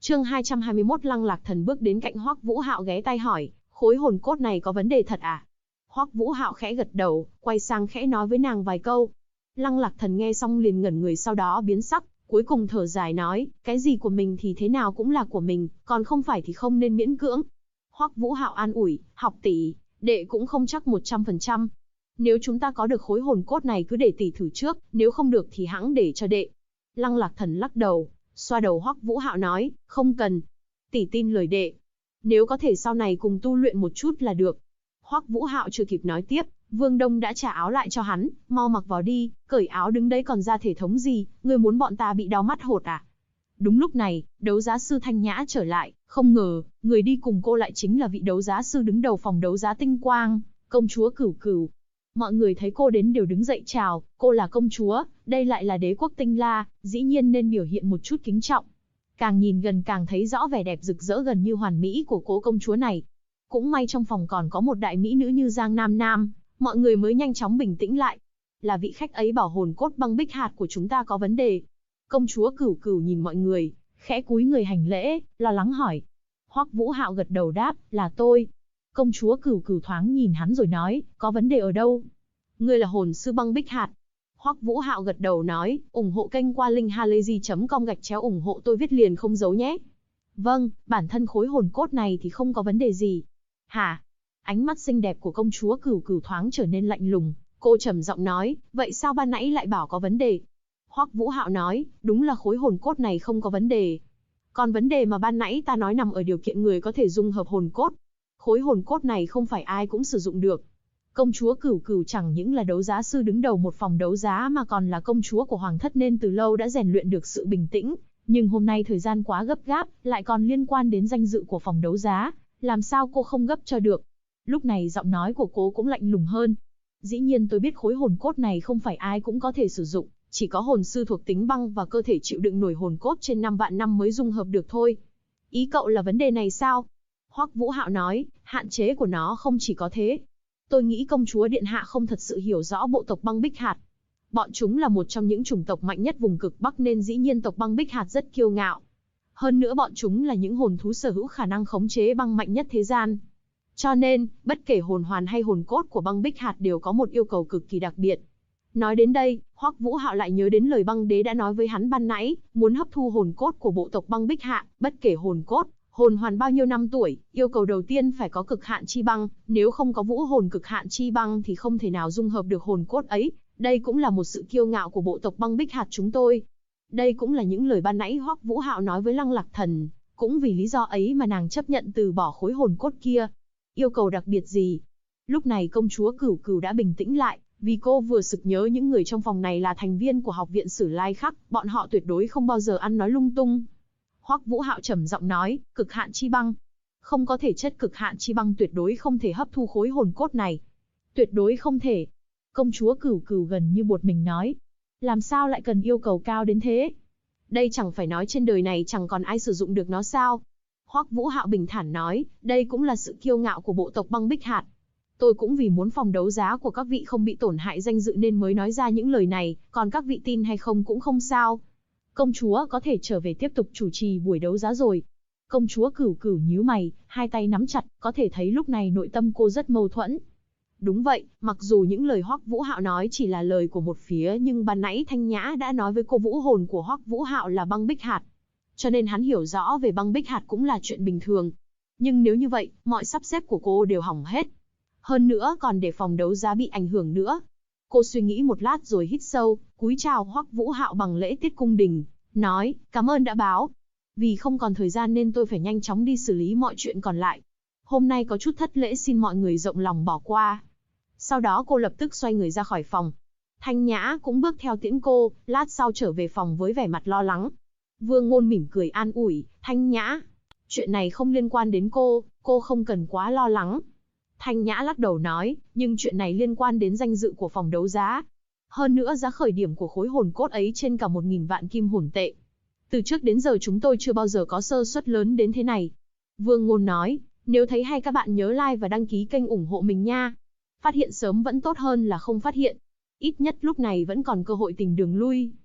Chương 221 Lăng Lạc Thần bước đến cạnh Hoắc Vũ Hạo ghé tai hỏi, khối hồn cốt này có vấn đề thật à? Hoắc Vũ Hạo khẽ gật đầu, quay sang khẽ nói với nàng vài câu. Lăng Lạc Thần nghe xong liền ngẩn người, sau đó biến sắc, cuối cùng thở dài nói, cái gì của mình thì thế nào cũng là của mình, còn không phải thì không nên miễn cưỡng. Hoắc Vũ Hạo an ủi, học tỷ, đệ cũng không chắc 100%. Nếu chúng ta có được khối hồn cốt này cứ để tỷ thử trước, nếu không được thì hẵng để cho đệ. Lăng Lạc Thần lắc đầu, xoa đầu Hoắc Vũ Hạo nói, không cần. Tỷ tin lời đệ. Nếu có thể sau này cùng tu luyện một chút là được. Hoắc Vũ Hạo chưa kịp nói tiếp, Vương Đông đã trả áo lại cho hắn, mau mặc vào đi, cởi áo đứng đấy còn ra thể thống gì, ngươi muốn bọn ta bị đau mắt hột à? Đúng lúc này, đấu giá sư Thanh Nhã trở lại, không ngờ, người đi cùng cô lại chính là vị đấu giá sư đứng đầu phòng đấu giá Tinh Quang, công chúa Cửu Cửu. Mọi người thấy cô đến đều đứng dậy chào, cô là công chúa, đây lại là đế quốc Tinh La, dĩ nhiên nên biểu hiện một chút kính trọng. Càng nhìn gần càng thấy rõ vẻ đẹp rực rỡ gần như hoàn mỹ của cố công chúa này. Cũng may trong phòng còn có một đại mỹ nữ như Giang Nam Nam, mọi người mới nhanh chóng bình tĩnh lại. Là vị khách ấy bảo hồn cốt băng bích hạt của chúng ta có vấn đề. Công chúa Cửu Cửu nhìn mọi người, khẽ cúi người hành lễ, lo lắng hỏi. Hoắc Vũ Hạo gật đầu đáp, là tôi. Công chúa Cửu Cửu thoáng nhìn hắn rồi nói, có vấn đề ở đâu? Ngươi là hồn sư băng bích hạt. Hoắc Vũ Hạo gật đầu nói, ủng hộ kênh qua link halayzi.com ủng hộ tôi viết liền không giấu nhé. Vâng, bản thân khối hồn cốt này thì không có vấn đề gì. Hả? Ánh mắt xinh đẹp của công chúa Cửu Cửu thoáng trở nên lạnh lùng, cô trầm giọng nói, vậy sao ban nãy lại bảo có vấn đề? Hoắc Vũ Hạo nói, đúng là khối hồn cốt này không có vấn đề. Còn vấn đề mà ban nãy ta nói nằm ở điều kiện người có thể dung hợp hồn cốt. Khối hồn cốt này không phải ai cũng sử dụng được. Công chúa Cửu Cửu chẳng những là đấu giá sư đứng đầu một phòng đấu giá mà còn là công chúa của hoàng thất nên từ lâu đã rèn luyện được sự bình tĩnh. Nhưng hôm nay thời gian quá gấp gáp, lại còn liên quan đến danh dự của phòng đấu giá, làm sao cô không gấp cho được. Lúc này giọng nói của cô cũng lạnh lùng hơn. Dĩ nhiên tôi biết khối hồn cốt này không phải ai cũng có thể sử dụng, chỉ có hồn sư thuộc tính băng và cơ thể chịu đựng nổi hồn cốt trên 5 vạn năm mới dung hợp được thôi. Ý cậu là vấn đề này sao? Hoắc Vũ Hạo nói, hạn chế của nó không chỉ có thế. Tôi nghĩ công chúa điện hạ không thật sự hiểu rõ bộ tộc băng bích hạt. Bọn chúng là một trong những chủng tộc mạnh nhất vùng cực Bắc nên dĩ nhiên tộc băng bích hạt rất kiêu ngạo. Hơn nữa bọn chúng là những hồn thú sở hữu khả năng khống chế băng mạnh nhất thế gian. Cho nên, bất kể hồn hoàn hay hồn cốt của băng bích hạt đều có một yêu cầu cực kỳ đặc biệt. Nói đến đây, Hoắc Vũ Hạo lại nhớ đến lời băng đế đã nói với hắn ban nãy, muốn hấp thu hồn cốt của bộ tộc băng bích hạ, bất kể hồn cốt, hồn hoàn bao nhiêu năm tuổi, yêu cầu đầu tiên phải có cực hạn chi băng, nếu không có vũ hồn cực hạn chi băng thì không thể nào dung hợp được hồn cốt ấy, đây cũng là một sự kiêu ngạo của bộ tộc băng bích hạt chúng tôi. Đây cũng là những lời ban nãy Hoắc Vũ Hạo nói với Lăng Lạc Thần, cũng vì lý do ấy mà nàng chấp nhận từ bỏ khối hồn cốt kia. Yêu cầu đặc biệt gì? Lúc này công chúa Cửu Cửu đã bình tĩnh lại, vì cô vừa sực nhớ những người trong phòng này là thành viên của học viện Sử Lai Khắc, bọn họ tuyệt đối không bao giờ ăn nói lung tung. Hoắc Vũ Hạo trầm giọng nói, cực hạn chi băng. Không có thể chất cực hạn chi băng tuyệt đối không thể hấp thu khối hồn cốt này. Tuyệt đối không thể. Công chúa Cửu Cửu gần như buột mình nói. Làm sao lại cần yêu cầu cao đến thế? Đây chẳng phải nói trên đời này chẳng còn ai sử dụng được nó sao? Hoắc Vũ Hạo bình thản nói, đây cũng là sự kiêu ngạo của bộ tộc băng bích hạt. Tôi cũng vì muốn phòng đấu giá của các vị không bị tổn hại danh dự nên mới nói ra những lời này, còn các vị tin hay không cũng không sao. Công chúa có thể trở về tiếp tục chủ trì buổi đấu giá rồi. Công chúa Cửu Cửu nhíu mày, hai tay nắm chặt, có thể thấy lúc này nội tâm cô rất mâu thuẫn. Đúng vậy, mặc dù những lời Hoắc Vũ Hạo nói chỉ là lời của một phía nhưng ban nãy Thanh Nhã đã nói với cô vũ hồn của Hoắc Vũ Hạo là băng bích hạt. Cho nên hắn hiểu rõ về băng bích hạt cũng là chuyện bình thường. Nhưng nếu như vậy, mọi sắp xếp của cô đều hỏng hết. Hơn nữa còn để phòng đấu giá bị ảnh hưởng nữa. Cô suy nghĩ một lát rồi hít sâu, cúi chào Hoắc Vũ Hạo bằng lễ tiết cung đình, nói, cảm ơn đã báo. Vì không còn thời gian nên tôi phải nhanh chóng đi xử lý mọi chuyện còn lại. Hôm nay có chút thất lễ xin mọi người rộng lòng bỏ qua. Sau đó cô lập tức xoay người ra khỏi phòng. Thanh Nhã cũng bước theo tiễn cô, lát sau trở về phòng với vẻ mặt lo lắng. Vương Ngôn mỉm cười an ủi, Thanh Nhã, chuyện này không liên quan đến cô không cần quá lo lắng. Thanh Nhã lắc đầu nói, nhưng chuyện này liên quan đến danh dự của phòng đấu giá. Hơn nữa giá khởi điểm của khối hồn cốt ấy trên cả 1.000 vạn kim hồn tệ. Từ trước đến giờ chúng tôi chưa bao giờ có sơ suất lớn đến thế này. Vương Ngôn nói, nếu thấy hay các bạn nhớ like và đăng ký kênh ủng hộ mình nha. Phát hiện sớm vẫn tốt hơn là không phát hiện. Ít nhất lúc này vẫn còn cơ hội tìm đường lui.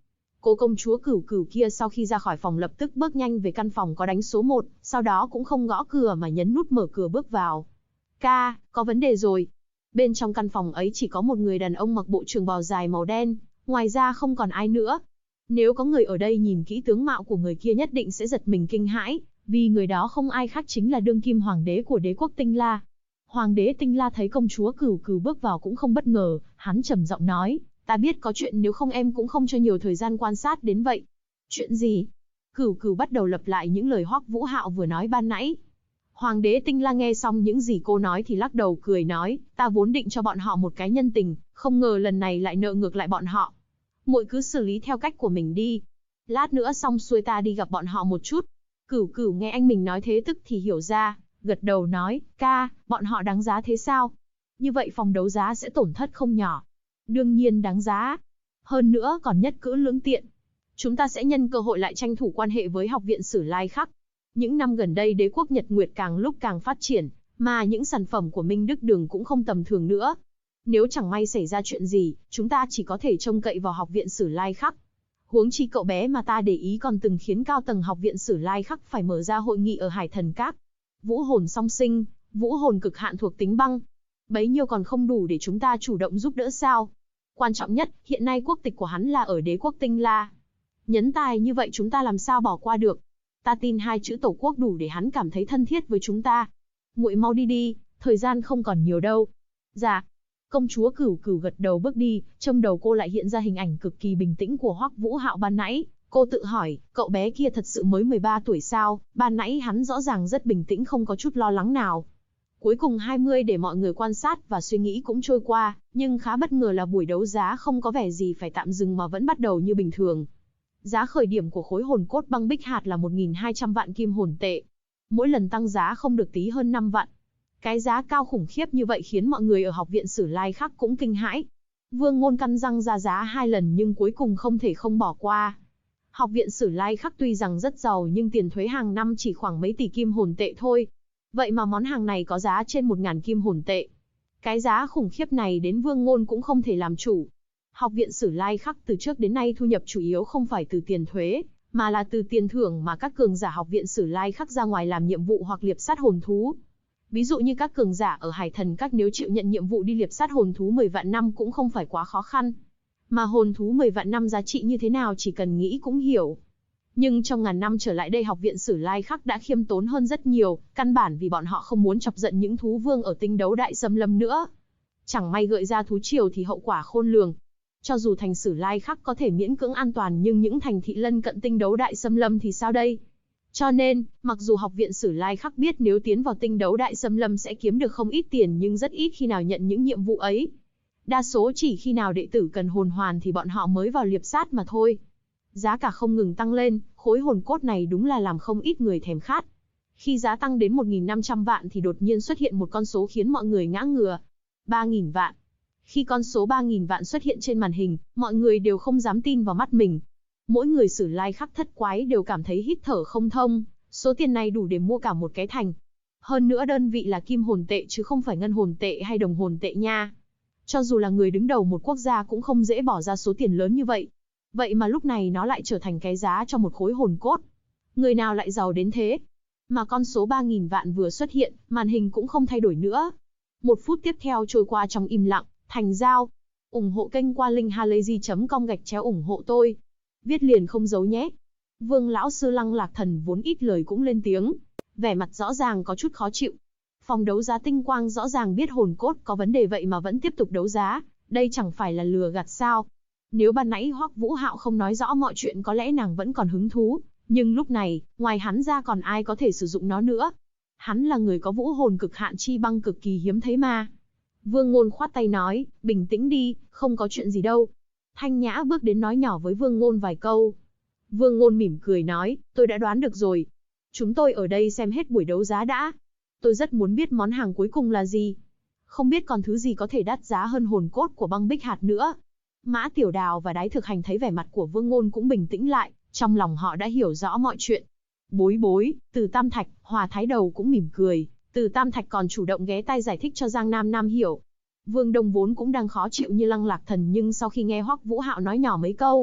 Cô công chúa Cửu Cửu kia sau khi ra khỏi phòng lập tức bước nhanh về căn phòng có đánh số 1, sau đó cũng không gõ cửa mà nhấn nút mở cửa bước vào. Ca, có vấn đề rồi. Bên trong căn phòng ấy chỉ có một người đàn ông mặc bộ trường bào dài màu đen, ngoài ra không còn ai nữa. Nếu có người ở đây nhìn kỹ tướng mạo của người kia nhất định sẽ giật mình kinh hãi, vì người đó không ai khác chính là đương kim hoàng đế của đế quốc Tinh La. Hoàng đế Tinh La thấy công chúa Cửu Cửu bước vào cũng không bất ngờ, hắn trầm giọng nói, ta biết có chuyện, nếu không em cũng không cho nhiều thời gian quan sát đến vậy. Chuyện gì? Cửu Cửu bắt đầu lặp lại những lời Hoắc Vũ Hạo vừa nói ban nãy. Hoàng đế Tinh La nghe xong những gì cô nói thì lắc đầu cười nói, ta vốn định cho bọn họ một cái nhân tình, không ngờ lần này lại nợ ngược lại bọn họ. Muội cứ xử lý theo cách của mình đi. Lát nữa xong xuôi ta đi gặp bọn họ một chút. Cửu Cửu nghe anh mình nói thế tức thì hiểu ra, gật đầu nói, ca, bọn họ đáng giá thế sao? Như vậy phòng đấu giá sẽ tổn thất không nhỏ. Đương nhiên đáng giá. Hơn nữa còn nhất cử lưỡng tiện. Chúng ta sẽ nhân cơ hội lại tranh thủ quan hệ với Học viện Sử Lai Khắc. Những năm gần đây đế quốc Nhật Nguyệt càng lúc càng phát triển, mà những sản phẩm của Minh Đức Đường cũng không tầm thường nữa. Nếu chẳng may xảy ra chuyện gì, chúng ta chỉ có thể trông cậy vào Học viện Sử Lai Khắc. Huống chi cậu bé mà ta để ý còn từng khiến cao tầng Học viện Sử Lai Khắc phải mở ra hội nghị ở Hải Thần Các. Vũ hồn song sinh, vũ hồn cực hạn thuộc tính băng. Bấy nhiêu còn không đủ để chúng ta chủ động giúp đỡ sao? Quan trọng nhất, hiện nay quốc tịch của hắn là ở đế quốc Tinh La. Nhấn tài như vậy chúng ta làm sao bỏ qua được? Ta tin 2 chữ tổ quốc đủ để hắn cảm thấy thân thiết với chúng ta. Muội mau đi đi, thời gian không còn nhiều đâu. Dạ. Công chúa Cửu Cửu gật đầu bước đi, trong đầu cô lại hiện ra hình ảnh cực kỳ bình tĩnh của Hoắc Vũ Hạo ban nãy. Cô tự hỏi, cậu bé kia thật sự mới 13 tuổi sao? Ban nãy hắn rõ ràng rất bình tĩnh, không có chút lo lắng nào. Cuối cùng 20 để mọi người quan sát và suy nghĩ cũng trôi qua, nhưng khá bất ngờ là buổi đấu giá không có vẻ gì phải tạm dừng mà vẫn bắt đầu như bình thường. Giá khởi điểm của khối hồn cốt băng bích hạt là 1.200 vạn kim hồn tệ. Mỗi lần tăng giá không được tí hơn 5 vạn. Cái giá cao khủng khiếp như vậy khiến mọi người ở Học viện Sử Lai Khắc cũng kinh hãi. Vương Ngôn căn răng ra giá 2 lần nhưng cuối cùng không thể không bỏ qua. Học viện Sử Lai Khắc tuy rằng rất giàu nhưng tiền thuế hàng năm chỉ khoảng mấy tỷ kim hồn tệ thôi. Vậy mà món hàng này có giá trên 1.000 kim hồn tệ. Cái giá khủng khiếp này đến Vương Ngôn cũng không thể làm chủ. Học viện Sử Lai Khắc từ trước đến nay thu nhập chủ yếu không phải từ tiền thuế, mà là từ tiền thưởng mà các cường giả Học viện Sử Lai Khắc ra ngoài làm nhiệm vụ hoặc liệp sát hồn thú. Ví dụ như các cường giả ở Hải Thần Các nếu chịu nhận nhiệm vụ đi liệp sát hồn thú 10 vạn năm cũng không phải quá khó khăn. Mà hồn thú 10 vạn năm giá trị như thế nào chỉ cần nghĩ cũng hiểu. Nhưng trong ngàn năm trở lại đây Học viện Sử Lai Khắc đã khiêm tốn hơn rất nhiều, căn bản vì bọn họ không muốn chọc giận những thú vương ở Tinh Đấu Đại Xâm Lâm nữa. Chẳng may gợi ra thú triều thì hậu quả khôn lường. Cho dù thành Sử Lai Khắc có thể miễn cưỡng an toàn nhưng những thành thị lân cận Tinh Đấu Đại Xâm Lâm thì sao đây? Cho nên, mặc dù Học viện Sử Lai Khắc biết nếu tiến vào Tinh Đấu Đại Xâm Lâm sẽ kiếm được không ít tiền nhưng rất ít khi nào nhận những nhiệm vụ ấy. Đa số chỉ khi nào đệ tử cần hồn hoàn thì bọn họ mới vào liệp sát mà thôi. Giá cả không ngừng tăng lên, khối hồn cốt này đúng là làm không ít người thèm khát. Khi giá tăng đến 1.500 vạn thì đột nhiên xuất hiện một con số khiến mọi người ngã ngửa. 3.000 vạn. Khi con số 3.000 vạn xuất hiện trên màn hình, mọi người đều không dám tin vào mắt mình. Mỗi người Sử Lai Khắc thất quái đều cảm thấy hít thở không thông, số tiền này đủ để mua cả một cái thành. Hơn nữa đơn vị là kim hồn tệ chứ không phải ngân hồn tệ hay đồng hồn tệ nha. Cho dù là người đứng đầu một quốc gia cũng không dễ bỏ ra số tiền lớn như vậy. Vậy mà lúc này nó lại trở thành cái giá cho một khối hồn cốt. Người nào lại giàu đến thế? Mà con số 3.000 vạn vừa xuất hiện, màn hình cũng không thay đổi nữa. 1 phút tiếp theo trôi qua trong im lặng, thành giao. Ủng hộ kênh qua link halayzi.com ủng hộ tôi. Viết liền không giấu nhé. Vương lão sư Lăng Lạc Thần vốn ít lời cũng lên tiếng. Vẻ mặt rõ ràng có chút khó chịu. Phòng đấu giá Tinh Quang rõ ràng biết hồn cốt có vấn đề vậy mà vẫn tiếp tục đấu giá. Đây chẳng phải là lừa gạt sao? Nếu ban nãy Hoắc Vũ Hạo không nói rõ mọi chuyện có lẽ nàng vẫn còn hứng thú. Nhưng lúc này, ngoài hắn ra còn ai có thể sử dụng nó nữa? Hắn là người có vũ hồn cực hạn chi băng cực kỳ hiếm thấy mà. Vương Ngôn khoát tay nói, bình tĩnh đi, không có chuyện gì đâu. Thanh Nhã bước đến nói nhỏ với Vương Ngôn vài câu. Vương Ngôn mỉm cười nói, tôi đã đoán được rồi. Chúng tôi ở đây xem hết buổi đấu giá đã. Tôi rất muốn biết món hàng cuối cùng là gì. Không biết còn thứ gì có thể đắt giá hơn hồn cốt của băng bích hạt nữa. Mã Tiểu Đào và Đái Thực Hành thấy vẻ mặt của Vương Ngôn cũng bình tĩnh lại, trong lòng họ đã hiểu rõ mọi chuyện. Bối bối, Từ Tam Thạch, Hòa Thái Đầu cũng mỉm cười, Từ Tam Thạch còn chủ động ghé tai giải thích cho Giang Nam Nam hiểu. Vương Đông vốn cũng đang khó chịu như Lăng Lạc Thần nhưng sau khi nghe Hoắc Vũ Hạo nói nhỏ mấy câu,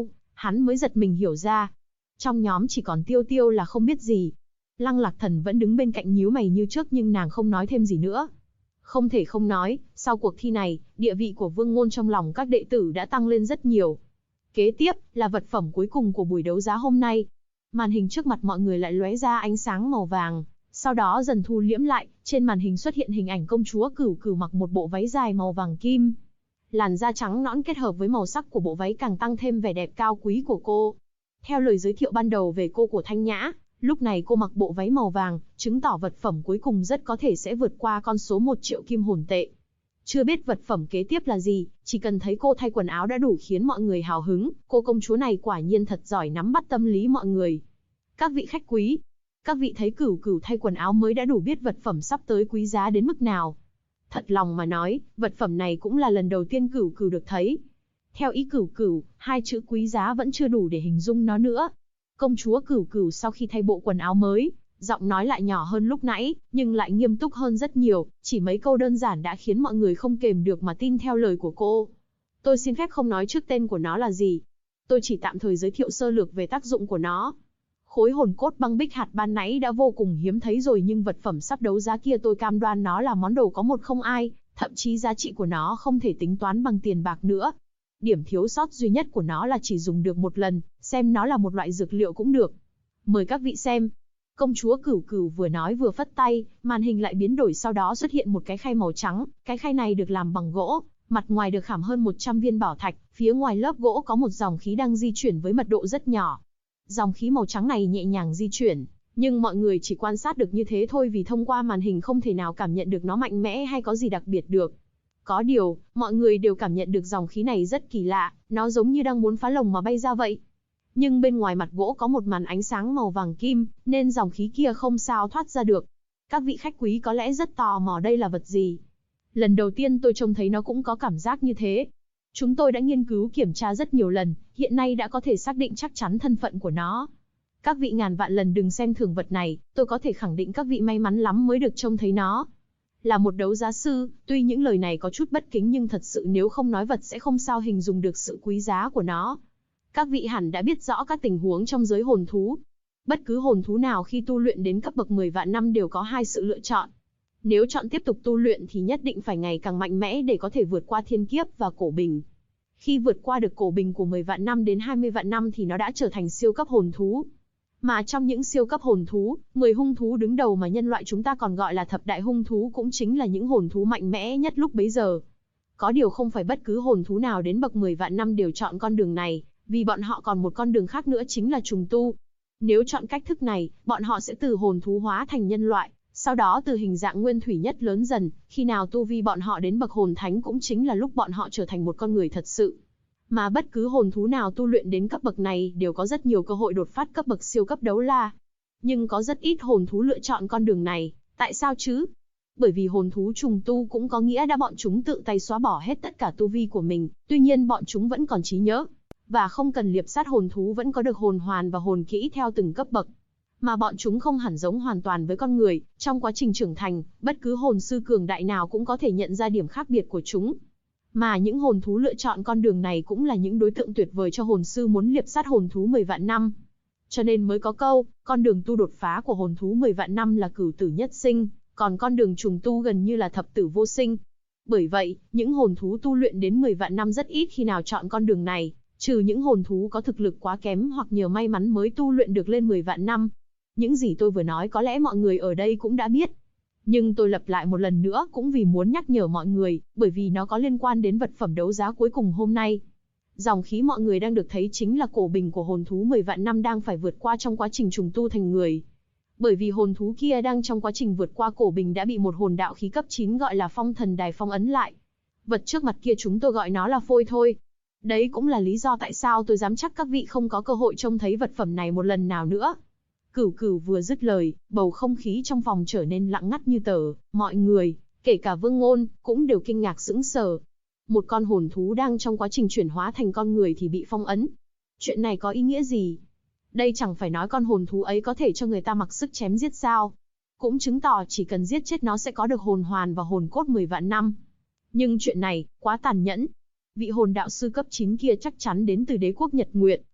hắn mới giật mình hiểu ra. Trong nhóm chỉ còn Tiêu Tiêu là không biết gì. Lăng Lạc Thần vẫn đứng bên cạnh nhíu mày như trước nhưng nàng không nói thêm gì nữa. Không thể không nói, sau cuộc thi này, địa vị của Vương Ngôn trong lòng các đệ tử đã tăng lên rất nhiều. Kế tiếp, là vật phẩm cuối cùng của buổi đấu giá hôm nay. Màn hình trước mặt mọi người lại lóe ra ánh sáng màu vàng, sau đó dần thu liễm lại, trên màn hình xuất hiện hình ảnh công chúa Cửu Cửu mặc một bộ váy dài màu vàng kim. Làn da trắng nõn kết hợp với màu sắc của bộ váy càng tăng thêm vẻ đẹp cao quý của cô. Theo lời giới thiệu ban đầu về cô của Thanh Nhã, lúc này cô mặc bộ váy màu vàng, chứng tỏ vật phẩm cuối cùng rất có thể sẽ vượt qua con số 1 triệu kim hồn tệ. Chưa biết vật phẩm kế tiếp là gì, chỉ cần thấy cô thay quần áo đã đủ khiến mọi người hào hứng, cô công chúa này quả nhiên thật giỏi nắm bắt tâm lý mọi người. Các vị khách quý, các vị thấy Cửu Cửu thay quần áo mới đã đủ biết vật phẩm sắp tới quý giá đến mức nào. Thật lòng mà nói, vật phẩm này cũng là lần đầu tiên Cửu Cửu được thấy. Theo ý Cửu Cửu, 2 chữ quý giá vẫn chưa đủ để hình dung nó nữa. Công chúa Cửu Cửu sau khi thay bộ quần áo mới, giọng nói lại nhỏ hơn lúc nãy, nhưng lại nghiêm túc hơn rất nhiều, chỉ mấy câu đơn giản đã khiến mọi người không kềm được mà tin theo lời của cô. Tôi xin phép không nói trước tên của nó là gì. Tôi chỉ tạm thời giới thiệu sơ lược về tác dụng của nó. Khối hồn cốt băng bích hạt ban nãy đã vô cùng hiếm thấy rồi nhưng vật phẩm sắp đấu giá kia tôi cam đoan nó là món đồ có một không ai, thậm chí giá trị của nó không thể tính toán bằng tiền bạc nữa. Điểm thiếu sót duy nhất của nó là chỉ dùng được một lần, xem nó là một loại dược liệu cũng được. Mời các vị xem. Công chúa Cửu Cửu vừa nói vừa phất tay, màn hình lại biến đổi sau đó xuất hiện một cái khay màu trắng, cái khay này được làm bằng gỗ, mặt ngoài được khảm hơn 100 viên bảo thạch, phía ngoài lớp gỗ có một dòng khí đang di chuyển với mật độ rất nhỏ. Dòng khí màu trắng này nhẹ nhàng di chuyển, nhưng mọi người chỉ quan sát được như thế thôi vì thông qua màn hình không thể nào cảm nhận được nó mạnh mẽ hay có gì đặc biệt được. Có điều, mọi người đều cảm nhận được dòng khí này rất kỳ lạ, nó giống như đang muốn phá lồng mà bay ra vậy. Nhưng bên ngoài mặt gỗ có một màn ánh sáng màu vàng kim, nên dòng khí kia không sao thoát ra được. Các vị khách quý có lẽ rất tò mò đây là vật gì. Lần đầu tiên tôi trông thấy nó cũng có cảm giác như thế. Chúng tôi đã nghiên cứu kiểm tra rất nhiều lần, hiện nay đã có thể xác định chắc chắn thân phận của nó. Các vị ngàn vạn lần đừng xem thường vật này, tôi có thể khẳng định các vị may mắn lắm mới được trông thấy nó. Là một đấu giá sư, tuy những lời này có chút bất kính nhưng thật sự nếu không nói vật sẽ không sao hình dung được sự quý giá của nó. Các vị hẳn đã biết rõ các tình huống trong giới hồn thú. Bất cứ hồn thú nào khi tu luyện đến cấp bậc 10 vạn năm đều có 2 sự lựa chọn. Nếu chọn tiếp tục tu luyện thì nhất định phải ngày càng mạnh mẽ để có thể vượt qua thiên kiếp và cổ bình. Khi vượt qua được cổ bình của 10 vạn năm đến 20 vạn năm thì nó đã trở thành siêu cấp hồn thú. Mà trong những siêu cấp hồn thú, 10 hung thú đứng đầu mà nhân loại chúng ta còn gọi là thập đại hung thú cũng chính là những hồn thú mạnh mẽ nhất lúc bấy giờ. Có điều không phải bất cứ hồn thú nào đến bậc 10 vạn năm đều chọn con đường này, vì bọn họ còn một con đường khác nữa chính là trùng tu. Nếu chọn cách thức này, bọn họ sẽ từ hồn thú hóa thành nhân loại, sau đó từ hình dạng nguyên thủy nhất lớn dần, khi nào tu vi bọn họ đến bậc hồn thánh cũng chính là lúc bọn họ trở thành một con người thật sự. Mà bất cứ hồn thú nào tu luyện đến cấp bậc này đều có rất nhiều cơ hội đột phát cấp bậc siêu cấp đấu la. Nhưng có rất ít hồn thú lựa chọn con đường này, tại sao chứ? Bởi vì hồn thú trùng tu cũng có nghĩa đã bọn chúng tự tay xóa bỏ hết tất cả tu vi của mình, tuy nhiên bọn chúng vẫn còn trí nhớ, và không cần liệp sát hồn thú vẫn có được hồn hoàn và hồn kỹ theo từng cấp bậc. Mà bọn chúng không hẳn giống hoàn toàn với con người, trong quá trình trưởng thành, bất cứ hồn sư cường đại nào cũng có thể nhận ra điểm khác biệt của chúng. Mà những hồn thú lựa chọn con đường này cũng là những đối tượng tuyệt vời cho hồn sư muốn liệp sát hồn thú 10 vạn năm. Cho nên mới có câu, con đường tu đột phá của hồn thú 10 vạn năm là cửu tử nhất sinh, còn con đường trùng tu gần như là thập tử vô sinh. Bởi vậy, những hồn thú tu luyện đến 10 vạn năm rất ít khi nào chọn con đường này, trừ những hồn thú có thực lực quá kém hoặc nhờ may mắn mới tu luyện được lên 10 vạn năm. Những gì tôi vừa nói có lẽ mọi người ở đây cũng đã biết. Nhưng tôi lặp lại một lần nữa cũng vì muốn nhắc nhở mọi người, bởi vì nó có liên quan đến vật phẩm đấu giá cuối cùng hôm nay. Dòng khí mọi người đang được thấy chính là cổ bình của hồn thú 10 vạn năm đang phải vượt qua trong quá trình trùng tu thành người. Bởi vì hồn thú kia đang trong quá trình vượt qua cổ bình đã bị một hồn đạo khí cấp 9 gọi là phong thần đài phong ấn lại. Vật trước mặt kia chúng tôi gọi nó là phôi thôi. Đấy cũng là lý do tại sao tôi dám chắc các vị không có cơ hội trông thấy vật phẩm này một lần nào nữa. Cửu Cửu vừa dứt lời, bầu không khí trong phòng trở nên lặng ngắt như tờ, mọi người, kể cả Vương Ngôn, cũng đều kinh ngạc sững sờ. Một con hồn thú đang trong quá trình chuyển hóa thành con người thì bị phong ấn. Chuyện này có ý nghĩa gì? Đây chẳng phải nói con hồn thú ấy có thể cho người ta mặc sức chém giết sao? Cũng chứng tỏ chỉ cần giết chết nó sẽ có được hồn hoàn và hồn cốt 10 vạn năm. Nhưng chuyện này, quá tàn nhẫn. Vị hồn đạo sư cấp 9 kia chắc chắn đến từ đế quốc Nhật Nguyệt,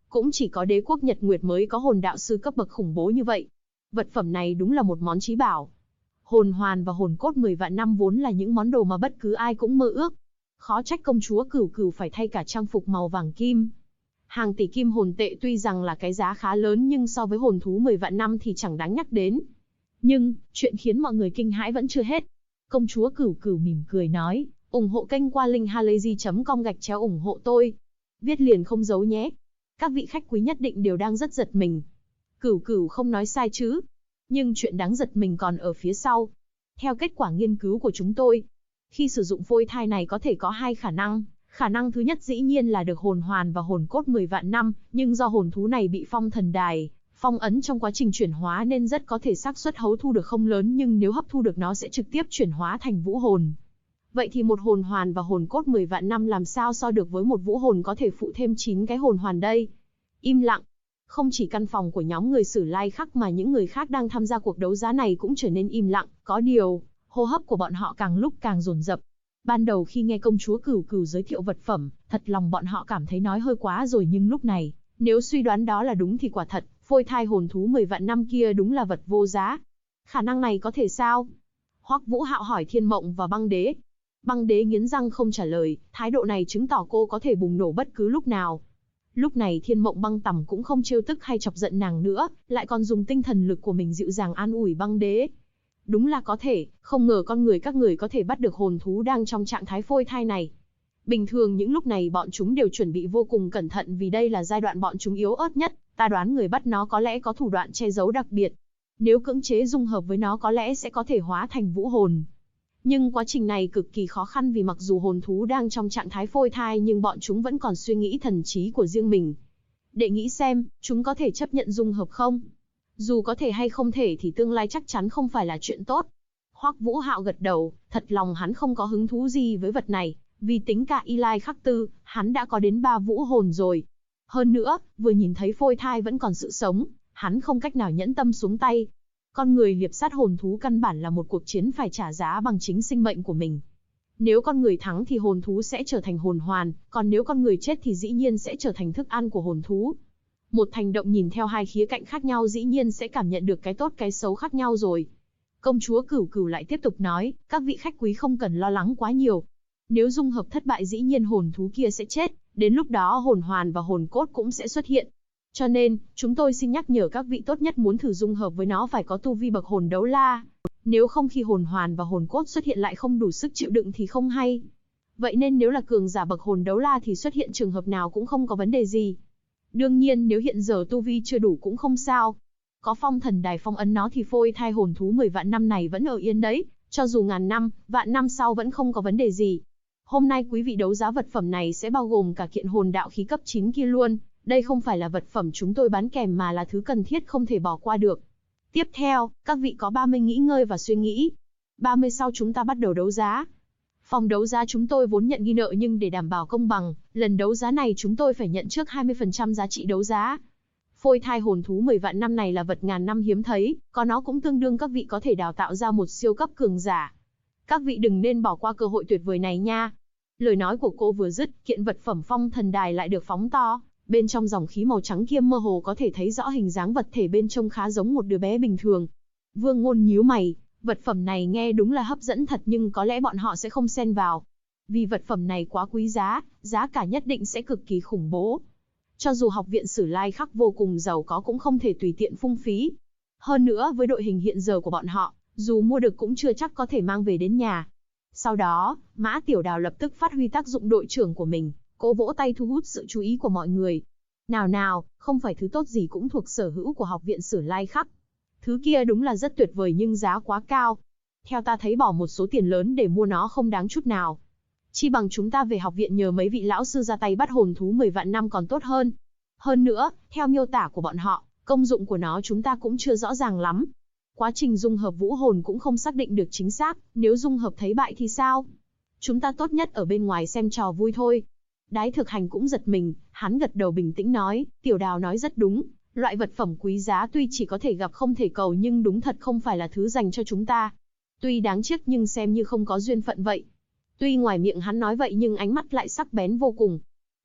Cũng chỉ có đế quốc Nhật Nguyệt mới có hồn đạo sư cấp bậc khủng bố như vậy. Vật phẩm này đúng là một món chí bảo. Hồn hoàn và hồn cốt 10 vạn năm vốn là những món đồ mà bất cứ ai cũng mơ ước. Khó trách công chúa Cửu Cửu phải thay cả trang phục màu vàng kim. Hàng tỷ kim hồn tệ tuy rằng là cái giá khá lớn nhưng so với hồn thú 10 vạn năm thì chẳng đáng nhắc đến. Nhưng, chuyện khiến mọi người kinh hãi vẫn chưa hết. Công chúa Cửu Cửu mỉm cười nói, ủng hộ kênh qua link halayzi.com ủng hộ tôi. Viết liền không giấu nhé. Các vị khách quý nhất định đều đang rất giật mình. Cửu Cửu không nói sai chứ. Nhưng chuyện đáng giật mình còn ở phía sau. Theo kết quả nghiên cứu của chúng tôi, khi sử dụng phôi thai này có thể có hai khả năng. Khả năng thứ nhất dĩ nhiên là được hồn hoàn và hồn cốt 10 vạn năm, nhưng do hồn thú này bị phong thần đài, phong ấn trong quá trình chuyển hóa nên rất có thể xác suất hấu thu được không lớn, nhưng nếu hấp thu được nó sẽ trực tiếp chuyển hóa thành vũ hồn. Vậy thì một hồn hoàn và hồn cốt 10 vạn năm làm sao so được với một vũ hồn có thể phụ thêm 9 cái hồn hoàn đây? Im lặng. Không chỉ căn phòng của nhóm người Sử Lai Khắc mà những người khác đang tham gia cuộc đấu giá này cũng trở nên im lặng, có điều, hô hấp của bọn họ càng lúc càng dồn dập. Ban đầu khi nghe công chúa Cửu Cửu giới thiệu vật phẩm, thật lòng bọn họ cảm thấy nói hơi quá rồi, nhưng lúc này, nếu suy đoán đó là đúng thì quả thật, phôi thai hồn thú 10 vạn năm kia đúng là vật vô giá. Khả năng này có thể sao? Hoắc Vũ Hạo hỏi Thiên Mộng và Băng Đế. Băng Đế nghiến răng không trả lời, thái độ này chứng tỏ cô có thể bùng nổ bất cứ lúc nào. Lúc này Thiên Mộng Băng Tầm cũng không trêu tức hay chọc giận nàng nữa, lại còn dùng tinh thần lực của mình dịu dàng an ủi Băng Đế. Đúng là có thể, không ngờ con người các người có thể bắt được hồn thú đang trong trạng thái phôi thai này. Bình thường những lúc này bọn chúng đều chuẩn bị vô cùng cẩn thận vì đây là giai đoạn bọn chúng yếu ớt nhất, ta đoán người bắt nó có lẽ có thủ đoạn che giấu đặc biệt. Nếu cưỡng chế dung hợp với nó có lẽ sẽ có thể hóa thành vũ hồn. Nhưng quá trình này cực kỳ khó khăn vì mặc dù hồn thú đang trong trạng thái phôi thai nhưng bọn chúng vẫn còn suy nghĩ thần trí của riêng mình. Để nghĩ xem, chúng có thể chấp nhận dung hợp không? Dù có thể hay không thể thì tương lai chắc chắn không phải là chuyện tốt. Hoắc Vũ Hạo gật đầu, thật lòng hắn không có hứng thú gì với vật này, vì tính cả Y Lai Khắc Tư, hắn đã có đến 3 vũ hồn rồi. Hơn nữa, vừa nhìn thấy phôi thai vẫn còn sự sống, hắn không cách nào nhẫn tâm xuống tay. Con người liệp sát hồn thú căn bản là một cuộc chiến phải trả giá bằng chính sinh mệnh của mình. Nếu con người thắng thì hồn thú sẽ trở thành hồn hoàn, còn nếu con người chết thì dĩ nhiên sẽ trở thành thức ăn của hồn thú. Một hành động nhìn theo hai khía cạnh khác nhau dĩ nhiên sẽ cảm nhận được cái tốt cái xấu khác nhau rồi. Công chúa Cửu Cửu lại tiếp tục nói, các vị khách quý không cần lo lắng quá nhiều. Nếu dung hợp thất bại dĩ nhiên hồn thú kia sẽ chết, đến lúc đó hồn hoàn và hồn cốt cũng sẽ xuất hiện. Cho nên, chúng tôi xin nhắc nhở các vị tốt nhất muốn thử dung hợp với nó phải có tu vi bậc hồn đấu la. Nếu không khi hồn hoàn và hồn cốt xuất hiện lại không đủ sức chịu đựng thì không hay. Vậy nên nếu là cường giả bậc hồn đấu la thì xuất hiện trường hợp nào cũng không có vấn đề gì. Đương nhiên nếu hiện giờ tu vi chưa đủ cũng không sao. Có phong thần đài phong ấn nó thì phôi thai hồn thú 10 vạn năm này vẫn ở yên đấy, cho dù ngàn năm, vạn năm sau vẫn không có vấn đề gì. Hôm nay quý vị đấu giá vật phẩm này sẽ bao gồm cả kiện hồn đạo khí cấp 9 kia luôn. Đây không phải là vật phẩm chúng tôi bán kèm mà là thứ cần thiết không thể bỏ qua được. Tiếp theo, các vị có 30 nghỉ ngơi và suy nghĩ. 30 sau chúng ta bắt đầu đấu giá. Phòng đấu giá chúng tôi vốn nhận ghi nợ nhưng để đảm bảo công bằng, lần đấu giá này chúng tôi phải nhận trước 20% giá trị đấu giá. Phôi thai hồn thú 10 vạn năm này là vật ngàn năm hiếm thấy, có nó cũng tương đương các vị có thể đào tạo ra một siêu cấp cường giả. Các vị đừng nên bỏ qua cơ hội tuyệt vời này nha. Lời nói của cô vừa dứt, kiện vật phẩm phong thần đài lại được phóng to. Bên trong dòng khí màu trắng kia mơ hồ có thể thấy rõ hình dáng vật thể bên trông khá giống một đứa bé bình thường. Vương Ngôn nhíu mày, vật phẩm này nghe đúng là hấp dẫn thật nhưng có lẽ bọn họ sẽ không xen vào. Vì vật phẩm này quá quý giá, giá cả nhất định sẽ cực kỳ khủng bố. Cho dù học viện Sử Lai Khắc vô cùng giàu có cũng không thể tùy tiện phung phí. Hơn nữa với đội hình hiện giờ của bọn họ, dù mua được cũng chưa chắc có thể mang về đến nhà. Sau đó, Mã Tiểu Đào lập tức phát huy tác dụng đội trưởng của mình. Cô vỗ tay thu hút sự chú ý của mọi người. Nào nào, không phải thứ tốt gì cũng thuộc sở hữu của học viện Sử Lai Khắc. Thứ kia đúng là rất tuyệt vời nhưng giá quá cao. Theo ta thấy bỏ một số tiền lớn để mua nó không đáng chút nào. Chi bằng chúng ta về học viện nhờ mấy vị lão sư ra tay bắt hồn thú 10 vạn năm còn tốt hơn. Hơn nữa, theo miêu tả của bọn họ, công dụng của nó chúng ta cũng chưa rõ ràng lắm. Quá trình dung hợp vũ hồn cũng không xác định được chính xác, nếu dung hợp thấy bại thì sao? Chúng ta tốt nhất ở bên ngoài xem trò vui thôi. Đái Thực Hành cũng giật mình, hắn gật đầu bình tĩnh nói, Tiểu Đào nói rất đúng, loại vật phẩm quý giá tuy chỉ có thể gặp không thể cầu nhưng đúng thật không phải là thứ dành cho chúng ta. Tuy đáng tiếc nhưng xem như không có duyên phận vậy. Tuy ngoài miệng hắn nói vậy nhưng ánh mắt lại sắc bén vô cùng.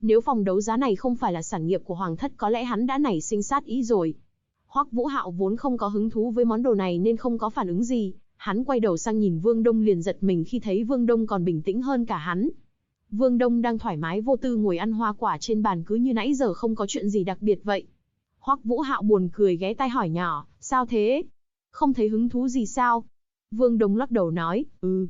Nếu phòng đấu giá này không phải là sản nghiệp của Hoàng thất có lẽ hắn đã nảy sinh sát ý rồi. Hoắc Vũ Hạo vốn không có hứng thú với món đồ này nên không có phản ứng gì, hắn quay đầu sang nhìn Vương Đông liền giật mình khi thấy Vương Đông còn bình tĩnh hơn cả hắn. Vương Đông đang thoải mái vô tư ngồi ăn hoa quả trên bàn cứ như nãy giờ không có chuyện gì đặc biệt vậy. Hoắc Vũ Hạo buồn cười ghé tai hỏi nhỏ, sao thế? Không thấy hứng thú gì sao? Vương Đông lắc đầu nói,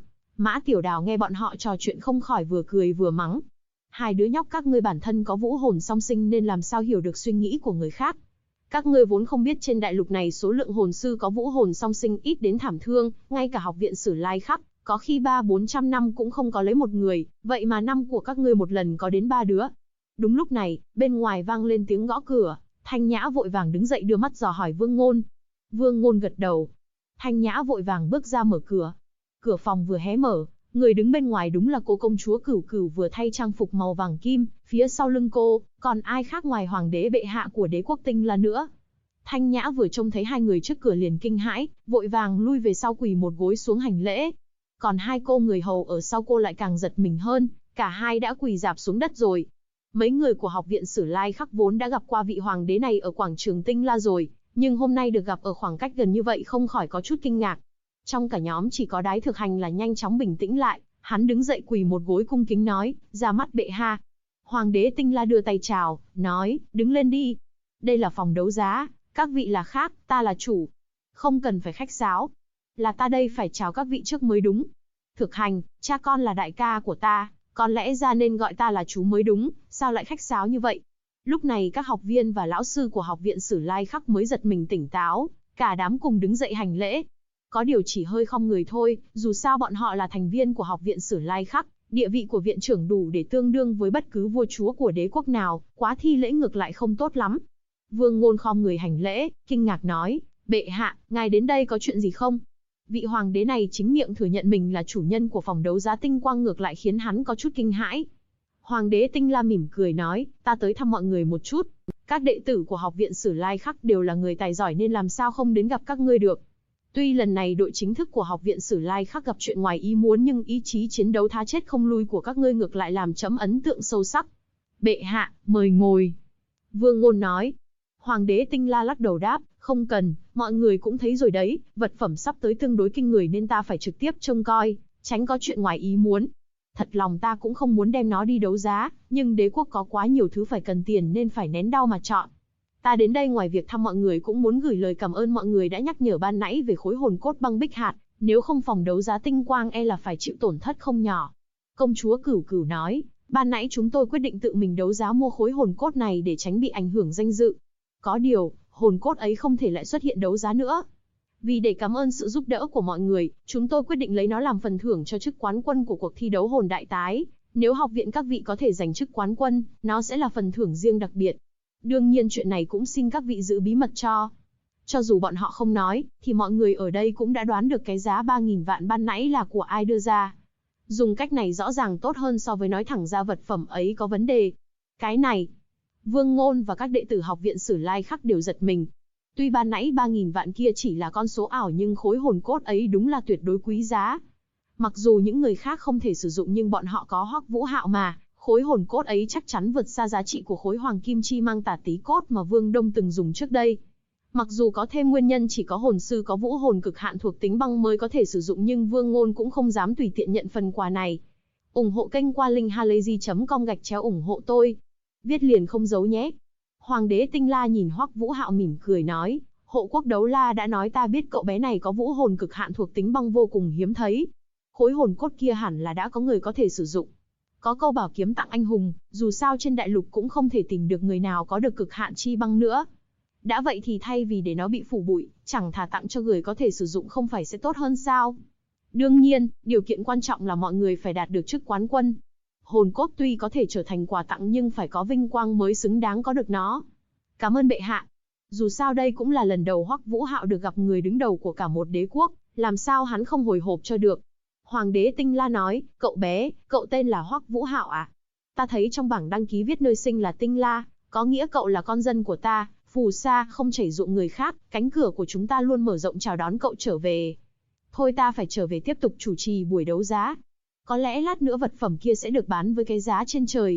Mã Tiểu Đào nghe bọn họ trò chuyện không khỏi vừa cười vừa mắng. Hai đứa nhóc các ngươi bản thân có vũ hồn song sinh nên làm sao hiểu được suy nghĩ của người khác. Các ngươi vốn không biết trên đại lục này số lượng hồn sư có vũ hồn song sinh ít đến thảm thương, ngay cả học viện Sử Lai Khắc, có khi 300-400 năm cũng không có lấy một người, vậy mà năm của các ngươi một lần có đến 3 đứa. Đúng lúc này, bên ngoài vang lên tiếng gõ cửa, Thanh Nhã vội vàng đứng dậy đưa mắt dò hỏi Vương Ngôn. Vương Ngôn gật đầu. Thanh Nhã vội vàng bước ra mở cửa. Cửa phòng vừa hé mở, người đứng bên ngoài đúng là cô công chúa Cửu Cửu vừa thay trang phục màu vàng kim, phía sau lưng cô, còn ai khác ngoài hoàng đế bệ hạ của đế quốc Tinh La nữa. Thanh Nhã vừa trông thấy hai người trước cửa liền kinh hãi, vội vàng lui về sau quỳ một gối xuống hành lễ. Còn hai cô người hầu ở sau cô lại càng giật mình hơn, cả hai đã quỳ rạp xuống đất rồi. Mấy người của học viện Sử Lai Khắc vốn đã gặp qua vị hoàng đế này ở quảng trường Tinh La rồi, nhưng hôm nay được gặp ở khoảng cách gần như vậy không khỏi có chút kinh ngạc. Trong cả nhóm chỉ có Đái Thực Hành là nhanh chóng bình tĩnh lại, hắn đứng dậy quỳ một gối cung kính nói, ra mắt bệ hạ. Hoàng đế Tinh La đưa tay chào, nói, đứng lên đi. Đây là phòng đấu giá, các vị là khác, ta là chủ. Không cần phải khách sáo. Là ta đây phải chào các vị trước mới đúng. Thực Hành, cha con là đại ca của ta, có lẽ ra nên gọi ta là chú mới đúng, sao lại khách sáo như vậy? Lúc này các học viên và lão sư của học viện Sử Lai Khắc mới giật mình tỉnh táo, cả đám cùng đứng dậy hành lễ. Có điều chỉ hơi khom người thôi, dù sao bọn họ là thành viên của học viện Sử Lai Khắc, địa vị của viện trưởng đủ để tương đương với bất cứ vua chúa của đế quốc nào, quá thi lễ ngược lại không tốt lắm. Vương Ngôn khom người hành lễ, kinh ngạc nói, bệ hạ, ngài đến đây có chuyện gì không? Vị hoàng đế này chính miệng thừa nhận mình là chủ nhân của phòng đấu giá Tinh Quang ngược lại khiến hắn có chút kinh hãi. Hoàng đế Tinh La mỉm cười nói, ta tới thăm mọi người một chút. Các đệ tử của học viện Sử Lai Khắc đều là người tài giỏi nên làm sao không đến gặp các ngươi được. Tuy lần này đội chính thức của học viện Sử Lai Khắc gặp chuyện ngoài ý muốn nhưng ý chí chiến đấu thà chết không lui của các ngươi ngược lại làm trẫm ấn tượng sâu sắc. Bệ hạ, mời ngồi. Vương Ngôn nói. Hoàng đế Tinh La lắc đầu đáp, không cần, mọi người cũng thấy rồi đấy, vật phẩm sắp tới tương đối kinh người nên ta phải trực tiếp trông coi, tránh có chuyện ngoài ý muốn. Thật lòng ta cũng không muốn đem nó đi đấu giá, nhưng đế quốc có quá nhiều thứ phải cần tiền nên phải nén đau mà chọn. Ta đến đây ngoài việc thăm mọi người cũng muốn gửi lời cảm ơn mọi người đã nhắc nhở ban nãy về khối hồn cốt băng bích hạt, nếu không phòng đấu giá Tinh Quang e là phải chịu tổn thất không nhỏ. Công chúa Cửu Cửu nói, ban nãy chúng tôi quyết định tự mình đấu giá mua khối hồn cốt này để tránh bị ảnh hưởng danh dự. Có điều, hồn cốt ấy không thể lại xuất hiện đấu giá nữa. Vì để cảm ơn sự giúp đỡ của mọi người, chúng tôi quyết định lấy nó làm phần thưởng cho chức quán quân của cuộc thi đấu hồn đại tái. Nếu học viện các vị có thể giành chức quán quân, nó sẽ là phần thưởng riêng đặc biệt. Đương nhiên chuyện này cũng xin các vị giữ bí mật cho. Cho dù bọn họ không nói, thì mọi người ở đây cũng đã đoán được cái giá 3.000 vạn ban nãy là của ai đưa ra. Dùng cách này rõ ràng tốt hơn so với nói thẳng ra vật phẩm ấy có vấn đề. Cái này, Vương Ngôn và các đệ tử học viện Sử Lai Khắc đều giật mình. Tuy ban nãy 3.000 vạn kia chỉ là con số ảo nhưng khối hồn cốt ấy đúng là tuyệt đối quý giá. Mặc dù những người khác không thể sử dụng nhưng bọn họ có Hoắc Vũ Hạo mà, khối hồn cốt ấy chắc chắn vượt xa giá trị của khối hoàng kim chi mang tà tí cốt mà Vương Đông từng dùng trước đây. Mặc dù có thêm nguyên nhân chỉ có hồn sư có vũ hồn cực hạn thuộc tính băng mới có thể sử dụng nhưng Vương Ngôn cũng không dám tùy tiện nhận phần quà này. Ủng hộ kênh qua linkhalazy.com/ủng hộ tôi. Viết liền không giấu nhé. Hoàng đế Tinh La nhìn Hoắc Vũ Hạo mỉm cười nói, hộ quốc Đấu La đã nói ta biết cậu bé này có vũ hồn cực hạn thuộc tính băng vô cùng hiếm thấy. Khối hồn cốt kia hẳn là đã có người có thể sử dụng. Có câu bảo kiếm tặng anh hùng, dù sao trên đại lục cũng không thể tìm được người nào có được cực hạn chi băng nữa. Đã vậy thì thay vì để nó bị phủ bụi, chẳng thà tặng cho người có thể sử dụng không phải sẽ tốt hơn sao? Đương nhiên, điều kiện quan trọng là mọi người phải đạt được chức quán quân. Hồn cốt tuy có thể trở thành quà tặng nhưng phải có vinh quang mới xứng đáng có được nó. Cảm ơn bệ hạ. Dù sao đây cũng là lần đầu Hoắc Vũ Hạo được gặp người đứng đầu của cả một đế quốc, làm sao hắn không hồi hộp cho được. Hoàng đế Tinh La nói, cậu bé, cậu tên là Hoắc Vũ Hạo à? Ta thấy trong bảng đăng ký viết nơi sinh là Tinh La, có nghĩa cậu là con dân của ta, phù sa không chảy ruộng người khác, cánh cửa của chúng ta luôn mở rộng chào đón cậu trở về. Thôi ta phải trở về tiếp tục chủ trì buổi đấu giá. Có lẽ lát nữa vật phẩm kia sẽ được bán với cái giá trên trời.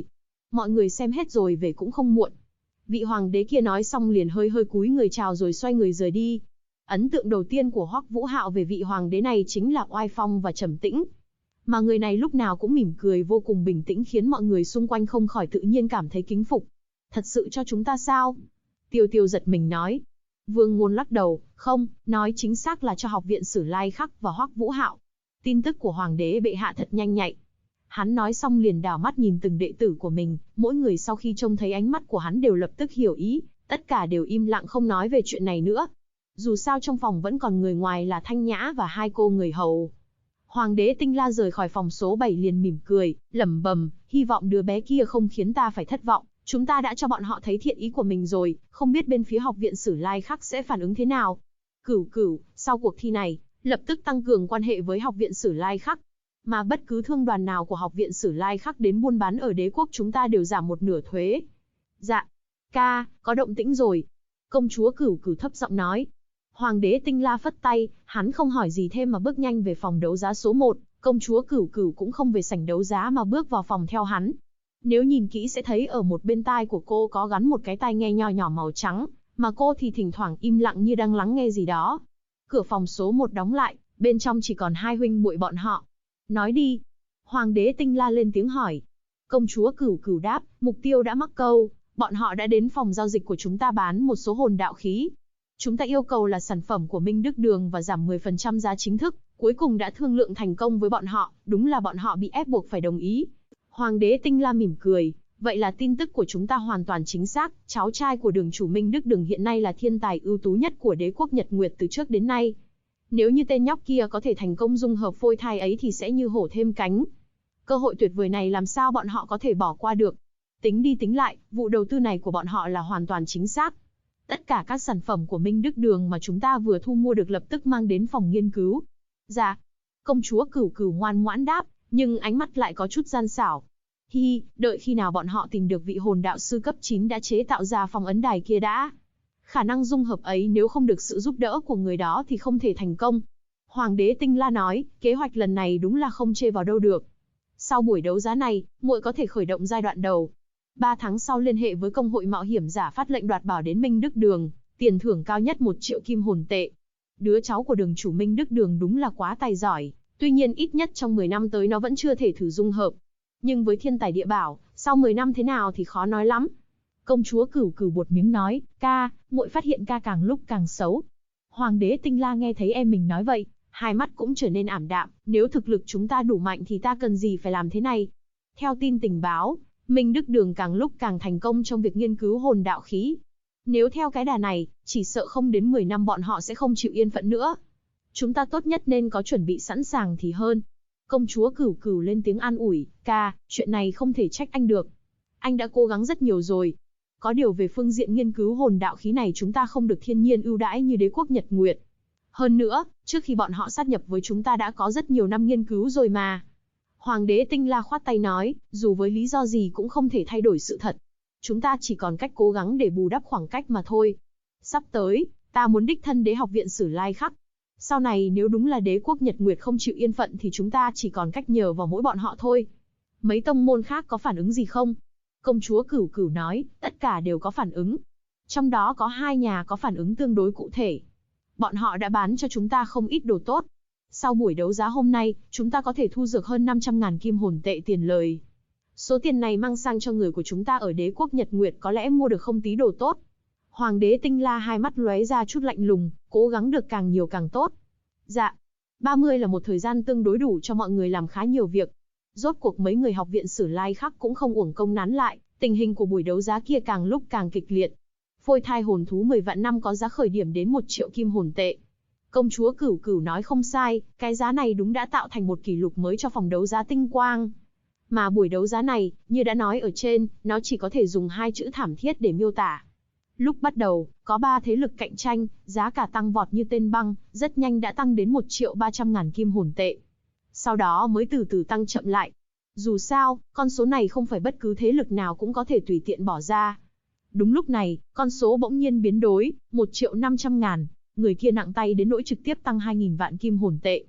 Mọi người xem hết rồi về cũng không muộn. Vị hoàng đế kia nói xong liền hơi hơi cúi người chào rồi xoay người rời đi. Ấn tượng đầu tiên của Hoắc Vũ Hạo về vị hoàng đế này chính là oai phong và trầm tĩnh. Mà người này lúc nào cũng mỉm cười vô cùng bình tĩnh khiến mọi người xung quanh không khỏi tự nhiên cảm thấy kính phục. Thật sự cho chúng ta sao? Tiêu Tiêu giật mình nói. Vương Ngôn lắc đầu, không, nói chính xác là cho học viện Sử Lai Khắc và Hoắc Vũ Hạo. Tin tức của hoàng đế bệ hạ thật nhanh nhạy. Hắn nói xong liền đảo mắt nhìn từng đệ tử của mình, mỗi người sau khi trông thấy ánh mắt của hắn đều lập tức hiểu ý, tất cả đều im lặng không nói về chuyện này nữa. Dù sao trong phòng vẫn còn người ngoài là Thanh Nhã và hai cô người hầu. Hoàng đế Tinh La rời khỏi phòng số 7 liền mỉm cười, lẩm bẩm, hy vọng đứa bé kia không khiến ta phải thất vọng. Chúng ta đã cho bọn họ thấy thiện ý của mình rồi, không biết bên phía học viện Sử Lai Khắc sẽ phản ứng thế nào. Cửu Cửu, sau cuộc thi này, lập tức tăng cường quan hệ với học viện Sử Lai Khắc. Mà bất cứ thương đoàn nào của học viện Sử Lai Khắc đến buôn bán ở đế quốc chúng ta đều giảm 1/2 thuế. Dạ, ca, có động tĩnh rồi. Công chúa Cửu Cửu thấp giọng nói. Hoàng đế Tinh La phất tay, hắn không hỏi gì thêm mà bước nhanh về phòng đấu giá số 1, công chúa Cửu Cửu cũng không về sảnh đấu giá mà bước vào phòng theo hắn. Nếu nhìn kỹ sẽ thấy ở một bên tai của cô có gắn một cái tai nghe nho nhỏ màu trắng, mà cô thì thỉnh thoảng im lặng như đang lắng nghe gì đó. Cửa phòng số 1 đóng lại, bên trong chỉ còn hai huynh muội bọn họ. Nói đi. Hoàng đế Tinh La lên tiếng hỏi. Công chúa Cửu Cửu đáp, mục tiêu đã mắc câu, bọn họ đã đến phòng giao dịch của chúng ta bán một số hồn đạo khí. Chúng ta yêu cầu là sản phẩm của Minh Đức Đường và giảm 10% giá chính thức, cuối cùng đã thương lượng thành công với bọn họ, đúng là bọn họ bị ép buộc phải đồng ý. Hoàng đế Tinh La mỉm cười, vậy là tin tức của chúng ta hoàn toàn chính xác, cháu trai của đường chủ Minh Đức Đường hiện nay là thiên tài ưu tú nhất của đế quốc Nhật Nguyệt từ trước đến nay. Nếu như tên nhóc kia có thể thành công dung hợp phôi thai ấy thì sẽ như hổ thêm cánh. Cơ hội tuyệt vời này làm sao bọn họ có thể bỏ qua được. Tính đi tính lại, vụ đầu tư này của bọn họ là hoàn toàn chính xác. Tất cả các sản phẩm của Minh Đức Đường mà chúng ta vừa thu mua được lập tức mang đến phòng nghiên cứu. Dạ. Công chúa Cửu Cửu ngoan ngoãn đáp, nhưng ánh mắt lại có chút gian xảo. Hi, đợi khi nào bọn họ tìm được vị hồn đạo sư cấp 9 đã chế tạo ra phong ấn đài kia đã. Khả năng dung hợp ấy nếu không được sự giúp đỡ của người đó thì không thể thành công. Hoàng đế Tinh La nói, kế hoạch lần này đúng là không chê vào đâu được. Sau buổi đấu giá này, muội có thể khởi động giai đoạn đầu. 3 tháng sau liên hệ với công hội mạo hiểm giả phát lệnh đoạt bảo đến Minh Đức Đường, tiền thưởng cao nhất 1 triệu kim hồn tệ. Đứa cháu của đường chủ Minh Đức Đường đúng là quá tài giỏi, tuy nhiên ít nhất trong 10 năm tới nó vẫn chưa thể thử dung hợp. Nhưng với thiên tài địa bảo, sau 10 năm thế nào thì khó nói lắm. Công chúa Cửu Cửu buột miếng nói, ca, muội phát hiện ca càng lúc càng xấu. Hoàng đế Tinh La nghe thấy em mình nói vậy, hai mắt cũng trở nên ảm đạm, nếu thực lực chúng ta đủ mạnh thì ta cần gì phải làm thế này. Theo tin tình báo, Minh Đức Đường càng lúc càng thành công trong việc nghiên cứu hồn đạo khí. Nếu theo cái đà này, chỉ sợ không đến 10 năm bọn họ sẽ không chịu yên phận nữa. Chúng ta tốt nhất nên có chuẩn bị sẵn sàng thì hơn. Công chúa Cửu Cửu lên tiếng an ủi, ca, chuyện này không thể trách anh được. Anh đã cố gắng rất nhiều rồi. Có điều về phương diện nghiên cứu hồn đạo khí này chúng ta không được thiên nhiên ưu đãi như đế quốc Nhật Nguyệt. Hơn nữa, trước khi bọn họ sát nhập với chúng ta đã có rất nhiều năm nghiên cứu rồi mà. Hoàng đế Tinh La khoát tay nói, dù với lý do gì cũng không thể thay đổi sự thật. Chúng ta chỉ còn cách cố gắng để bù đắp khoảng cách mà thôi. Sắp tới, ta muốn đích thân đế học viện Sử Lai Khắc. Sau này nếu đúng là đế quốc Nhật Nguyệt không chịu yên phận thì chúng ta chỉ còn cách nhờ vào mỗi bọn họ thôi. Mấy tông môn khác có phản ứng gì không? Công chúa Cửu Cửu nói, tất cả đều có phản ứng. Trong đó có 2 nhà có phản ứng tương đối cụ thể. Bọn họ đã bán cho chúng ta không ít đồ tốt. Sau buổi đấu giá hôm nay, chúng ta có thể thu được hơn 500.000 kim hồn tệ tiền lời. Số tiền này mang sang cho người của chúng ta ở đế quốc Nhật Nguyệt có lẽ mua được không tí đồ tốt. Hoàng đế Tinh La hai mắt lóe ra chút lạnh lùng, cố gắng được càng nhiều càng tốt. Dạ, 30 là một thời gian tương đối đủ cho mọi người làm khá nhiều việc. Rốt cuộc mấy người học viện Sử Lai Khắc cũng không uổng công nán lại, tình hình của buổi đấu giá kia càng lúc càng kịch liệt. Phôi thai hồn thú 10 vạn năm có giá khởi điểm đến 1 triệu kim hồn tệ. Công chúa Cửu Cửu nói không sai, cái giá này đúng đã tạo thành một kỷ lục mới cho phòng đấu giá Tinh Quang. Mà buổi đấu giá này, như đã nói ở trên, nó chỉ có thể dùng 2 chữ thảm thiết để miêu tả. Lúc bắt đầu, có 3 thế lực cạnh tranh, giá cả tăng vọt như tên băng, rất nhanh đã tăng đến 1.300.000 kim hồn tệ. Sau đó mới từ từ tăng chậm lại. Dù sao, con số này không phải bất cứ thế lực nào cũng có thể tùy tiện bỏ ra. Đúng lúc này, con số bỗng nhiên biến đổi, 1.500.000, người kia nặng tay đến nỗi trực tiếp tăng 2.000 vạn kim hồn tệ.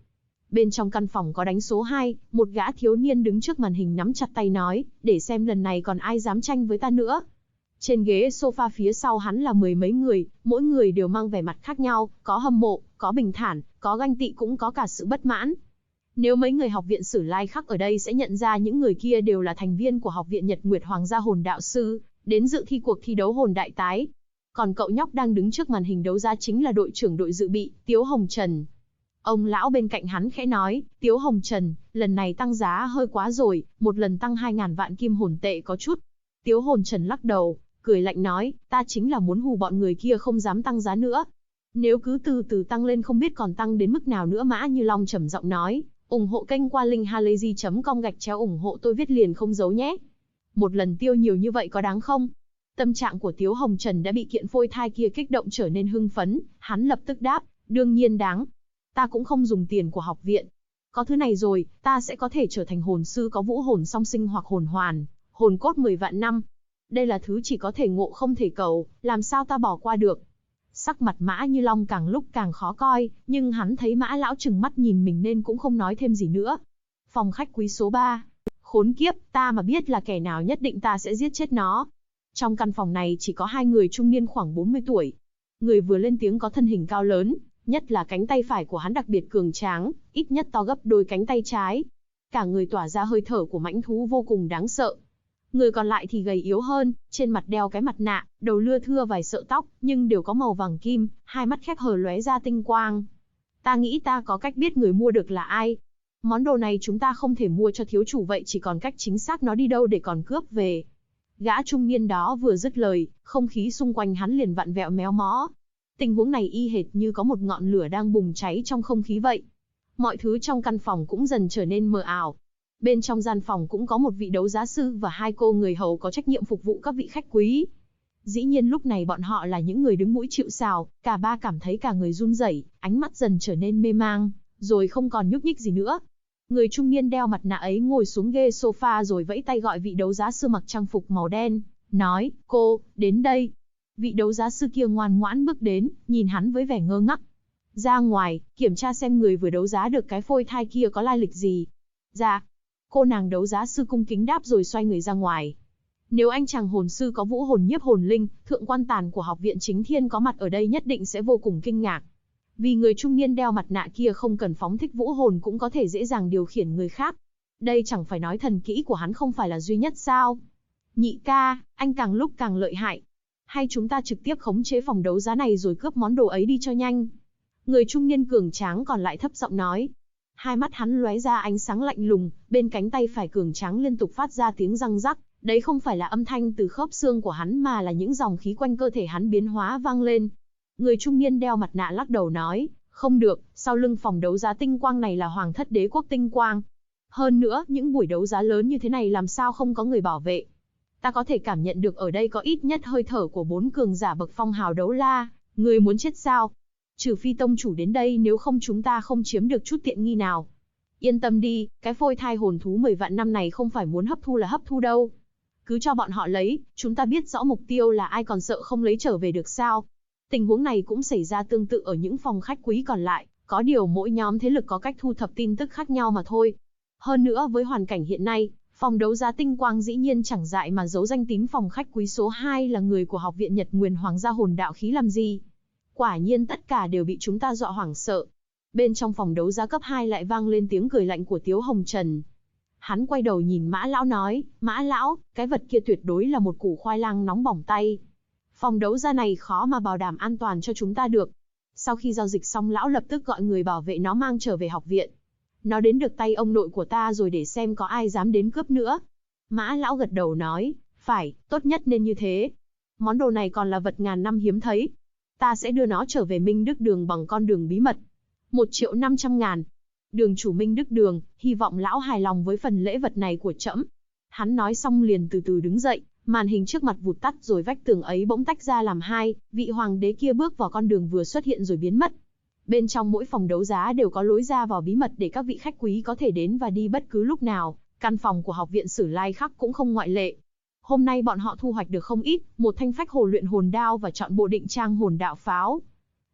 Bên trong căn phòng có đánh số 2, một gã thiếu niên đứng trước màn hình nắm chặt tay nói, để xem lần này còn ai dám tranh với ta nữa. Trên ghế sofa phía sau hắn là mười mấy người, mỗi người đều mang vẻ mặt khác nhau, có hâm mộ, có bình thản, có ganh tị cũng có cả sự bất mãn. Nếu mấy người học viện Sử Lai Khắc ở đây sẽ nhận ra những người kia đều là thành viên của học viện Nhật Nguyệt Hoàng gia hồn đạo sư, đến dự thi cuộc thi đấu hồn đại tái. Còn cậu nhóc đang đứng trước màn hình đấu giá chính là đội trưởng đội dự bị, Tiếu Hồng Trần. Ông lão bên cạnh hắn khẽ nói, Tiếu Hồng Trần, lần này tăng giá hơi quá rồi, một lần tăng 2.000 vạn kim hồn tệ có chút. Tiếu Hồng Trần lắc đầu, cười lạnh nói, ta chính là muốn hù bọn người kia không dám tăng giá nữa. Nếu cứ từ từ tăng lên không biết còn tăng đến mức nào nữa. Mã Như Long trầm giọng nói, ủng hộ kênh qua link halayzi.com ủng hộ tôi viết liền không giấu nhé. Một lần tiêu nhiều như vậy có đáng không? Tâm trạng của Tiếu Hồng Trần đã bị kiện phôi thai kia kích động trở nên hưng phấn, hắn lập tức đáp, đương nhiên đáng. Ta cũng không dùng tiền của học viện. Có thứ này rồi, ta sẽ có thể trở thành hồn sư có vũ hồn song sinh hoặc hồn hoàn, hồn cốt 10 vạn năm. Đây là thứ chỉ có thể ngộ không thể cầu, làm sao ta bỏ qua được. Sắc mặt Mã Như Long càng lúc càng khó coi, nhưng hắn thấy Mã lão trừng mắt nhìn mình nên cũng không nói thêm gì nữa. Phòng khách quý số 3. Khốn kiếp, ta mà biết là kẻ nào nhất định ta sẽ giết chết nó. Trong căn phòng này chỉ có hai người trung niên khoảng 40 tuổi. Người vừa lên tiếng có thân hình cao lớn, nhất là cánh tay phải của hắn đặc biệt cường tráng, ít nhất to gấp đôi cánh tay trái. Cả người tỏa ra hơi thở của mãnh thú vô cùng đáng sợ. Người còn lại thì gầy yếu hơn, trên mặt đeo cái mặt nạ, đầu lưa thưa vài sợi tóc, nhưng đều có màu vàng kim, hai mắt khép hờ lóe ra tinh quang. Ta nghĩ ta có cách biết người mua được là ai. Món đồ này chúng ta không thể mua cho thiếu chủ, vậy chỉ còn cách chính xác nó đi đâu để còn cướp về. Gã trung niên đó vừa dứt lời, không khí xung quanh hắn liền vặn vẹo méo mó. Tình huống này y hệt như có một ngọn lửa đang bùng cháy trong không khí vậy. Mọi thứ trong căn phòng cũng dần trở nên mờ ảo. Bên trong gian phòng cũng có một vị đấu giá sư và hai cô người hầu có trách nhiệm phục vụ các vị khách quý. Dĩ nhiên lúc này bọn họ là những người đứng mũi chịu sào, cả ba cảm thấy cả người run rẩy, ánh mắt dần trở nên mê mang, rồi không còn nhúc nhích gì nữa. Người trung niên đeo mặt nạ ấy ngồi xuống ghế sofa rồi vẫy tay gọi vị đấu giá sư mặc trang phục màu đen, nói, cô, đến đây. Vị đấu giá sư kia ngoan ngoãn bước đến, nhìn hắn với vẻ ngơ ngác. Ra ngoài, kiểm tra xem người vừa đấu giá được cái phôi thai kia có lai lịch gì. Dạ. Cô nàng đấu giá sư cung kính đáp rồi xoay người ra ngoài. Nếu anh chàng hồn sư có vũ hồn nhiếp hồn linh, thượng quan tàn của học viện Chính Thiên có mặt ở đây nhất định sẽ vô cùng kinh ngạc. Vì người trung niên đeo mặt nạ kia không cần phóng thích vũ hồn cũng có thể dễ dàng điều khiển người khác. Đây chẳng phải nói thần kỹ của hắn không phải là duy nhất sao? Nhị ca, anh càng lúc càng lợi hại. Hay chúng ta trực tiếp khống chế phòng đấu giá này rồi cướp món đồ ấy đi cho nhanh. Người trung niên cường tráng còn lại thấp giọng nói. Hai mắt hắn lóe ra ánh sáng lạnh lùng, bên cánh tay phải cường tráng liên tục phát ra tiếng răng rắc. Đấy không phải là âm thanh từ khớp xương của hắn mà là những dòng khí quanh cơ thể hắn biến hóa vang lên. Người trung niên đeo mặt nạ lắc đầu nói, không được, sau lưng phòng đấu giá tinh quang này là Hoàng thất đế quốc tinh quang. Hơn nữa, những buổi đấu giá lớn như thế này làm sao không có người bảo vệ. Ta có thể cảm nhận được ở đây có ít nhất hơi thở của 4 cường giả bậc phong hào đấu la, người muốn chết sao? Trừ phi tông chủ đến đây, nếu không chúng ta không chiếm được chút tiện nghi nào. Yên tâm đi, cái phôi thai hồn thú 10 vạn năm này không phải muốn hấp thu là hấp thu đâu. Cứ cho bọn họ lấy, chúng ta biết rõ mục tiêu là ai còn sợ không lấy trở về được sao. Tình huống này cũng xảy ra tương tự ở những phòng khách quý còn lại, có điều mỗi nhóm thế lực có cách thu thập tin tức khác nhau mà thôi. Hơn nữa với hoàn cảnh hiện nay, phòng đấu giá tinh quang dĩ nhiên chẳng dại mà giấu danh tính phòng khách quý số 2 là người của học viện Nhật Nguyên Hoàng gia hồn đạo khí làm gì. Quả nhiên tất cả đều bị chúng ta dọa hoảng sợ. Bên trong phòng đấu giá cấp 2 lại vang lên tiếng cười lạnh của Tiếu Hồng Trần. Hắn quay đầu nhìn Mã Lão nói, Mã Lão, cái vật kia tuyệt đối là một củ khoai lang nóng bỏng tay. Phòng đấu giá này khó mà bảo đảm an toàn cho chúng ta được. Sau khi giao dịch xong Lão lập tức gọi người bảo vệ nó mang trở về học viện. Nó đến được tay ông nội của ta rồi để xem có ai dám đến cướp nữa. Mã Lão gật đầu nói, phải, tốt nhất nên như thế. Món đồ này còn là vật ngàn năm hiếm thấy. Ta sẽ đưa nó trở về Minh Đức Đường bằng con đường bí mật. 1.500.000. Đường chủ Minh Đức Đường, hy vọng lão hài lòng với phần lễ vật này của trẫm. Hắn nói xong liền từ từ đứng dậy, màn hình trước mặt vụt tắt rồi vách tường ấy bỗng tách ra làm hai, vị hoàng đế kia bước vào con đường vừa xuất hiện rồi biến mất. Bên trong mỗi phòng đấu giá đều có lối ra vào bí mật để các vị khách quý có thể đến và đi bất cứ lúc nào, căn phòng của học viện Sử Lai Khắc cũng không ngoại lệ. Hôm nay bọn họ thu hoạch được không ít, một thanh phách hồ luyện hồn đao và chọn bộ định trang hồn đạo pháo.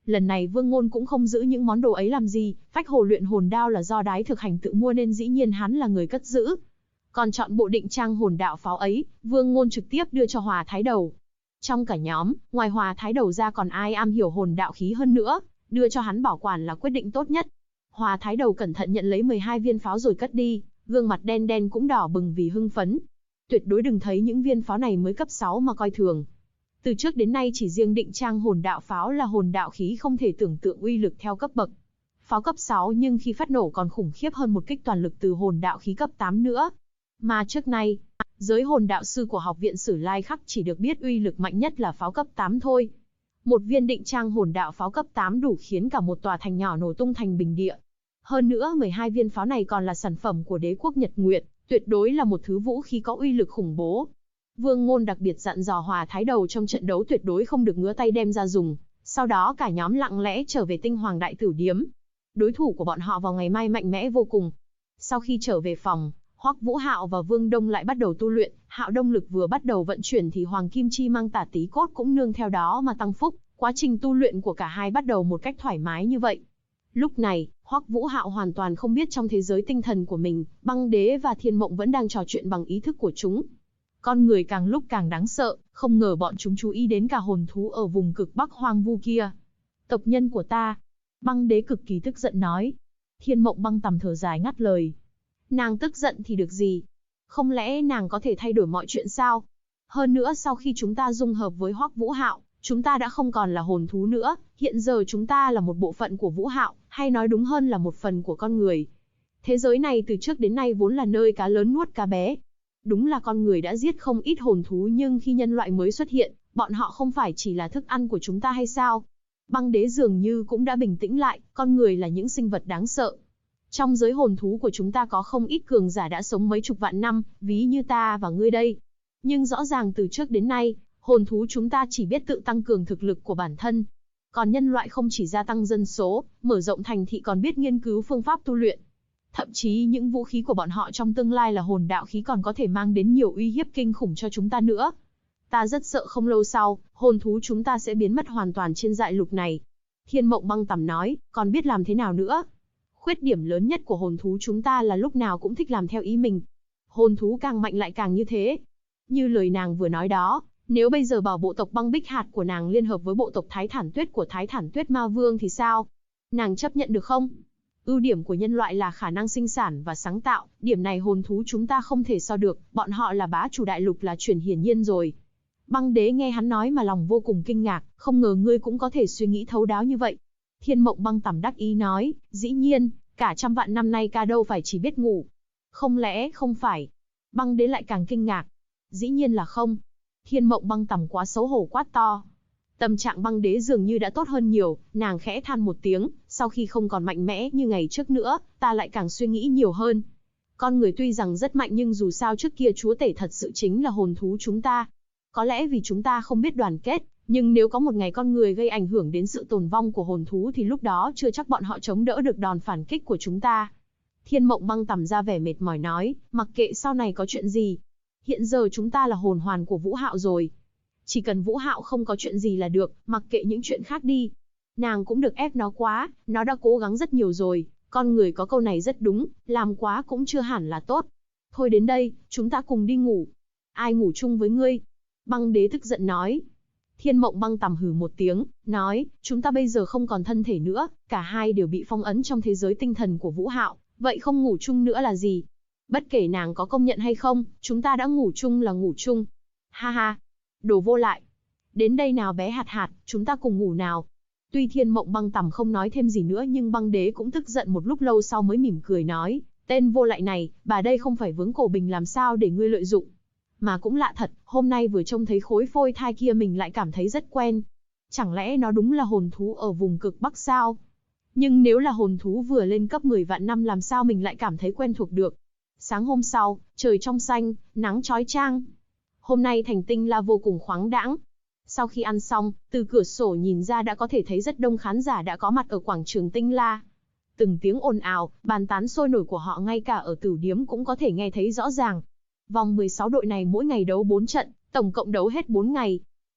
Lần này Vương Ngôn cũng không giữ những món đồ ấy làm gì, phách hồ luyện hồn đao là do Đái Thực Hành tự mua nên dĩ nhiên hắn là người cất giữ. Còn chọn bộ định trang hồn đạo pháo ấy, Vương Ngôn trực tiếp đưa cho Hòa Thái Đầu. Trong cả nhóm, ngoài Hòa Thái Đầu ra còn ai am hiểu hồn đạo khí hơn nữa, đưa cho hắn bảo quản là quyết định tốt nhất. Hòa Thái Đầu cẩn thận nhận lấy 12 viên pháo rồi cất đi, gương mặt đen đen cũng đỏ bừng vì hưng phấn. Tuyệt đối đừng thấy những viên pháo này mới cấp 6 mà coi thường. Từ trước đến nay chỉ riêng định trang hồn đạo pháo là hồn đạo khí không thể tưởng tượng uy lực theo cấp bậc. Pháo cấp 6 nhưng khi phát nổ còn khủng khiếp hơn một kích toàn lực từ hồn đạo khí cấp 8 nữa. Mà trước nay, giới hồn đạo sư của học viện Sử Lai Khắc chỉ được biết uy lực mạnh nhất là pháo cấp 8 thôi. Một viên định trang hồn đạo pháo cấp 8 đủ khiến cả một tòa thành nhỏ nổ tung thành bình địa. Hơn nữa 12 viên pháo này còn là sản phẩm của đế quốc Nhật Nguyệt, tuyệt đối là một thứ vũ khí có uy lực khủng bố. Vương Ngôn đặc biệt dặn dò Hòa Thái Đầu trong trận đấu tuyệt đối không được ngứa tay đem ra dùng, sau đó cả nhóm lặng lẽ trở về Tinh Hoàng Đại Tử Điếm. Đối thủ của bọn họ vào ngày mai mạnh mẽ vô cùng. Sau khi trở về phòng, Hoắc Vũ Hạo và Vương Đông lại bắt đầu tu luyện, Hạo Đông lực vừa bắt đầu vận chuyển thì Hoàng Kim Chi mang tả tí cốt cũng nương theo đó mà tăng phúc, quá trình tu luyện của cả hai bắt đầu một cách thoải mái như vậy. Lúc này, Hoắc Vũ Hạo hoàn toàn không biết trong thế giới tinh thần của mình, Băng Đế và Thiên Mộng vẫn đang trò chuyện bằng ý thức của chúng. Con người càng lúc càng đáng sợ, không ngờ bọn chúng chú ý đến cả hồn thú ở vùng cực Bắc hoang vu kia. Tộc nhân của ta. Băng Đế cực kỳ tức giận nói. Thiên Mộng Băng tầm thở dài ngắt lời. Nàng tức giận thì được gì? Không lẽ nàng có thể thay đổi mọi chuyện sao? Hơn nữa sau khi chúng ta dung hợp với Hoắc Vũ Hạo, chúng ta đã không còn là hồn thú nữa, hiện giờ chúng ta là một bộ phận của Vũ Hạo, hay nói đúng hơn là một phần của con người. Thế giới này từ trước đến nay vốn là nơi cá lớn nuốt cá bé. Đúng là con người đã giết không ít hồn thú nhưng khi nhân loại mới xuất hiện, bọn họ không phải chỉ là thức ăn của chúng ta hay sao? Băng Đế dường như cũng đã bình tĩnh lại, con người là những sinh vật đáng sợ. Trong giới hồn thú của chúng ta có không ít cường giả đã sống mấy chục vạn năm, ví như ta và ngươi đây. Nhưng rõ ràng từ trước đến nay, hồn thú chúng ta chỉ biết tự tăng cường thực lực của bản thân. Còn nhân loại không chỉ gia tăng dân số, mở rộng thành thị còn biết nghiên cứu phương pháp tu luyện. Thậm chí những vũ khí của bọn họ trong tương lai là hồn đạo khí còn có thể mang đến nhiều uy hiếp kinh khủng cho chúng ta nữa. Ta rất sợ không lâu sau, hồn thú chúng ta sẽ biến mất hoàn toàn trên dại lục này. Thiên Mộng Băng tầm nói, còn biết làm thế nào nữa? Khuyết điểm lớn nhất của hồn thú chúng ta là lúc nào cũng thích làm theo ý mình. Hồn thú càng mạnh lại càng như thế. Như lời nàng vừa nói đó, nếu bây giờ bảo bộ tộc Băng Bích Hạt của nàng liên hợp với bộ tộc Thái Thản Tuyết của Thái Thản Tuyết Ma Vương thì sao? Nàng chấp nhận được không? Ưu điểm của nhân loại là khả năng sinh sản và sáng tạo, điểm này hồn thú chúng ta không thể so được, bọn họ là bá chủ đại lục là chuyện hiển nhiên rồi. Băng Đế nghe hắn nói mà lòng vô cùng kinh ngạc, không ngờ ngươi cũng có thể suy nghĩ thấu đáo như vậy. Thiên Mộng Băng tầm đắc ý nói, dĩ nhiên, cả trăm vạn năm nay ca đâu phải chỉ biết ngủ. Không lẽ không phải? Băng Đế lại càng kinh ngạc. Dĩ nhiên là không. Thiên Mộng Băng tầm quá xấu hổ quát to. Tâm trạng Băng Đế dường như đã tốt hơn nhiều, nàng khẽ than một tiếng, sau khi không còn mạnh mẽ như ngày trước nữa, ta lại càng suy nghĩ nhiều hơn. Con người tuy rằng rất mạnh nhưng dù sao trước kia chúa tể thật sự chính là hồn thú chúng ta. Có lẽ vì chúng ta không biết đoàn kết, nhưng nếu có một ngày con người gây ảnh hưởng đến sự tồn vong của hồn thú thì lúc đó chưa chắc bọn họ chống đỡ được đòn phản kích của chúng ta. Thiên Mộng Băng tầm ra vẻ mệt mỏi nói, mặc kệ sau này có chuyện gì. Hiện giờ chúng ta là hồn hoàn của Vũ Hạo rồi. Chỉ cần Vũ Hạo không có chuyện gì là được, mặc kệ những chuyện khác đi. Nàng cũng được ép nó quá, nó đã cố gắng rất nhiều rồi, con người có câu này rất đúng, làm quá cũng chưa hẳn là tốt. Thôi đến đây, chúng ta cùng đi ngủ. Ai ngủ chung với ngươi? Băng Đế tức giận nói. Thiên Mộng Băng tầm hừ một tiếng, nói, chúng ta bây giờ không còn thân thể nữa, cả hai đều bị phong ấn trong thế giới tinh thần của Vũ Hạo, vậy không ngủ chung nữa là gì? Bất kể nàng có công nhận hay không, chúng ta đã ngủ chung là ngủ chung. Ha ha, đồ vô lại. Đến đây nào bé hạt hạt, chúng ta cùng ngủ nào. Tuy Thiên Mộng Băng tầm không nói thêm gì nữa nhưng Băng Đế cũng tức giận một lúc lâu sau mới mỉm cười nói, tên vô lại này, bà đây không phải vướng cổ bình làm sao để ngươi lợi dụng. Mà cũng lạ thật, hôm nay vừa trông thấy khối phôi thai kia mình lại cảm thấy rất quen. Chẳng lẽ nó đúng là hồn thú ở vùng cực Bắc sao? Nhưng nếu là hồn thú vừa lên cấp 10 vạn năm làm sao mình lại cảm thấy quen thuộc được. Sáng hôm sau, trời trong xanh, nắng chói chang. Hôm nay thành Tinh La vô cùng khoáng đãng. Sau khi ăn xong, từ cửa sổ nhìn ra đã có thể thấy rất đông khán giả đã có mặt ở quảng trường Tinh La. Từng tiếng ồn ào, bàn tán sôi nổi của họ ngay cả ở tử điếm cũng có thể nghe thấy rõ ràng. Vòng 16 đội này mỗi ngày đấu 4 trận, tổng cộng đấu hết 4 ngày.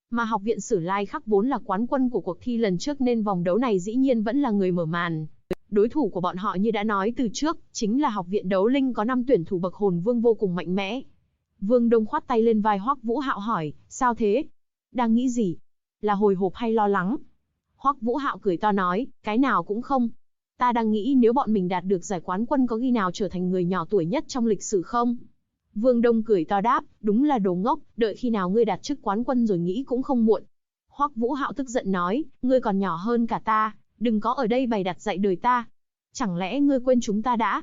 Mà học viện Sử Lai Khắc vốn là quán quân của cuộc thi lần trước nên vòng đấu này dĩ nhiên vẫn là người mở màn. Đối thủ của bọn họ như đã nói từ trước, chính là học viện Đấu Linh có 5 tuyển thủ bậc hồn vương vô cùng mạnh mẽ. Vương Đông khoát tay lên vai Hoắc Vũ Hạo hỏi, sao thế? Đang nghĩ gì? Là hồi hộp hay lo lắng? Hoắc Vũ Hạo cười to nói, cái nào cũng không. Ta đang nghĩ nếu bọn mình đạt được giải quán quân có khi nào trở thành người nhỏ tuổi nhất trong lịch sử không? Vương Đông cười to đáp, đúng là đồ ngốc, đợi khi nào ngươi đạt chức quán quân rồi nghĩ cũng không muộn. Hoắc Vũ Hạo tức giận nói, ngươi còn nhỏ hơn cả ta, đừng có ở đây bày đặt dạy đời ta. Chẳng lẽ ngươi quên chúng ta đã?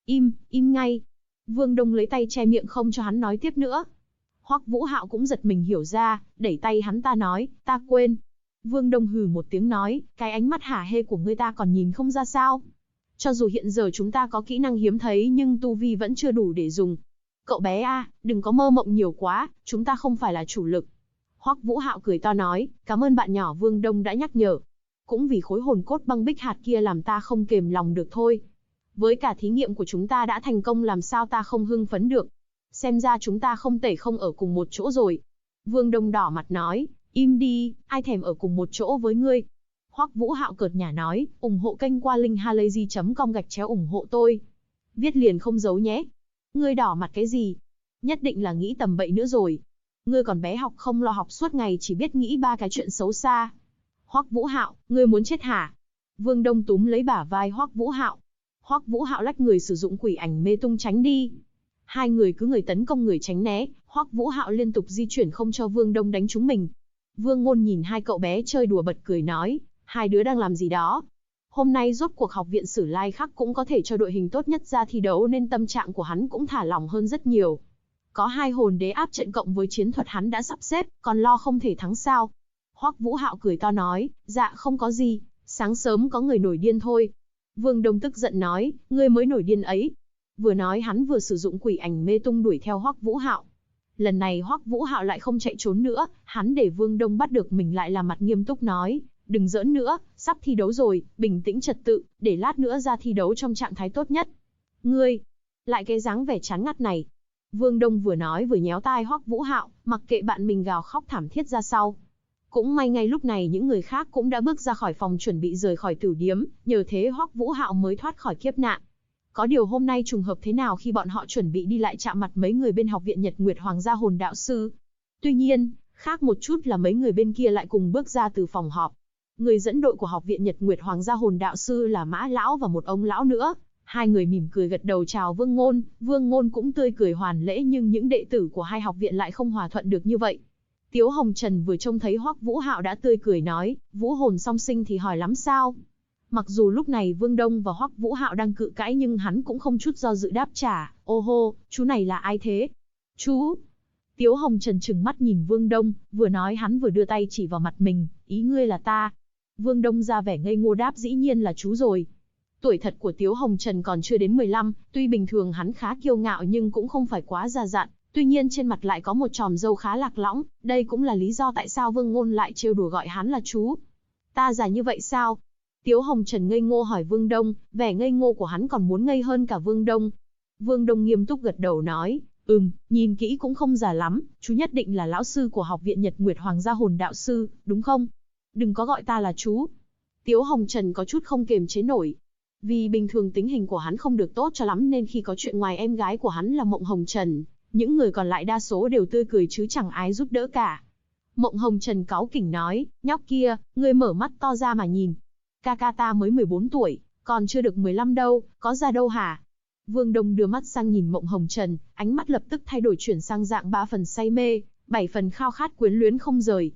Im ngay. Vương Đông lấy tay che miệng không cho hắn nói tiếp nữa. Hoắc Vũ Hạo cũng giật mình hiểu ra, đẩy tay hắn ta nói, ta quên. Vương Đông hừ một tiếng nói, cái ánh mắt hả hê của ngươi ta còn nhìn không ra sao? Cho dù hiện giờ chúng ta có kỹ năng hiếm thấy nhưng tu vi vẫn chưa đủ để dùng. Cậu bé a, đừng có mơ mộng nhiều quá, chúng ta không phải là chủ lực. Hoắc Vũ Hạo cười to nói, cảm ơn bạn nhỏ Vương Đông đã nhắc nhở. Cũng vì khối hồn cốt băng bích hạt kia làm ta không kềm lòng được thôi. Với cả thí nghiệm của chúng ta đã thành công làm sao ta không hưng phấn được. Xem ra chúng ta không thể không ở cùng một chỗ rồi. Vương Đông đỏ mặt nói, im đi, ai thèm ở cùng một chỗ với ngươi. Hoắc Vũ Hạo cợt nhả nói, ủng hộ kênh qua link halayzi.com ủng hộ tôi. Viết liền không giấu nhé. Ngươi đỏ mặt cái gì? Nhất định là nghĩ tầm bậy nữa rồi. Ngươi còn bé học không lo học suốt ngày chỉ biết nghĩ ba cái chuyện xấu xa. Hoắc Vũ Hạo, ngươi muốn chết hả? Vương Đông túm lấy bả vai Hoắc Vũ Hạo. Hoắc Vũ Hạo lách người sử dụng quỷ ảnh mê tung tránh đi. Hai người cứ người tấn công người tránh né, Hoắc Vũ Hạo liên tục di chuyển không cho Vương Đông đánh trúng mình. Vương Ngôn nhìn hai cậu bé chơi đùa bật cười nói, hai đứa đang làm gì đó? Hôm nay rốt cuộc học viện Sử Lai Khắc cũng có thể cho đội hình tốt nhất ra thi đấu nên tâm trạng của hắn cũng thả lỏng hơn rất nhiều. Có hai hồn đế áp trận cộng với chiến thuật hắn đã sắp xếp, còn lo không thể thắng sao? Hoắc Vũ Hạo cười to nói, dạ không có gì, sáng sớm có người nổi điên thôi. Vương Đông tức giận nói, ngươi mới nổi điên ấy. Vừa nói hắn vừa sử dụng quỷ ảnh mê tung đuổi theo Hoắc Vũ Hạo. Lần này Hoắc Vũ Hạo lại không chạy trốn nữa, hắn để Vương Đông bắt được mình lại là mặt nghiêm túc nói, đừng giỡn nữa, sắp thi đấu rồi, bình tĩnh trật tự, để lát nữa ra thi đấu trong trạng thái tốt nhất. Ngươi, lại cái dáng vẻ chán ngắt này. Vương Đông vừa nói vừa nhéo tai Hoắc Vũ Hạo, mặc kệ bạn mình gào khóc thảm thiết ra sau. Cũng may ngay lúc này những người khác cũng đã bước ra khỏi phòng chuẩn bị rời khỏi tử điếm, nhờ thế Hoắc Vũ Hạo mới thoát khỏi kiếp nạn. Có điều hôm nay trùng hợp thế nào khi bọn họ chuẩn bị đi lại chạm mặt mấy người bên học viện Nhật Nguyệt Hoàng gia hồn đạo sư. Tuy nhiên, khác một chút là mấy người bên kia lại cùng bước ra từ phòng họp. Người dẫn đội của học viện Nhật Nguyệt Hoàng gia hồn đạo sư là Mã lão và một ông lão nữa. Hai người mỉm cười gật đầu chào Vương Ngôn, Vương Ngôn cũng tươi cười hoàn lễ nhưng những đệ tử của hai học viện lại không hòa thuận được như vậy. Tiếu Hồng Trần vừa trông thấy Hoắc Vũ Hạo đã tươi cười nói, vũ hồn song sinh thì hỏi lắm sao? Mặc dù lúc này Vương Đông và Hoắc Vũ Hạo đang cự cãi nhưng hắn cũng không chút do dự đáp trả, ô hô, chú này là ai thế? Chú! Tiếu Hồng Trần trừng mắt nhìn Vương Đông, vừa nói hắn vừa đưa tay chỉ vào mặt mình, ý ngươi là ta. Vương Đông ra vẻ ngây ngô đáp dĩ nhiên là chú rồi. Tuổi thật của Tiếu Hồng Trần còn chưa đến 15, tuy bình thường hắn khá kiêu ngạo nhưng cũng không phải quá già dặn, tuy nhiên trên mặt lại có một chòm râu khá lạc lõng, đây cũng là lý do tại sao Vương Ngôn lại trêu đùa gọi hắn là chú. Ta già như vậy sao? Tiếu Hồng Trần ngây ngô hỏi Vương Đông, vẻ ngây ngô của hắn còn muốn ngây hơn cả Vương Đông. Vương Đông nghiêm túc gật đầu nói, nhìn kỹ cũng không già lắm, chú nhất định là lão sư của học viện Nhật Nguyệt Hoàng gia hồn đạo sư, đúng không? Đừng có gọi ta là chú. Tiếu Hồng Trần có chút không kiềm chế nổi. Vì bình thường tính hình của hắn không được tốt cho lắm nên khi có chuyện ngoài em gái của hắn là Mộng Hồng Trần, những người còn lại đa số đều tươi cười chứ chẳng ai giúp đỡ cả. Mộng Hồng Trần cáu kỉnh nói, nhóc kia, ngươi mở mắt to ra mà nhìn. Ca ca ta mới 14 tuổi, còn chưa được 15 đâu, có ra đâu hả? Vương Đông đưa mắt sang nhìn Mộng Hồng Trần, ánh mắt lập tức thay đổi chuyển sang dạng 3 phần say mê, 7 phần khao khát quyến luyến không rời.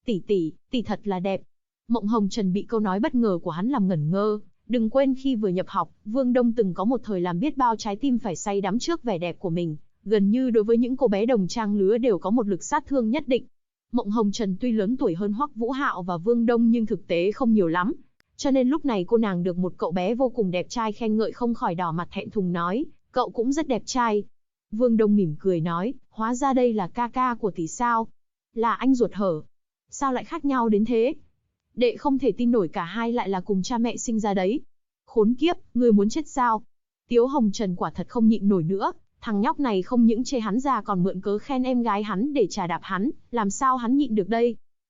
Tỷ thật là đẹp. Mộng Hồng Trần bị câu nói bất ngờ của hắn làm ngẩn ngơ. Đừng quên khi vừa nhập học, Vương Đông từng có một thời làm biết bao trái tim phải say đắm trước vẻ đẹp của mình. Gần như đối với những cô bé đồng trang lứa đều có một lực sát thương nhất định. Mộng Hồng Trần tuy lớn tuổi hơn Hoắc Vũ Hạo và Vương Đông nhưng thực tế không nhiều lắm. Cho nên lúc này cô nàng được một cậu bé vô cùng đẹp trai khen ngợi không khỏi đỏ mặt thẹn thùng nói, cậu cũng rất đẹp trai. Vương Đông mỉm cười nói, hóa ra đây là ca ca của tỷ sao? Là anh ruột hở? Sao lại khác nhau đến thế? Đệ không thể tin nổi cả hai lại là cùng cha mẹ sinh ra đấy. Khốn kiếp, ngươi muốn chết sao? Tiếu Hồng Trần quả thật không nhịn nổi nữa, thằng nhóc này không những chê hắn già còn mượn cớ khen em gái hắn để trà đạp hắn, làm sao hắn nhịn được đây?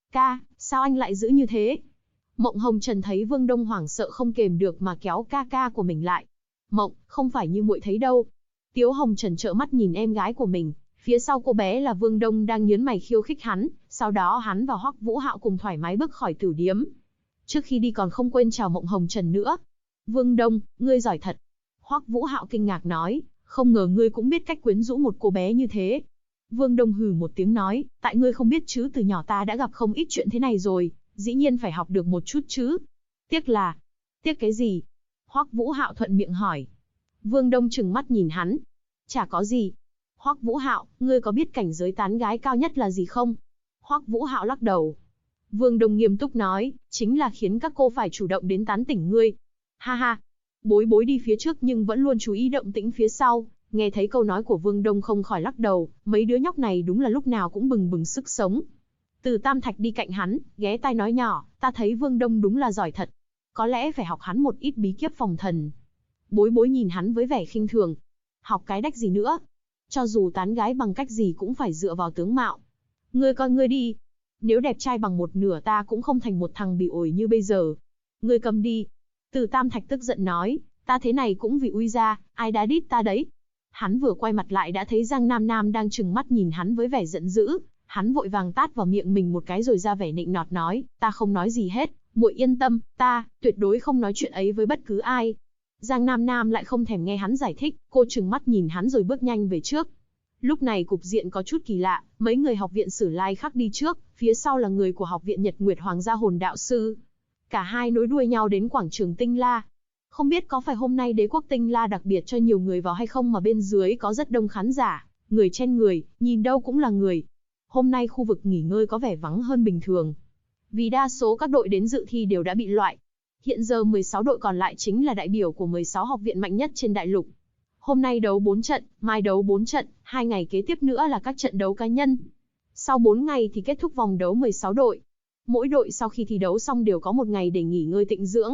Ca, sao anh lại giữ như thế? Mộng Hồng Trần thấy Vương Đông hoảng sợ không kềm được mà kéo ca ca của mình lại. Mộng, không phải như muội thấy đâu. Tiếu Hồng Trần trợn mắt nhìn em gái của mình, phía sau cô bé là Vương Đông đang nhướng mày khiêu khích hắn, sau đó hắn và Hoắc Vũ Hạo cùng thoải mái bước khỏi tử điếm. Trước khi đi còn không quên chào Mộng Hồng Trần nữa. Vương Đông, ngươi giỏi thật. Hoắc Vũ Hạo kinh ngạc nói, không ngờ ngươi cũng biết cách quyến rũ một cô bé như thế. Vương Đông hừ một tiếng nói, tại ngươi không biết chứ, từ nhỏ ta đã gặp không ít chuyện thế này rồi, dĩ nhiên phải học được một chút chứ. Tiếc là... Tiếc cái gì? Hoắc Vũ Hạo thuận miệng hỏi. Vương Đông trừng mắt nhìn hắn. Chả có gì. Hoắc Vũ Hạo, ngươi có biết cảnh giới tán gái cao nhất là gì không? Hoắc Vũ Hạo lắc đầu. Vương Đông nghiêm túc nói, chính là khiến các cô phải chủ động đến tán tỉnh ngươi. Ha ha. Bối Bối đi phía trước nhưng vẫn luôn chú ý động tĩnh phía sau, nghe thấy câu nói của Vương Đông không khỏi lắc đầu, mấy đứa nhóc này đúng là lúc nào cũng bừng bừng sức sống. Từ Tam Thạch đi cạnh hắn, ghé tai nói nhỏ, ta thấy Vương Đông đúng là giỏi thật. Có lẽ phải học hắn một ít bí kíp phòng thần. Bối Bối nhìn hắn với vẻ khinh thường. Học cái đách gì nữa? Cho dù tán gái bằng cách gì cũng phải dựa vào tướng mạo. Ngươi coi ngươi đi. Nếu đẹp trai bằng một nửa ta cũng không thành một thằng bị ổi như bây giờ. Ngươi cầm đi. Từ Tam Thạch tức giận nói, ta thế này cũng vì uy ra, ai đá đít ta đấy. Hắn vừa quay mặt lại đã thấy Giang Nam Nam đang trừng mắt nhìn hắn với vẻ giận dữ. Hắn vội vàng tát vào miệng mình một cái rồi ra vẻ nịnh nọt nói, ta không nói gì hết, muội yên tâm, ta tuyệt đối không nói chuyện ấy với bất cứ ai. Giang Nam Nam lại không thèm nghe hắn giải thích, cô trừng mắt nhìn hắn rồi bước nhanh về trước. Lúc này cục diện có chút kỳ lạ, mấy người học viện Sử Lai Khắc đi trước, phía sau là người của học viện Nhật Nguyệt Hoàng gia Hồn Đạo Sư. Cả hai nối đuôi nhau đến quảng trường Tinh La. Không biết có phải hôm nay đế quốc Tinh La đặc biệt cho nhiều người vào hay không mà bên dưới có rất đông khán giả, người chen người, nhìn đâu cũng là người. Hôm nay khu vực nghỉ ngơi có vẻ vắng hơn bình thường. Vì đa số các đội đến dự thi đều đã bị loại. Hiện giờ 16 đội còn lại chính là đại biểu của 16 học viện mạnh nhất trên đại lục. Hôm nay đấu 4 trận, mai đấu 4 trận, 2 ngày kế tiếp nữa là các trận đấu cá nhân. Sau 4 ngày thì kết thúc vòng đấu 16 đội. Mỗi đội sau khi thi đấu xong đều có một ngày để nghỉ ngơi tịnh dưỡng.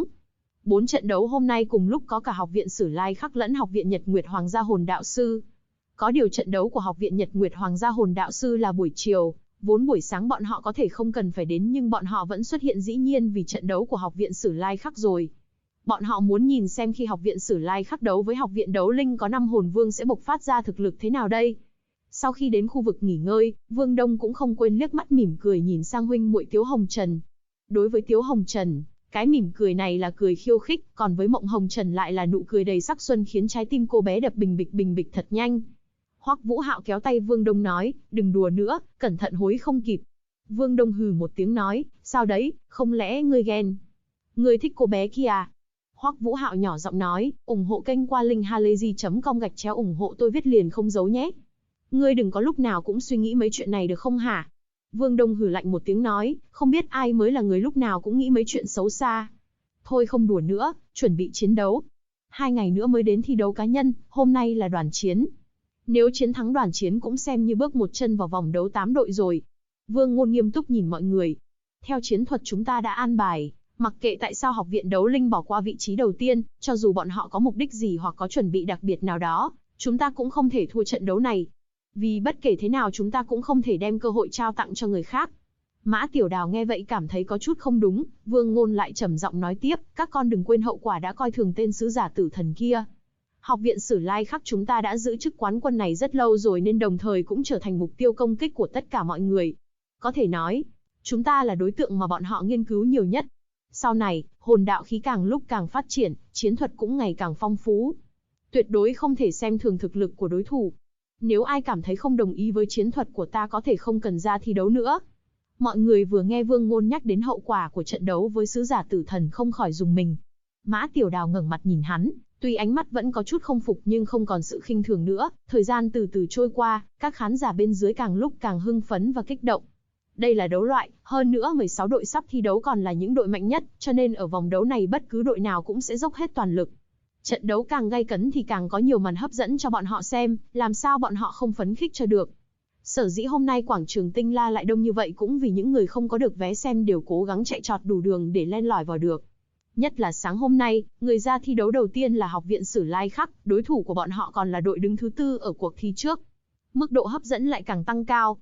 4 trận đấu hôm nay cùng lúc có cả học viện Sử Lai Khắc lẫn học viện Nhật Nguyệt Hoàng gia Hồn Đạo Sư. Có điều trận đấu của học viện Nhật Nguyệt Hoàng gia Hồn Đạo Sư là buổi chiều, vốn buổi sáng bọn họ có thể không cần phải đến nhưng bọn họ vẫn xuất hiện dĩ nhiên vì trận đấu của học viện Sử Lai Khắc rồi. Bọn họ muốn nhìn xem khi học viện Sử Lai Khắc đấu với học viện Đấu Linh có 5 hồn vương sẽ bộc phát ra thực lực thế nào đây. Sau khi đến khu vực nghỉ ngơi, Vương Đông cũng không quên liếc mắt mỉm cười nhìn sang huynh muội Tiếu Hồng Trần. Đối với Tiếu Hồng Trần, cái mỉm cười này là cười khiêu khích, còn với Mộng Hồng Trần lại là nụ cười đầy sắc xuân khiến trái tim cô bé đập bình bịch thật nhanh. Hoắc Vũ Hạo kéo tay Vương Đông nói, đừng đùa nữa, cẩn thận hối không kịp. Vương Đông hừ một tiếng nói, sao đấy, không lẽ ngươi ghen? Ngươi thích cô bé kia à? Hoắc Vũ Hạo nhỏ giọng nói, ủng hộ kênh qua link halayzi.com ủng hộ tôi viết liền không giấu nhé. Ngươi đừng có lúc nào cũng suy nghĩ mấy chuyện này được không hả? Vương Đông hừ lạnh một tiếng nói, không biết ai mới là người lúc nào cũng nghĩ mấy chuyện xấu xa. Thôi không đùa nữa, chuẩn bị chiến đấu. 2 ngày nữa mới đến thi đấu cá nhân, hôm nay là đoàn chiến. Nếu chiến thắng đoàn chiến cũng xem như bước một chân vào vòng đấu 8 đội rồi. Vương Ngôn nghiêm túc nhìn mọi người. Theo chiến thuật chúng ta đã an bài, mặc kệ tại sao học viện Đấu Linh bỏ qua vị trí đầu tiên, cho dù bọn họ có mục đích gì hoặc có chuẩn bị đặc biệt nào đó, chúng ta cũng không thể thua trận đấu này. Vì bất kể thế nào chúng ta cũng không thể đem cơ hội trao tặng cho người khác. Mã Tiểu Đào nghe vậy cảm thấy có chút không đúng, Vương Ngôn lại trầm giọng nói tiếp, các con đừng quên hậu quả đã coi thường tên sứ giả tử thần kia. Học viện Sử Lai Khắc chúng ta đã giữ chức quán quân này rất lâu rồi nên đồng thời cũng trở thành mục tiêu công kích của tất cả mọi người. Có thể nói, chúng ta là đối tượng mà bọn họ nghiên cứu nhiều nhất. Sau này, hồn đạo khí càng lúc càng phát triển, chiến thuật cũng ngày càng phong phú. Tuyệt đối không thể xem thường thực lực của đối thủ. Nếu ai cảm thấy không đồng ý với chiến thuật của ta có thể không cần ra thi đấu nữa. Mọi người vừa nghe Vương Ngôn nhắc đến hậu quả của trận đấu với sứ giả tử thần không khỏi rùng mình. Mã Tiểu Đào ngẩng mặt nhìn hắn, tuy ánh mắt vẫn có chút không phục nhưng không còn sự khinh thường nữa. Thời gian từ từ trôi qua, các khán giả bên dưới càng lúc càng hưng phấn và kích động. Đây là đấu loại, hơn nữa 16 đội sắp thi đấu còn là những đội mạnh nhất, cho nên ở vòng đấu này bất cứ đội nào cũng sẽ dốc hết toàn lực. Trận đấu càng gay cấn thì càng có nhiều màn hấp dẫn cho bọn họ xem, làm sao bọn họ không phấn khích cho được. Sở dĩ hôm nay quảng trường Tinh La lại đông như vậy cũng vì những người không có được vé xem đều cố gắng chạy trọt đủ đường để len lỏi vào được. Nhất là sáng hôm nay, người ra thi đấu đầu tiên là học viện Sử Lai Khắc, đối thủ của bọn họ còn là đội đứng thứ 4 ở cuộc thi trước. Mức độ hấp dẫn lại càng tăng cao.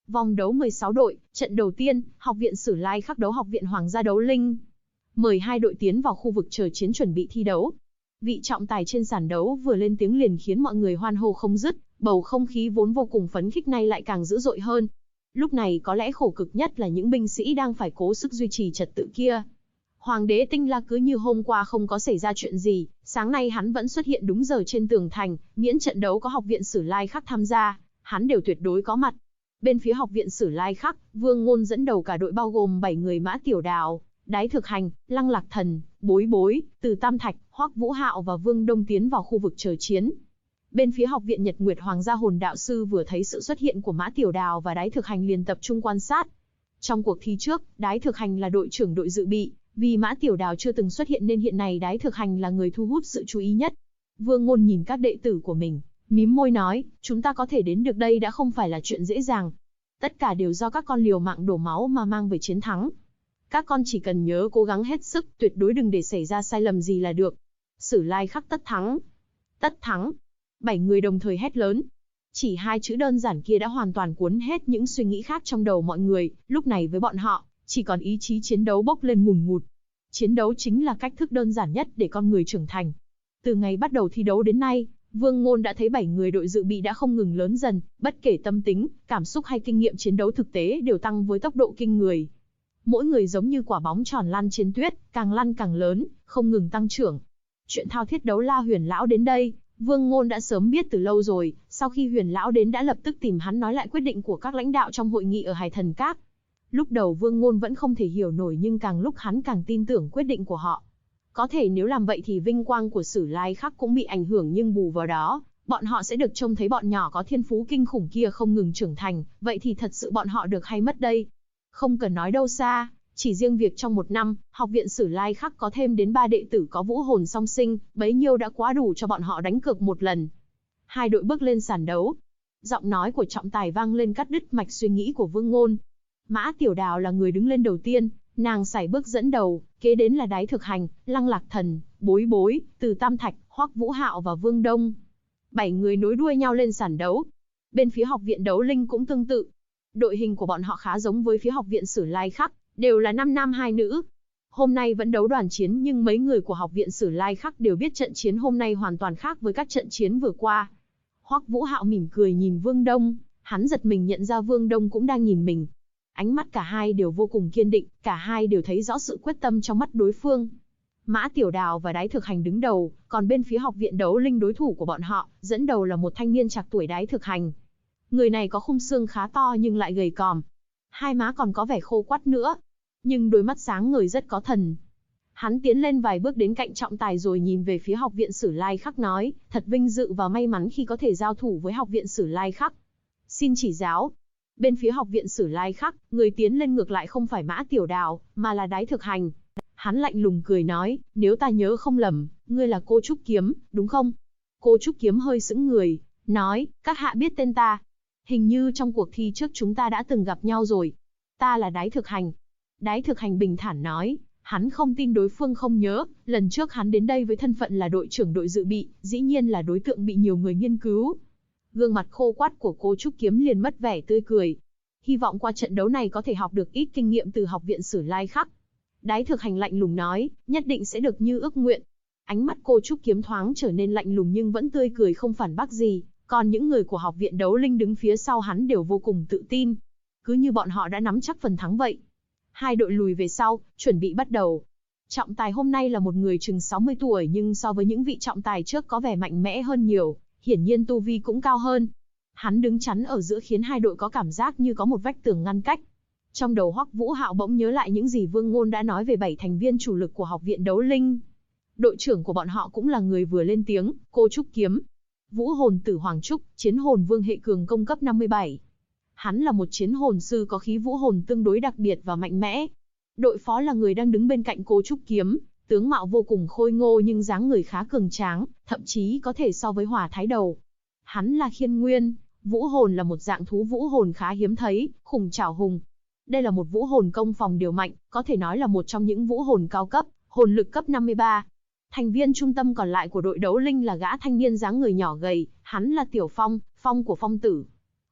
Vòng đấu 16 đội, trận đầu tiên, Học viện Sử Lai Khắc đấu Học viện Hoàng gia đấu Linh. Mời hai đội tiến vào khu vực chờ chiến chuẩn bị thi đấu. Vị trọng tài trên sàn đấu vừa lên tiếng liền khiến mọi người hoan hô không dứt, bầu không khí vốn vô cùng phấn khích nay lại càng dữ dội hơn. Lúc này có lẽ khổ cực nhất là những binh sĩ đang phải cố sức duy trì trật tự kia. Hoàng đế Tinh La cứ như hôm qua không có xảy ra chuyện gì, sáng nay hắn vẫn xuất hiện đúng giờ trên tường thành, miễn trận đấu có Học viện Sử Lai Khắc tham gia, hắn đều tuyệt đối có mặt. Bên phía Học viện Sử Lai Khắc, Vương Ngôn dẫn đầu cả đội bao gồm 7 người Mã Tiểu Đào, Đái Thực Hành, Lăng Lạc Thần, Bối Bối, Từ Tam Thạch, Hoắc Vũ Hạo và Vương Đông tiến vào khu vực chờ chiến. Bên phía Học viện Nhật Nguyệt Hoàng gia hồn đạo sư vừa thấy sự xuất hiện của Mã Tiểu Đào và Đái Thực Hành liền tập trung quan sát. Trong cuộc thi trước, Đái Thực Hành là đội trưởng đội dự bị, vì Mã Tiểu Đào chưa từng xuất hiện nên hiện nay Đái Thực Hành là người thu hút sự chú ý nhất. Vương Ngôn nhìn các đệ tử của mình, mím môi nói, chúng ta có thể đến được đây đã không phải là chuyện dễ dàng. Tất cả đều do các con liều mạng đổ máu mà mang về chiến thắng. Các con chỉ cần nhớ cố gắng hết sức, tuyệt đối đừng để xảy ra sai lầm gì là được. Sử Lai Khắc tất thắng. Tất thắng. 7 người đồng thời hét lớn. Chỉ hai chữ đơn giản kia đã hoàn toàn cuốn hết những suy nghĩ khác trong đầu mọi người, lúc này với bọn họ, chỉ còn ý chí chiến đấu bốc lên ngùn ngụt. Chiến đấu chính là cách thức đơn giản nhất để con người trưởng thành. Từ ngày bắt đầu thi đấu đến nay, Vương Ngôn đã thấy 7 người đội dự bị đã không ngừng lớn dần, bất kể tâm tính, cảm xúc hay kinh nghiệm chiến đấu thực tế đều tăng với tốc độ kinh người. Mỗi người giống như quả bóng tròn lăn trên tuyết, càng lăn càng lớn, không ngừng tăng trưởng. Chuyện thao thiết đấu la Huyền lão đến đây, Vương Ngôn đã sớm biết từ lâu rồi, sau khi Huyền lão đến đã lập tức tìm hắn nói lại quyết định của các lãnh đạo trong hội nghị ở Hải Thần Các. Lúc đầu Vương Ngôn vẫn không thể hiểu nổi nhưng càng lúc hắn càng tin tưởng quyết định của họ. Có thể nếu làm vậy thì vinh quang của Sử Lai Khắc cũng bị ảnh hưởng nhưng bù vào đó, bọn họ sẽ được trông thấy bọn nhỏ có thiên phú kinh khủng kia không ngừng trưởng thành, vậy thì thật sự bọn họ được hay mất đây? Không cần nói đâu xa, chỉ riêng việc trong một năm, Học viện Sử Lai Khắc có thêm đến 3 đệ tử có vũ hồn song sinh, bấy nhiêu đã quá đủ cho bọn họ đánh cược một lần. Hai đội bước lên sàn đấu. Giọng nói của trọng tài vang lên cắt đứt mạch suy nghĩ của Vương Ngôn. Mã Tiểu Đào là người đứng lên đầu tiên, nàng sải bước dẫn đầu, kế đến là Đái Thực Hành, Lăng Lạc Thần, Bối Bối, Từ Tam Thạch, Hoắc Vũ Hạo và Vương Đông. 7 người nối đuôi nhau lên sàn đấu. Bên phía Học viện Đấu Linh cũng tương tự. Đội hình của bọn họ khá giống với phía Học viện Sử Lai Khắc, đều là 5 nam 2 nữ. Hôm nay vẫn đấu đoàn chiến nhưng mấy người của Học viện Sử Lai Khắc đều biết trận chiến hôm nay hoàn toàn khác với các trận chiến vừa qua. Hoắc Vũ Hạo mỉm cười nhìn Vương Đông, hắn giật mình nhận ra Vương Đông cũng đang nhìn mình. Ánh mắt cả hai đều vô cùng kiên định, cả hai đều thấy rõ sự quyết tâm trong mắt đối phương. Mã Tiểu Đào và Đái Thực Hành đứng đầu, còn bên phía Học viện Đấu Linh đối thủ của bọn họ, dẫn đầu là một thanh niên trạc tuổi Đái Thực Hành. Người này có khung xương khá to nhưng lại gầy còm. Hai má còn có vẻ khô quắt nữa, nhưng đôi mắt sáng ngời rất có thần. Hắn tiến lên vài bước đến cạnh trọng tài rồi nhìn về phía Học viện Sử Lai Khắc nói, thật vinh dự và may mắn khi có thể giao thủ với Học viện Sử Lai Khắc. Xin chỉ giáo. Bên phía Học viện Sử Lai Khắc, người tiến lên ngược lại không phải Mã Tiểu Đào, mà là Đái Thực Hành. Hắn lạnh lùng cười nói, nếu ta nhớ không lầm, ngươi là cô Trúc Kiếm, đúng không? Cô Trúc Kiếm hơi sững người, nói, các hạ biết tên ta. Hình như trong cuộc thi trước chúng ta đã từng gặp nhau rồi. Ta là Đái Thực Hành. Đái Thực Hành bình thản nói, hắn không tin đối phương không nhớ, lần trước hắn đến đây với thân phận là đội trưởng đội dự bị, dĩ nhiên là đối tượng bị nhiều người nghiên cứu. Gương mặt khô quắt của cô Trúc Kiếm liền mất vẻ tươi cười. Hy vọng qua trận đấu này có thể học được ít kinh nghiệm từ Học viện Sử Lai Khắc. Đái Thực Hành lạnh lùng nói, nhất định sẽ được như ước nguyện. Ánh mắt cô Trúc Kiếm thoáng trở nên lạnh lùng nhưng vẫn tươi cười không phản bác gì, còn những người của Học viện Đấu Linh đứng phía sau hắn đều vô cùng tự tin. Cứ như bọn họ đã nắm chắc phần thắng vậy. Hai đội lùi về sau, chuẩn bị bắt đầu. Trọng tài hôm nay là một người chừng 60 tuổi nhưng so với những vị trọng tài trước có vẻ mạnh mẽ hơn nhiều, hiển nhiên tu vi cũng cao hơn. Hắn đứng chắn ở giữa khiến hai đội có cảm giác như có một vách tường ngăn cách. Trong đầu Hoắc Vũ Hạo bỗng nhớ lại những gì Vương Ngôn đã nói về 7 thành viên chủ lực của Học viện Đấu Linh. Đội trưởng của bọn họ cũng là người vừa lên tiếng, cô Trúc Kiếm. Vũ hồn tử Hoàng Trúc, chiến hồn vương hệ cường công cấp 57. Hắn là một chiến hồn sư có khí vũ hồn tương đối đặc biệt và mạnh mẽ. Đội phó là người đang đứng bên cạnh cô Trúc Kiếm, tướng mạo vô cùng khôi ngô nhưng dáng người khá cường tráng, thậm chí có thể so với Hỏa Thái Đầu. Hắn là Khiên Nguyên, vũ hồn là một dạng thú vũ hồn khá hiếm thấy, khủng trảo hùng. Đây là một vũ hồn công phòng điều mạnh, có thể nói là một trong những vũ hồn cao cấp, hồn lực cấp 53. Thành viên trung tâm còn lại của đội Đấu Linh là gã thanh niên dáng người nhỏ gầy, hắn là Tiểu Phong, Phong của Phong Tử.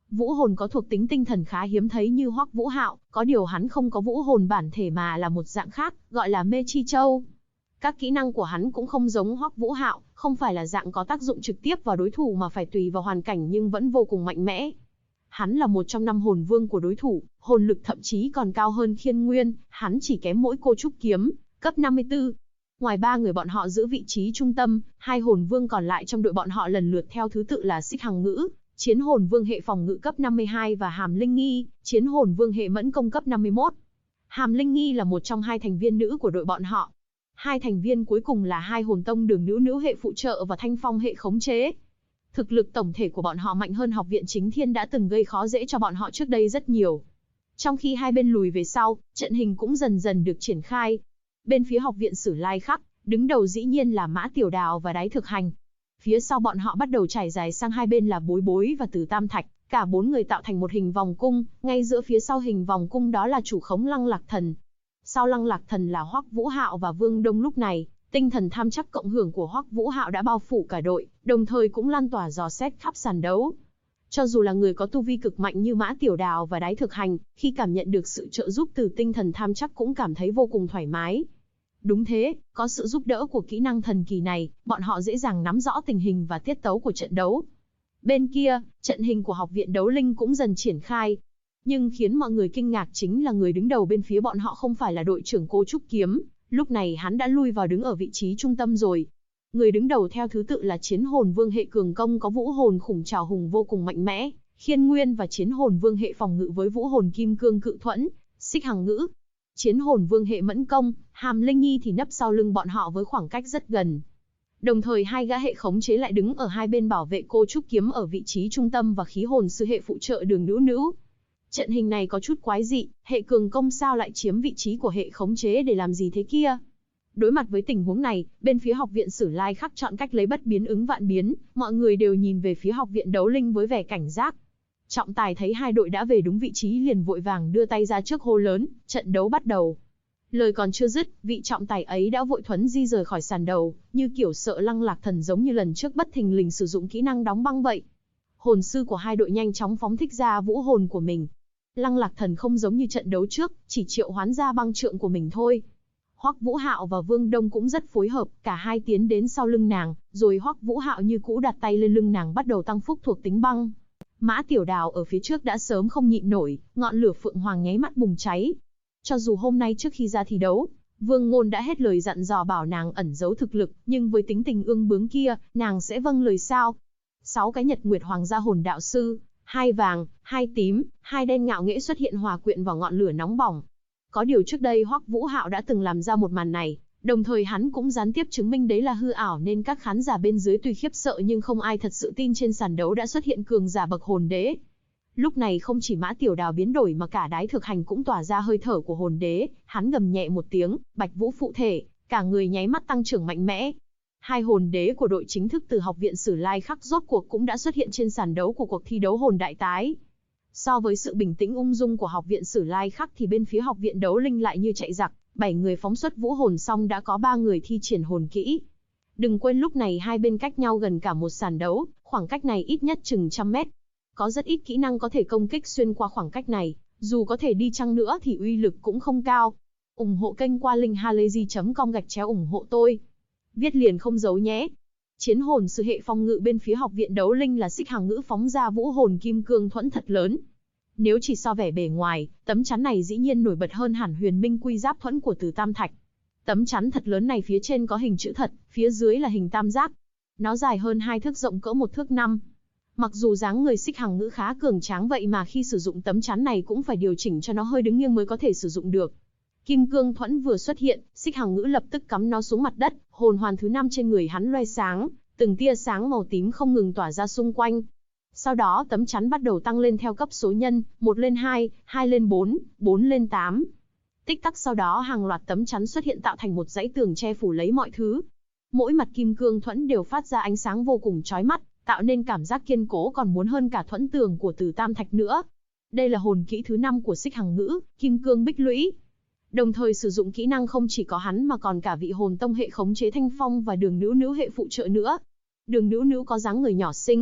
Vũ hồn có thuộc tính tinh thần khá hiếm thấy như Hoắc Vũ Hạo, có điều hắn không có vũ hồn bản thể mà là một dạng khác, gọi là mê chi châu. Các kỹ năng của hắn cũng không giống Hoắc Vũ Hạo, không phải là dạng có tác dụng trực tiếp vào đối thủ mà phải tùy vào hoàn cảnh nhưng vẫn vô cùng mạnh mẽ. Hắn là một trong 5 hồn vương của đối thủ, hồn lực thậm chí còn cao hơn Khiên Nguyên, hắn chỉ kém mỗi cô trúc kiếm, cấp 54. Ngoài 3 người bọn họ giữ vị trí trung tâm, 2 hồn vương còn lại trong đội bọn họ lần lượt theo thứ tự là Xích Hằng Ngữ, Chiến hồn vương hệ phòng ngự cấp 52 và Hàm Linh Nghi, Chiến hồn vương hệ mẫn công cấp 51. Hàm Linh Nghi là một trong 2 thành viên nữ của đội bọn họ. 2 thành viên cuối cùng là 2 hồn tông Đường Nữ Nữ hệ phụ trợ và Thanh Phong hệ khống chế. Thực lực tổng thể của bọn họ mạnh hơn Học viện Chính Thiên đã từng gây khó dễ cho bọn họ trước đây rất nhiều. Trong khi hai bên lùi về sau, trận hình cũng dần dần được triển khai. Bên phía Học viện Sử Lai Khắc, đứng đầu dĩ nhiên là Mã Tiểu Đào và Đái Thực Hành. Phía sau bọn họ bắt đầu trải dài sang hai bên là Bối Bối và Từ Tam Thạch, cả 4 người tạo thành một hình vòng cung, ngay giữa phía sau hình vòng cung đó là chủ khống Lăng Lạc Thần. Sau Lăng Lạc Thần là Hoắc Vũ Hạo và Vương Đông. Lúc này, tinh thần tham chắc cộng hưởng của Hoắc Vũ Hạo đã bao phủ cả đội, đồng thời cũng lan tỏa dò xét khắp sàn đấu. Cho dù là người có tu vi cực mạnh như Mã Tiểu Đào và Đái Thực Hành, khi cảm nhận được sự trợ giúp từ tinh thần tham chắc cũng cảm thấy vô cùng thoải mái. Đúng thế, có sự giúp đỡ của kỹ năng thần kỳ này, bọn họ dễ dàng nắm rõ tình hình và tiết tấu của trận đấu. Bên kia, trận hình của Học viện Đấu Linh cũng dần triển khai. Nhưng khiến mọi người kinh ngạc chính là người đứng đầu bên phía bọn họ không phải là đội trưởng Cô Trúc Kiếm, lúc này hắn đã lui vào đứng ở vị trí trung tâm rồi. Người đứng đầu theo thứ tự là Chiến hồn vương hệ cường công có vũ hồn khủng trảo hùng vô cùng mạnh mẽ, Khiên Nguyên và Chiến hồn vương hệ phòng ngự với vũ hồn kim cương cự thuẫn, Xích Hằng Ngữ. Chiến hồn vương hệ mẫn công, Hàm Linh Nhi thì nấp sau lưng bọn họ với khoảng cách rất gần. Đồng thời hai gã hệ khống chế lại đứng ở hai bên bảo vệ Cô Trúc Kiếm ở vị trí trung tâm và khí hồn sư hệ phụ trợ Đường Nữ Nữ. Trận hình này có chút quái dị, hệ cường công sao lại chiếm vị trí của hệ khống chế để làm gì thế kia? Đối mặt với tình huống này, bên phía Học viện Sử Lai Khắc chọn cách lấy bất biến ứng vạn biến, mọi người đều nhìn về phía Học viện Đấu Linh với vẻ cảnh giác. Trọng tài thấy hai đội đã về đúng vị trí liền vội vàng đưa tay ra trước hô lớn, trận đấu bắt đầu. Lời còn chưa dứt, vị trọng tài ấy đã vội thuấn di rời khỏi sàn đầu, như kiểu sợ Lăng Lạc Thần giống như lần trước bất thình lình sử dụng kỹ năng đóng băng vậy. Hồn sư của hai đội nhanh chóng phóng thích ra vũ hồn của mình. Lăng Lạc Thần không giống như trận đấu trước, chỉ triệu hoán ra băng trượng của mình thôi. Hoắc Vũ Hạo và Vương Đông cũng rất phối hợp, cả hai tiến đến sau lưng nàng, rồi Hoắc Vũ Hạo như cũ đặt tay lên lưng nàng bắt đầu tăng phúc thuộc tính băng. Mã Tiểu Đào ở phía trước đã sớm không nhịn nổi, ngọn lửa phượng hoàng nháy mắt bùng cháy. Cho dù hôm nay trước khi ra thi đấu, Vương Ngôn đã hết lời dặn dò bảo nàng ẩn giấu thực lực, nhưng với tính tình ương bướng kia, nàng sẽ vâng lời sao? 6 cái Nhật Nguyệt Hoàng gia hồn đạo sư, 2 vàng, 2 tím, 2 đen ngạo nghễ xuất hiện hòa quyện vào ngọn lửa nóng bỏng. Có điều trước đây Hoắc Vũ Hạo đã từng làm ra một màn này, đồng thời hắn cũng gián tiếp chứng minh đấy là hư ảo nên các khán giả bên dưới tuy khiếp sợ nhưng không ai thật sự tin trên sàn đấu đã xuất hiện cường giả bậc hồn đế. Lúc này không chỉ Mã Tiểu Đào biến đổi mà cả Đái Thực Hành cũng tỏa ra hơi thở của hồn đế, hắn gầm nhẹ một tiếng, Bạch Vũ phụ thể, cả người nháy mắt tăng trưởng mạnh mẽ. Hai hồn đế của đội chính thức từ Học viện Sử Lai Khắc rốt cuộc cũng đã xuất hiện trên sàn đấu của cuộc thi đấu hồn đại tái. So với sự bình tĩnh ung dung của Học viện Sử Lai Khắc thì bên phía Học viện Đấu Linh lại như chạy giặc, 7 người phóng xuất vũ hồn xong đã có 3 người thi triển hồn kỹ. Đừng quên lúc này hai bên cách nhau gần cả một sàn đấu, khoảng cách này ít nhất chừng 100 mét. Có rất ít kỹ năng có thể công kích xuyên qua khoảng cách này, dù có thể đi chăng nữa thì uy lực cũng không cao. Ủng hộ kênh qua link halayzi.com/ủng hộ tôi. Viết liền không giấu nhé. Chiến hồn sư hệ phòng ngự bên phía Học viện Đấu Linh là Xích Hằng Ngữ phóng ra vũ hồn kim cương thuẫn thật lớn. Nếu chỉ so vẻ bề ngoài, tấm chắn này dĩ nhiên nổi bật hơn hẳn Huyền Minh Quy Giáp thuẫn của Từ Tam Thạch. Tấm chắn thật lớn này phía trên có hình chữ thật, phía dưới là hình tam giác. Nó dài hơn 2 thước rộng cỡ 1 thước 5. Mặc dù dáng người Xích Hằng Ngữ khá cường tráng vậy mà khi sử dụng tấm chắn này cũng phải điều chỉnh cho nó hơi đứng nghiêng mới có thể sử dụng được. Kim cương thuẫn vừa xuất hiện, Xích Hằng Ngữ lập tức cắm nó xuống mặt đất, hồn hoàn thứ 5 trên người hắn loe sáng, từng tia sáng màu tím không ngừng tỏa ra xung quanh. Sau đó tấm chắn bắt đầu tăng lên theo cấp số nhân, 1 lên 2, 2 lên 4, 4 lên 8. Tích tắc sau đó hàng loạt tấm chắn xuất hiện tạo thành một dãy tường che phủ lấy mọi thứ. Mỗi mặt kim cương thuẫn đều phát ra ánh sáng vô cùng chói mắt, tạo nên cảm giác kiên cố còn muốn hơn cả thuẫn tường của Từ Tam Thạch nữa. Đây là hồn kỹ thứ 5 của Xích Hằng Ngữ, Kim Cương Bích Lũy. Đồng thời sử dụng kỹ năng không chỉ có hắn mà còn cả vị hồn tông hệ khống chế Thanh Phong và Đường Nữ Nữ hệ phụ trợ nữa. Đường Nữ Nữ có dáng người nhỏ xinh,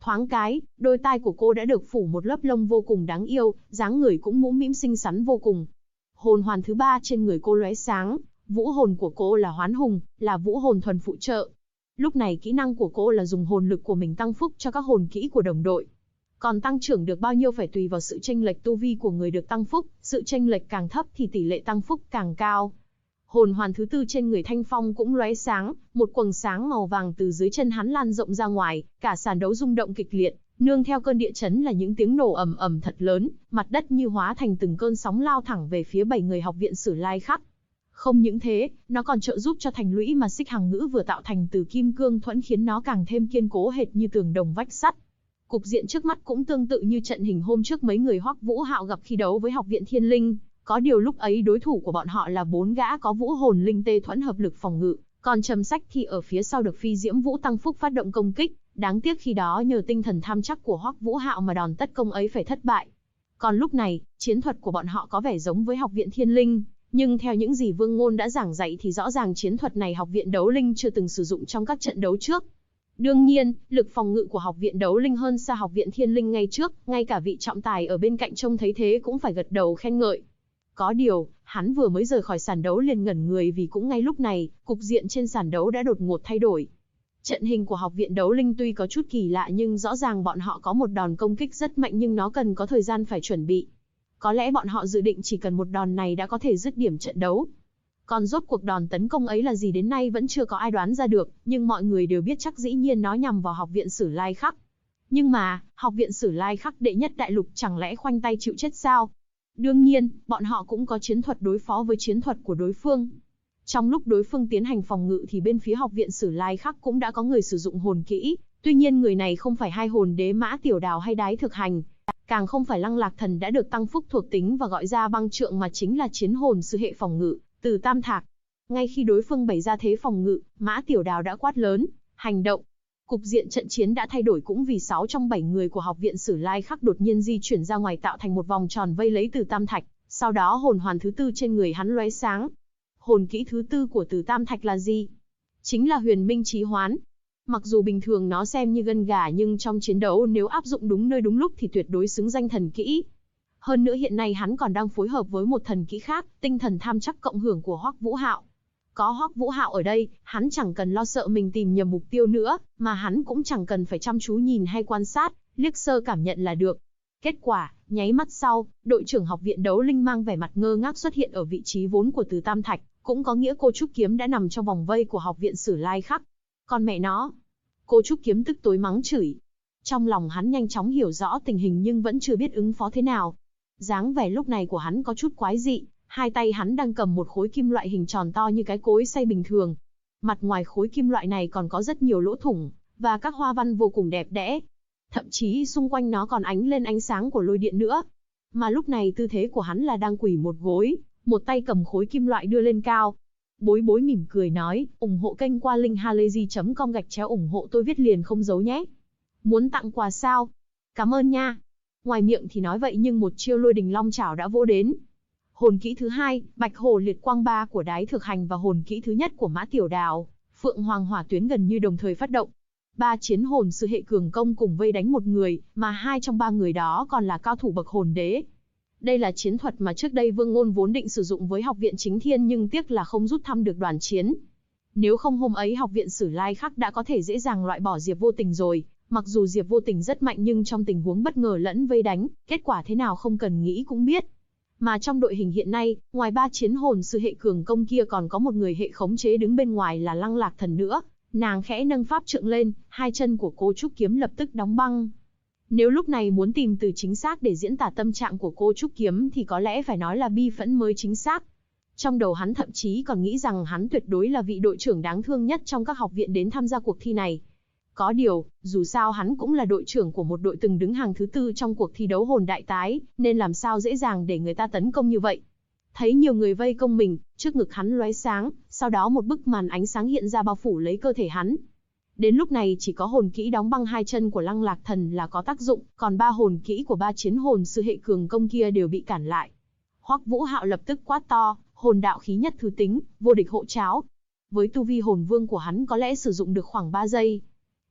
Thoáng cái, đôi tai của cô đã được phủ một lớp lông vô cùng đáng yêu, dáng người cũng mũm mĩm xinh xắn vô cùng. Hồn hoàn thứ 3 trên người cô lóe sáng, vũ hồn của cô là Hoán Hùng, là vũ hồn thuần phụ trợ. Lúc này kỹ năng của cô là dùng hồn lực của mình tăng phúc cho các hồn kỹ của đồng đội. Còn tăng trưởng được bao nhiêu phải tùy vào sự chênh lệch tu vi của người được tăng phúc, sự chênh lệch càng thấp thì tỷ lệ tăng phúc càng cao. Hồn hoàn thứ 4 trên người Thanh Phong cũng lóe sáng, một quầng sáng màu vàng từ dưới chân hắn lan rộng ra ngoài, cả sàn đấu rung động kịch liệt, nương theo cơn địa chấn là những tiếng nổ ầm ầm thật lớn, mặt đất như hóa thành từng cơn sóng lao thẳng về phía 7 người học viện Sử Lai Khắc. Không những thế, nó còn trợ giúp cho thành lũy mà Xích Hằng Ngữ vừa tạo thành từ kim cương thuẫn khiến nó càng thêm kiên cố hệt như tường đồng vách sắt. Cục diện trước mắt cũng tương tự như trận hình hôm trước mấy người Hoắc Vũ Hạo gặp khi đấu với học viện Thiên Linh, có điều lúc ấy đối thủ của bọn họ là 4 gã có vũ hồn linh tê thuẫn hợp lực phòng ngự, còn Trầm Sách thì ở phía sau được Phi Diễm Vũ tăng phúc phát động công kích, đáng tiếc khi đó nhờ tinh thần tham chắc của Hoắc Vũ Hạo mà đòn tất công ấy phải thất bại. Còn lúc này, chiến thuật của bọn họ có vẻ giống với học viện Thiên Linh, nhưng theo những gì Vương Ngôn đã giảng dạy thì rõ ràng chiến thuật này học viện Đấu Linh chưa từng sử dụng trong các trận đấu trước. Đương nhiên, lực phòng ngự của học viện Đấu Linh hơn xa học viện Thiên Linh ngay trước, ngay cả vị trọng tài ở bên cạnh trông thấy thế cũng phải gật đầu khen ngợi. Có điều, hắn vừa mới rời khỏi sàn đấu liền ngẩn người vì cũng ngay lúc này, cục diện trên sàn đấu đã đột ngột thay đổi. Trận hình của học viện Đấu Linh tuy có chút kỳ lạ nhưng rõ ràng bọn họ có một đòn công kích rất mạnh nhưng nó cần có thời gian phải chuẩn bị. Có lẽ bọn họ dự định chỉ cần một đòn này đã có thể dứt điểm trận đấu. Còn rốt cuộc đòn tấn công ấy là gì đến nay vẫn chưa có ai đoán ra được, nhưng mọi người đều biết chắc dĩ nhiên nó nhằm vào học viện Sử Lai Khắc. Nhưng mà, học viện Sử Lai Khắc đệ nhất đại lục chẳng lẽ khoanh tay chịu chết sao? Đương nhiên, bọn họ cũng có chiến thuật đối phó với chiến thuật của đối phương. Trong lúc đối phương tiến hành phòng ngự thì bên phía học viện Sử Lai Khắc cũng đã có người sử dụng hồn kỹ, tuy nhiên người này không phải hai hồn đế Mã Tiểu Đào hay Đái Thực Hành, càng không phải Lăng Lạc Thần đã được tăng phúc thuộc tính và gọi ra băng trượng mà chính là chiến hồn sư hệ phòng ngự, Từ Tam Thạc. Ngay khi đối phương bày ra thế phòng ngự, Mã Tiểu Đào đã quát lớn, hành động. Cục diện trận chiến đã thay đổi cũng vì 6 trong 7 người của học viện Sử Lai Khắc đột nhiên di chuyển ra ngoài tạo thành một vòng tròn vây lấy Từ Tam Thạch, sau đó hồn hoàn thứ 4 trên người hắn lóe sáng. Hồn kỹ thứ 4 của Từ Tam Thạch là gì? Chính là Huyền Minh Chí Hoán. Mặc dù bình thường nó xem như gân gà nhưng trong chiến đấu nếu áp dụng đúng nơi đúng lúc thì tuyệt đối xứng danh thần kỹ. Hơn nữa hiện nay hắn còn đang phối hợp với một thần kỹ khác, tinh thần tham chắc cộng hưởng của Hoắc Vũ Hạo. Có Hoắc Vũ Hạo ở đây, hắn chẳng cần lo sợ mình tìm nhầm mục tiêu nữa, mà hắn cũng chẳng cần phải chăm chú nhìn hay quan sát, liếc sơ cảm nhận là được. Kết quả, nháy mắt sau, đội trưởng học viện Đấu Linh mang vẻ mặt ngơ ngác xuất hiện ở vị trí vốn của Từ Tam Thạch, cũng có nghĩa cô Trúc Kiếm đã nằm trong vòng vây của học viện Sử Lai Khắc. Còn mẹ nó, cô Trúc Kiếm tức tối mắng chửi. Trong lòng hắn nhanh chóng hiểu rõ tình hình nhưng vẫn chưa biết ứng phó thế nào. Dáng vẻ lúc này của hắn có chút quái dị, hai tay hắn đang cầm một khối kim loại hình tròn to như cái cối xay bình thường. Mặt ngoài khối kim loại này còn có rất nhiều lỗ thủng, và các hoa văn vô cùng đẹp đẽ. Thậm chí xung quanh nó còn ánh lên ánh sáng của lôi điện nữa. Mà lúc này tư thế của hắn là đang quỳ một gối, một tay cầm khối kim loại đưa lên cao. Bối Bối mỉm cười nói, ủng hộ kênh qua link halayzi.com ủng hộ tôi viết liền không giấu nhé. Muốn tặng quà sao? Cảm ơn nha. Ngoài miệng thì nói vậy nhưng một chiêu lôi đình long chảo đã vỗ đến. Hồn kỹ thứ 2, Bạch Hổ Liệt Quang 3 của Đái Thực Hành và hồn kỹ thứ nhất của Mã Tiểu Đào, Phượng Hoàng Hỏa Tuyến gần như đồng thời phát động. 3 chiến hồn sư hệ cường công cùng vây đánh một người, mà 2 trong 3 người đó còn là cao thủ bậc hồn đế. Đây là chiến thuật mà trước đây Vương Ngôn vốn định sử dụng với học viện Chính Thiên nhưng tiếc là không rút thăm được đoàn chiến. Nếu không hôm ấy học viện Sử Lai Khắc đã có thể dễ dàng loại bỏ Diệp Vô Tình rồi. Mặc dù Diệp Vô Tình rất mạnh nhưng trong tình huống bất ngờ lẫn vây đánh, kết quả thế nào không cần nghĩ cũng biết. Mà trong đội hình hiện nay, ngoài 3 chiến hồn sư hệ cường công kia còn có một người hệ khống chế đứng bên ngoài là Lăng Lạc Thần nữa. Nàng khẽ nâng pháp trượng lên, hai chân của cô Trúc Kiếm lập tức đóng băng. Nếu lúc này muốn tìm từ chính xác để diễn tả tâm trạng của cô Trúc Kiếm thì có lẽ phải nói là bi phẫn mới chính xác. Trong đầu hắn thậm chí còn nghĩ rằng hắn tuyệt đối là vị đội trưởng đáng thương nhất trong các học viện đến tham gia cuộc thi này. Có điều, dù sao hắn cũng là đội trưởng của một đội từng đứng hàng thứ 4 trong cuộc thi đấu hồn đại tái, nên làm sao dễ dàng để người ta tấn công như vậy. Thấy nhiều người vây công mình, trước ngực hắn lóe sáng, sau đó một bức màn ánh sáng hiện ra bao phủ lấy cơ thể hắn. Đến lúc này chỉ có hồn kỹ đóng băng hai chân của Lăng Lạc Thần là có tác dụng, còn 3 hồn kỹ của 3 chiến hồn sư hệ cường công kia đều bị cản lại. Hoắc Vũ Hạo lập tức quát to, hồn đạo khí nhất thứ tính, vô địch hộ cháo. Với tu vi hồn vương của hắn có lẽ sử dụng được khoảng 3 giây.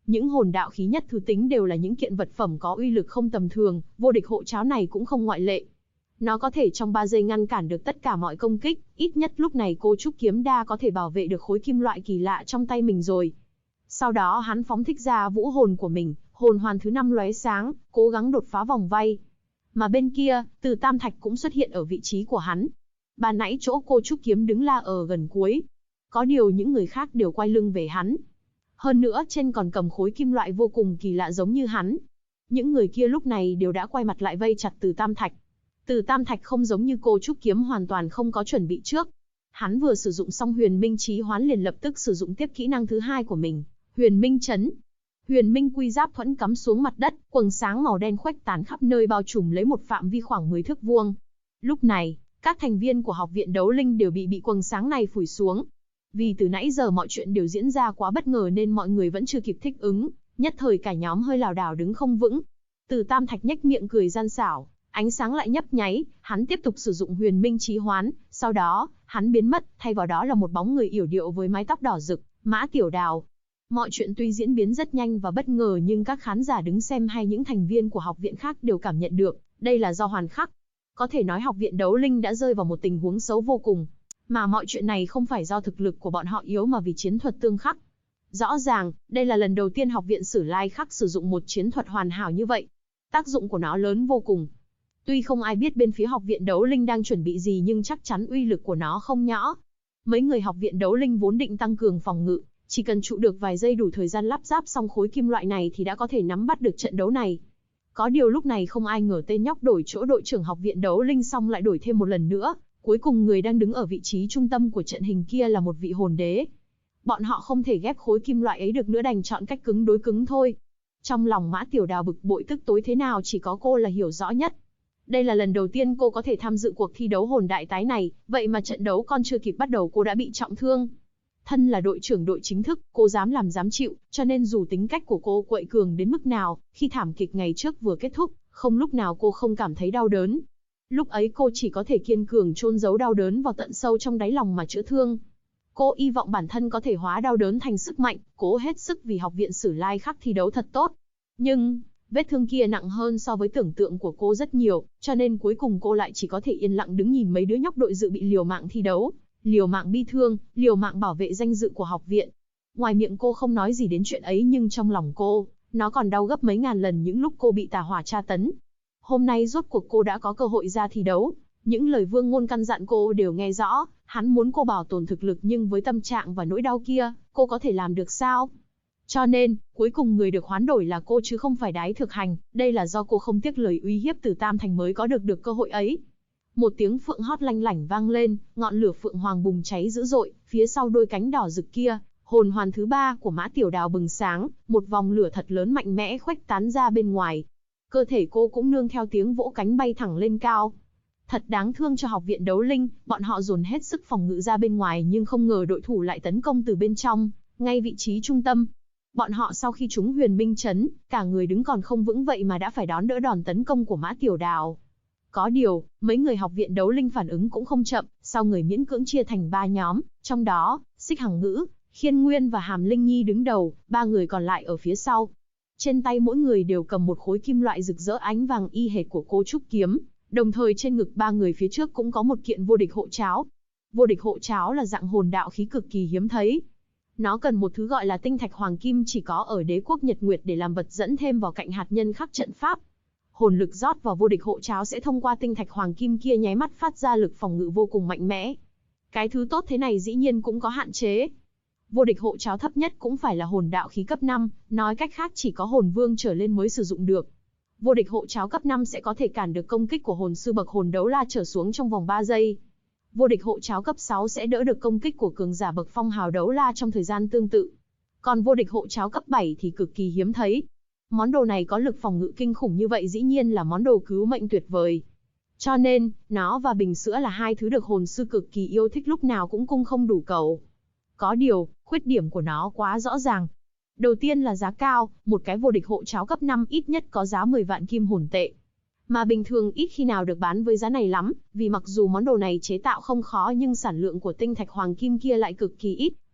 Những hồn đạo khí nhất thứ tính đều là những kiện vật phẩm có uy lực không tầm thường, vô địch hộ cháo này cũng không ngoại lệ. Nó có thể trong 3 giây ngăn cản được tất cả mọi công kích, ít nhất lúc này cô trúc kiếm đa có thể bảo vệ được khối kim loại kỳ lạ trong tay mình rồi. Sau đó hắn phóng thích ra vũ hồn của mình, hồn hoàn thứ 5 lóe sáng, cố gắng đột phá vòng vây. Mà bên kia, Từ Tam Thạch cũng xuất hiện ở vị trí của hắn. Ban nãy chỗ cô trúc kiếm đứng là ở gần cuối. Có điều những người khác đều quay lưng về hắn. Hơn nữa trên còn cầm khối kim loại vô cùng kỳ lạ giống như hắn. Những người kia lúc này đều đã quay mặt lại vây chặt Từ Tam Thạch. Từ Tam Thạch không giống như cô trúc kiếm hoàn toàn không có chuẩn bị trước. Hắn vừa sử dụng xong huyền minh chí hoán liền lập tức sử dụng tiếp kỹ năng thứ 2 của mình, huyền minh chấn. Huyền minh quy giáp thuẫn cắm xuống mặt đất, quầng sáng màu đen khuếch tán khắp nơi bao trùm lấy một phạm vi khoảng 10 thước vuông. Lúc này, các thành viên của học viện đấu linh đều bị quầng sáng này phủi xuống. Vì từ nãy giờ mọi chuyện đều diễn ra quá bất ngờ nên mọi người vẫn chưa kịp thích ứng, nhất thời cả nhóm hơi lảo đảo đứng không vững. Từ Tam Thạch nhếch miệng cười gian xảo, ánh sáng lại nhấp nháy, hắn tiếp tục sử dụng huyền minh chí hoán, sau đó, hắn biến mất, thay vào đó là một bóng người yểu điệu với mái tóc đỏ rực, Mã Tiểu Đào. Mọi chuyện tuy diễn biến rất nhanh và bất ngờ nhưng các khán giả đứng xem hay những thành viên của học viện khác đều cảm nhận được, đây là do hoàn khắc. Có thể nói học viện đấu linh đã rơi vào một tình huống xấu vô cùng. Mà mọi chuyện này không phải do thực lực của bọn họ yếu mà vì chiến thuật tương khắc. Rõ ràng, đây là lần đầu tiên học viện Sử Lai Khắc sử dụng một chiến thuật hoàn hảo như vậy. Tác dụng của nó lớn vô cùng. Tuy không ai biết bên phía học viện đấu linh đang chuẩn bị gì nhưng chắc chắn uy lực của nó không nhỏ. Mấy người học viện đấu linh vốn định tăng cường phòng ngự, chỉ cần trụ được vài giây đủ thời gian lắp ráp xong khối kim loại này thì đã có thể nắm bắt được trận đấu này. Có điều lúc này không ai ngờ tên nhóc đổi chỗ đội trưởng học viện đấu linh xong lại đổi thêm một lần nữa. Cuối cùng người đang đứng ở vị trí trung tâm của trận hình kia là một vị hồn đế. Bọn họ không thể ghép khối kim loại ấy được nữa đành chọn cách cứng đối cứng thôi. Trong lòng Mã Tiểu Đào bực bội tức tối thế nào chỉ có cô là hiểu rõ nhất. Đây là lần đầu tiên cô có thể tham dự cuộc thi đấu hồn đại tái này, vậy mà trận đấu còn chưa kịp bắt đầu cô đã bị trọng thương. Thân là đội trưởng đội chính thức, cô dám làm dám chịu, cho nên dù tính cách của cô quậy cường đến mức nào, khi thảm kịch ngày trước vừa kết thúc, không lúc nào cô không cảm thấy đau đớn. Lúc ấy cô chỉ có thể kiên cường chôn giấu đau đớn vào tận sâu trong đáy lòng mà chữa thương. Cô hy vọng bản thân có thể hóa đau đớn thành sức mạnh, cố hết sức vì học viện Sử Lai Khắc thi đấu thật tốt. Nhưng, vết thương kia nặng hơn so với tưởng tượng của cô rất nhiều, cho nên cuối cùng cô lại chỉ có thể yên lặng đứng nhìn mấy đứa nhóc đội dự bị liều mạng thi đấu, liều mạng bi thương, liều mạng bảo vệ danh dự của học viện. Ngoài miệng cô không nói gì đến chuyện ấy nhưng trong lòng cô, nó còn đau gấp mấy ngàn lần những lúc cô bị tà hỏa tra tấn. Hôm nay rốt cuộc cô đã có cơ hội ra thi đấu. Những lời Vương Ngôn căn dặn cô đều nghe rõ, hắn muốn cô bảo tồn thực lực nhưng với tâm trạng và nỗi đau kia, cô có thể làm được sao? Cho nên, cuối cùng người được hoán đổi là cô chứ không phải Đái Thực Hành, đây là do cô không tiếc lời uy hiếp từ Tam Thành mới có được cơ hội ấy. Một tiếng phượng hót lanh lảnh vang lên, ngọn lửa phượng hoàng bùng cháy dữ dội, phía sau đôi cánh đỏ rực kia, hồn hoàn thứ 3 của Mã Tiểu Đào bừng sáng, một vòng lửa thật lớn mạnh mẽ khuếch tán ra bên ngoài. Cơ thể cô cũng nương theo tiếng vỗ cánh bay thẳng lên cao. Thật đáng thương cho học viện đấu linh, bọn họ dồn hết sức phòng ngự ra bên ngoài nhưng không ngờ đội thủ lại tấn công từ bên trong, ngay vị trí trung tâm. Bọn họ sau khi trúng huyền minh chấn, cả người đứng còn không vững vậy mà đã phải đón đỡ đòn tấn công của Mã Tiểu Đào. Có điều, mấy người học viện đấu linh phản ứng cũng không chậm, sau người miễn cưỡng chia thành 3 nhóm, trong đó, Xích Hằng Ngữ, Khiên Nguyên và Hàm Linh Nhi đứng đầu, 3 người còn lại ở phía sau. Trên tay mỗi người đều cầm một khối kim loại rực rỡ ánh vàng y hệt của cô trúc kiếm, đồng thời trên ngực 3 người phía trước cũng có một kiện vô địch hộ cháo. Vô địch hộ cháo là dạng hồn đạo khí cực kỳ hiếm thấy. Nó cần một thứ gọi là tinh thạch hoàng kim chỉ có ở đế quốc Nhật Nguyệt để làm vật dẫn thêm vào cạnh hạt nhân khắc trận pháp. Hồn lực rót vào vô địch hộ cháo sẽ thông qua tinh thạch hoàng kim kia nháy mắt phát ra lực phòng ngự vô cùng mạnh mẽ. Cái thứ tốt thế này dĩ nhiên cũng có hạn chế. Vô địch hộ cháo thấp nhất cũng phải là hồn đạo khí cấp 5, nói cách khác chỉ có hồn vương trở lên mới sử dụng được. Vô địch hộ cháo cấp 5 sẽ có thể cản được công kích của hồn sư bậc hồn đấu la trở xuống trong vòng 3 giây. Vô địch hộ cháo cấp 6 sẽ đỡ được công kích của cường giả bậc phong hào đấu la trong thời gian tương tự. Còn vô địch hộ cháo cấp 7 thì cực kỳ hiếm thấy. Món đồ này có lực phòng ngự kinh khủng như vậy dĩ nhiên là món đồ cứu mệnh tuyệt vời. Cho nên, nó và bình sữa là hai thứ được hồn sư cực kỳ yêu thích lúc nào cũng cung không đủ cầu. Có điều, khuyết điểm của nó quá rõ ràng. Đầu tiên là giá cao, một cái vô địch hộ cháo cấp 5 ít nhất có giá 10 vạn kim hồn tệ. Mà bình thường ít khi nào được bán với giá này lắm, vì mặc dù món đồ này chế tạo không khó nhưng sản lượng của tinh thạch hoàng kim kia lại cực kỳ ít,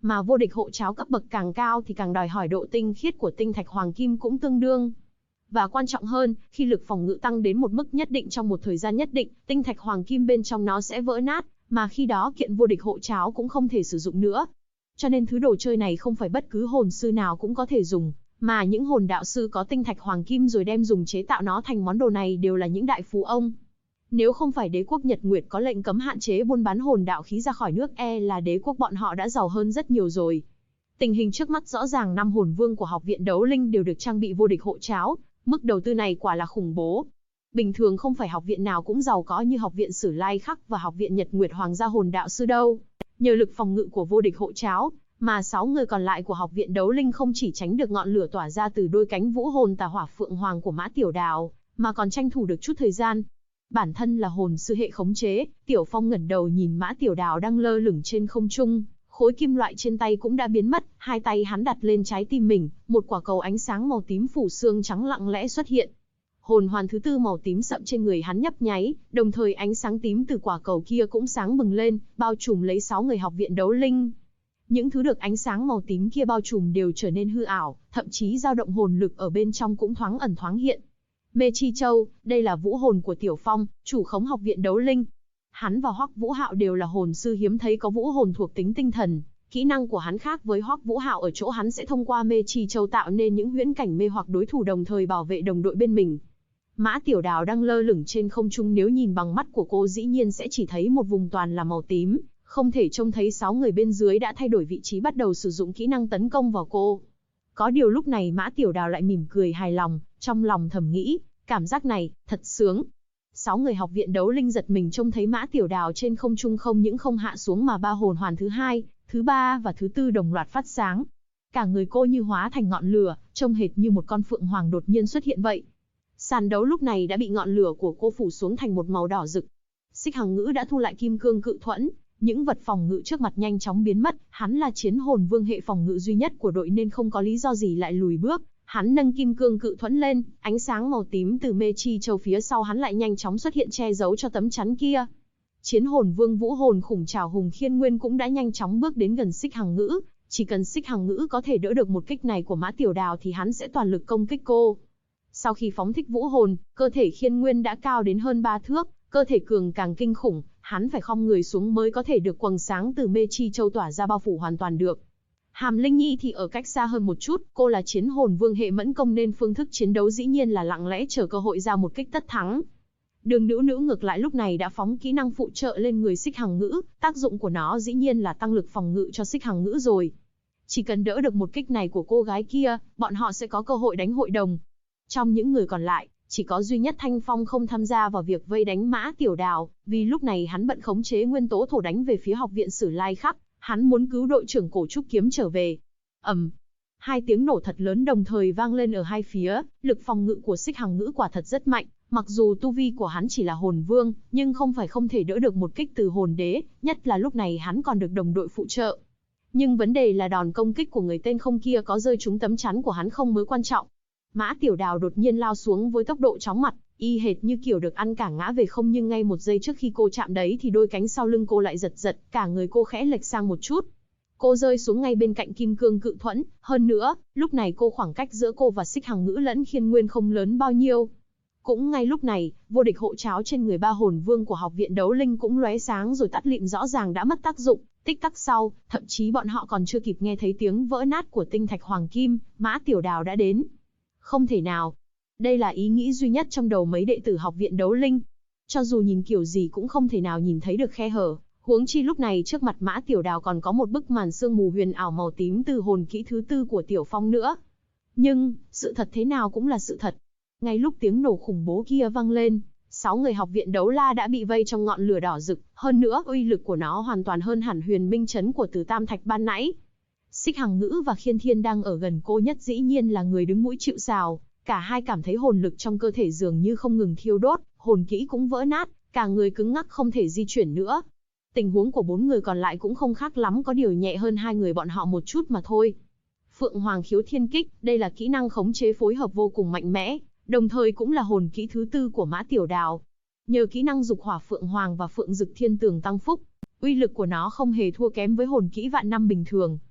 Mà vô địch hộ cháo cấp bậc càng cao thì càng đòi hỏi độ tinh khiết của tinh thạch hoàng kim cũng tương đương. Và quan trọng hơn, khi lực phòng ngự tăng đến một mức nhất định trong một thời gian nhất định, tinh thạch hoàng kim bên trong nó sẽ vỡ nát, mà khi đó kiện vô địch hộ cháo cũng không thể sử dụng nữa. Cho nên thứ đồ chơi này không phải bất cứ hồn sư nào cũng có thể dùng, mà những hồn đạo sư có tinh thạch hoàng kim rồi đem dùng chế tạo nó thành món đồ này đều là những đại phú ông. Nếu không phải đế quốc Nhật Nguyệt có lệnh cấm hạn chế buôn bán hồn đạo khí ra khỏi nước, là đế quốc bọn họ đã giàu hơn rất nhiều rồi. Tình hình trước mắt rõ ràng 5 hồn vương của học viện đấu linh đều được trang bị vô địch hộ cháo, mức đầu tư này quả là khủng bố. Bình thường không phải học viện nào cũng giàu có như học viện Sử Lai Khắc và học viện Nhật Nguyệt Hoàng gia hồn đạo sư đâu. Nhờ lực phòng ngự của vô địch hộ cháo, mà 6 người còn lại của học viện đấu linh không chỉ tránh được ngọn lửa tỏa ra từ đôi cánh vũ hồn tà hỏa phượng hoàng của Mã Tiểu Đào, mà còn tranh thủ được chút thời gian. Bản thân là hồn sư hệ khống chế, Tiểu Phong ngẩng đầu nhìn Mã Tiểu Đào đang lơ lửng trên không trung, khối kim loại trên tay cũng đã biến mất, hai tay hắn đặt lên trái tim mình, một quả cầu ánh sáng màu tím phủ xương trắng lặng lẽ xuất hiện. Hồn hoàn thứ tư màu tím sậm trên người hắn nhấp nháy, đồng thời ánh sáng tím từ quả cầu kia cũng sáng bừng lên, bao trùm lấy 6 người học viện đấu linh. Những thứ được ánh sáng màu tím kia bao trùm đều trở nên hư ảo, thậm chí dao động hồn lực ở bên trong cũng thoáng ẩn thoáng hiện. Mê Chi Châu, đây là vũ hồn của Tiểu Phong, chủ khống học viện đấu linh. Hắn và Hoắc Vũ Hạo đều là hồn sư hiếm thấy có vũ hồn thuộc tính tinh thần. Kỹ năng của hắn khác với Hoắc Vũ Hạo ở chỗ hắn sẽ thông qua Mê Chi Châu tạo nên những huyễn cảnh mê hoặc đối thủ đồng thời bảo vệ đồng đội bên mình. Mã Tiểu Đào đang lơ lửng trên không trung, nếu nhìn bằng mắt của cô dĩ nhiên sẽ chỉ thấy một vùng toàn là màu tím, không thể trông thấy 6 người bên dưới đã thay đổi vị trí bắt đầu sử dụng kỹ năng tấn công vào cô. Có điều lúc này Mã Tiểu Đào lại mỉm cười hài lòng, trong lòng thầm nghĩ, cảm giác này, thật sướng. 6 người học viện đấu linh giật mình trông thấy Mã Tiểu Đào trên không trung không những không hạ xuống mà ba hồn hoàn thứ 2, thứ 3 và thứ 4 đồng loạt phát sáng. Cả người cô như hóa thành ngọn lửa, trông hệt như một con phượng hoàng đột nhiên xuất hiện vậy. Sàn đấu lúc này đã bị ngọn lửa của cô phủ xuống thành một màu đỏ rực. Xích Hằng Ngữ đã thu lại kim cương cự thuẫn, những vật phòng ngự trước mặt nhanh chóng biến mất, hắn là chiến hồn vương hệ phòng ngự duy nhất của đội nên không có lý do gì lại lùi bước. Hắn nâng kim cương cự thuẫn lên, ánh sáng màu tím từ Mê Chi Châu phía sau hắn lại nhanh chóng xuất hiện che giấu cho tấm chắn kia. Chiến hồn vương vũ hồn khủng trảo Hùng Khiên Nguyên cũng đã nhanh chóng bước đến gần Xích Hằng Ngữ, chỉ cần Xích Hằng Ngữ có thể đỡ được một kích này của Mã Tiểu Đào thì hắn sẽ toàn lực công kích cô. Sau khi phóng thích vũ hồn, cơ thể Khiên Nguyên đã cao đến hơn 3 thước, cơ thể cường càng kinh khủng, hắn phải khom người xuống mới có thể được quầng sáng từ Mê Chi Châu tỏa ra bao phủ hoàn toàn được. Hàm Linh Nhi thì ở cách xa hơn một chút, cô là chiến hồn vương hệ mẫn công nên phương thức chiến đấu dĩ nhiên là lặng lẽ chờ cơ hội ra một kích tất thắng. Đường Nữ Nữ ngược lại lúc này đã phóng kỹ năng phụ trợ lên người Xích Hằng Ngữ, tác dụng của nó dĩ nhiên là tăng lực phòng ngự cho Xích Hằng Ngữ rồi. Chỉ cần đỡ được một kích này của cô gái kia, bọn họ sẽ có cơ hội đánh hội đồng. Trong những người còn lại, chỉ có duy nhất Thanh Phong không tham gia vào việc vây đánh Mã Tiểu Đào, vì lúc này hắn bận khống chế nguyên tố thổ đánh về phía học viện Sử Lai Khắc, hắn muốn cứu đội trưởng Cổ Trúc Kiếm trở về. Hai tiếng nổ thật lớn đồng thời vang lên ở hai phía, lực phòng ngự của Xích Hằng Ngữ quả thật rất mạnh, mặc dù tu vi của hắn chỉ là hồn vương, nhưng không phải không thể đỡ được một kích từ hồn đế, nhất là lúc này hắn còn được đồng đội phụ trợ. Nhưng vấn đề là đòn công kích của người tên không kia có rơi trúng tấm chắn của hắn không mới quan trọng. Mã Tiểu Đào đột nhiên lao xuống với tốc độ chóng mặt, y hệt như kiểu được ăn cả ngã về không, nhưng ngay một giây trước khi cô chạm đấy thì đôi cánh sau lưng cô lại giật giật, cả người cô khẽ lệch sang một chút. Cô rơi xuống ngay bên cạnh kim cương cự thuẫn, hơn nữa, lúc này khoảng cách giữa cô và Xích Hằng Ngữ lẫn Khiên Nguyên không lớn bao nhiêu. Cũng ngay lúc này, vô địch hộ cháo trên người ba hồn vương của học viện đấu linh cũng lóe sáng rồi tắt lịm, rõ ràng đã mất tác dụng. Tích tắc sau, thậm chí bọn họ còn chưa kịp nghe thấy tiếng vỡ nát của tinh thạch hoàng kim, Mã Tiểu Đào đã đến. Không thể nào. Đây là ý nghĩ duy nhất trong đầu mấy đệ tử học viện đấu linh. Cho dù nhìn kiểu gì cũng không thể nào nhìn thấy được khe hở, huống chi lúc này trước mặt Mã Tiểu Đào còn có một bức màn sương mù huyền ảo màu tím từ hồn kỹ thứ 4 của Tiểu Phong nữa. Nhưng, sự thật thế nào cũng là sự thật. Ngay lúc tiếng nổ khủng bố kia vang lên, 6 người học viện đấu la đã bị vây trong ngọn lửa đỏ rực, hơn nữa uy lực của nó hoàn toàn hơn hẳn huyền minh chấn của Từ Tam Thạch ban nãy. Xích Hằng Ngữ và Khiên Thiên đang ở gần cô nhất dĩ nhiên là người đứng mũi chịu sào, cả hai cảm thấy hồn lực trong cơ thể dường như không ngừng thiêu đốt, hồn kỹ cũng vỡ nát, cả người cứng ngắc không thể di chuyển nữa. Tình huống của 4 người còn lại cũng không khác lắm, có điều nhẹ hơn hai người bọn họ một chút mà thôi. Phượng Hoàng Khiếu Thiên Kích, đây là kỹ năng khống chế phối hợp vô cùng mạnh mẽ, đồng thời cũng là hồn kỹ thứ 4 của Mã Tiểu Đào. Nhờ kỹ năng dục hỏa Phượng Hoàng và Phượng Dực Thiên Tường tăng phúc, uy lực của nó không hề thua kém với hồn kỹ vạn năm bình thường.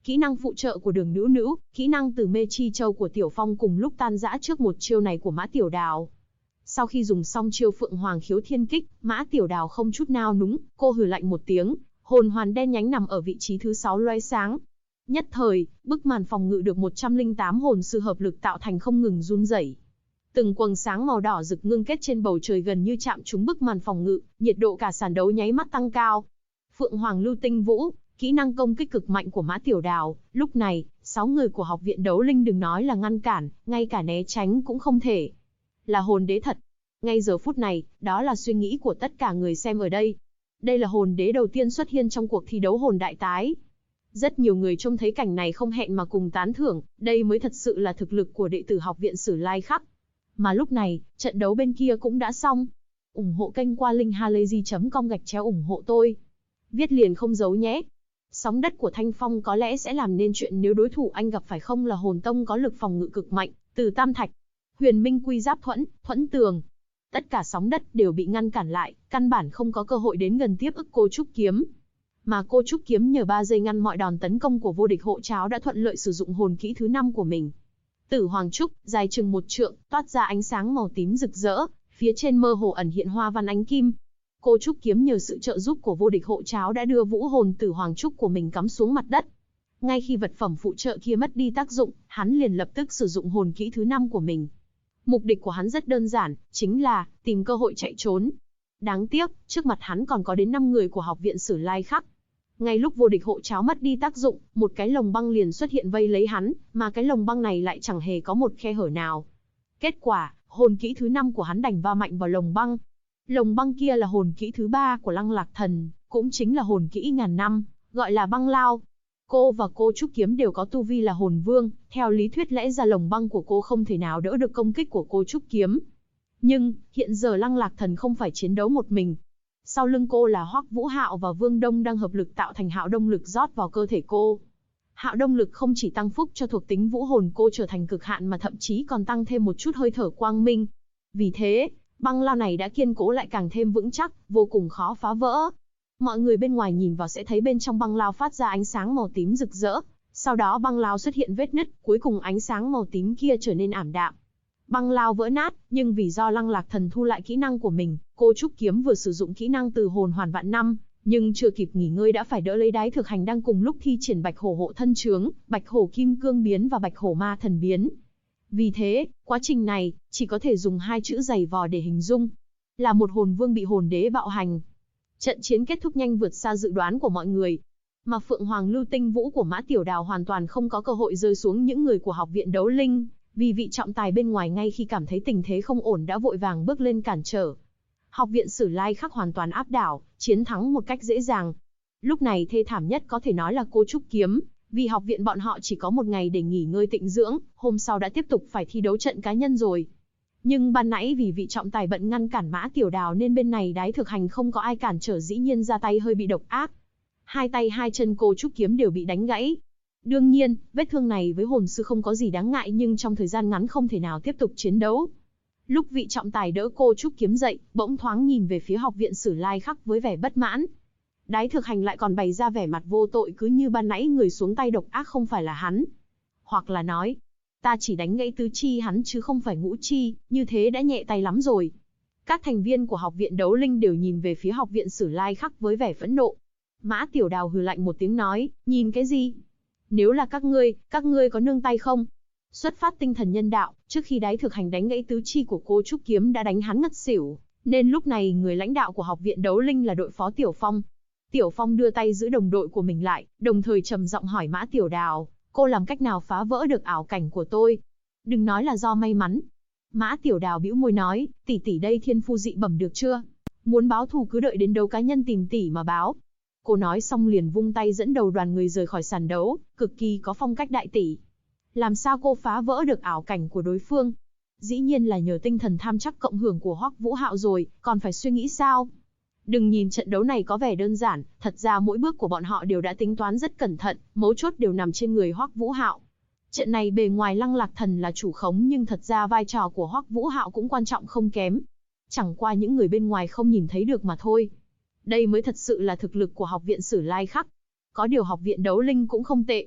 kỹ năng phụ trợ của Đường Nữu Nữu, kỹ năng từ mê chi châu của Tiểu Phong cùng lúc tan rã trước một chiêu này của Mã Tiểu Đào. Sau khi dùng xong chiêu Phượng Hoàng Khiếu Thiên Kích, Mã Tiểu Đào không chút nao núng, cô hừ lạnh một tiếng, hồn hoàn đen nhánh nằm ở vị trí thứ 6 lóe sáng. Nhất thời, bức màn phòng ngự được 108 hồn sư hợp lực tạo thành không ngừng run rẩy. Từng quầng sáng màu đỏ rực ngưng kết trên bầu trời gần như chạm trúng bức màn phòng ngự, nhiệt độ cả sàn đấu nháy mắt tăng cao. Phượng Hoàng Lưu Tinh Vũ, kỹ năng công kích cực mạnh của Mã Tiểu Đào, lúc này, 6 người của học viện đấu linh đừng nói là ngăn cản, ngay cả né tránh cũng không thể. Là hồn đế thật. Ngay giờ phút này, đó là suy nghĩ của tất cả người xem ở đây. Đây là hồn đế đầu tiên xuất hiện trong cuộc thi đấu hồn đại tái. Rất nhiều người trông thấy cảnh này không hẹn mà cùng tán thưởng, đây mới thật sự là thực lực của đệ tử học viện Sử Lai Khắc. Mà lúc này, trận đấu bên kia cũng đã xong. Ủng hộ kênh qua link halayzi.com ủng hộ tôi. Viết liền không giấu nhé. Sóng đất của Thanh Phong có lẽ sẽ làm nên chuyện nếu đối thủ anh gặp phải không là hồn tông có lực phòng ngự cực mạnh, từ Tam Thạch, Huyền Minh Quy Giáp Thuẫn, Thuẫn Tường. Tất cả sóng đất đều bị ngăn cản lại, căn bản không có cơ hội đến gần tiếp ức cô Trúc Kiếm. Mà cô Trúc Kiếm nhờ 3 giây ngăn mọi đòn tấn công của vô địch hộ cháo đã thuận lợi sử dụng hồn kỹ thứ 5 của mình. Tử Hoàng Trúc, dài chừng 1 trượng, toát ra ánh sáng màu tím rực rỡ, phía trên mơ hồ ẩn hiện hoa văn ánh kim. Cô Trúc Kiếm nhờ sự trợ giúp của vô địch hộ cháo đã đưa vũ hồn Tử Hoàng Trúc của mình cắm xuống mặt đất. Ngay khi vật phẩm phụ trợ kia mất đi tác dụng, hắn liền lập tức sử dụng hồn kỹ thứ 5 của mình. Mục đích của hắn rất đơn giản, chính là tìm cơ hội chạy trốn. Đáng tiếc, trước mặt hắn còn có đến 5 người của học viện Sử Lai Khắc. Ngay lúc vô địch hộ cháo mất đi tác dụng, một cái lồng băng liền xuất hiện vây lấy hắn, mà cái lồng băng này lại chẳng hề có một khe hở nào. Kết quả, hồn kỹ thứ 5 của hắn đành va mạnh vào lồng băng. Lồng băng kia là hồn kỹ thứ 3 của Lăng Lạc Thần, cũng chính là hồn kỹ ngàn năm, gọi là băng lao. Cô và cô Trúc Kiếm đều có tu vi là hồn vương, theo lý thuyết lẽ ra lồng băng của cô không thể nào đỡ được công kích của cô Trúc Kiếm. Nhưng, hiện giờ Lăng Lạc Thần không phải chiến đấu một mình. Sau lưng cô là Hoắc Vũ Hạo và Vương Đông đang hợp lực tạo thành Hạo Đông lực rót vào cơ thể cô. Hạo Đông lực không chỉ tăng phúc cho thuộc tính vũ hồn cô trở thành cực hạn mà thậm chí còn tăng thêm một chút hơi thở quang minh. Vì thế, băng lao này đã kiên cố lại càng thêm vững chắc, vô cùng khó phá vỡ. Mọi người bên ngoài nhìn vào sẽ thấy bên trong băng lao phát ra ánh sáng màu tím rực rỡ, sau đó băng lao xuất hiện vết nứt, cuối cùng ánh sáng màu tím kia trở nên ảm đạm. Băng lao vỡ nát, nhưng vì do Lăng Lạc Thần thu lại kỹ năng của mình, cô Trúc Kiếm vừa sử dụng kỹ năng từ hồn hoàn vạn năm, nhưng chưa kịp nghỉ ngơi đã phải đỡ lấy Đái Thực Hành đang cùng lúc thi triển Bạch Hổ hộ thân trướng, Bạch Hổ kim cương biến và Bạch Hổ ma thần biến. Vì thế, quá trình này chỉ có thể dùng 2 chữ giày vò để hình dung, là một hồn vương bị hồn đế bạo hành. Trận chiến kết thúc nhanh vượt xa dự đoán của mọi người, mà Phượng Hoàng Lưu Tinh Vũ của Mã Tiểu Đào hoàn toàn không có cơ hội rơi xuống những người của học viện đấu linh, vì vị trọng tài bên ngoài ngay khi cảm thấy tình thế không ổn đã vội vàng bước lên cản trở. Học viện Sử Lai Khắc hoàn toàn áp đảo, chiến thắng một cách dễ dàng. Lúc này thê thảm nhất có thể nói là cô Trúc Kiếm, vì học viện bọn họ chỉ có 1 ngày để nghỉ ngơi tịnh dưỡng, hôm sau đã tiếp tục phải thi đấu trận cá nhân rồi. Nhưng ban nãy vì vị trọng tài bận ngăn cản Mã Tiểu Đào nên bên này Đái Thực Hành không có ai cản trở, dĩ nhiên ra tay hơi bị độc ác. 2 tay 2 chân cô Trúc Kiếm đều bị đánh gãy. Đương nhiên, vết thương này với hồn sư không có gì đáng ngại nhưng trong thời gian ngắn không thể nào tiếp tục chiến đấu. Lúc vị trọng tài đỡ cô Trúc Kiếm dậy, bỗng thoáng nhìn về phía học viện Sử Lai Khắc với vẻ bất mãn. Đái Thực Hành lại còn bày ra vẻ mặt vô tội cứ như ban nãy người xuống tay độc ác không phải là hắn. Hoặc là nói, ta chỉ đánh gãy tứ chi hắn chứ không phải ngũ chi, như thế đã nhẹ tay lắm rồi. Các thành viên của học viện đấu linh đều nhìn về phía học viện Sử Lai Khắc với vẻ phẫn nộ. Mã Tiểu Đào hừ lạnh một tiếng nói, nhìn cái gì? Nếu là các ngươi có nương tay không? Xuất phát tinh thần nhân đạo, trước khi Đái Thực Hành đánh gãy tứ chi của cô Trúc Kiếm đã đánh hắn ngất xỉu, nên lúc này người lãnh đạo của học viện đấu linh là đội phó Tiểu Phong. Tiểu Phong đưa tay giữ đồng đội của mình lại, đồng thời trầm giọng hỏi Mã Tiểu Đào, cô làm cách nào phá vỡ được ảo cảnh của tôi? Đừng nói là do may mắn. Mã Tiểu Đào bĩu môi nói, tỷ tỷ đây thiên phu dị bẩm được chưa? Muốn báo thù cứ đợi đến đấu cá nhân tìm tỷ mà báo. Cô nói xong liền vung tay dẫn đầu đoàn người rời khỏi sàn đấu, cực kỳ có phong cách đại tỷ. Làm sao cô phá vỡ được ảo cảnh của đối phương? Dĩ nhiên là nhờ tinh thần tham chắc cộng hưởng của Hoắc Vũ Hạo rồi, còn phải suy nghĩ sao? Đừng nhìn trận đấu này có vẻ đơn giản, thật ra mỗi bước của bọn họ đều đã tính toán rất cẩn thận, mấu chốt đều nằm trên người Hoắc Vũ Hạo. Trận này bề ngoài Lăng Lạc Thần là chủ khống nhưng thật ra vai trò của Hoắc Vũ Hạo cũng quan trọng không kém. Chẳng qua những người bên ngoài không nhìn thấy được mà thôi. Đây mới thật sự là thực lực của học viện Sử Lai Khắc. Có điều học viện đấu linh cũng không tệ.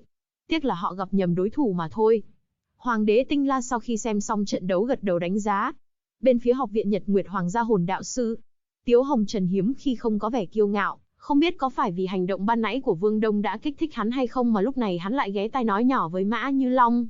Tiếc là họ gặp nhầm đối thủ mà thôi. Hoàng đế Tinh La sau khi xem xong trận đấu gật đầu đánh giá. Bên phía học viện Nhật Nguyệt Hoàng gia hồn đạo sư, Tiếu Hồng Trần hiếm khi không có vẻ kiêu ngạo, không biết có phải vì hành động ban nãy của Vương Đông đã kích thích hắn hay không mà lúc này hắn lại ghé tai nói nhỏ với Mã Như Long.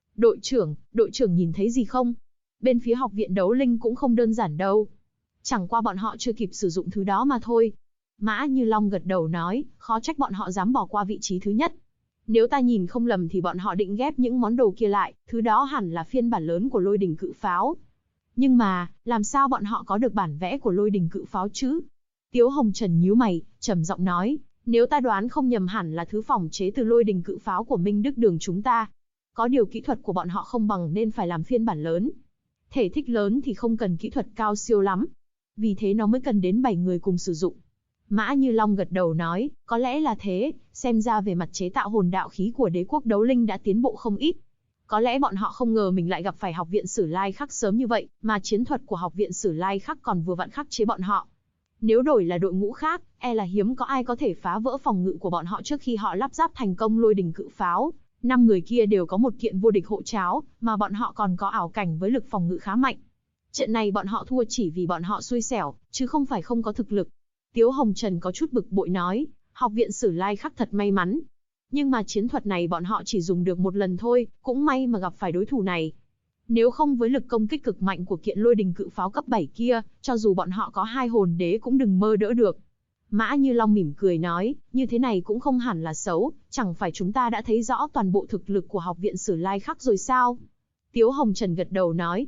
Đội trưởng nhìn thấy gì không? Bên phía học viện đấu linh cũng không đơn giản đâu. Chẳng qua bọn họ chưa kịp sử dụng thứ đó mà thôi. Mã Như Long gật đầu nói, khó trách bọn họ dám bỏ qua vị trí thứ nhất. Nếu ta nhìn không lầm thì bọn họ định ghép những món đồ kia lại, thứ đó hẳn là phiên bản lớn của lôi đình cự pháo. Nhưng mà, làm sao bọn họ có được bản vẽ của lôi đình cự pháo chứ? Tiếu Hồng Trần nhíu mày, trầm giọng nói, nếu ta đoán không nhầm hẳn là thứ phỏng chế từ lôi đình cự pháo của Minh Đức Đường chúng ta. Có điều kỹ thuật của bọn họ không bằng nên phải làm phiên bản lớn. Thể tích lớn thì không cần kỹ thuật cao siêu lắm. Vì thế nó mới cần đến 7 người cùng sử dụng. Mã Như Long gật đầu nói, có lẽ là thế, xem ra về mặt chế tạo hồn đạo khí của đế quốc đấu linh đã tiến bộ không ít. Có lẽ bọn họ không ngờ mình lại gặp phải học viện Sử Lai Khắc sớm như vậy, mà chiến thuật của học viện Sử Lai Khắc còn vừa vặn khắc chế bọn họ. Nếu đổi là đội ngũ khác, e là hiếm có ai có thể phá vỡ phòng ngự của bọn họ trước khi họ lắp ráp thành công lôi đình cự pháo. 5 người kia đều có một kiện vô địch hộ cháo, mà bọn họ còn có ảo cảnh với lực phòng ngự khá mạnh. Trận này bọn họ thua chỉ vì bọn họ xui xẻo, chứ không phải không có thực lực. Tiếu Hồng Trần có chút bực bội nói, học viện Sử Lai Khắc thật may mắn. Nhưng mà chiến thuật này bọn họ chỉ dùng được một lần thôi, cũng may mà gặp phải đối thủ này. Nếu không với lực công kích cực mạnh của kiện lôi đình cự pháo cấp 7 kia, cho dù bọn họ có 2 hồn đế cũng đừng mơ đỡ được. Mã Như Long mỉm cười nói, như thế này cũng không hẳn là xấu, chẳng phải chúng ta đã thấy rõ toàn bộ thực lực của học viện Sử Lai Khắc rồi sao? Tiếu Hồng Trần gật đầu nói,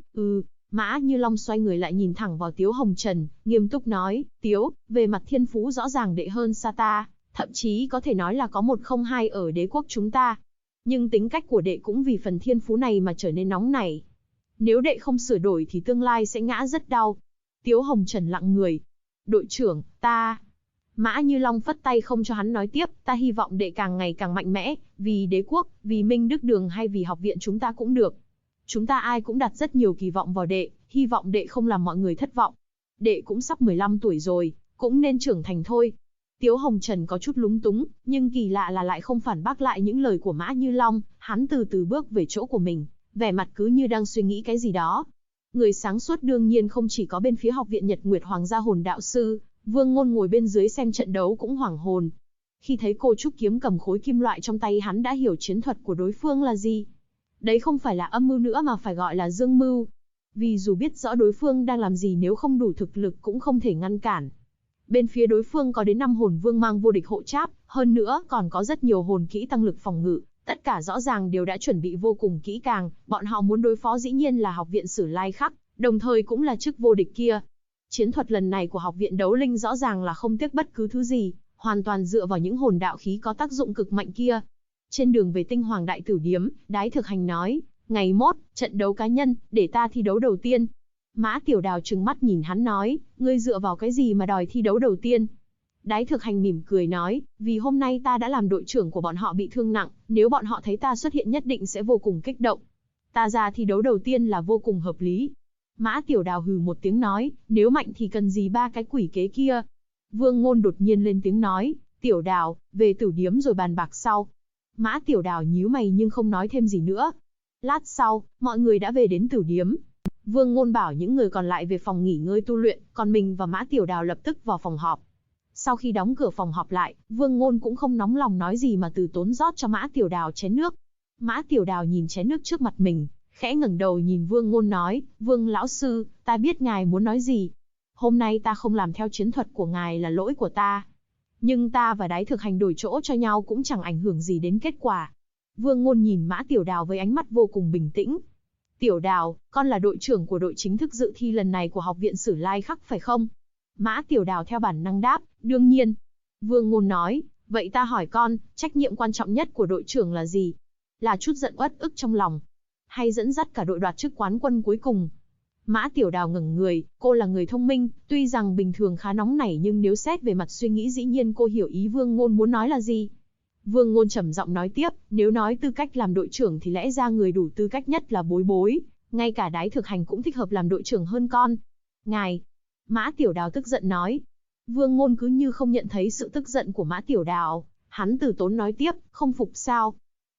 Mã Như Long xoay người lại nhìn thẳng vào Tiếu Hồng Trần, nghiêm túc nói, Tiếu, về mặt thiên phú rõ ràng đệ hơn xa ta, thậm chí có thể nói là có 1-0-2 ở đế quốc chúng ta. Nhưng tính cách của đệ cũng vì phần thiên phú này mà trở nên nóng nảy. Nếu đệ không sửa đổi thì tương lai sẽ ngã rất đau. Tiếu Hồng Trần lặng người. Đội trưởng, ta... Mã Như Long phất tay không cho hắn nói tiếp, ta hy vọng đệ càng ngày càng mạnh mẽ, vì đế quốc, vì Minh Đức Đường hay vì học viện chúng ta cũng được. Chúng ta ai cũng đặt rất nhiều kỳ vọng vào đệ, hy vọng đệ không làm mọi người thất vọng. Đệ cũng sắp 15 tuổi rồi, cũng nên trưởng thành thôi. Tiếu Hồng Trần có chút lúng túng, nhưng kỳ lạ là lại không phản bác lại những lời của Mã Như Long, hắn từ từ bước về chỗ của mình, vẻ mặt cứ như đang suy nghĩ cái gì đó. Người sáng suốt đương nhiên không chỉ có bên phía học viện Nhật Nguyệt Hoàng gia hồn đạo sư, Vương Ngôn ngồi bên dưới xem trận đấu cũng hoảng hồn. Khi thấy cô trúc kiếm cầm khối kim loại trong tay hắn đã hiểu chiến thuật của đối phương là gì. Đấy không phải là âm mưu nữa mà phải gọi là dương mưu. Vì dù biết rõ đối phương đang làm gì nếu không đủ thực lực cũng không thể ngăn cản. Bên phía đối phương có đến 5 hồn vương mang vô địch hộ tráp, hơn nữa còn có rất nhiều hồn kỹ tăng lực phòng ngự, tất cả rõ ràng đều đã chuẩn bị vô cùng kỹ càng, bọn họ muốn đối phó dĩ nhiên là học viện Sử Lai Khắc, đồng thời cũng là chức vô địch kia. Chiến thuật lần này của học viện đấu linh rõ ràng là không tiếc bất cứ thứ gì, hoàn toàn dựa vào những hồn đạo khí có tác dụng cực mạnh kia. Trên đường về Tinh Hoàng Đại Tử Điếm, Đái Thực Hành nói, ngày mốt, trận đấu cá nhân, để ta thi đấu đầu tiên. Mã Tiểu Đào trừng mắt nhìn hắn nói, ngươi dựa vào cái gì mà đòi thi đấu đầu tiên? Đái Thực Hành mỉm cười nói, vì hôm nay ta đã làm đội trưởng của bọn họ bị thương nặng, nếu bọn họ thấy ta xuất hiện nhất định sẽ vô cùng kích động. Ta ra thi đấu đầu tiên là vô cùng hợp lý. Mã Tiểu Đào hừ một tiếng nói, nếu mạnh thì cần gì 3 cái quỷ kế kia? Vương Ngôn đột nhiên lên tiếng nói, Tiểu Đào, về tử điếm rồi bàn bạc sau. Mã Tiểu Đào nhíu mày nhưng không nói thêm gì nữa. Lát sau, mọi người đã về đến tử điếm. Vương Ngôn bảo những người còn lại về phòng nghỉ ngơi tu luyện, còn mình và Mã Tiểu Đào lập tức vào phòng họp. Sau khi đóng cửa phòng họp lại, Vương Ngôn cũng không nóng lòng nói gì mà từ tốn rót cho Mã Tiểu Đào chén nước. Mã Tiểu Đào nhìn chén nước trước mặt mình, khẽ ngẩng đầu nhìn Vương Ngôn nói, Vương lão sư, ta biết ngài muốn nói gì. Hôm nay ta không làm theo chiến thuật của ngài là lỗi của ta. Nhưng ta và Đái Thực Hành đổi chỗ cho nhau cũng chẳng ảnh hưởng gì đến kết quả. Vương Ngôn nhìn Mã Tiểu Đào với ánh mắt vô cùng bình tĩnh. Tiểu Đào, con là đội trưởng của đội chính thức dự thi lần này của học viện Sử Lai Khắc phải không? Mã Tiểu Đào theo bản năng đáp, đương nhiên. Vương Ngôn nói, vậy ta hỏi con, trách nhiệm quan trọng nhất của đội trưởng là gì? Là chút giận uất ức trong lòng, hay dẫn dắt cả đội đoạt chức quán quân cuối cùng? Mã Tiểu Đào ngẩng người, cô là người thông minh, tuy rằng bình thường khá nóng nảy nhưng nếu xét về mặt suy nghĩ dĩ nhiên cô hiểu ý Vương Ngôn muốn nói là gì. Vương Ngôn trầm giọng nói tiếp, nếu nói tư cách làm đội trưởng thì lẽ ra người đủ tư cách nhất là Bối Bối, ngay cả Đái Thực Hành cũng thích hợp làm đội trưởng hơn con. Ngài! Mã Tiểu Đào tức giận nói. Vương Ngôn cứ như không nhận thấy sự tức giận của Mã Tiểu Đào, hắn từ tốn nói tiếp, không phục sao?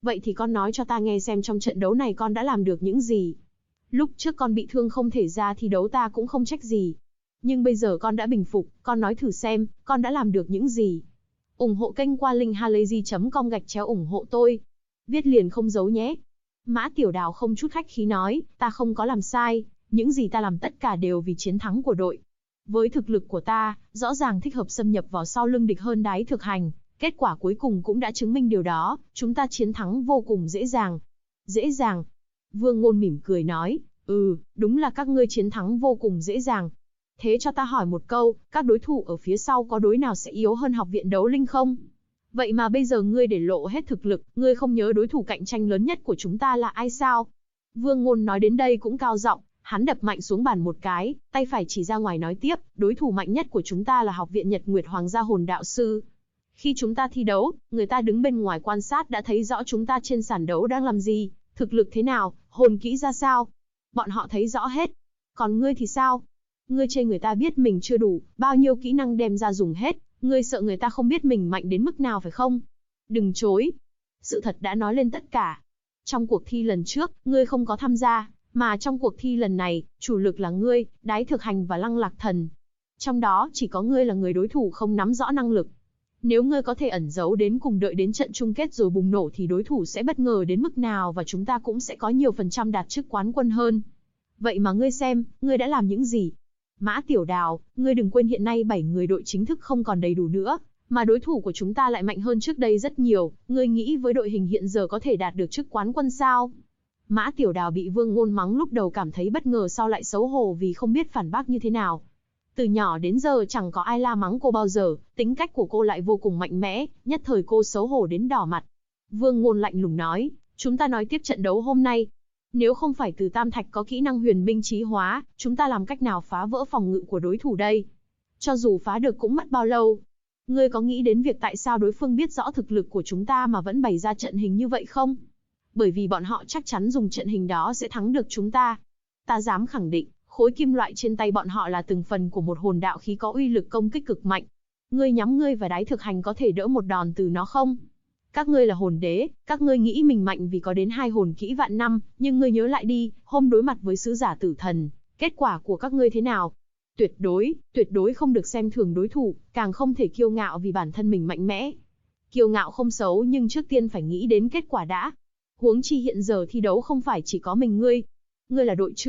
Vậy thì con nói cho ta nghe xem trong trận đấu này con đã làm được những gì. Lúc trước con bị thương không thể ra thi đấu ta cũng không trách gì. Nhưng bây giờ con đã bình phục, con nói thử xem, con đã làm được những gì. Ủng hộ kênh qua linkhalazy.com ủng hộ tôi. Viết liền không giấu nhé. Mã Tiểu Đào không chút khách khí nói, ta không có làm sai, những gì ta làm tất cả đều vì chiến thắng của đội. Với thực lực của ta, rõ ràng thích hợp xâm nhập vào sau lưng địch hơn Đái Thực Hành. Kết quả cuối cùng cũng đã chứng minh điều đó, chúng ta chiến thắng vô cùng dễ dàng. Dễ dàng? Vương Ngôn mỉm cười nói, đúng là các ngươi chiến thắng vô cùng dễ dàng. Thế cho ta hỏi một câu, các đối thủ ở phía sau có đối nào sẽ yếu hơn học viện đấu linh không? Vậy mà bây giờ ngươi để lộ hết thực lực, ngươi không nhớ đối thủ cạnh tranh lớn nhất của chúng ta là ai sao? Vương Ngôn nói đến đây cũng cao giọng, hắn đập mạnh xuống bàn một cái, tay phải chỉ ra ngoài nói tiếp, đối thủ mạnh nhất của chúng ta là học viện Nhật Nguyệt Hoàng gia hồn đạo sư. Khi chúng ta thi đấu, người ta đứng bên ngoài quan sát đã thấy rõ chúng ta trên sàn đấu đang làm gì, thực lực thế nào, hồn kỹ ra sao. Bọn họ thấy rõ hết. Còn ngươi thì sao? Ngươi chê người ta biết mình chưa đủ, bao nhiêu kỹ năng đem ra dùng hết, ngươi sợ người ta không biết mình mạnh đến mức nào phải không? Đừng chối. Sự thật đã nói lên tất cả. Trong cuộc thi lần trước, ngươi không có tham gia, mà trong cuộc thi lần này, chủ lực là ngươi, Đái Thực Hành và Lăng Lạc Thần. Trong đó chỉ có ngươi là người đối thủ không nắm rõ năng lực. Nếu ngươi có thể ẩn giấu đến cùng đợi đến trận chung kết rồi bùng nổ thì đối thủ sẽ bất ngờ đến mức nào và chúng ta cũng sẽ có nhiều phần trăm đạt chức quán quân hơn. Vậy mà ngươi xem, ngươi đã làm những gì? Mã Tiểu Đào, ngươi đừng quên hiện nay 7 người đội chính thức không còn đầy đủ nữa, mà đối thủ của chúng ta lại mạnh hơn trước đây rất nhiều, ngươi nghĩ với đội hình hiện giờ có thể đạt được chức quán quân sao? Mã Tiểu Đào bị Vương Ngôn mắng lúc đầu cảm thấy bất ngờ, sau lại xấu hổ vì không biết phản bác như thế nào. Từ nhỏ đến giờ chẳng có ai la mắng cô bao giờ, tính cách của cô lại vô cùng mạnh mẽ, nhất thời cô xấu hổ đến đỏ mặt. Vương Ngôn lạnh lùng nói, chúng ta nói tiếp trận đấu hôm nay. Nếu không phải Từ Tam Thạch có kỹ năng huyền minh chí hóa, chúng ta làm cách nào phá vỡ phòng ngự của đối thủ đây? Cho dù phá được cũng mất bao lâu? Ngươi có nghĩ đến việc tại sao đối phương biết rõ thực lực của chúng ta mà vẫn bày ra trận hình như vậy không? Bởi vì bọn họ chắc chắn dùng trận hình đó sẽ thắng được chúng ta. Ta dám khẳng định, khối kim loại trên tay bọn họ là từng phần của một hồn đạo khí có uy lực công kích cực mạnh. Ngươi và Đái Thực Hành có thể đỡ một đòn từ nó không? Các ngươi là hồn đế, các ngươi nghĩ mình mạnh vì có đến 2 hồn kỹ vạn năm, nhưng ngươi nhớ lại đi, hôm đối mặt với sứ giả tử thần, kết quả của các ngươi thế nào? Tuyệt đối không được xem thường đối thủ, càng không thể kiêu ngạo vì bản thân mình mạnh mẽ. Kiêu ngạo không xấu nhưng trước tiên phải nghĩ đến kết quả đã. Huống chi hiện giờ thi đấu không phải chỉ có mình ngươi. Ngươi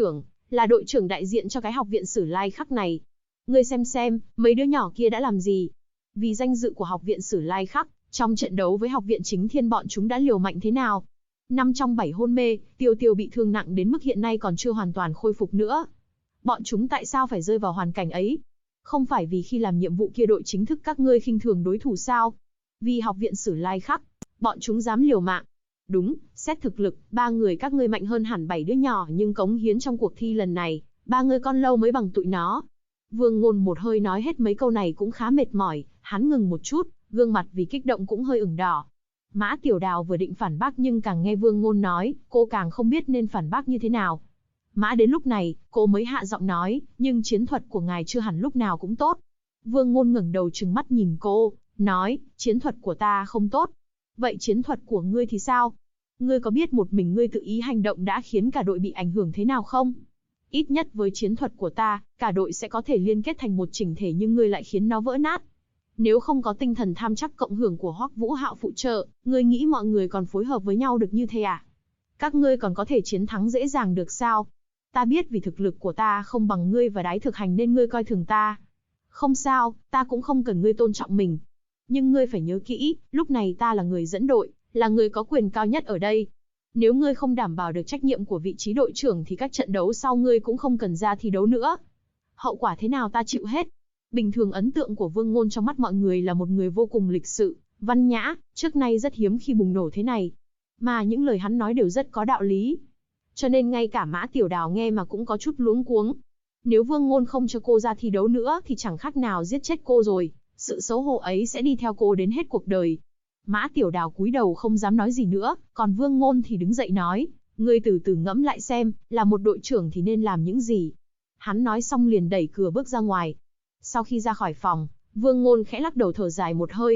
là đội trưởng đại diện cho cái học viện Sử Lai Khắc này. Ngươi xem, mấy đứa nhỏ kia đã làm gì? Vì danh dự của học viện Sử Lai Khắc, trong trận đấu với học viện Chính Thiên bọn chúng đã liều mạnh thế nào? 5 trong 7 hôn mê, Tiêu bị thương nặng đến mức hiện nay còn chưa hoàn toàn khôi phục nữa. Bọn chúng tại sao phải rơi vào hoàn cảnh ấy? Không phải vì khi làm nhiệm vụ kia đội chính thức các ngươi khinh thường đối thủ sao? Vì học viện Sử Lai Khắc, bọn chúng dám liều mạng. Đúng, xét thực lực, 3 người các ngươi mạnh hơn hẳn 7 đứa nhỏ, nhưng cống hiến trong cuộc thi lần này, 3 người con lâu mới bằng tụi nó. Vương Ngôn một hơi nói hết mấy câu này cũng khá mệt mỏi, hắn ngừng một chút, gương mặt vì kích động cũng hơi ửng đỏ. Mã Tiểu Đào vừa định phản bác nhưng càng nghe Vương Ngôn nói, cô càng không biết nên phản bác như thế nào. Mã đến lúc này, cô mới hạ giọng nói, nhưng chiến thuật của ngài chưa hẳn lúc nào cũng tốt. Vương Ngôn ngẩng đầu trừng mắt nhìn cô, nói, chiến thuật của ta không tốt. Vậy chiến thuật của ngươi thì sao? Ngươi có biết một mình ngươi tự ý hành động đã khiến cả đội bị ảnh hưởng thế nào không? Ít nhất với chiến thuật của ta, cả đội sẽ có thể liên kết thành một chỉnh thể nhưng ngươi lại khiến nó vỡ nát. Nếu không có tinh thần tham chắc cộng hưởng của Hoắc Vũ Hạo phụ trợ, ngươi nghĩ mọi người còn phối hợp với nhau được như thế à? Các ngươi còn có thể chiến thắng dễ dàng được sao? Ta biết vì thực lực của ta không bằng ngươi và Đái Thực Hành nên ngươi coi thường ta. Không sao, ta cũng không cần ngươi tôn trọng mình. Nhưng ngươi phải nhớ kỹ, lúc này ta là người dẫn đội, là người có quyền cao nhất ở đây. Nếu ngươi không đảm bảo được trách nhiệm của vị trí đội trưởng thì các trận đấu sau ngươi cũng không cần ra thi đấu nữa. Hậu quả thế nào ta chịu hết. Bình thường ấn tượng của Vương Ngôn trong mắt mọi người là một người vô cùng lịch sự, văn nhã, trước nay rất hiếm khi bùng nổ thế này. Mà những lời hắn nói đều rất có đạo lý. Cho nên ngay cả Mã Tiểu Đào nghe mà cũng có chút luống cuống. Nếu Vương Ngôn không cho cô ra thi đấu nữa thì chẳng khác nào giết chết cô rồi. Sự xấu hổ ấy sẽ đi theo cô đến hết cuộc đời. Mã Tiểu Đào cúi đầu không dám nói gì nữa, còn Vương Ngôn thì đứng dậy nói, ngươi từ từ ngẫm lại xem, là một đội trưởng thì nên làm những gì. Hắn nói xong liền đẩy cửa bước ra ngoài. Sau khi ra khỏi phòng, Vương Ngôn khẽ lắc đầu thở dài một hơi.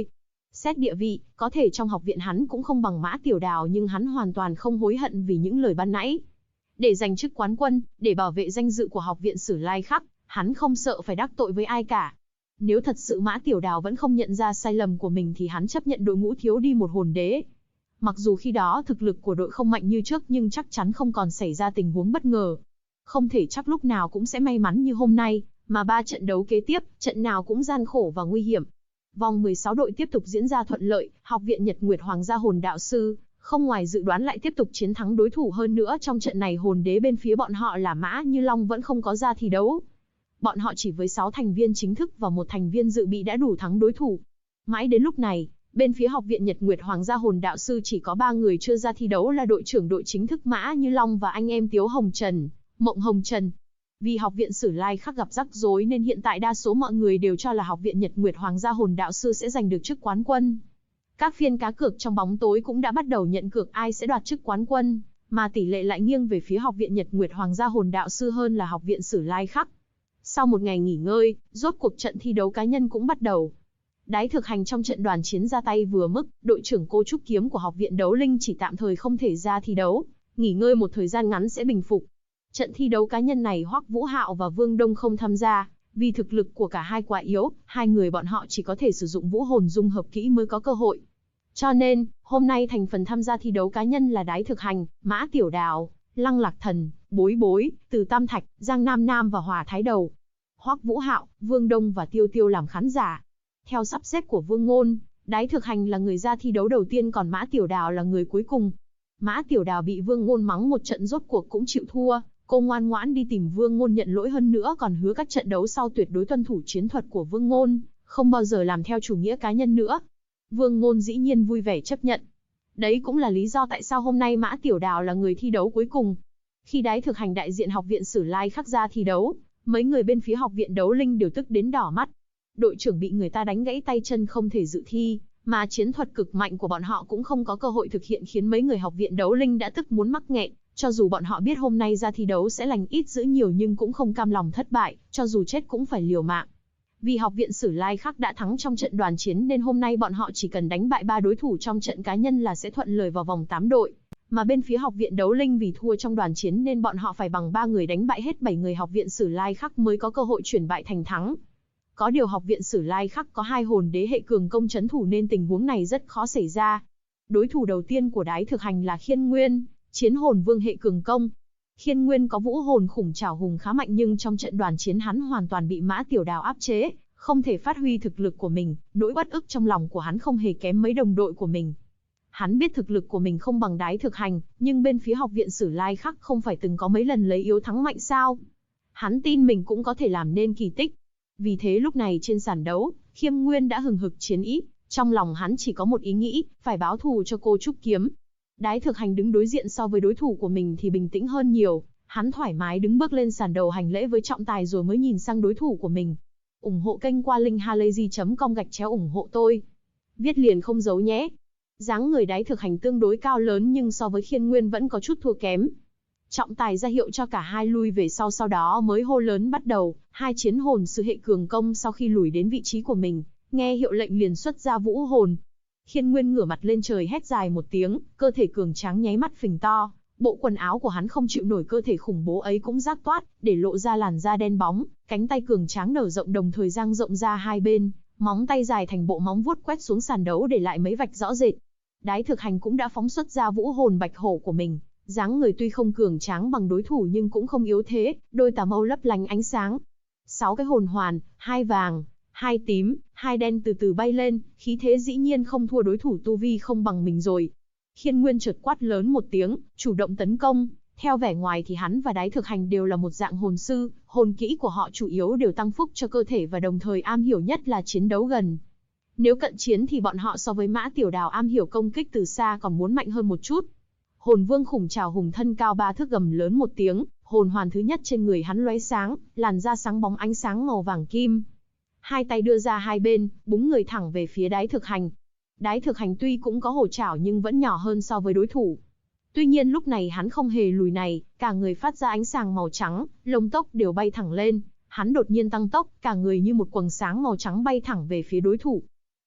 Xét địa vị, có thể trong học viện hắn cũng không bằng Mã Tiểu Đào, nhưng hắn hoàn toàn không hối hận vì những lời ban nãy. Để giành chức quán quân, để bảo vệ danh dự của học viện Sử Lai Khắc, hắn không sợ phải đắc tội với ai cả. Nếu thật sự Mã Tiểu Đào vẫn không nhận ra sai lầm của mình thì hắn chấp nhận đội ngũ thiếu đi một hồn đế. Mặc dù khi đó thực lực của đội không mạnh như trước, nhưng chắc chắn không còn xảy ra tình huống bất ngờ. Không thể chắc lúc nào cũng sẽ may mắn như hôm nay, mà 3 trận đấu kế tiếp, trận nào cũng gian khổ và nguy hiểm. Vòng 16 đội tiếp tục diễn ra thuận lợi, học viện Nhật Nguyệt Hoàng gia hồn đạo sư, không ngoài dự đoán lại tiếp tục chiến thắng đối thủ. Hơn nữa trong trận này hồn đế bên phía bọn họ là Mã Như Long vẫn không có ra thi đấu. Bọn họ chỉ với 6 thành viên chính thức và 1 thành viên dự bị đã đủ thắng đối thủ. Mãi đến lúc này, bên phía học viện Nhật Nguyệt Hoàng gia hồn đạo sư chỉ có 3 người chưa ra thi đấu là đội trưởng đội chính thức Mã Như Long và anh em Tiếu Hồng Trần, Mộng Hồng Trần. Vì học viện Sử Lai Khắc gặp rắc rối nên hiện tại đa số mọi người đều cho là học viện Nhật Nguyệt Hoàng gia hồn đạo sư sẽ giành được chức quán quân. Các phiên cá cược trong bóng tối cũng đã bắt đầu nhận cược ai sẽ đoạt chức quán quân, mà tỷ lệ lại nghiêng về phía học viện Nhật Nguyệt Hoàng gia hồn đạo sư hơn là học viện Sử Lai Khắc. Sau một ngày nghỉ ngơi, rốt cuộc trận thi đấu cá nhân cũng bắt đầu. Đái Thực Hành trong trận đoàn chiến ra tay vừa mức, đội trưởng Cô Trúc Kiếm của học viện Đấu Linh chỉ tạm thời không thể ra thi đấu, nghỉ ngơi một thời gian ngắn sẽ bình phục. Trận thi đấu cá nhân này Hoắc Vũ Hạo và Vương Đông không tham gia, vì thực lực của cả hai quá yếu, hai người bọn họ chỉ có thể sử dụng vũ hồn dung hợp kỹ mới có cơ hội. Cho nên, hôm nay thành phần tham gia thi đấu cá nhân là Đái Thực Hành, Mã Tiểu Đào, Lăng Lạc Thần, Bối Bối, Từ Tam Thạch, Giang Nam Nam và Hỏa Thái Đầu. Hoắc Vũ Hạo, Vương Đông và Tiêu Tiêu làm khán giả. Theo sắp xếp của Vương Ngôn, Đái Thực Hành là người ra thi đấu đầu tiên, còn Mã Tiểu Đào là người cuối cùng. Mã Tiểu Đào bị Vương Ngôn mắng một trận rốt cuộc cũng chịu thua, cô ngoan ngoãn đi tìm Vương Ngôn nhận lỗi, hơn nữa còn hứa các trận đấu sau tuyệt đối tuân thủ chiến thuật của Vương Ngôn, không bao giờ làm theo chủ nghĩa cá nhân nữa. Vương Ngôn dĩ nhiên vui vẻ chấp nhận. Đấy cũng là lý do tại sao hôm nay Mã Tiểu Đào là người thi đấu cuối cùng. Khi Đái Thực Hành đại diện học viện Sử Lai Khắc ra thi đấu, mấy người bên phía học viện Đấu Linh đều tức đến đỏ mắt. Đội trưởng bị người ta đánh gãy tay chân không thể dự thi, mà chiến thuật cực mạnh của bọn họ cũng không có cơ hội thực hiện, khiến mấy người học viện Đấu Linh đã tức muốn mắc nghẹn. Cho dù bọn họ biết hôm nay ra thi đấu sẽ lành ít dữ nhiều nhưng cũng không cam lòng thất bại, cho dù chết cũng phải liều mạng. Vì học viện Sử Lai Khắc đã thắng trong trận đoàn chiến nên hôm nay bọn họ chỉ cần đánh bại 3 đối thủ trong trận cá nhân là sẽ thuận lợi vào vòng 8 đội. Mà bên phía học viện Đấu Linh vì thua trong đoàn chiến nên bọn họ phải bằng 3 người đánh bại hết 7 người học viện Sử Lai Khắc mới có cơ hội chuyển bại thành thắng. Có điều học viện Sử Lai Khắc có 2 hồn đế hệ cường công trấn thủ nên tình huống này rất khó xảy ra. Đối thủ đầu tiên của Đái Thực Hành là Khiên Nguyên, chiến hồn vương hệ cường công. Khiên Nguyên có vũ hồn khủng trảo hùng khá mạnh, nhưng trong trận đoàn chiến hắn hoàn toàn bị Mã Tiểu Đào áp chế, không thể phát huy thực lực của mình. Nỗi uất ức trong lòng của hắn không hề kém mấy đồng đội của mình. Hắn biết thực lực của mình không bằng Đái Thực Hành, nhưng bên phía học viện Sử Lai Khắc không phải từng có mấy lần lấy yếu thắng mạnh sao? Hắn tin mình cũng có thể làm nên kỳ tích. Vì thế lúc này trên sàn đấu, Khiêm Nguyên đã hừng hực chiến ý, trong lòng hắn chỉ có một ý nghĩ, phải báo thù cho Cô Trúc Kiếm. Đái Thực Hành đứng đối diện so với đối thủ của mình thì bình tĩnh hơn nhiều, hắn thoải mái đứng bước lên sàn đầu hành lễ với trọng tài rồi mới nhìn sang đối thủ của mình. Ủng hộ kênh qua linkhalazy.com/ủng hộ tôi. Viết liền không giấu nhé. Dáng người Đái Thực Hành tương đối cao lớn nhưng so với Khiên Nguyên vẫn có chút thua kém. Trọng tài ra hiệu cho cả hai lui về sau đó mới hô lớn bắt đầu. Hai chiến hồn sư hệ cường công sau khi lùi đến vị trí của mình, nghe hiệu lệnh liền xuất ra vũ hồn. Khiên Nguyên ngửa mặt lên trời hét dài một tiếng, cơ thể cường tráng nháy mắt phình to, bộ quần áo của hắn không chịu nổi cơ thể khủng bố ấy cũng rác toát, để lộ ra làn da đen bóng, cánh tay cường tráng nở rộng đồng thời dang rộng ra hai bên, móng tay dài thành bộ móng vuốt quét xuống sàn đấu để lại mấy vạch rõ rệt. Đái Thực Hành cũng đã phóng xuất ra vũ hồn bạch hổ của mình, dáng người tuy không cường tráng bằng đối thủ nhưng cũng không yếu thế, đôi tà mâu lấp lánh ánh sáng. 6 cái hồn hoàn, 2 vàng, 2 tím, 2 đen từ từ bay lên, khí thế dĩ nhiên không thua đối thủ tu vi không bằng mình rồi. Khiên Nguyên chợt quát lớn một tiếng, chủ động tấn công. Theo vẻ ngoài thì hắn và Đái Thực Hành đều là một dạng hồn sư, hồn kỹ của họ chủ yếu đều tăng phúc cho cơ thể và đồng thời am hiểu nhất là chiến đấu gần. Nếu cận chiến thì bọn họ so với Mã Tiểu Đào am hiểu công kích từ xa còn muốn mạnh hơn một chút. Hồn vương khủng trảo hùng thân cao 3 thước gầm lớn một tiếng, hồn hoàn thứ nhất trên người hắn lóe sáng, làn da sáng bóng ánh sáng màu vàng kim. Hai tay đưa ra hai bên, búng người thẳng về phía Đái Thực Hành. Đái Thực Hành tuy cũng có hổ trảo nhưng vẫn nhỏ hơn so với đối thủ. Tuy nhiên lúc này hắn không hề lùi này, cả người phát ra ánh sáng màu trắng, lông tóc đều bay thẳng lên. Hắn đột nhiên tăng tốc, cả người như một quầng sáng màu trắng bay thẳng về phía đối thủ.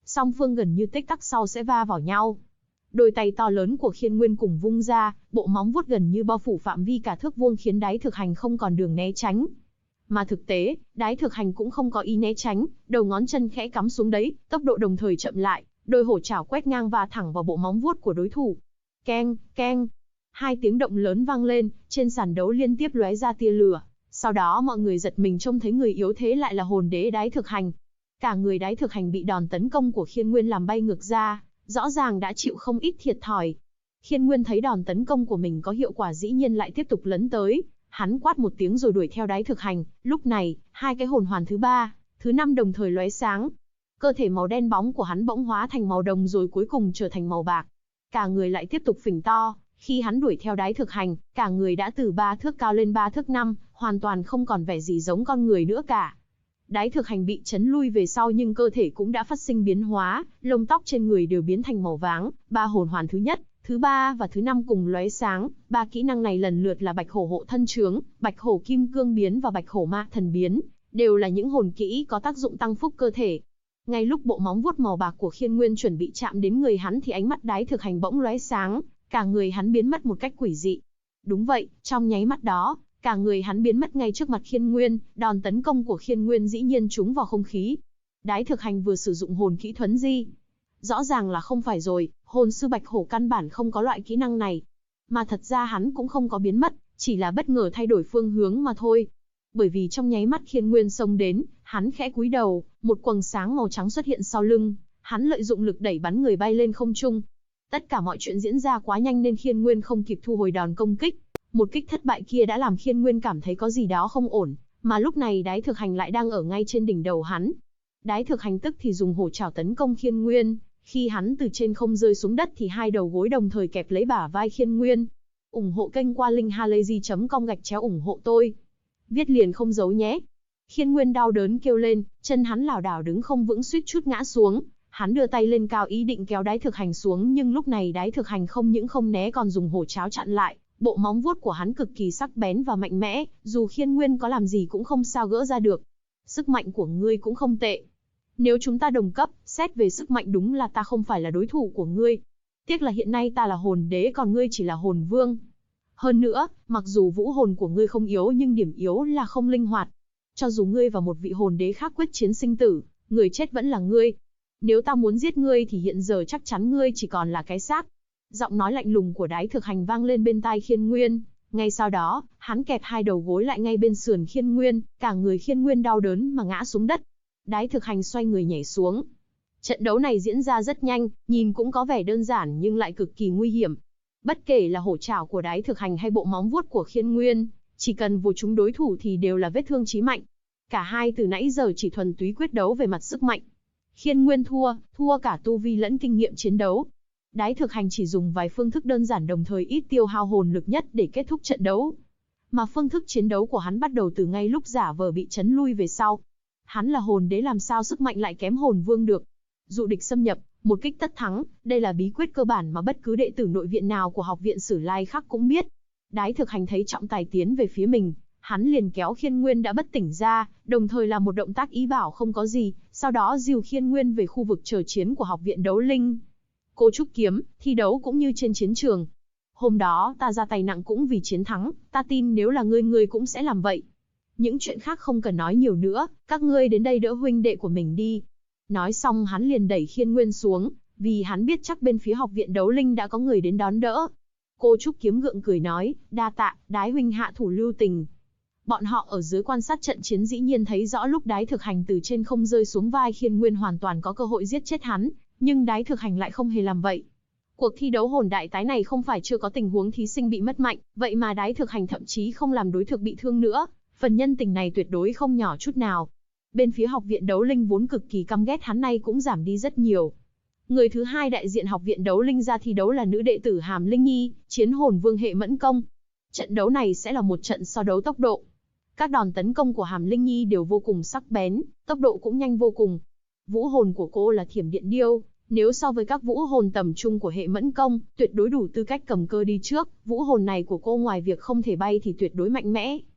Song phương gần như tích tắc sau sẽ va vào nhau. Đôi tay to lớn của Khiên Nguyên cùng vung ra, bộ móng vuốt gần như bao phủ phạm vi cả thước vuông khiến Đái Thực Hành không còn đường né tránh. Mà thực tế, Đái Thực Hành cũng không có ý né tránh, đầu ngón chân khẽ cắm xuống đấy, tốc độ đồng thời chậm lại, đôi hổ chảo quét ngang và thẳng vào bộ móng vuốt của đối thủ. Keng, keng. Hai tiếng động lớn vang lên, trên sàn đấu liên tiếp lóe ra tia lửa. Sau đó mọi người giật mình trông thấy người yếu thế lại là hồn đế Đái Thực Hành. Cả người Đái Thực Hành bị đòn tấn công của Khiên Nguyên làm bay ngược ra, rõ ràng đã chịu không ít thiệt thòi. Khiên Nguyên thấy đòn tấn công của mình có hiệu quả dĩ nhiên lại tiếp tục lấn tới, hắn quát một tiếng rồi đuổi theo Đái Thực Hành. Lúc này, hai cái hồn hoàn thứ 3, thứ 5 đồng thời lóe sáng. Cơ thể màu đen bóng của hắn bỗng hóa thành màu đồng rồi cuối cùng trở thành màu bạc. Cả người lại tiếp tục phình to, khi hắn đuổi theo Đái Thực Hành, cả người đã từ 3 thước cao lên 3 thước 5, hoàn toàn không còn vẻ gì giống con người nữa cả. Đái Thực Hành bị chấn lui về sau nhưng cơ thể cũng đã phát sinh biến hóa, lông tóc trên người đều biến thành màu váng, 3 hồn hoàn thứ nhất, thứ 3 và thứ 5 cùng lóe sáng, 3 kỹ năng này lần lượt là Bạch Hổ Hộ Thân Chướng, Bạch Hổ Kim Cương Biến và Bạch Hổ Ma Thần Biến, đều là những hồn kỹ có tác dụng tăng phúc cơ thể. Ngay lúc bộ móng vuốt màu bạc của Khiên Nguyên chuẩn bị chạm đến người hắn thì ánh mắt Đái Thực Hành bỗng lóe sáng, cả người hắn biến mất một cách quỷ dị. Đúng vậy, trong nháy mắt đó, cả người hắn biến mất ngay trước mặt Khiên Nguyên, đòn tấn công của Khiên Nguyên dĩ nhiên trúng vào không khí. Đái Thực Hành vừa sử dụng hồn kỹ thuấn di. Rõ ràng là không phải rồi, hồn sư Bạch Hổ căn bản không có loại kỹ năng này. Mà thật ra hắn cũng không có biến mất, chỉ là bất ngờ thay đổi phương hướng mà thôi. Bởi vì trong nháy mắt Khiên Nguyên xông đến, hắn khẽ cúi đầu, một quầng sáng màu trắng xuất hiện sau lưng, hắn lợi dụng lực đẩy bắn người bay lên không trung. Tất cả mọi chuyện diễn ra quá nhanh nên Khiên Nguyên không kịp thu hồi đòn công kích. Một kích thất bại kia đã làm Khiên Nguyên cảm thấy có gì đó không ổn, mà lúc này Đái Thực Hành lại đang ở ngay trên đỉnh đầu hắn. Đái Thực Hành tức thì dùng hổ trảo tấn công Khiên Nguyên, khi hắn từ trên không rơi xuống đất thì hai đầu gối đồng thời kẹp lấy bả vai Khiên Nguyên. Ủng hộ kênh qua linkhalazy.com/ủng hộ tôi. Viết liền không giấu nhé. Khiên Nguyên đau đớn kêu lên, chân hắn lảo đảo đứng không vững suýt chút ngã xuống. Hắn đưa tay lên cao ý định kéo Đái Thực Hành xuống nhưng lúc này Đái Thực Hành không những không né còn dùng hổ trảo chặn lại. Bộ móng vuốt của hắn cực kỳ sắc bén và mạnh mẽ, dù Khiên Nguyên có làm gì cũng không sao gỡ ra được. Sức mạnh của ngươi cũng không tệ. Nếu chúng ta đồng cấp, xét về sức mạnh đúng là ta không phải là đối thủ của ngươi. Tiếc là hiện nay ta là hồn đế còn ngươi chỉ là hồn vương. Hơn nữa, mặc dù vũ hồn của ngươi không yếu nhưng điểm yếu là không linh hoạt. Cho dù ngươi và một vị hồn đế khác quyết chiến sinh tử, người chết vẫn là ngươi. Nếu ta muốn giết ngươi thì hiện giờ chắc chắn ngươi chỉ còn là cái xác. Giọng nói lạnh lùng của Đái Thực Hành vang lên bên tai Khiên Nguyên. Ngay sau đó, hắn kẹp hai đầu gối lại ngay bên sườn Khiên Nguyên, cả người Khiên Nguyên đau đớn mà ngã xuống đất. Đái Thực Hành xoay người nhảy xuống. Trận đấu này diễn ra rất nhanh, nhìn cũng có vẻ đơn giản nhưng lại cực kỳ nguy hiểm. Bất kể là hổ trảo của Đái Thực Hành hay bộ móng vuốt của Khiên Nguyên, chỉ cần vồ trúng đối thủ thì đều là vết thương chí mạnh. Cả hai từ nãy giờ chỉ thuần túy quyết đấu về mặt sức mạnh. Khiên Nguyên thua cả tu vi lẫn kinh nghiệm chiến đấu. Đái Thực Hành chỉ dùng vài phương thức đơn giản đồng thời ít tiêu hao hồn lực nhất để kết thúc trận đấu. Mà phương thức chiến đấu của hắn bắt đầu từ ngay lúc giả vờ bị chấn lui về sau. Hắn là hồn đế làm sao sức mạnh lại kém hồn vương được. Dụ địch xâm nhập, một kích tất thắng, đây là bí quyết cơ bản mà bất cứ đệ tử nội viện nào của học viện Sử Lai Khắc cũng biết. Đái Thực Hành thấy trọng tài tiến về phía mình, hắn liền kéo Khiên Nguyên đã bất tỉnh ra, đồng thời là một động tác ý bảo không có gì, sau đó dìu Khiên Nguyên về khu vực chờ chiến của học viện đấu linh. Cô Trúc Kiếm, thi đấu cũng như trên chiến trường. Hôm đó ta ra tay nặng cũng vì chiến thắng, ta tin nếu là ngươi cũng sẽ làm vậy. Những chuyện khác không cần nói nhiều nữa, các ngươi đến đây đỡ huynh đệ của mình đi. Nói xong hắn liền đẩy Khiên Nguyên xuống, vì hắn biết chắc bên phía học viện đấu linh đã có người đến đón đỡ. Cô Trúc Kiếm gượng cười nói, đa tạ, Đái huynh hạ thủ lưu tình. Bọn họ ở dưới quan sát trận chiến dĩ nhiên thấy rõ lúc Đái Thực Hành từ trên không rơi xuống vai Khiên Nguyên hoàn toàn có cơ hội giết chết hắn, nhưng Đái Thực Hành lại không hề làm vậy. Cuộc thi đấu hồn đại tái này không phải chưa có tình huống thí sinh bị mất mạnh, vậy mà Đái Thực Hành thậm chí không làm đối thực bị thương nữa, phần nhân tình này tuyệt đối không nhỏ chút nào. Bên phía học viện đấu linh vốn cực kỳ căm ghét hắn nay cũng giảm đi rất nhiều. Người thứ hai đại diện học viện đấu linh ra thi đấu là nữ đệ tử Hàm Linh Nhi, chiến hồn vương hệ mẫn công. Trận đấu này sẽ là một trận so đấu tốc độ. Các đòn tấn công của Hàm Linh Nhi đều vô cùng sắc bén, tốc độ cũng nhanh vô cùng. Vũ hồn của cô là Thiểm Điện Điêu, nếu so với các vũ hồn tầm trung của hệ mẫn công, tuyệt đối đủ tư cách cầm cơ đi trước, vũ hồn này của cô ngoài việc không thể bay thì tuyệt đối mạnh mẽ.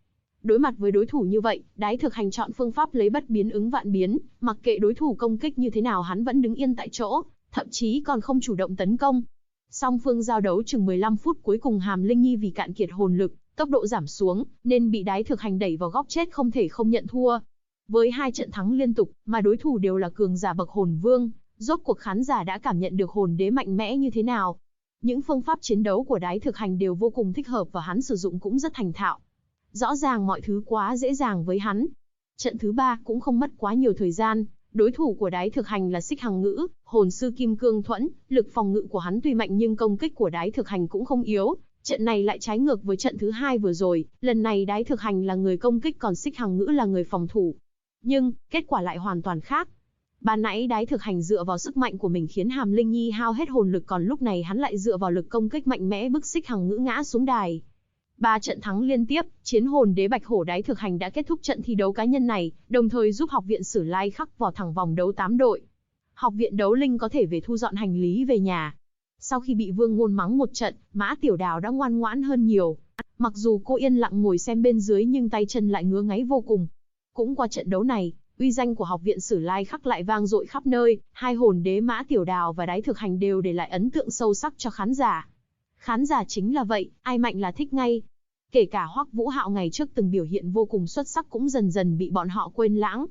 Đối mặt với đối thủ như vậy, Đái Thực Hành chọn phương pháp lấy bất biến ứng vạn biến, mặc kệ đối thủ công kích như thế nào hắn vẫn đứng yên tại chỗ, thậm chí còn không chủ động tấn công. Song phương giao đấu chừng 15 phút cuối cùng Hàm Linh Nhi vì cạn kiệt hồn lực, tốc độ giảm xuống, nên bị Đái Thực Hành đẩy vào góc chết không thể không nhận thua. Với 2 trận thắng liên tục, mà đối thủ đều là cường giả bậc hồn vương, rốt cuộc khán giả đã cảm nhận được hồn đế mạnh mẽ như thế nào. Những phương pháp chiến đấu của Đái Thực Hành đều vô cùng thích hợp và hắn sử dụng cũng rất thành thạo. Rõ ràng mọi thứ quá dễ dàng với hắn. Trận thứ 3 cũng không mất quá nhiều thời gian, đối thủ của Đái Thực Hành là Xích Hằng Ngữ, hồn sư Kim Cương Thuẫn, lực phòng ngự của hắn tuy mạnh nhưng công kích của Đái Thực Hành cũng không yếu. Trận này lại trái ngược với trận thứ 2 vừa rồi, lần này Đái Thực Hành là người công kích còn Xích Hằng Ngữ là người phòng thủ. Nhưng, kết quả lại hoàn toàn khác. Ban nãy Đái Thực Hành dựa vào sức mạnh của mình khiến Hàm Linh Nhi hao hết hồn lực, còn lúc này hắn lại dựa vào lực công kích mạnh mẽ bức Xích Hằng Ngữ ngã xuống đài. 3 trận thắng liên tiếp, chiến hồn đế Bạch Hổ Đái Thực Hành đã kết thúc trận thi đấu cá nhân này, đồng thời giúp học viện Sử Lai Khắc vào thẳng vòng đấu 8 đội. Học viện Đấu Linh có thể về thu dọn hành lý về nhà. Sau khi bị Vương Ngôn mắng một trận, Mã Tiểu Đào đã ngoan ngoãn hơn nhiều. Mặc dù cô yên lặng ngồi xem bên dưới nhưng tay chân lại ngứa ngáy vô cùng. Cũng qua trận đấu này, uy danh của học viện Sử Lai Khắc lại vang dội khắp nơi, hai hồn đế Mã Tiểu Đào và Đái Thực Hành đều để lại ấn tượng sâu sắc cho khán giả. Khán giả chính là vậy, ai mạnh là thích ngay. Kể cả Hoắc Vũ Hạo ngày trước từng biểu hiện vô cùng xuất sắc cũng dần dần bị bọn họ quên lãng.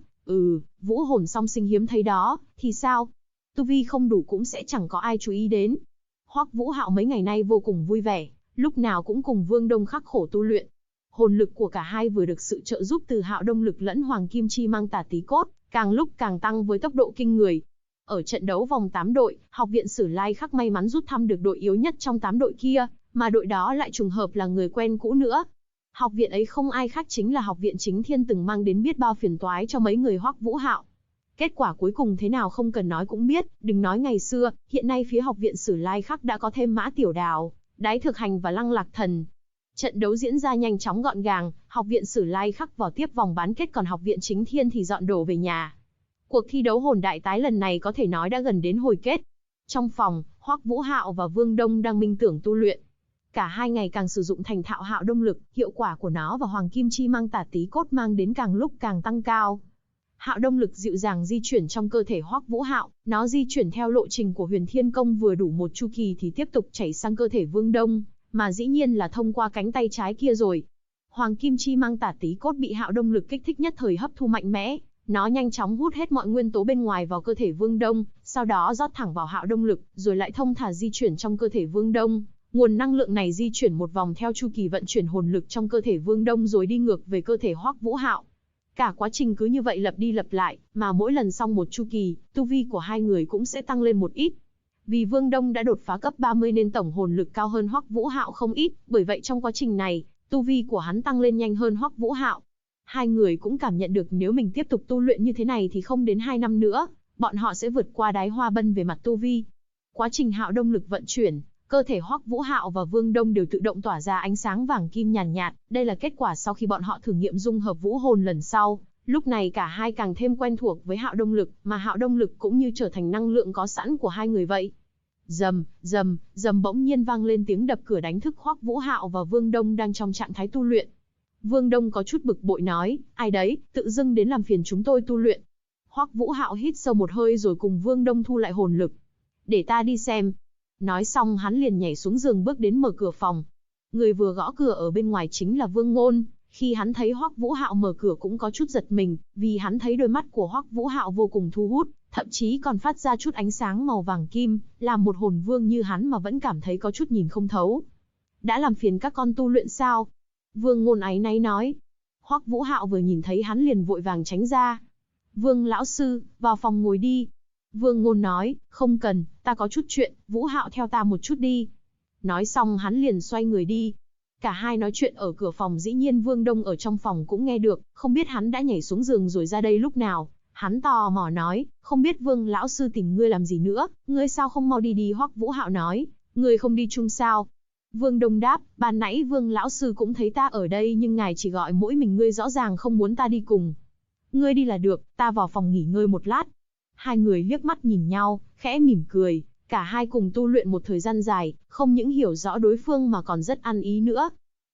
Vũ hồn song sinh hiếm thấy đó, thì sao? Tu vi không đủ cũng sẽ chẳng có ai chú ý đến. Hoắc Vũ Hạo mấy ngày nay vô cùng vui vẻ, lúc nào cũng cùng Vương Đông khắc khổ tu luyện. Hồn lực của cả hai vừa được sự trợ giúp từ Hạo Đông lực lẫn Hoàng Kim Chi Mang Tà Tí Cốt, càng lúc càng tăng với tốc độ kinh người. Ở trận đấu vòng 8 đội, học viện Sử Lai Khắc may mắn rút thăm được đội yếu nhất trong 8 đội kia, mà đội đó lại trùng hợp là người quen cũ nữa. Học viện ấy không ai khác chính là học viện Chính Thiên từng mang đến biết bao phiền toái cho mấy người Hoắc Vũ Hạo. Kết quả cuối cùng thế nào không cần nói cũng biết, đừng nói ngày xưa, hiện nay phía học viện Sử Lai Khắc đã có thêm Mã Tiểu Đào, Đái Thực Hành và Lăng Lạc Thần. Trận đấu diễn ra nhanh chóng gọn gàng, học viện Sử Lai Khắc vào tiếp vòng bán kết còn học viện Chính Thiên thì dọn đồ về nhà. Cuộc thi đấu hồn đại tái lần này có thể nói đã gần đến hồi kết. Trong phòng, Hoắc Vũ Hạo và Vương Đông đang minh tưởng tu luyện. Cả hai ngày càng sử dụng thành thạo Hạo Đông lực, hiệu quả của nó và Hoàng Kim Chi Mang Tà Tí Cốt mang đến càng lúc càng tăng cao. Hạo Đông lực dịu dàng di chuyển trong cơ thể Hoắc Vũ Hạo, nó di chuyển theo lộ trình của Huyền Thiên Công vừa đủ một chu kỳ thì tiếp tục chảy sang cơ thể Vương Đông, mà dĩ nhiên là thông qua cánh tay trái kia rồi. Hoàng Kim Chi Mang Tà Tí Cốt bị Hạo Đông lực kích thích nhất thời hấp thu mạnh mẽ, nó nhanh chóng hút hết mọi nguyên tố bên ngoài vào cơ thể Vương Đông, sau đó rót thẳng vào Hạo Đông lực, rồi lại thông thả di chuyển trong cơ thể Vương Đông. Nguồn năng lượng này di chuyển một vòng theo chu kỳ vận chuyển hồn lực trong cơ thể Vương Đông rồi đi ngược về cơ thể Hoắc Vũ Hạo. Cả quá trình cứ như vậy lặp đi lặp lại, mà mỗi lần xong một chu kỳ, tu vi của hai người cũng sẽ tăng lên một ít. Vì Vương Đông đã đột phá cấp 30 nên tổng hồn lực cao hơn Hoắc Vũ Hạo không ít, bởi vậy trong quá trình này, tu vi của hắn tăng lên nhanh hơn Hoắc Vũ Hạo. Hai người cũng cảm nhận được nếu mình tiếp tục tu luyện như thế này thì không đến 2 năm nữa, bọn họ sẽ vượt qua Đái Hoa Bân về mặt tu vi. Quá trình Hạo Đông lực vận chuyển, cơ thể Hoắc Vũ Hạo và Vương Đông đều tự động tỏa ra ánh sáng vàng kim nhàn nhạt, đây là kết quả sau khi bọn họ thử nghiệm dung hợp vũ hồn lần sau. Lúc này cả hai càng thêm quen thuộc với Hạo Đông lực, mà Hạo Đông lực cũng như trở thành năng lượng có sẵn của hai người vậy. Rầm, rầm, rầm bỗng nhiên vang lên tiếng đập cửa đánh thức Hoắc Vũ Hạo và Vương Đông đang trong trạng thái tu luyện. Vương Đông có chút bực bội nói, ai đấy, tự dưng đến làm phiền chúng tôi tu luyện. Hoắc Vũ Hạo hít sâu một hơi rồi cùng Vương Đông thu lại hồn lực. Để ta đi xem. Nói xong hắn liền nhảy xuống giường bước đến mở cửa phòng. Người vừa gõ cửa ở bên ngoài chính là Vương Ngôn. Khi hắn thấy Hoắc Vũ Hạo mở cửa cũng có chút giật mình, vì hắn thấy đôi mắt của Hoắc Vũ Hạo vô cùng thu hút, thậm chí còn phát ra chút ánh sáng màu vàng kim, làm một hồn vương như hắn mà vẫn cảm thấy có chút nhìn không thấu. Đã làm phiền các con tu luyện sao? Vương Ngôn áy náy nói. Hoắc Vũ Hạo vừa nhìn thấy hắn liền vội vàng tránh ra. Vương lão sư, vào phòng ngồi đi. Vương Ngôn nói, không cần, ta có chút chuyện, Vũ Hạo theo ta một chút đi. Nói xong hắn liền xoay người đi. Cả hai nói chuyện ở cửa phòng, dĩ nhiên Vương Đông ở trong phòng cũng nghe được, không biết hắn đã nhảy xuống giường rồi ra đây lúc nào. Hắn tò mò nói, không biết Vương lão sư tìm ngươi làm gì nữa, ngươi sao không mau đi đi. Hoắc Vũ Hạo nói, ngươi không đi chung sao? Vương Đông đáp, ban nãy Vương lão sư cũng thấy ta ở đây nhưng ngài chỉ gọi mỗi mình ngươi, rõ ràng không muốn ta đi cùng. Ngươi đi là được, ta vào phòng nghỉ ngơi một lát. Hai người liếc mắt nhìn nhau, khẽ mỉm cười, cả hai cùng tu luyện một thời gian dài, không những hiểu rõ đối phương mà còn rất ăn ý nữa.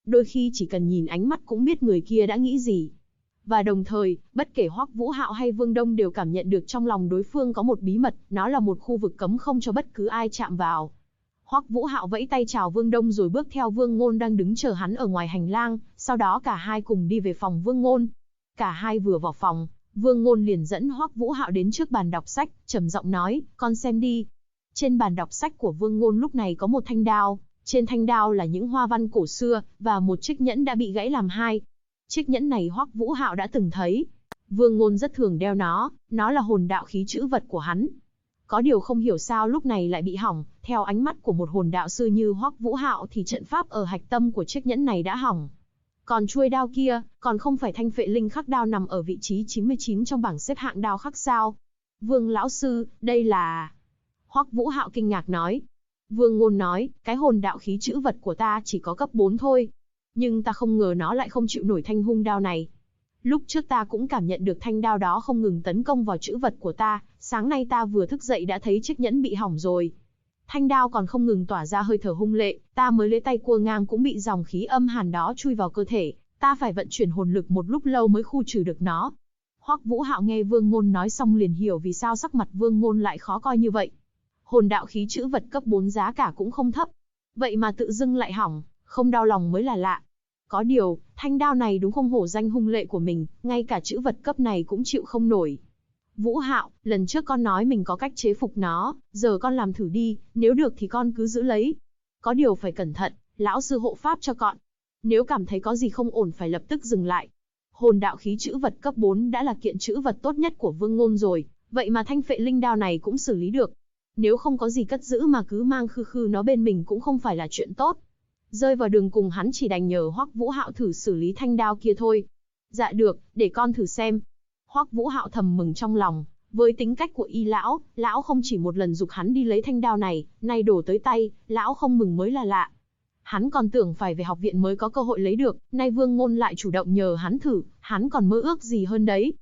Đôi khi chỉ cần nhìn ánh mắt cũng biết người kia đã nghĩ gì. Và đồng thời, bất kể Hoắc Vũ Hạo hay Vương Đông đều cảm nhận được trong lòng đối phương có một bí mật, nó là một khu vực cấm không cho bất cứ ai chạm vào. Hoắc Vũ Hạo vẫy tay chào Vương Đông rồi bước theo Vương Ngôn đang đứng chờ hắn ở ngoài hành lang, sau đó cả hai cùng đi về phòng Vương Ngôn. Cả hai vừa vào phòng, Vương Ngôn liền dẫn Hoắc Vũ Hạo đến trước bàn đọc sách, trầm giọng nói, con xem đi. Trên bàn đọc sách của Vương Ngôn lúc này có một thanh đao, trên thanh đao là những hoa văn cổ xưa, và một chiếc nhẫn đã bị gãy làm hai. Chiếc nhẫn này Hoắc Vũ Hạo đã từng thấy. Vương Ngôn rất thường đeo nó là hồn đạo khí chữ vật của hắn. Có điều không hiểu sao lúc này lại bị hỏng, theo ánh mắt của một hồn đạo sư như Hoắc Vũ Hạo thì trận pháp ở hạch tâm của chiếc nhẫn này đã hỏng. Còn chuôi đao kia, còn không phải thanh phệ linh khắc đao nằm ở vị trí 99 trong bảng xếp hạng đao khắc sao? Vương lão sư, đây là... Hoắc Vũ Hạo kinh ngạc nói. Vương Ngôn nói, cái hồn đạo khí chữ vật của ta chỉ có cấp 4 thôi. Nhưng ta không ngờ nó lại không chịu nổi thanh hung đao này. Lúc trước ta cũng cảm nhận được thanh đao đó không ngừng tấn công vào chữ vật của ta, sáng nay ta vừa thức dậy đã thấy chiếc nhẫn bị hỏng rồi. Thanh đao còn không ngừng tỏa ra hơi thở hung lệ, ta mới lấy tay cua ngang cũng bị dòng khí âm hàn đó chui vào cơ thể, ta phải vận chuyển hồn lực một lúc lâu mới khu trừ được nó. Hoắc Vũ Hạo nghe Vương Ngôn nói xong liền hiểu vì sao sắc mặt Vương Ngôn lại khó coi như vậy. Hồn đạo khí chữ vật cấp 4 giá cả cũng không thấp, vậy mà tự dưng lại hỏng, không đau lòng mới là lạ. Có điều, thanh đao này đúng không hổ danh hung lệ của mình, ngay cả chữ vật cấp này cũng chịu không nổi. Vũ Hạo, lần trước con nói mình có cách chế phục nó, giờ con làm thử đi, nếu được thì con cứ giữ lấy. Có điều phải cẩn thận, lão sư hộ pháp cho con. Nếu cảm thấy có gì không ổn phải lập tức dừng lại. Hồn đạo khí chữ vật cấp 4 đã là kiện chữ vật tốt nhất của Vương Ngôn rồi, vậy mà thanh phệ linh đao này cũng xử lý được. Nếu không có gì cất giữ mà cứ mang khư khư nó bên mình cũng không phải là chuyện tốt. Rơi vào đường cùng hắn chỉ đành nhờ Hoắc Vũ Hạo thử xử lý thanh đao kia thôi. Dạ được, để con thử xem. Hoắc Vũ Hạo thầm mừng trong lòng, với tính cách của Y lão không chỉ một lần giục hắn đi lấy thanh đao này, nay đổ tới tay, lão không mừng mới là lạ. Hắn còn tưởng phải về học viện mới có cơ hội lấy được, nay Vương Ngôn lại chủ động nhờ hắn thử, hắn còn mơ ước gì hơn đấy.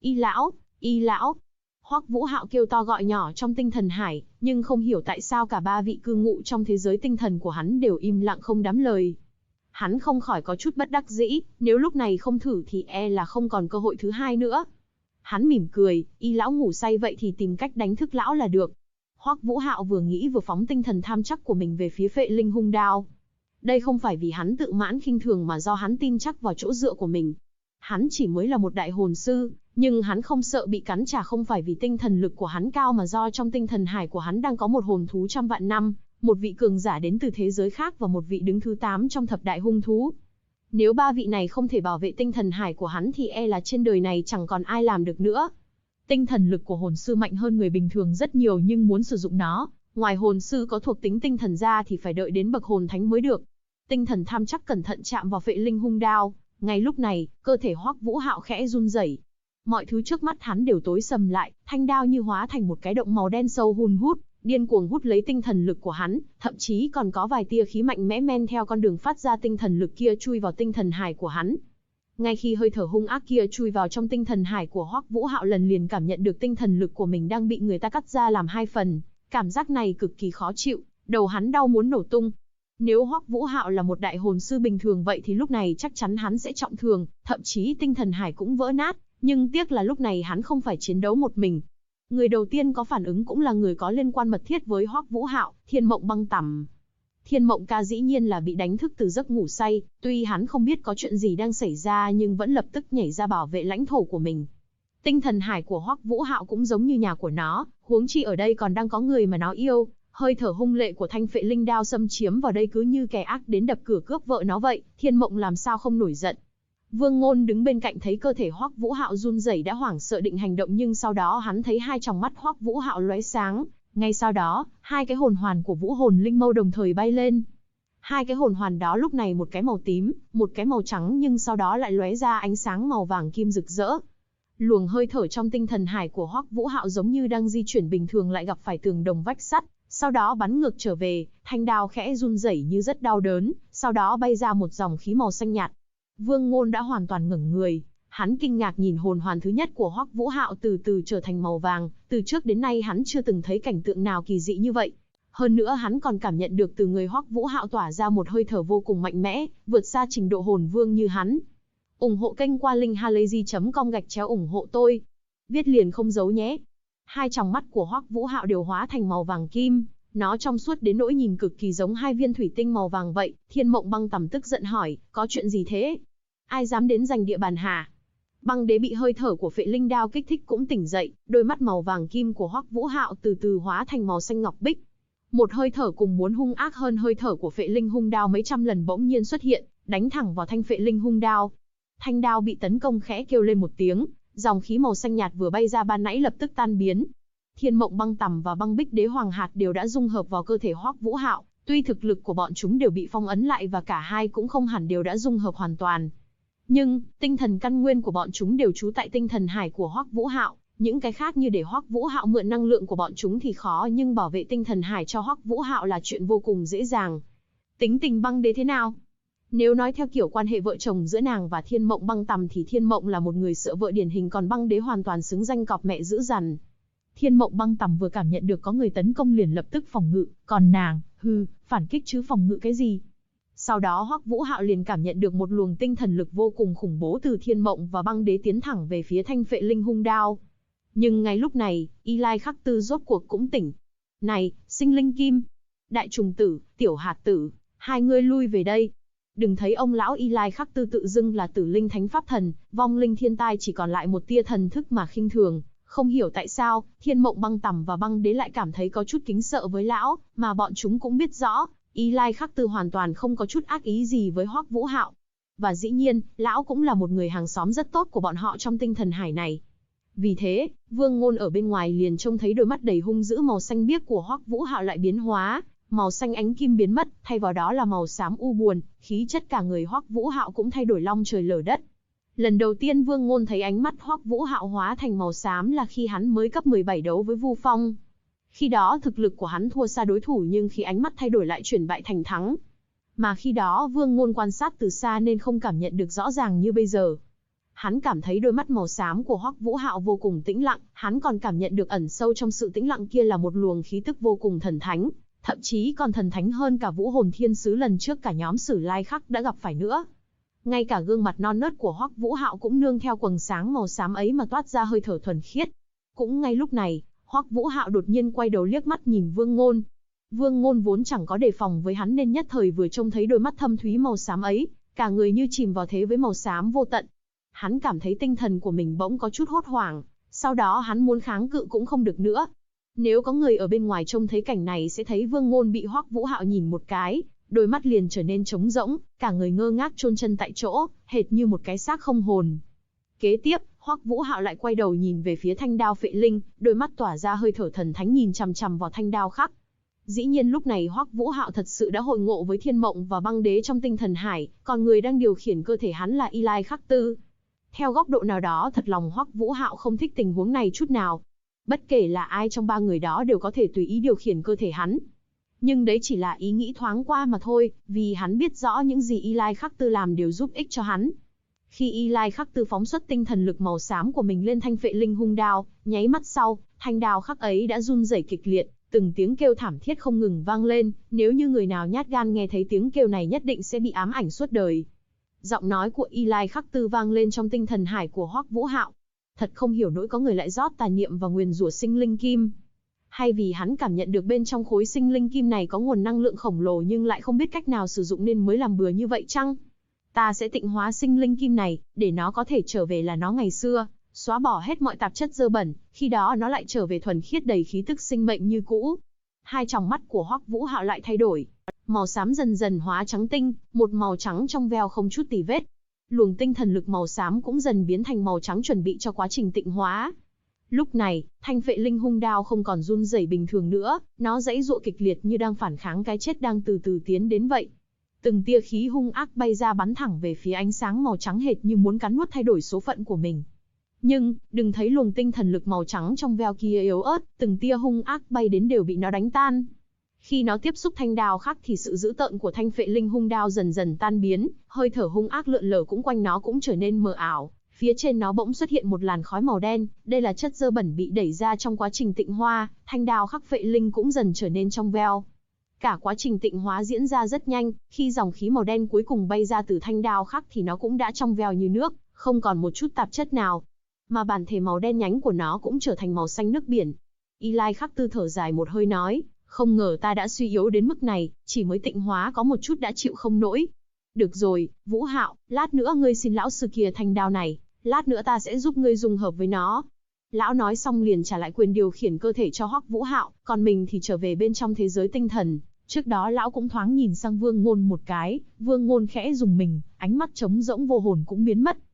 Y lão. Hoắc Vũ Hạo kêu to gọi nhỏ trong tinh thần hải, nhưng không hiểu tại sao cả ba vị cư ngụ trong thế giới tinh thần của hắn đều im lặng không đám lời. Hắn không khỏi có chút bất đắc dĩ, nếu lúc này không thử thì e là không còn cơ hội thứ hai nữa. Hắn mỉm cười, Y lão ngủ say vậy thì tìm cách đánh thức lão là được. Hoắc Vũ Hạo vừa nghĩ vừa phóng tinh thần tham chắc của mình về phía phệ linh hung đao. Đây không phải vì hắn tự mãn khinh thường mà do hắn tin chắc vào chỗ dựa của mình. Hắn chỉ mới là một đại hồn sư, nhưng hắn không sợ bị cắn trả không phải vì tinh thần lực của hắn cao mà do trong tinh thần hải của hắn đang có một hồn thú trăm vạn năm, một vị cường giả đến từ thế giới khác và một vị đứng thứ 8 trong thập đại hung thú. Nếu ba vị này không thể bảo vệ tinh thần hải của hắn thì e là trên đời này chẳng còn ai làm được nữa. Tinh thần lực của hồn sư mạnh hơn người bình thường rất nhiều nhưng muốn sử dụng nó, ngoài hồn sư có thuộc tính tinh thần ra thì phải đợi đến bậc hồn thánh mới được. Tinh thần tham chắc cẩn thận chạm vào phệ linh hung đao, ngay lúc này, cơ thể Hoắc Vũ Hạo khẽ run rẩy. Mọi thứ trước mắt hắn đều tối sầm lại, thanh đao như hóa thành một cái động màu đen sâu hun hút, điên cuồng hút lấy tinh thần lực của hắn, thậm chí còn có vài tia khí mạnh mẽ men theo con đường phát ra tinh thần lực kia chui vào tinh thần hải của hắn. Ngay khi hơi thở hung ác kia chui vào trong tinh thần hải của Hoắc Vũ Hạo lần liền cảm nhận được tinh thần lực của mình đang bị người ta cắt ra làm hai phần, cảm giác này cực kỳ khó chịu, đầu hắn đau muốn nổ tung. Nếu Hoắc Vũ Hạo là một đại hồn sư bình thường vậy thì lúc này chắc chắn hắn sẽ trọng thương, thậm chí tinh thần hải cũng vỡ nát, nhưng tiếc là lúc này hắn không phải chiến đấu một mình. Người đầu tiên có phản ứng cũng là người có liên quan mật thiết với Hoắc Vũ Hạo, Thiên Mộng Băng Tằm. Thiên Mộng ca dĩ nhiên là bị đánh thức từ giấc ngủ say, tuy hắn không biết có chuyện gì đang xảy ra nhưng vẫn lập tức nhảy ra bảo vệ lãnh thổ của mình. Tinh thần hải của Hoắc Vũ Hạo cũng giống như nhà của nó, huống chi ở đây còn đang có người mà nó yêu, hơi thở hung lệ của thanh phệ linh đao xâm chiếm vào đây cứ như kẻ ác đến đập cửa cướp vợ nó vậy, Thiên Mộng làm sao không nổi giận. Vương Ngôn đứng bên cạnh thấy cơ thể Hoắc Vũ Hạo run rẩy đã hoảng sợ định hành động nhưng sau đó hắn thấy hai tròng mắt Hoắc Vũ Hạo lóe sáng, ngay sau đó, hai cái hồn hoàn của Vũ Hồn Linh Mâu đồng thời bay lên. Hai cái hồn hoàn đó lúc này một cái màu tím, một cái màu trắng nhưng sau đó lại lóe ra ánh sáng màu vàng kim rực rỡ. Luồng hơi thở trong tinh thần hải của Hoắc Vũ Hạo giống như đang di chuyển bình thường lại gặp phải tường đồng vách sắt, sau đó bắn ngược trở về, thanh đao khẽ run rẩy như rất đau đớn, sau đó bay ra một dòng khí màu xanh nhạt. Vương Ngôn đã hoàn toàn ngẩn người, hắn kinh ngạc nhìn hồn hoàn thứ nhất của Hoắc Vũ Hạo từ từ trở thành màu vàng, từ trước đến nay hắn chưa từng thấy cảnh tượng nào kỳ dị như vậy. Hơn nữa hắn còn cảm nhận được từ người Hoắc Vũ Hạo tỏa ra một hơi thở vô cùng mạnh mẽ, vượt xa trình độ hồn vương như hắn. Ủng hộ kênh qua linkhalazy.com/ủng hộ tôi. Viết liền không giấu nhé. Hai tròng mắt của Hoắc Vũ Hạo đều hóa thành màu vàng kim, nó trong suốt đến nỗi nhìn cực kỳ giống hai viên thủy tinh màu vàng vậy. Thiên Mộng Băng Tầm tức giận hỏi, có chuyện gì thế? Ai dám đến giành địa bàn hả? Băng Đế bị hơi thở của Phệ Linh Đao kích thích cũng tỉnh dậy, đôi mắt màu vàng kim của Hoắc Vũ Hạo từ từ hóa thành màu xanh ngọc bích. Một hơi thở cùng muốn hung ác hơn hơi thở của Phệ Linh Hung Đao mấy trăm lần bỗng nhiên xuất hiện, đánh thẳng vào thanh Phệ Linh Hung Đao. Thanh đao bị tấn công khẽ kêu lên một tiếng, dòng khí màu xanh nhạt vừa bay ra ban nãy lập tức tan biến. Thiên Mộng Băng Tầm và Băng Bích Đế Hoàng Hạt đều đã dung hợp vào cơ thể Hoắc Vũ Hạo, tuy thực lực của bọn chúng đều bị phong ấn lại và cả hai cũng không hẳn đều đã dung hợp hoàn toàn. Nhưng, tinh thần căn nguyên của bọn chúng đều trú tại tinh thần hải của Hoắc Vũ Hạo, những cái khác như để Hoắc Vũ Hạo mượn năng lượng của bọn chúng thì khó, nhưng bảo vệ tinh thần hải cho Hoắc Vũ Hạo là chuyện vô cùng dễ dàng. Tính tình Băng Đế thế nào? Nếu nói theo kiểu quan hệ vợ chồng giữa nàng và Thiên Mộng Băng Tầm thì Thiên Mộng là một người sợ vợ điển hình, còn Băng Đế hoàn toàn xứng danh cọp mẹ dữ dằn. Thiên Mộng Băng Tầm vừa cảm nhận được có người tấn công liền lập tức phòng ngự, còn nàng, phản kích chứ phòng ngự cái gì? Sau đó Hoắc Vũ Hạo liền cảm nhận được một luồng tinh thần lực vô cùng khủng bố từ Thiên Mộng và Băng Đế tiến thẳng về phía thanh Phệ Linh Hung Đao. Nhưng ngay lúc này, Y Lai Khắc Tư rốt cuộc cũng tỉnh. Này, Sinh Linh Kim, Đại Trùng Tử, Tiểu Hạt Tử, hai ngươi lui về đây. Đừng thấy ông lão Y Lai Khắc Tư tự dưng là Tử Linh Thánh Pháp Thần, vong linh thiên tai chỉ còn lại một tia thần thức mà khinh thường. Không hiểu tại sao, Thiên Mộng Băng Tầm và Băng Đế lại cảm thấy có chút kính sợ với lão, mà bọn chúng cũng biết rõ, Y Lai Khắc Tư hoàn toàn không có chút ác ý gì với Hoắc Vũ Hạo. Và dĩ nhiên, lão cũng là một người hàng xóm rất tốt của bọn họ trong tinh thần hải này. Vì thế, Vương Ngôn ở bên ngoài liền trông thấy đôi mắt đầy hung dữ màu xanh biếc của Hoắc Vũ Hạo lại biến hóa, màu xanh ánh kim biến mất, thay vào đó là màu xám u buồn, khí chất cả người Hoắc Vũ Hạo cũng thay đổi long trời lở đất. Lần đầu tiên Vương Ngôn thấy ánh mắt Hoắc Vũ Hạo hóa thành màu xám là khi hắn mới cấp 17 đấu với Vu Phong. Khi đó thực lực của hắn thua xa đối thủ, nhưng khi ánh mắt thay đổi lại chuyển bại thành thắng. Mà khi đó Vương Ngôn quan sát từ xa nên không cảm nhận được rõ ràng như bây giờ. Hắn cảm thấy đôi mắt màu xám của Hoắc Vũ Hạo vô cùng tĩnh lặng, hắn còn cảm nhận được ẩn sâu trong sự tĩnh lặng kia là một luồng khí tức vô cùng thần thánh, thậm chí còn thần thánh hơn cả Vũ Hồn Thiên Sứ lần trước cả nhóm Sử Lai Khắc đã gặp phải nữa. Ngay cả gương mặt non nớt của Hoắc Vũ Hạo cũng nương theo quầng sáng màu xám ấy mà toát ra hơi thở thuần khiết. Cũng ngay lúc này, Hoắc Vũ Hạo đột nhiên quay đầu liếc mắt nhìn Vương Ngôn. Vương Ngôn vốn chẳng có đề phòng với hắn nên nhất thời vừa trông thấy đôi mắt thâm thúy màu xám ấy, cả người như chìm vào thế với màu xám vô tận. Hắn cảm thấy tinh thần của mình bỗng có chút hốt hoảng, sau đó hắn muốn kháng cự cũng không được nữa. Nếu có người ở bên ngoài trông thấy cảnh này sẽ thấy Vương Ngôn bị Hoắc Vũ Hạo nhìn một cái, đôi mắt liền trở nên trống rỗng, cả người ngơ ngác chôn chân tại chỗ, hệt như một cái xác không hồn. Kế tiếp, Hoắc Vũ Hạo lại quay đầu nhìn về phía thanh đao Phệ Linh, đôi mắt tỏa ra hơi thở thần thánh nhìn chằm chằm vào thanh đao khắc. Dĩ nhiên lúc này Hoắc Vũ Hạo thật sự đã hội ngộ với Thiên Mộng và Băng Đế trong tinh thần hải, còn người đang điều khiển cơ thể hắn là Y Lai Khắc Tư. Theo góc độ nào đó thật lòng Hoắc Vũ Hạo không thích tình huống này chút nào. Bất kể là ai trong ba người đó đều có thể tùy ý điều khiển cơ thể hắn. Nhưng đấy chỉ là ý nghĩ thoáng qua mà thôi, vì hắn biết rõ những gì Y Lai Khắc Tư làm đều giúp ích cho hắn. Khi Y Lai Khắc Tư phóng xuất tinh thần lực màu xám của mình lên thanh Phệ Linh Hung Đao, nháy mắt sau, thanh đao khắc ấy đã run rẩy kịch liệt, từng tiếng kêu thảm thiết không ngừng vang lên, nếu như người nào nhát gan nghe thấy tiếng kêu này nhất định sẽ bị ám ảnh suốt đời. Giọng nói của Y Lai Khắc Tư vang lên trong tinh thần hải của Hoắc Vũ Hạo. Thật không hiểu nỗi có người lại rót tà niệm và nguyền rủa sinh linh kim. Hay vì hắn cảm nhận được bên trong khối sinh linh kim này có nguồn năng lượng khổng lồ nhưng lại không biết cách nào sử dụng nên mới làm bừa như vậy chăng? Ta sẽ tịnh hóa sinh linh kim này, để nó có thể trở về là nó ngày xưa, xóa bỏ hết mọi tạp chất dơ bẩn, khi đó nó lại trở về thuần khiết đầy khí tức sinh mệnh như cũ. Hai tròng mắt của Hoắc Vũ Hạo lại thay đổi, màu xám dần dần hóa trắng tinh, một màu trắng trong veo không chút tì vết. Luồng tinh thần lực màu xám cũng dần biến thành màu trắng chuẩn bị cho quá trình tịnh hóa. Lúc này, thanh Phệ Linh Hung Đao không còn run rẩy bình thường nữa, nó giãy giụa kịch liệt như đang phản kháng cái chết đang từ từ tiến đến vậy. Từng tia khí hung ác bay ra bắn thẳng về phía ánh sáng màu trắng hệt như muốn cắn nuốt thay đổi số phận của mình. Nhưng, đừng thấy luồng tinh thần lực màu trắng trong veo kia yếu ớt, từng tia hung ác bay đến đều bị nó đánh tan. Khi nó tiếp xúc thanh đao khắc thì sự dữ tợn của thanh Phệ Linh Hung Đao dần dần tan biến, hơi thở hung ác lượn lờ cũng quanh nó cũng trở nên mờ ảo, Phía trên nó bỗng xuất hiện một làn khói màu đen, đây là chất dơ bẩn bị đẩy ra trong quá trình tịnh hóa, thanh đao khắc phệ linh cũng dần trở nên trong veo. Cả quá trình tịnh hóa diễn ra rất nhanh, khi dòng khí màu đen cuối cùng bay ra từ thanh đao khắc thì nó cũng đã trong veo như nước, không còn một chút tạp chất nào. Mà bản thể màu đen nhánh của nó cũng trở thành màu xanh nước biển. Y Lai Khắc Tư thở dài một hơi nói, không ngờ ta đã suy yếu đến mức này, chỉ mới tịnh hóa có một chút đã chịu không nổi. Được rồi, Vũ Hạo, lát nữa ngươi xin lão sư kia thanh đao này, lát nữa ta sẽ giúp ngươi dung hợp với nó. Lão nói xong liền trả lại quyền điều khiển cơ thể cho Hoắc Vũ Hạo, còn mình thì trở về bên trong thế giới tinh thần. Trước đó lão cũng thoáng nhìn sang Vương Ngôn một cái, Vương Ngôn khẽ dùng mình, ánh mắt trống rỗng vô hồn cũng biến mất.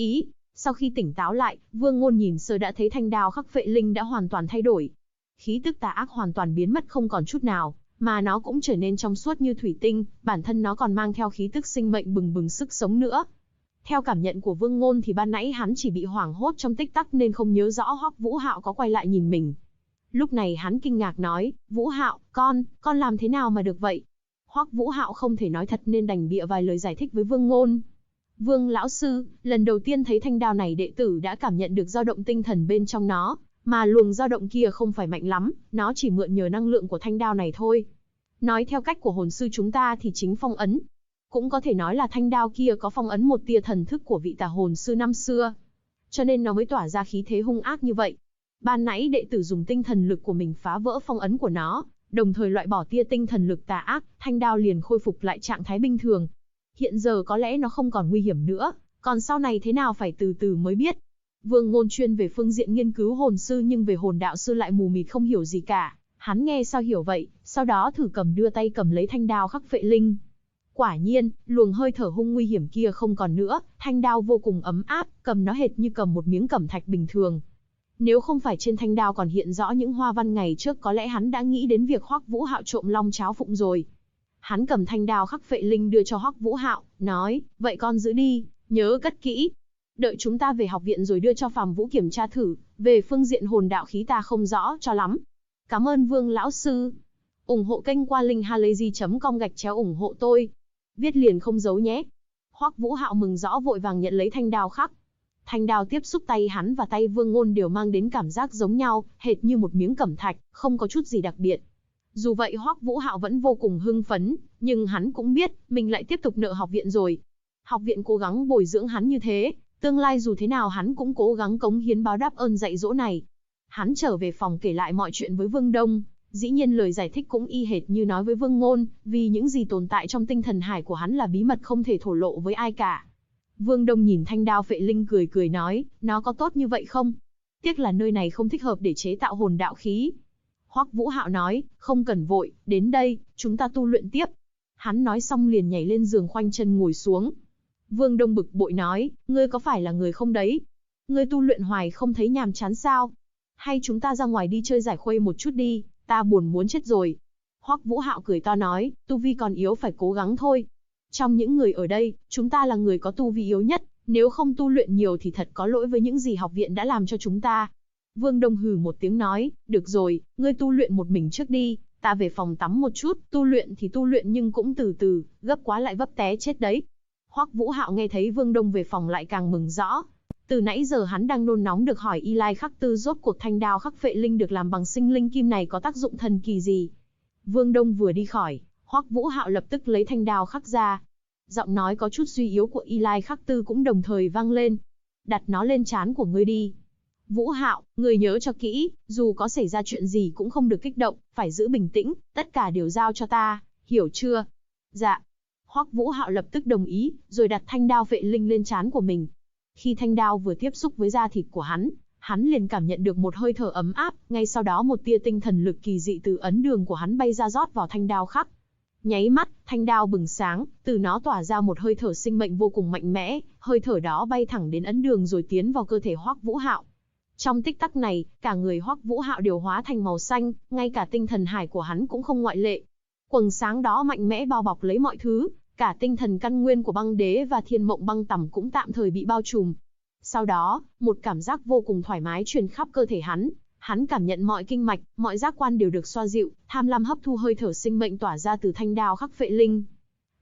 Sau khi tỉnh táo lại, Vương Ngôn nhìn sơ đã thấy thanh đao khắc phệ linh đã hoàn toàn thay đổi. Khí tức tà ác hoàn toàn biến mất không còn chút nào, mà nó cũng trở nên trong suốt như thủy tinh, bản thân nó còn mang theo khí tức sinh mệnh bừng bừng sức sống nữa. Theo cảm nhận của Vương Ngôn thì ban nãy hắn chỉ bị hoảng hốt trong tích tắc nên không nhớ rõ Hoắc Vũ Hạo có quay lại nhìn mình. Lúc này hắn kinh ngạc nói, Vũ Hạo, con làm thế nào mà được vậy? Hoắc Vũ Hạo không thể nói thật nên đành bịa vài lời giải thích với Vương Ngôn. Vương lão sư, lần đầu tiên thấy thanh đao này đệ tử đã cảm nhận được dao động tinh thần bên trong nó, mà luồng dao động kia không phải mạnh lắm, nó chỉ mượn nhờ năng lượng của thanh đao này thôi. Nói theo cách của hồn sư chúng ta thì chính phong ấn. Cũng có thể nói là thanh đao kia có phong ấn một tia thần thức của vị tà hồn sư năm xưa. Cho nên nó mới tỏa ra khí thế hung ác như vậy. Ban nãy đệ tử dùng tinh thần lực của mình phá vỡ phong ấn của nó, đồng thời loại bỏ tia tinh thần lực tà ác, thanh đao liền khôi phục lại trạng thái bình thường. Hiện giờ có lẽ nó không còn nguy hiểm nữa, còn sau này thế nào phải từ từ mới biết. Vương Ngôn chuyên về phương diện nghiên cứu hồn sư nhưng về hồn đạo sư lại mù mịt không hiểu gì cả. Hắn nghe sao hiểu vậy, sau đó thử đưa tay cầm lấy thanh đao khắc phệ linh. Quả nhiên, luồng hơi thở hung nguy hiểm kia không còn nữa, thanh đao vô cùng ấm áp, cầm nó hệt như cầm một miếng cẩm thạch bình thường. Nếu không phải trên thanh đao còn hiện rõ những hoa văn ngày trước có lẽ hắn đã nghĩ đến việc Hoắc Vũ Hạo trộm long cháo phụng rồi. Hắn cầm thanh đao khắc phệ linh đưa cho Hoắc Vũ Hạo, nói, vậy con giữ đi, nhớ cất kỹ. Đợi chúng ta về học viện rồi đưa cho Phàm Vũ kiểm tra thử, về phương diện hồn đạo khí ta không rõ cho lắm. Cảm ơn Vương lão sư. Ủng hộ kênh qua linkhalazy.com/ủng hộ tôi. Viết liền không giấu nhé. Hoắc Vũ Hạo mừng rõ vội vàng nhận lấy thanh đao khắc. Thanh đao tiếp xúc tay hắn và tay Vương Ngôn đều mang đến cảm giác giống nhau, hệt như một miếng cẩm thạch, không có chút gì đặc biệt. Dù vậy Hoắc Vũ Hạo vẫn vô cùng hưng phấn, nhưng hắn cũng biết, mình lại tiếp tục nợ học viện rồi. Học viện cố gắng bồi dưỡng hắn như thế, tương lai dù thế nào hắn cũng cố gắng cống hiến báo đáp ơn dạy dỗ này. Hắn trở về phòng kể lại mọi chuyện với Vương Đông, dĩ nhiên lời giải thích cũng y hệt như nói với Vương Ngôn, vì những gì tồn tại trong tinh thần hải của hắn là bí mật không thể thổ lộ với ai cả. Vương Đông nhìn thanh đao phệ linh cười cười nói, nó có tốt như vậy không? Tiếc là nơi này không thích hợp để chế tạo hồn đạo khí. Hoắc Vũ Hạo nói, không cần vội, đến đây, chúng ta tu luyện tiếp. Hắn nói xong liền nhảy lên giường khoanh chân ngồi xuống. Vương Đông bực bội nói, ngươi có phải là người không đấy? Ngươi tu luyện hoài không thấy nhàm chán sao? Hay chúng ta ra ngoài đi chơi giải khuây một chút đi, ta buồn muốn chết rồi. Hoắc Vũ Hạo cười to nói, tu vi còn yếu phải cố gắng thôi. Trong những người ở đây, chúng ta là người có tu vi yếu nhất, nếu không tu luyện nhiều thì thật có lỗi với những gì học viện đã làm cho chúng ta. Vương Đông hừ một tiếng nói, được rồi, ngươi tu luyện một mình trước đi, ta về phòng tắm một chút, tu luyện thì tu luyện nhưng cũng từ từ, gấp quá lại vấp té chết đấy. Hoắc Vũ Hạo nghe thấy Vương Đông về phòng lại càng mừng rõ. Từ nãy giờ hắn đang nôn nóng được hỏi Y Lai Khắc Tư rốt cuộc thanh đao khắc phệ linh được làm bằng sinh linh kim này có tác dụng thần kỳ gì. Vương Đông vừa đi khỏi, Hoắc Vũ Hạo lập tức lấy thanh đao khắc ra. Giọng nói có chút suy yếu của Y Lai Khắc Tư cũng đồng thời vang lên. Đặt nó lên trán của ngươi đi. Vũ Hạo, ngươi nhớ cho kỹ, dù có xảy ra chuyện gì cũng không được kích động, phải giữ bình tĩnh, tất cả đều giao cho ta, hiểu chưa? Dạ. Hoắc Vũ Hạo lập tức đồng ý, rồi đặt thanh đao phệ linh lên trán của mình. Khi thanh đao vừa tiếp xúc với da thịt của hắn liền cảm nhận được một hơi thở ấm áp, ngay sau đó một tia tinh thần lực kỳ dị từ ấn đường của hắn bay ra rót vào thanh đao khắc. Nháy mắt, thanh đao bừng sáng, từ nó tỏa ra một hơi thở sinh mệnh vô cùng mạnh mẽ, hơi thở đó bay thẳng đến ấn đường rồi tiến vào cơ thể Hoắc Vũ Hạo. Trong tích tắc này, cả người Hoắc Vũ Hạo đều hóa thành màu xanh, ngay cả tinh thần hải của hắn cũng không ngoại lệ. Quầng sáng đó mạnh mẽ bao bọc lấy mọi thứ, cả tinh thần căn nguyên của băng đế và thiên mộng băng tẩm cũng tạm thời bị bao trùm. Sau đó, một cảm giác vô cùng thoải mái truyền khắp cơ thể hắn cảm nhận mọi kinh mạch, mọi giác quan đều được xoa dịu, tham lam hấp thu hơi thở sinh mệnh tỏa ra từ thanh đao khắc phệ linh.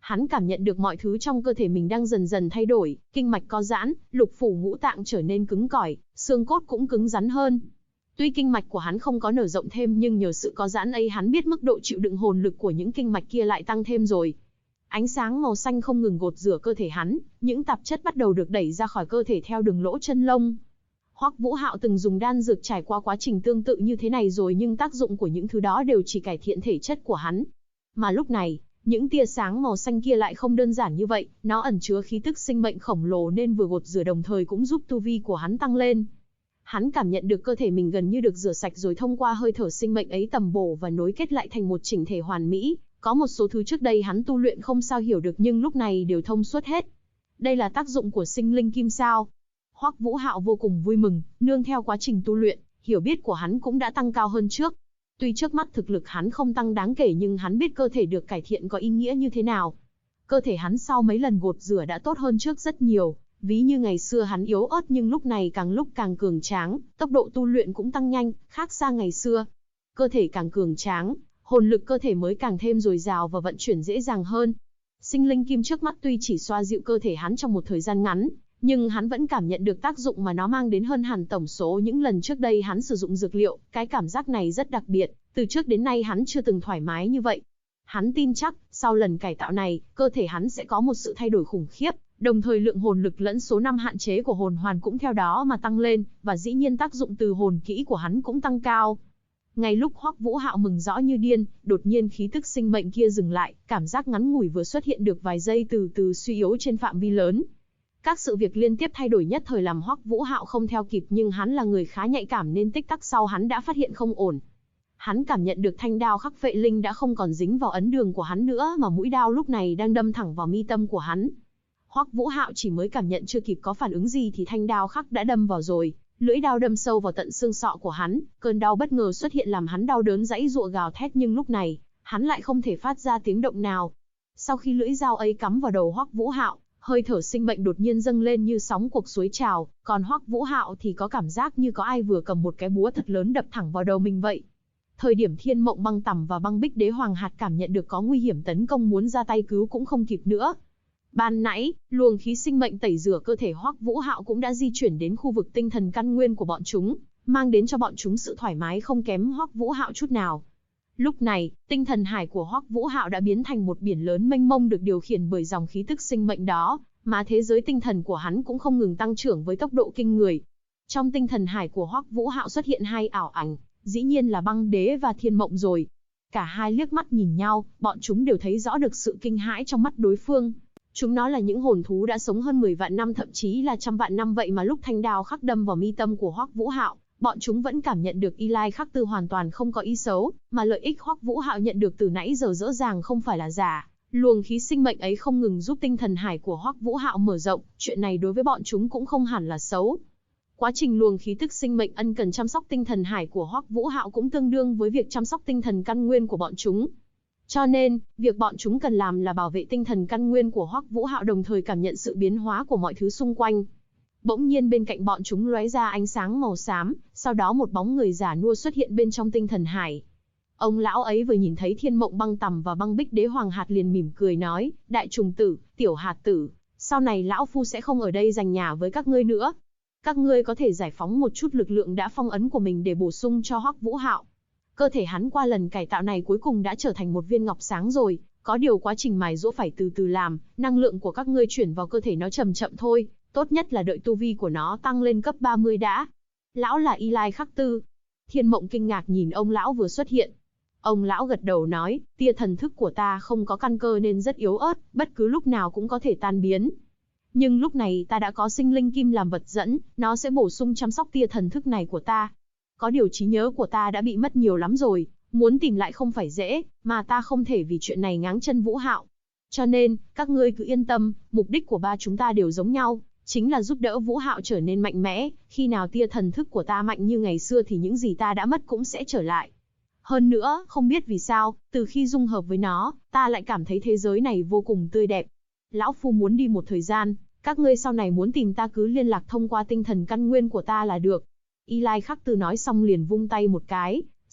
Hắn cảm nhận được mọi thứ trong cơ thể mình đang dần dần thay đổi, kinh mạch co giãn, lục phủ ngũ tạng trở nên cứng cỏi, xương cốt cũng cứng rắn hơn. Tuy kinh mạch của hắn không có nở rộng thêm nhưng nhờ sự co giãn ấy hắn biết mức độ chịu đựng hồn lực của những kinh mạch kia lại tăng thêm rồi. Ánh sáng màu xanh không ngừng gột rửa cơ thể hắn, những tạp chất bắt đầu được đẩy ra khỏi cơ thể theo đường lỗ chân lông. Hoắc Vũ Hạo từng dùng đan dược trải qua quá trình tương tự như thế này rồi nhưng tác dụng của những thứ đó đều chỉ cải thiện thể chất của hắn. Mà lúc này, những tia sáng màu xanh kia lại không đơn giản như vậy, nó ẩn chứa khí tức sinh mệnh khổng lồ nên vừa gột rửa đồng thời cũng giúp tu vi của hắn tăng lên. Hắn cảm nhận được cơ thể mình gần như được rửa sạch rồi thông qua hơi thở sinh mệnh ấy tầm bổ và nối kết lại thành một chỉnh thể hoàn mỹ. Có một số thứ trước đây hắn tu luyện không sao hiểu được nhưng lúc này đều thông suốt hết. Đây là tác dụng của sinh linh kim sao. Hoắc Vũ Hạo vô cùng vui mừng, nương theo quá trình tu luyện, hiểu biết của hắn cũng đã tăng cao hơn trước. Tuy trước mắt thực lực hắn không tăng đáng kể nhưng hắn biết cơ thể được cải thiện có ý nghĩa như thế nào. Cơ thể hắn sau mấy lần gột rửa đã tốt hơn trước rất nhiều, ví như ngày xưa hắn yếu ớt nhưng lúc này càng lúc càng cường tráng, tốc độ tu luyện cũng tăng nhanh, khác xa ngày xưa. Cơ thể càng cường tráng, hồn lực cơ thể mới càng thêm dồi dào và vận chuyển dễ dàng hơn. Sinh linh kim trước mắt tuy chỉ xoa dịu cơ thể hắn trong một thời gian ngắn, nhưng hắn vẫn cảm nhận được tác dụng mà nó mang đến hơn hẳn tổng số những lần trước đây hắn sử dụng dược liệu, cái cảm giác này rất đặc biệt, từ trước đến nay hắn chưa từng thoải mái như vậy. Hắn tin chắc, sau lần cải tạo này, cơ thể hắn sẽ có một sự thay đổi khủng khiếp, đồng thời lượng hồn lực lẫn số năm hạn chế của hồn hoàn cũng theo đó mà tăng lên, và dĩ nhiên tác dụng từ hồn kỹ của hắn cũng tăng cao. Ngay lúc Hoắc Vũ Hạo mừng rõ như điên, đột nhiên khí tức sinh mệnh kia dừng lại, cảm giác ngắn ngủi vừa xuất hiện được vài giây từ từ suy yếu trên phạm vi lớn. Các sự việc liên tiếp thay đổi nhất thời làm Hoắc Vũ Hạo không theo kịp nhưng hắn là người khá nhạy cảm nên tích tắc sau hắn đã phát hiện không ổn. Hắn cảm nhận được thanh đao khắc vệ linh đã không còn dính vào ấn đường của hắn nữa mà mũi đao lúc này đang đâm thẳng vào mi tâm của hắn. Hoắc Vũ Hạo chỉ mới cảm nhận chưa kịp có phản ứng gì thì thanh đao khắc đã đâm vào rồi, lưỡi đao đâm sâu vào tận xương sọ của hắn, cơn đau bất ngờ xuất hiện làm hắn đau đớn giãy giụa gào thét nhưng lúc này, hắn lại không thể phát ra tiếng động nào. Sau khi lưỡi dao ấy cắm vào đầu Hoắc Vũ Hạo, hơi thở sinh mệnh đột nhiên dâng lên như sóng cuộc suối trào, còn Hoắc Vũ Hạo thì có cảm giác như có ai vừa cầm một cái búa thật lớn đập thẳng vào đầu mình vậy. Thời điểm Thiên Mộng Băng Tằm và Băng Bích Đế Hoàng Hạt cảm nhận được có nguy hiểm tấn công muốn ra tay cứu cũng không kịp nữa. Ban nãy, luồng khí sinh mệnh tẩy rửa cơ thể Hoắc Vũ Hạo cũng đã di chuyển đến khu vực tinh thần căn nguyên của bọn chúng, mang đến cho bọn chúng sự thoải mái không kém Hoắc Vũ Hạo chút nào. Lúc này, tinh thần hải của Hoắc Vũ Hạo đã biến thành một biển lớn mênh mông được điều khiển bởi dòng khí tức sinh mệnh đó, mà thế giới tinh thần của hắn cũng không ngừng tăng trưởng với tốc độ kinh người. Trong tinh thần hải của Hoắc Vũ Hạo xuất hiện hai ảo ảnh, dĩ nhiên là Băng Đế và Thiên Mộng rồi. Cả hai liếc mắt nhìn nhau, bọn chúng đều thấy rõ được sự kinh hãi trong mắt đối phương. Chúng nó là những hồn thú đã sống hơn 10 vạn năm thậm chí là trăm vạn năm vậy mà lúc thanh đao khắc đâm vào mi tâm của Hoắc Vũ Hạo, bọn chúng vẫn cảm nhận được Y Lai Khắc Tư hoàn toàn không có ý xấu, mà lợi ích Hoắc Vũ Hạo nhận được từ nãy giờ rõ ràng không phải là giả. Luồng khí sinh mệnh ấy không ngừng giúp tinh thần hải của Hoắc Vũ Hạo mở rộng, chuyện này đối với bọn chúng cũng không hẳn là xấu. Quá trình luồng khí tức sinh mệnh ân cần chăm sóc tinh thần hải của Hoắc Vũ Hạo cũng tương đương với việc chăm sóc tinh thần căn nguyên của bọn chúng. Cho nên, việc bọn chúng cần làm là bảo vệ tinh thần căn nguyên của Hoắc Vũ Hạo đồng thời cảm nhận sự biến hóa của mọi thứ xung quanh. Bỗng nhiên bên cạnh bọn chúng lóe ra ánh sáng màu xám, sau đó một bóng người già nua xuất hiện bên trong tinh thần hải. Ông lão ấy vừa nhìn thấy Thiên Mộng Băng Tằm và Băng Bích Đế Hoàng Hạt liền mỉm cười nói, Đại trùng tử, tiểu hạt tử, sau này lão phu sẽ không ở đây giành nhà với các ngươi nữa. Các ngươi có thể giải phóng một chút lực lượng đã phong ấn của mình để bổ sung cho Hoắc Vũ Hạo. Cơ thể hắn qua lần cải tạo này cuối cùng đã trở thành một viên ngọc sáng rồi, có điều quá trình mài giũa phải từ từ làm, năng lượng của các ngươi chuyển vào cơ thể nó chậm chậm thôi, tốt nhất là đợi tu vi của nó tăng lên cấp 30 đã. Lão là Y Lai Khắc Tư. Thiên Mộng kinh ngạc nhìn ông lão vừa xuất hiện. Ông lão gật đầu nói, tia thần thức của ta không có căn cơ nên rất yếu ớt, bất cứ lúc nào cũng có thể tan biến. Nhưng lúc này ta đã có sinh linh kim làm vật dẫn, nó sẽ bổ sung chăm sóc tia thần thức này của ta. Có điều trí nhớ của ta đã bị mất nhiều lắm rồi, muốn tìm lại không phải dễ, mà ta không thể vì chuyện này ngáng chân Vũ Hạo. Cho nên, các ngươi cứ yên tâm, mục đích của ba chúng ta đều giống nhau, chính là giúp đỡ Vũ Hạo trở nên mạnh mẽ, khi nào tia thần thức của ta mạnh như ngày xưa thì những gì ta đã mất cũng sẽ trở lại. Hơn nữa, không biết vì sao, từ khi dung hợp với nó, ta lại cảm thấy thế giới này vô cùng tươi đẹp. Lão phu muốn đi một thời gian, các ngươi sau này muốn tìm ta cứ liên lạc thông qua tinh thần căn nguyên của ta là được. Y Lai Khắc Tư nói xong liền vung tay một cái,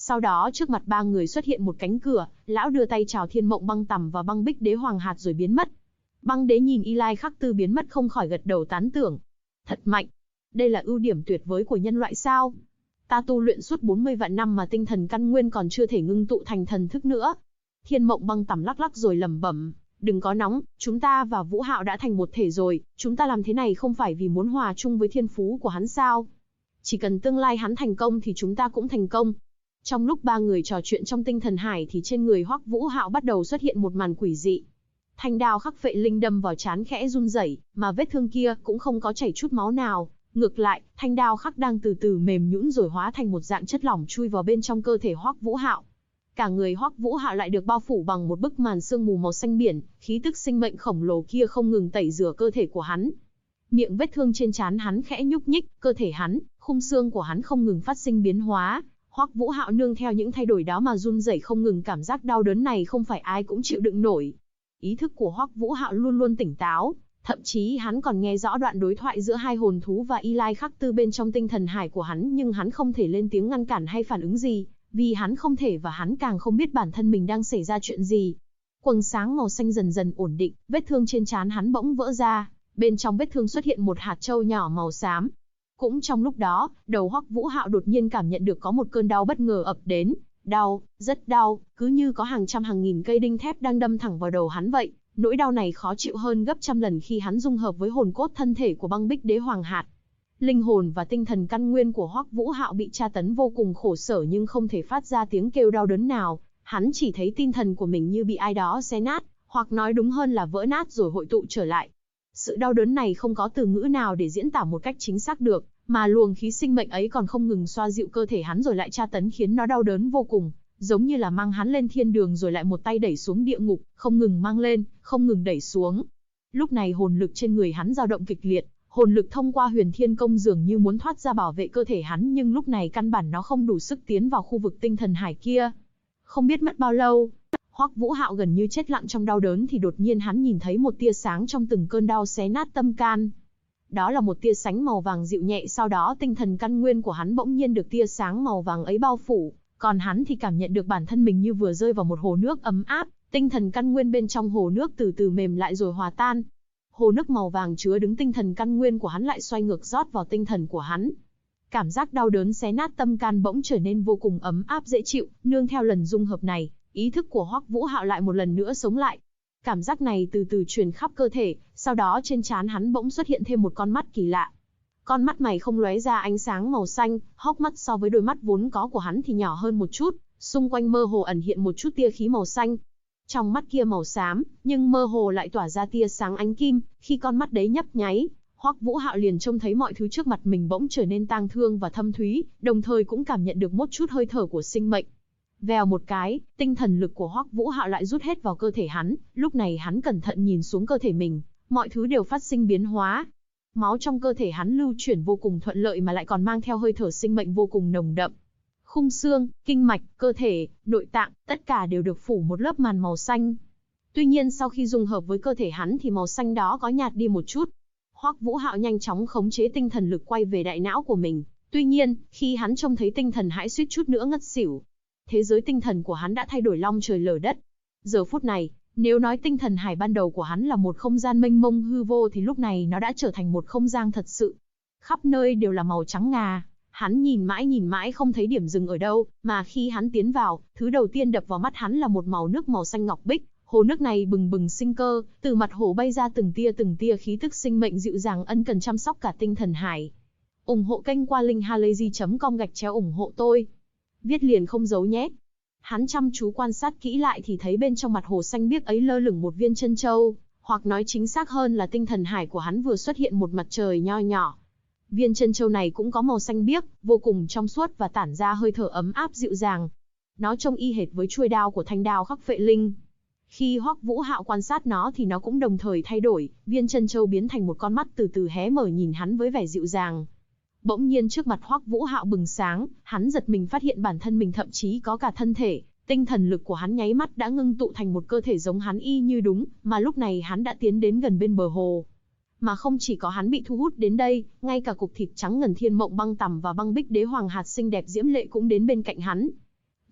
Sau đó trước mặt ba người xuất hiện một cánh cửa, lão đưa tay chào Thiên Mộng Băng Tằm và Băng Bích Đế Hoàng Hạt rồi biến mất. Băng Đế nhìn Y Lai Khắc Tư biến mất không khỏi gật đầu tán thưởng. Thật mạnh. Đây là ưu điểm tuyệt vời của nhân loại sao? Ta tu luyện suốt 40 vạn năm mà tinh thần căn nguyên còn chưa thể ngưng tụ thành thần thức nữa. Thiên Mộng Băng Tằm lắc lắc rồi lẩm bẩm. Đừng có nóng, chúng ta và Vũ Hạo đã thành một thể rồi, chúng ta làm thế này không phải vì muốn hòa chung với thiên phú của hắn sao? Chỉ cần tương lai hắn thành công thì chúng ta cũng thành công. Trong lúc ba người trò chuyện trong tinh thần hải thì trên người Hoắc Vũ Hạo bắt đầu xuất hiện một màn quỷ dị. Thanh đao khắc phệ linh đâm vào trán khẽ run rẩy, mà vết thương kia cũng không có chảy chút máu nào. Ngược lại, thanh đao khắc đang từ từ mềm nhũn rồi hóa thành một dạng chất lỏng chui vào bên trong cơ thể Hoắc Vũ Hạo. Cả người Hoắc Vũ Hạo lại được bao phủ bằng một bức màn sương mù màu xanh biển, khí tức sinh mệnh khổng lồ kia không ngừng tẩy rửa cơ thể của hắn. Miệng vết thương trên trán hắn khẽ nhúc nhích, cơ thể hắn, khung xương của hắn không ngừng phát sinh biến hóa. Hoắc Vũ Hạo nương theo những thay đổi đó mà run rẩy không ngừng, cảm giác đau đớn này không phải ai cũng chịu đựng nổi. Ý thức của Hoắc Vũ Hạo luôn luôn tỉnh táo, thậm chí hắn còn nghe rõ đoạn đối thoại giữa hai hồn thú và Y Lai Khắc Tư bên trong tinh thần hải của hắn, nhưng hắn không thể lên tiếng ngăn cản hay phản ứng gì, vì hắn không thể và hắn càng không biết bản thân mình đang xảy ra chuyện gì. Quầng sáng màu xanh dần dần ổn định, vết thương trên trán hắn bỗng vỡ ra, bên trong vết thương xuất hiện một hạt châu nhỏ màu xám. Cũng trong lúc đó, đầu Hoắc Vũ Hạo đột nhiên cảm nhận được có một cơn đau bất ngờ ập đến. Đau, rất đau, cứ như có hàng trăm hàng nghìn cây đinh thép đang đâm thẳng vào đầu hắn vậy. Nỗi đau này khó chịu hơn gấp trăm lần khi hắn dung hợp với hồn cốt thân thể của Băng Bích Đế Hoàng Hạt. Linh hồn và tinh thần căn nguyên của Hoắc Vũ Hạo bị tra tấn vô cùng khổ sở nhưng không thể phát ra tiếng kêu đau đớn nào. Hắn chỉ thấy tinh thần của mình như bị ai đó xé nát, hoặc nói đúng hơn là vỡ nát rồi hội tụ trở lại. Sự đau đớn này không có từ ngữ nào để diễn tả một cách chính xác được, mà luồng khí sinh mệnh ấy còn không ngừng xoa dịu cơ thể hắn rồi lại tra tấn khiến nó đau đớn vô cùng, giống như là mang hắn lên thiên đường rồi lại một tay đẩy xuống địa ngục, không ngừng mang lên, không ngừng đẩy xuống. Lúc này hồn lực trên người hắn dao động kịch liệt, hồn lực thông qua Huyền Thiên Công dường như muốn thoát ra bảo vệ cơ thể hắn, nhưng lúc này căn bản nó không đủ sức tiến vào khu vực tinh thần hải kia. Không biết mất bao lâu, Hoắc Vũ Hạo gần như chết lặng trong đau đớn thì đột nhiên hắn nhìn thấy một tia sáng trong từng cơn đau xé nát tâm can. Đó là một tia sánh màu vàng dịu nhẹ, sau đó tinh thần căn nguyên của hắn bỗng nhiên được tia sáng màu vàng ấy bao phủ, còn hắn thì cảm nhận được bản thân mình như vừa rơi vào một hồ nước ấm áp, tinh thần căn nguyên bên trong hồ nước từ từ mềm lại rồi hòa tan. Hồ nước màu vàng chứa đứng tinh thần căn nguyên của hắn lại xoay ngược rót vào tinh thần của hắn. Cảm giác đau đớn xé nát tâm can bỗng trở nên vô cùng ấm áp dễ chịu, nương theo lần dung hợp này, ý thức của Hoắc Vũ Hạo lại một lần nữa sống lại. Cảm giác này từ từ truyền khắp cơ thể, sau đó trên trán hắn bỗng xuất hiện thêm một con mắt kỳ lạ. Con mắt mày không lóe ra ánh sáng màu xanh, hốc mắt so với đôi mắt vốn có của hắn thì nhỏ hơn một chút, xung quanh mơ hồ ẩn hiện một chút tia khí màu xanh. Trong mắt kia màu xám, nhưng mơ hồ lại tỏa ra tia sáng ánh kim, khi con mắt đấy nhấp nháy, Hoắc Vũ Hạo liền trông thấy mọi thứ trước mặt mình bỗng trở nên tang thương và thâm thúy, đồng thời cũng cảm nhận được một chút hơi thở của sinh mệnh. Vèo một cái, tinh thần lực của Hoắc Vũ Hạo lại rút hết vào cơ thể hắn, lúc này hắn cẩn thận nhìn xuống cơ thể mình, mọi thứ đều phát sinh biến hóa. Máu trong cơ thể hắn lưu chuyển vô cùng thuận lợi mà lại còn mang theo hơi thở sinh mệnh vô cùng nồng đậm. Khung xương, kinh mạch, cơ thể, nội tạng, tất cả đều được phủ một lớp màn màu xanh. Tuy nhiên sau khi dung hợp với cơ thể hắn thì màu xanh đó có nhạt đi một chút. Hoắc Vũ Hạo nhanh chóng khống chế tinh thần lực quay về đại não của mình. Tuy nhiên, khi hắn trông thấy tinh thần hãi suýt chút nữa ngất xỉu. Thế giới tinh thần của hắn đã thay đổi long trời lở đất. Giờ phút này, nếu nói tinh thần hải ban đầu của hắn là một không gian mênh mông hư vô thì lúc này nó đã trở thành một không gian thật sự. Khắp nơi đều là màu trắng ngà. Hắn nhìn mãi không thấy điểm dừng ở đâu, mà khi hắn tiến vào, thứ đầu tiên đập vào mắt hắn là một màu nước màu xanh ngọc bích. Hồ nước này bừng bừng sinh cơ, từ mặt hồ bay ra từng tia khí tức sinh mệnh dịu dàng ân cần chăm sóc cả tinh thần hải. Ủng hộ kênh qua linkhalazy.com/ủng hộ tôi. Viết liền không giấu nhé. Hắn chăm chú quan sát kỹ lại thì thấy bên trong mặt hồ xanh biếc ấy lơ lửng một viên chân châu, hoặc nói chính xác hơn là tinh thần hải của hắn vừa xuất hiện một mặt trời nho nhỏ. Viên chân châu này cũng có màu xanh biếc, vô cùng trong suốt và tản ra hơi thở ấm áp dịu dàng. Nó trông y hệt với chuôi đao của thanh đao khắc phệ linh. Khi Hoắc Vũ Hạo quan sát nó thì nó cũng đồng thời thay đổi, viên chân châu biến thành một con mắt từ từ hé mở nhìn hắn với vẻ dịu dàng. Bỗng nhiên trước mặt Hoắc Vũ Hạo bừng sáng, hắn giật mình phát hiện bản thân mình thậm chí có cả thân thể, tinh thần lực của hắn nháy mắt đã ngưng tụ thành một cơ thể giống hắn y như đúng, mà lúc này hắn đã tiến đến gần bên bờ hồ. Mà không chỉ có hắn bị thu hút đến đây, ngay cả cục thịt trắng ngần Thiên Mộng Băng Tằm và Băng Bích Đế Hoàng Hạt xinh đẹp diễm lệ cũng đến bên cạnh hắn.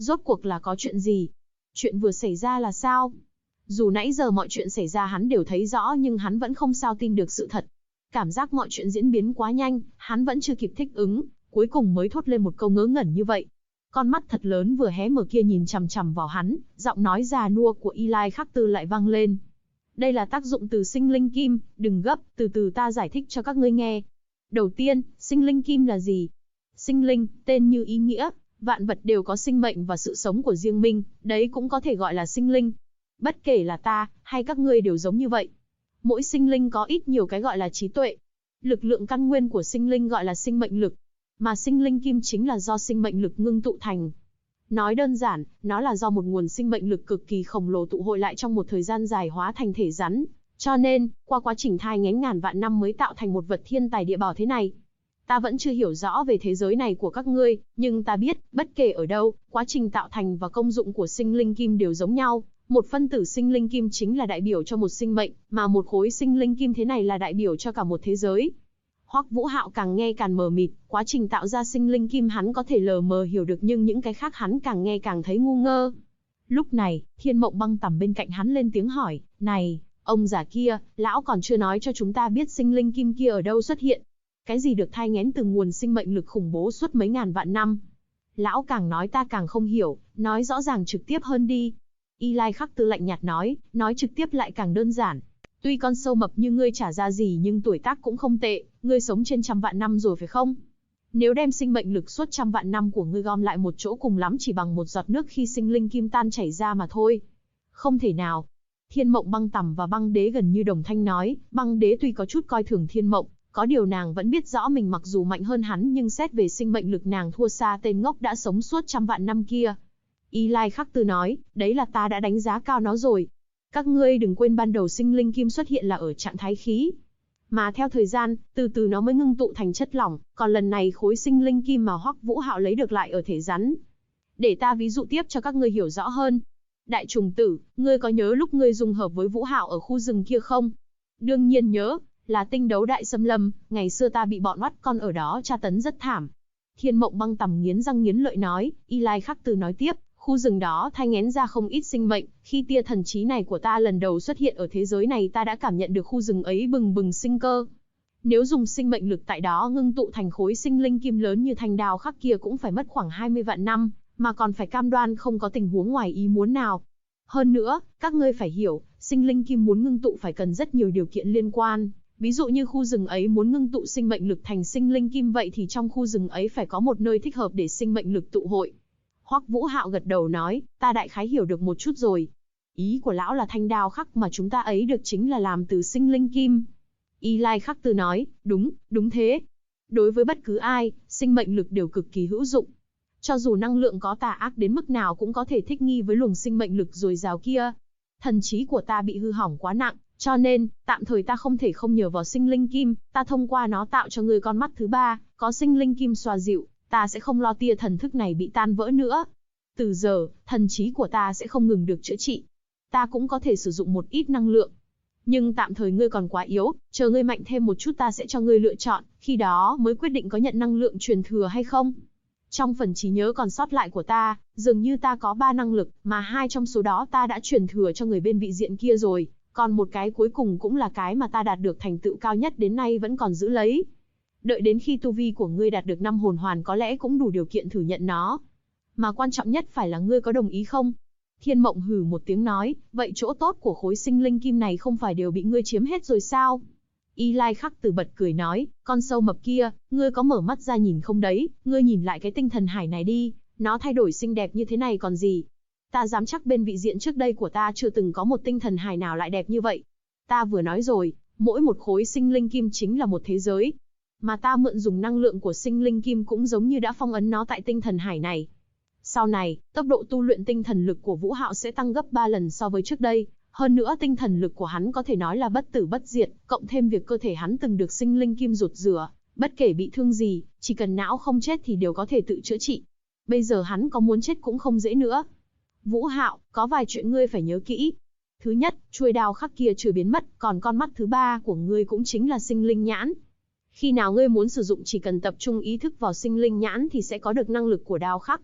Rốt cuộc là có chuyện gì? Chuyện vừa xảy ra là sao? Dù nãy giờ mọi chuyện xảy ra hắn đều thấy rõ nhưng hắn vẫn không sao tin được sự thật. Cảm giác mọi chuyện diễn biến quá nhanh, hắn vẫn chưa kịp thích ứng, cuối cùng mới thốt lên một câu ngớ ngẩn như vậy. Con mắt thật lớn vừa hé mở kia nhìn chằm chằm vào hắn, giọng nói già nua của Eli Khắc Tư lại vang lên. Đây là tác dụng từ sinh linh kim, đừng gấp, từ từ ta giải thích cho các ngươi nghe. Đầu tiên, sinh linh kim là gì? Sinh linh, tên như ý nghĩa, vạn vật đều có sinh mệnh và sự sống của riêng mình, đấy cũng có thể gọi là sinh linh. Bất kể là ta, hay các ngươi đều giống như vậy. Mỗi sinh linh có ít nhiều cái gọi là trí tuệ. Lực lượng căn nguyên của sinh linh gọi là sinh mệnh lực. Mà sinh linh kim chính là do sinh mệnh lực ngưng tụ thành. Nói đơn giản, nó là do một nguồn sinh mệnh lực cực kỳ khổng lồ tụ hội lại trong một thời gian dài hóa thành thể rắn. Cho nên, qua quá trình thai nghén ngàn vạn năm mới tạo thành một vật thiên tài địa bảo thế này. Ta vẫn chưa hiểu rõ về thế giới này của các ngươi, nhưng ta biết, bất kể ở đâu, quá trình tạo thành và công dụng của sinh linh kim đều giống nhau. Một phân tử sinh linh kim chính là đại biểu cho một sinh mệnh, mà một khối sinh linh kim thế này là đại biểu cho cả một thế giới. Hoắc Vũ Hạo càng nghe càng mờ mịt, quá trình tạo ra sinh linh kim hắn có thể lờ mờ hiểu được nhưng những cái khác hắn càng nghe càng thấy ngu ngơ. Lúc này, Thiên Mộng Băng Tằm bên cạnh hắn lên tiếng hỏi, này, ông già kia, lão còn chưa nói cho chúng ta biết sinh linh kim kia ở đâu xuất hiện. Cái gì được thai nghén từ nguồn sinh mệnh lực khủng bố suốt mấy ngàn vạn năm? Lão càng nói ta càng không hiểu, nói rõ ràng trực tiếp hơn đi. Eli Khắc Tư lạnh nhạt nói trực tiếp lại càng đơn giản. Tuy con sâu mập như ngươi chả ra gì nhưng tuổi tác cũng không tệ, ngươi sống trên trăm vạn năm rồi phải không? Nếu đem sinh mệnh lực suốt trăm vạn năm của ngươi gom lại một chỗ cùng lắm chỉ bằng một giọt nước khi sinh linh kim tan chảy ra mà thôi. Không thể nào. Thiên Mộng Băng Tằm và Băng Đế gần như đồng thanh nói, Băng Đế tuy có chút coi thường Thiên Mộng, có điều nàng vẫn biết rõ mình mặc dù mạnh hơn hắn nhưng xét về sinh mệnh lực nàng thua xa tên ngốc đã sống suốt trăm vạn năm kia. Eli Khắc Tư nói, đấy là ta đã đánh giá cao nó rồi. Các ngươi đừng quên ban đầu sinh linh kim xuất hiện là ở trạng thái khí. Mà theo thời gian, từ từ nó mới ngưng tụ thành chất lỏng, còn lần này khối sinh linh kim mà Hoắc Vũ Hạo lấy được lại ở thể rắn. Để ta ví dụ tiếp cho các ngươi hiểu rõ hơn. Đại trùng tử, ngươi có nhớ lúc ngươi dung hợp với Vũ Hạo ở khu rừng kia không? Đương nhiên nhớ, là tinh đấu đại xâm lâm, ngày xưa ta bị bọn oắt con ở đó tra tấn rất thảm. Thiên Mộng Băng Tằm nghiến răng nghiến lợi nói, Eli Khắc Tư nói tiếp. Khu rừng đó thai nghén ra không ít sinh mệnh, khi tia thần trí này của ta lần đầu xuất hiện ở thế giới này ta đã cảm nhận được khu rừng ấy bừng bừng sinh cơ. Nếu dùng sinh mệnh lực tại đó ngưng tụ thành khối sinh linh kim lớn như thanh đao khắc kia cũng phải mất khoảng 20 vạn năm, mà còn phải cam đoan không có tình huống ngoài ý muốn nào. Hơn nữa, các ngươi phải hiểu, sinh linh kim muốn ngưng tụ phải cần rất nhiều điều kiện liên quan. Ví dụ như khu rừng ấy muốn ngưng tụ sinh mệnh lực thành sinh linh kim vậy thì trong khu rừng ấy phải có một nơi thích hợp để sinh mệnh lực tụ hội. Hoắc Vũ Hạo gật đầu nói, ta đại khái hiểu được một chút rồi. Ý của lão là thanh đao khắc mà chúng ta ấy được chính là làm từ sinh linh kim. Eli Khắc Tư nói, đúng thế. Đối với bất cứ ai, sinh mệnh lực đều cực kỳ hữu dụng. Cho dù năng lượng có tà ác đến mức nào cũng có thể thích nghi với luồng sinh mệnh lực dồi dào kia. Thần trí của ta bị hư hỏng quá nặng, cho nên, tạm thời ta không thể không nhờ vào sinh linh kim, ta thông qua nó tạo cho ngươi con mắt thứ ba, có sinh linh kim xoa dịu. Ta sẽ không lo tia thần thức này bị tan vỡ nữa. Từ giờ, thần trí của ta sẽ không ngừng được chữa trị. Ta cũng có thể sử dụng một ít năng lượng. Nhưng tạm thời ngươi còn quá yếu, chờ ngươi mạnh thêm một chút ta sẽ cho ngươi lựa chọn, khi đó mới quyết định có nhận năng lượng truyền thừa hay không. Trong phần trí nhớ còn sót lại của ta, dường như ta có 3 năng lực, mà 2 trong số đó ta đã truyền thừa cho người bên vị diện kia rồi, còn một cái cuối cùng cũng là cái mà ta đạt được thành tựu cao nhất đến nay vẫn còn giữ lấy. Đợi đến khi tu vi của ngươi đạt được 5 hồn hoàn có lẽ cũng đủ điều kiện thử nhận nó. Mà quan trọng nhất phải là ngươi có đồng ý không? Thiên Mộng hừ một tiếng nói, vậy chỗ tốt của khối sinh linh kim này không phải đều bị ngươi chiếm hết rồi sao? Eli Khắc Tư bật cười nói, con sâu mập kia, ngươi có mở mắt ra nhìn không đấy, ngươi nhìn lại cái tinh thần hải này đi, nó thay đổi xinh đẹp như thế này còn gì. Ta dám chắc bên vị diện trước đây của ta chưa từng có một tinh thần hải nào lại đẹp như vậy. Ta vừa nói rồi, mỗi một khối sinh linh kim chính là một thế giới. Mà ta mượn dùng năng lượng của sinh linh kim cũng giống như đã phong ấn nó tại tinh thần hải này. Sau này, tốc độ tu luyện tinh thần lực của Vũ Hạo sẽ tăng gấp 3 lần so với trước đây. Hơn nữa tinh thần lực của hắn có thể nói là bất tử bất diệt, cộng thêm việc cơ thể hắn từng được sinh linh kim rụt rửa, bất kể bị thương gì, chỉ cần não không chết thì đều có thể tự chữa trị. Bây giờ hắn có muốn chết cũng không dễ nữa. Vũ Hạo, có vài chuyện ngươi phải nhớ kỹ. Thứ nhất, chuôi đao khắc kia chưa biến mất, còn con mắt thứ ba của ngươi cũng chính là sinh linh nhãn. Khi nào ngươi muốn sử dụng chỉ cần tập trung ý thức vào sinh linh nhãn thì sẽ có được năng lực của đao khắc.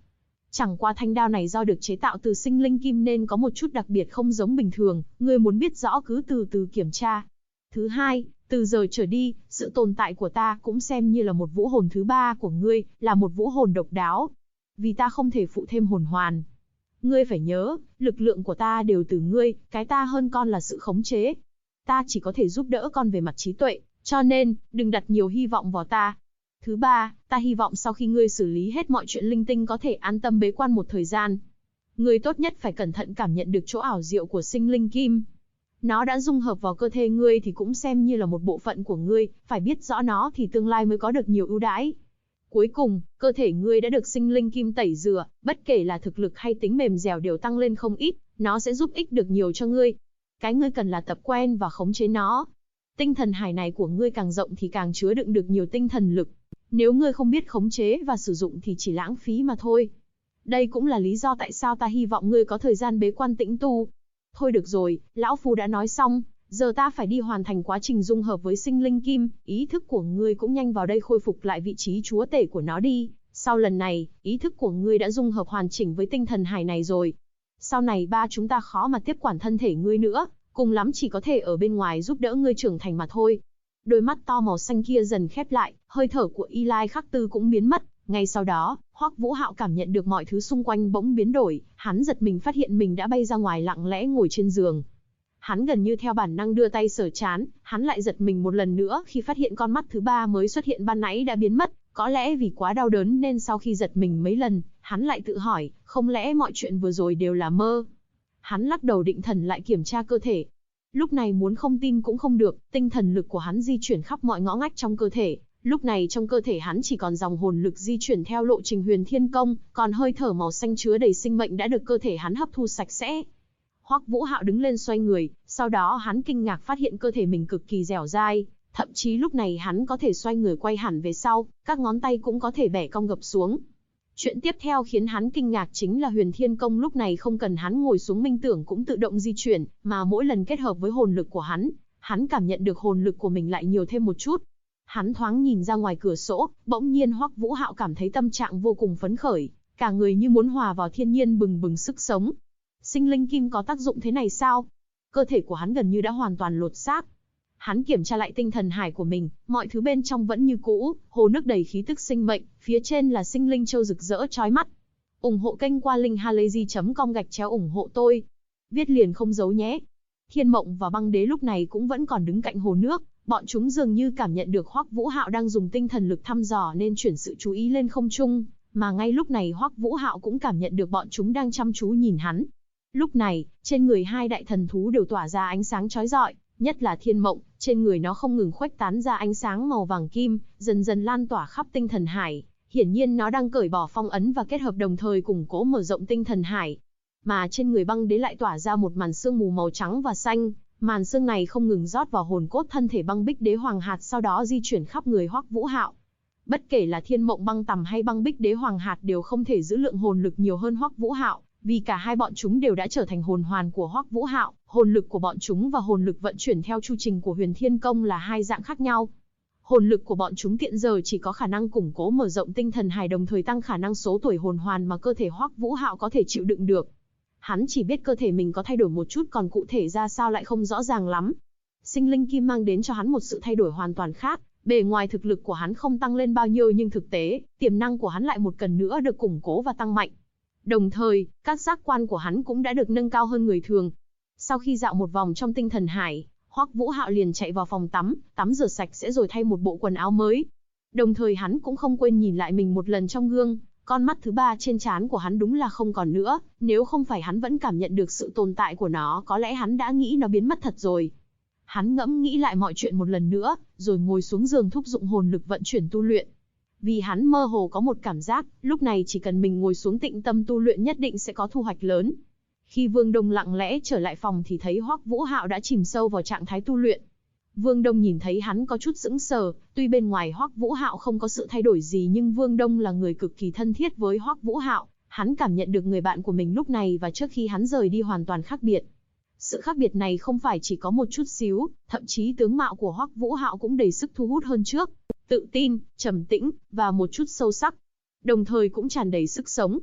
Chẳng qua thanh đao này do được chế tạo từ sinh linh kim nên có một chút đặc biệt không giống bình thường, ngươi muốn biết rõ cứ từ từ kiểm tra. Thứ hai, từ giờ trở đi, sự tồn tại của ta cũng xem như là một vũ hồn thứ ba của ngươi, là một vũ hồn độc đáo. Vì ta không thể phụ thêm hồn hoàn. Ngươi phải nhớ, lực lượng của ta đều từ ngươi, cái ta hơn con là sự khống chế. Ta chỉ có thể giúp đỡ con về mặt trí tuệ, cho nên, đừng đặt nhiều hy vọng vào ta. Thứ ba, ta hy vọng sau khi ngươi xử lý hết mọi chuyện linh tinh có thể an tâm bế quan một thời gian. Ngươi tốt nhất phải cẩn thận cảm nhận được chỗ ảo diệu của sinh linh kim. Nó đã dung hợp vào cơ thể ngươi thì cũng xem như là một bộ phận của ngươi, phải biết rõ nó thì tương lai mới có được nhiều ưu đãi. Cuối cùng, cơ thể ngươi đã được sinh linh kim tẩy rửa, bất kể là thực lực hay tính mềm dẻo đều tăng lên không ít, nó sẽ giúp ích được nhiều cho ngươi. Cái ngươi cần là tập quen và khống chế nó. Tinh thần hải này của ngươi càng rộng thì càng chứa đựng được nhiều tinh thần lực. Nếu ngươi không biết khống chế và sử dụng thì chỉ lãng phí mà thôi. Đây cũng là lý do tại sao ta hy vọng ngươi có thời gian bế quan tĩnh tu. Thôi được rồi, lão phu đã nói xong, giờ ta phải đi hoàn thành quá trình dung hợp với sinh linh kim, ý thức của ngươi cũng nhanh vào đây khôi phục lại vị trí chúa tể của nó đi. Sau lần này, ý thức của ngươi đã dung hợp hoàn chỉnh với tinh thần hải này rồi. Sau này ba chúng ta khó mà tiếp quản thân thể ngươi nữa, cùng lắm chỉ có thể ở bên ngoài giúp đỡ ngươi trưởng thành mà thôi. Đôi mắt to màu xanh kia dần khép lại, hơi thở của Y Lai Khắc Tư cũng biến mất. Ngay sau đó, Hoắc Vũ Hạo cảm nhận được mọi thứ xung quanh bỗng biến đổi, hắn giật mình phát hiện mình đã bay ra ngoài lặng lẽ ngồi trên giường. Hắn gần như theo bản năng đưa tay sờ trán, hắn lại giật mình một lần nữa khi phát hiện con mắt thứ ba mới xuất hiện ban nãy đã biến mất, có lẽ vì quá đau đớn nên sau khi giật mình mấy lần, hắn lại tự hỏi, không lẽ mọi chuyện vừa rồi đều là mơ? Hắn lắc đầu định thần lại kiểm tra cơ thể. Lúc này muốn không tin cũng không được, tinh thần lực của hắn di chuyển khắp mọi ngõ ngách trong cơ thể. Lúc này trong cơ thể hắn chỉ còn dòng hồn lực di chuyển theo lộ trình Huyền Thiên Công, còn hơi thở màu xanh chứa đầy sinh mệnh đã được cơ thể hắn hấp thu sạch sẽ. Hoắc Vũ Hạo đứng lên xoay người, sau đó hắn kinh ngạc phát hiện cơ thể mình cực kỳ dẻo dai, thậm chí lúc này hắn có thể xoay người quay hẳn về sau, các ngón tay cũng có thể bẻ cong gập xuống. Chuyện tiếp theo khiến hắn kinh ngạc chính là Huyền Thiên Công lúc này không cần hắn ngồi xuống minh tưởng cũng tự động di chuyển, mà mỗi lần kết hợp với hồn lực của hắn cảm nhận được hồn lực của mình lại nhiều thêm một chút. Hắn thoáng nhìn ra ngoài cửa sổ, bỗng nhiên Hoắc Vũ Hạo cảm thấy tâm trạng vô cùng phấn khởi, cả người như muốn hòa vào thiên nhiên bừng bừng sức sống. Sinh linh kim có tác dụng thế này sao? Cơ thể của hắn gần như đã hoàn toàn lột xác. Hắn kiểm tra lại tinh thần hải của mình, mọi thứ bên trong vẫn như cũ, hồ nước đầy khí tức sinh mệnh, phía trên là sinh linh châu rực rỡ chói mắt. Ủng hộ kênh qua linkhalazy.com/ủng hộ tôi. Viết liền không giấu nhé. Thiên Mộng và Băng Đế lúc này cũng vẫn còn đứng cạnh hồ nước, bọn chúng dường như cảm nhận được Hoắc Vũ Hạo đang dùng tinh thần lực thăm dò nên chuyển sự chú ý lên không trung, mà ngay lúc này Hoắc Vũ Hạo cũng cảm nhận được bọn chúng đang chăm chú nhìn hắn. Lúc này, trên người hai đại thần thú đều tỏa ra ánh sáng chói rọi, nhất là Thiên Mộng, trên người nó không ngừng khuếch tán ra ánh sáng màu vàng kim, dần dần lan tỏa khắp tinh thần hải. Hiển nhiên nó đang cởi bỏ phong ấn và kết hợp đồng thời củng cố mở rộng tinh thần hải. Mà trên người Băng Đế lại tỏa ra một màn sương mù màu trắng và xanh, màn sương này không ngừng rót vào hồn cốt thân thể Băng Bích Đế Hoàng Hạt sau đó di chuyển khắp người Hoắc Vũ Hạo. Bất kể là Thiên Mộng Băng Tầm hay Băng Bích Đế Hoàng Hạt đều không thể giữ lượng hồn lực nhiều hơn Hoắc Vũ Hạo, vì cả hai bọn chúng đều đã trở thành hồn hoàn của Hoắc Vũ Hạo, hồn lực của bọn chúng và hồn lực vận chuyển theo chu trình của Huyền Thiên Công là hai dạng khác nhau. Hồn lực của bọn chúng hiện giờ chỉ có khả năng củng cố mở rộng tinh thần hải đồng thời tăng khả năng số tuổi hồn hoàn mà cơ thể Hoắc Vũ Hạo có thể chịu đựng được. Hắn chỉ biết cơ thể mình có thay đổi một chút còn cụ thể ra sao lại không rõ ràng lắm. Sinh linh kim mang đến cho hắn một sự thay đổi hoàn toàn khác, bề ngoài thực lực của hắn không tăng lên bao nhiêu nhưng thực tế, tiềm năng của hắn lại một lần nữa được củng cố và tăng mạnh. Đồng thời, các giác quan của hắn cũng đã được nâng cao hơn người thường. Sau khi dạo một vòng trong tinh thần hải, Hoắc Vũ Hạo liền chạy vào phòng tắm rửa sạch sẽ rồi thay một bộ quần áo mới. Đồng thời hắn cũng không quên nhìn lại mình một lần trong gương, con mắt thứ ba trên trán của hắn đúng là không còn nữa, nếu không phải hắn vẫn cảm nhận được sự tồn tại của nó có lẽ hắn đã nghĩ nó biến mất thật rồi. Hắn ngẫm nghĩ lại mọi chuyện một lần nữa, rồi ngồi xuống giường thúc dụng hồn lực vận chuyển tu luyện. Vì hắn mơ hồ có một cảm giác, lúc này chỉ cần mình ngồi xuống tĩnh tâm tu luyện nhất định sẽ có thu hoạch lớn. Khi Vương Đông lặng lẽ trở lại phòng thì thấy Hoắc Vũ Hạo đã chìm sâu vào trạng thái tu luyện. Vương Đông nhìn thấy hắn có chút sững sờ, tuy bên ngoài Hoắc Vũ Hạo không có sự thay đổi gì nhưng Vương Đông là người cực kỳ thân thiết với Hoắc Vũ Hạo, hắn cảm nhận được người bạn của mình lúc này và trước khi hắn rời đi hoàn toàn khác biệt. Sự khác biệt này không phải chỉ có một chút xíu, thậm chí tướng mạo của Hoắc Vũ Hạo cũng đầy sức thu hút hơn trước, tự tin, trầm tĩnh và một chút sâu sắc, đồng thời cũng tràn đầy sức sống.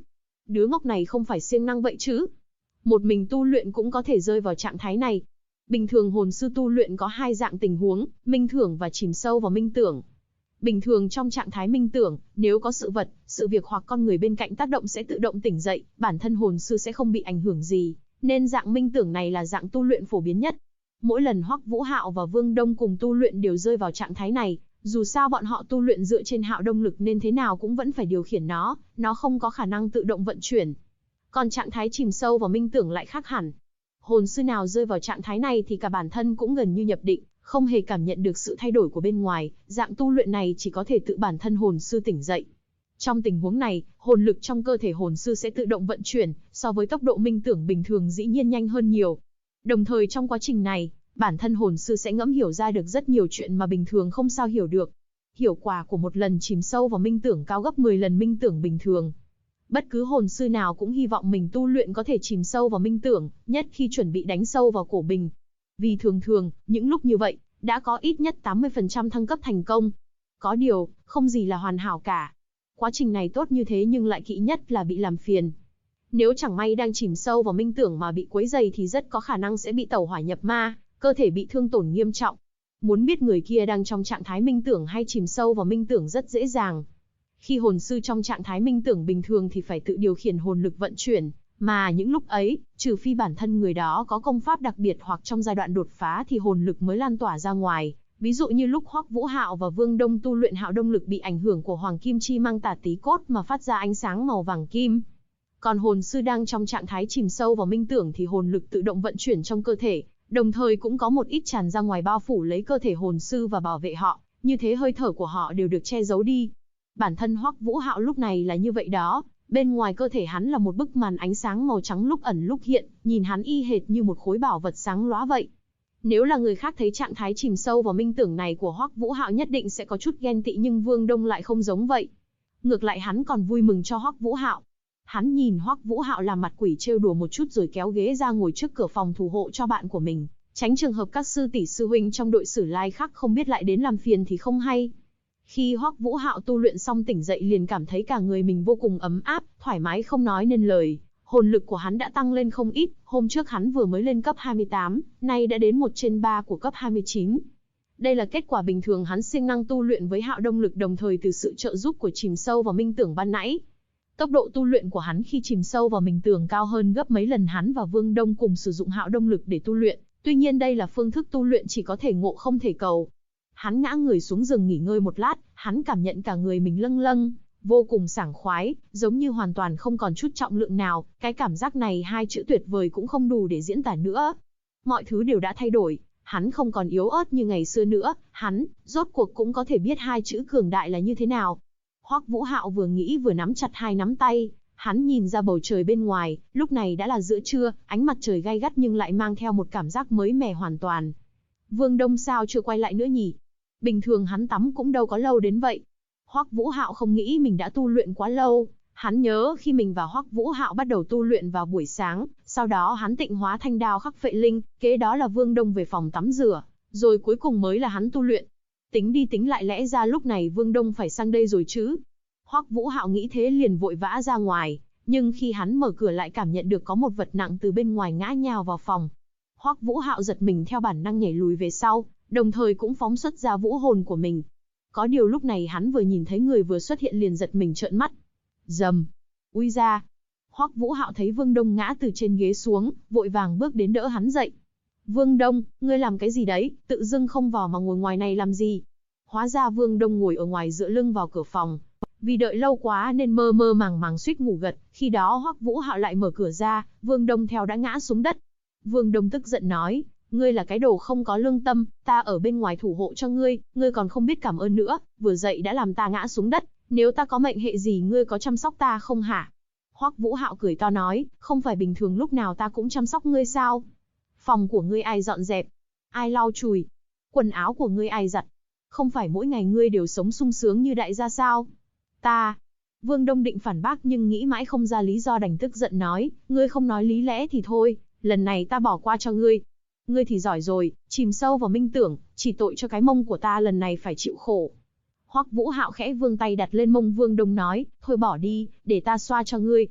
Đứa ngốc này không phải siêng năng vậy chứ? Một mình tu luyện cũng có thể rơi vào trạng thái này. Bình thường hồn sư tu luyện có hai dạng tình huống, minh tưởng và chìm sâu vào minh tưởng. Bình thường trong trạng thái minh tưởng, nếu có sự vật, sự việc hoặc con người bên cạnh tác động sẽ tự động tỉnh dậy, bản thân hồn sư sẽ không bị ảnh hưởng gì, nên dạng minh tưởng này là dạng tu luyện phổ biến nhất. Mỗi lần Hoắc Vũ Hạo và Vương Đông cùng tu luyện đều rơi vào trạng thái này, dù sao bọn họ tu luyện dựa trên hạo động lực nên thế nào cũng vẫn phải điều khiển nó không có khả năng tự động vận chuyển. Còn trạng thái chìm sâu vào minh tưởng lại khác hẳn. Hồn sư nào rơi vào trạng thái này thì cả bản thân cũng gần như nhập định, không hề cảm nhận được sự thay đổi của bên ngoài, dạng tu luyện này chỉ có thể tự bản thân hồn sư tỉnh dậy. Trong tình huống này, hồn lực trong cơ thể hồn sư sẽ tự động vận chuyển, so với tốc độ minh tưởng bình thường dĩ nhiên nhanh hơn nhiều. Đồng thời trong quá trình này, bản thân hồn sư sẽ ngẫm hiểu ra được rất nhiều chuyện mà bình thường không sao hiểu được. Hiệu quả của một lần chìm sâu vào minh tưởng cao gấp 10 lần minh tưởng bình thường. Bất cứ hồn sư nào cũng hy vọng mình tu luyện có thể chìm sâu vào minh tưởng, nhất khi chuẩn bị đánh sâu vào cổ bình. Vì thường thường, những lúc như vậy, đã có ít nhất 80% thăng cấp thành công. Có điều, không gì là hoàn hảo cả. Quá trình này tốt như thế nhưng lại kỵ nhất là bị làm phiền. Nếu chẳng may đang chìm sâu vào minh tưởng mà bị quấy rầy thì rất có khả năng sẽ bị tẩu hỏa nhập ma, cơ thể bị thương tổn nghiêm trọng. Muốn biết người kia đang trong trạng thái minh tưởng hay chìm sâu vào minh tưởng rất dễ dàng. Khi hồn sư trong trạng thái minh tưởng bình thường thì phải tự điều khiển hồn lực vận chuyển, mà những lúc ấy, trừ phi bản thân người đó có công pháp đặc biệt hoặc trong giai đoạn đột phá thì hồn lực mới lan tỏa ra ngoài. Ví dụ như lúc Hoắc Vũ Hạo và Vương Đông tu luyện hạo động lực bị ảnh hưởng của hoàng kim chi mang tà tí cốt mà phát ra ánh sáng màu vàng kim. Còn hồn sư đang trong trạng thái chìm sâu vào minh tưởng thì hồn lực tự động vận chuyển trong cơ thể, đồng thời cũng có một ít tràn ra ngoài bao phủ lấy cơ thể hồn sư và bảo vệ họ, như thế hơi thở của họ đều được che giấu đi. Bản thân Hoắc Vũ Hạo lúc này là như vậy đó, bên ngoài cơ thể hắn là một bức màn ánh sáng màu trắng lúc ẩn lúc hiện, nhìn hắn y hệt như một khối bảo vật sáng lóa vậy. Nếu là người khác thấy trạng thái chìm sâu vào minh tưởng này của Hoắc Vũ Hạo nhất định sẽ có chút ghen tị, nhưng Vương Đông lại không giống vậy. Ngược lại hắn còn vui mừng cho Hoắc Vũ Hạo. Hắn nhìn Hoắc Vũ Hạo làm mặt quỷ trêu đùa một chút rồi kéo ghế ra ngồi trước cửa phòng thủ hộ cho bạn của mình, tránh trường hợp các sư tỷ sư huynh trong đội Sử Lai khác không biết lại đến làm phiền thì không hay. Khi Hoắc Vũ Hạo tu luyện xong tỉnh dậy liền cảm thấy cả người mình vô cùng ấm áp, thoải mái không nói nên lời. Hồn lực của hắn đã tăng lên không ít, hôm trước hắn vừa mới lên cấp 28, nay đã đến 1/3 của cấp 29. Đây là kết quả bình thường hắn siêng năng tu luyện với hạo động lực đồng thời từ sự trợ giúp của chìm sâu vào minh tưởng ban nãy. Tốc độ tu luyện của hắn khi chìm sâu vào minh tưởng cao hơn gấp mấy lần hắn và Vương Đông cùng sử dụng hạo động lực để tu luyện, tuy nhiên đây là phương thức tu luyện chỉ có thể ngộ không thể cầu. Hắn ngã người xuống giường nghỉ ngơi một lát, hắn cảm nhận cả người mình lâng lâng, vô cùng sảng khoái, giống như hoàn toàn không còn chút trọng lượng nào, cái cảm giác này hai chữ tuyệt vời cũng không đủ để diễn tả nữa. Mọi thứ đều đã thay đổi, hắn không còn yếu ớt như ngày xưa nữa, hắn, rốt cuộc cũng có thể biết hai chữ cường đại là như thế nào. Hoắc Vũ Hạo vừa nghĩ vừa nắm chặt hai nắm tay, hắn nhìn ra bầu trời bên ngoài, lúc này đã là giữa trưa, ánh mặt trời gay gắt nhưng lại mang theo một cảm giác mới mẻ hoàn toàn. Vương Đông sao chưa quay lại nữa nhỉ? Bình thường hắn tắm cũng đâu có lâu đến vậy. Hoắc Vũ Hạo không nghĩ mình đã tu luyện quá lâu, hắn nhớ khi mình và Hoắc Vũ Hạo bắt đầu tu luyện vào buổi sáng, sau đó hắn tịnh hóa thanh đao khắc phệ linh, kế đó là Vương Đông về phòng tắm rửa, rồi cuối cùng mới là hắn tu luyện. Tính đi tính lại lẽ ra lúc này Vương Đông phải sang đây rồi chứ. Hoắc Vũ Hạo nghĩ thế liền vội vã ra ngoài, nhưng khi hắn mở cửa lại cảm nhận được có một vật nặng từ bên ngoài ngã nhào vào phòng. Hoắc Vũ Hạo giật mình theo bản năng nhảy lùi về sau, đồng thời cũng phóng xuất ra vũ hồn của mình. Có điều lúc này hắn vừa nhìn thấy người vừa xuất hiện liền giật mình trợn mắt. Rầm, ui ra. Hoắc Vũ Hạo thấy Vương Đông ngã từ trên ghế xuống, vội vàng bước đến đỡ hắn dậy. Vương Đông, ngươi làm cái gì đấy, tự dưng không vào mà ngồi ngoài này làm gì? Hóa ra Vương Đông ngồi ở ngoài dựa lưng vào cửa phòng. Vì đợi lâu quá nên mơ mơ màng màng suýt ngủ gật, khi đó Hoắc Vũ Hạo lại mở cửa ra, Vương Đông theo đã ngã xuống đất. Vương Đông tức giận nói, ngươi là cái đồ không có lương tâm, ta ở bên ngoài thủ hộ cho ngươi, ngươi còn không biết cảm ơn nữa, vừa dậy đã làm ta ngã xuống đất, nếu ta có mệnh hệ gì ngươi có chăm sóc ta không hả? Hoắc Vũ Hạo cười to nói, không phải bình thường lúc nào ta cũng chăm sóc ngươi sao? Phòng của ngươi ai dọn dẹp? Ai lau chùi? Quần áo của ngươi ai giặt? Không phải mỗi ngày ngươi đều sống sung sướng như đại gia sao? Ta... Vương Đông định phản bác nhưng nghĩ mãi không ra lý do đành tức giận nói, ngươi không nói lý lẽ thì thôi, lần này ta bỏ qua cho ngươi. Ngươi thì giỏi rồi, chìm sâu vào minh tưởng, chỉ tội cho cái mông của ta lần này phải chịu khổ. Hoắc Vũ Hạo khẽ vươn tay đặt lên mông Vương Đông nói, thôi bỏ đi, để ta xoa cho ngươi.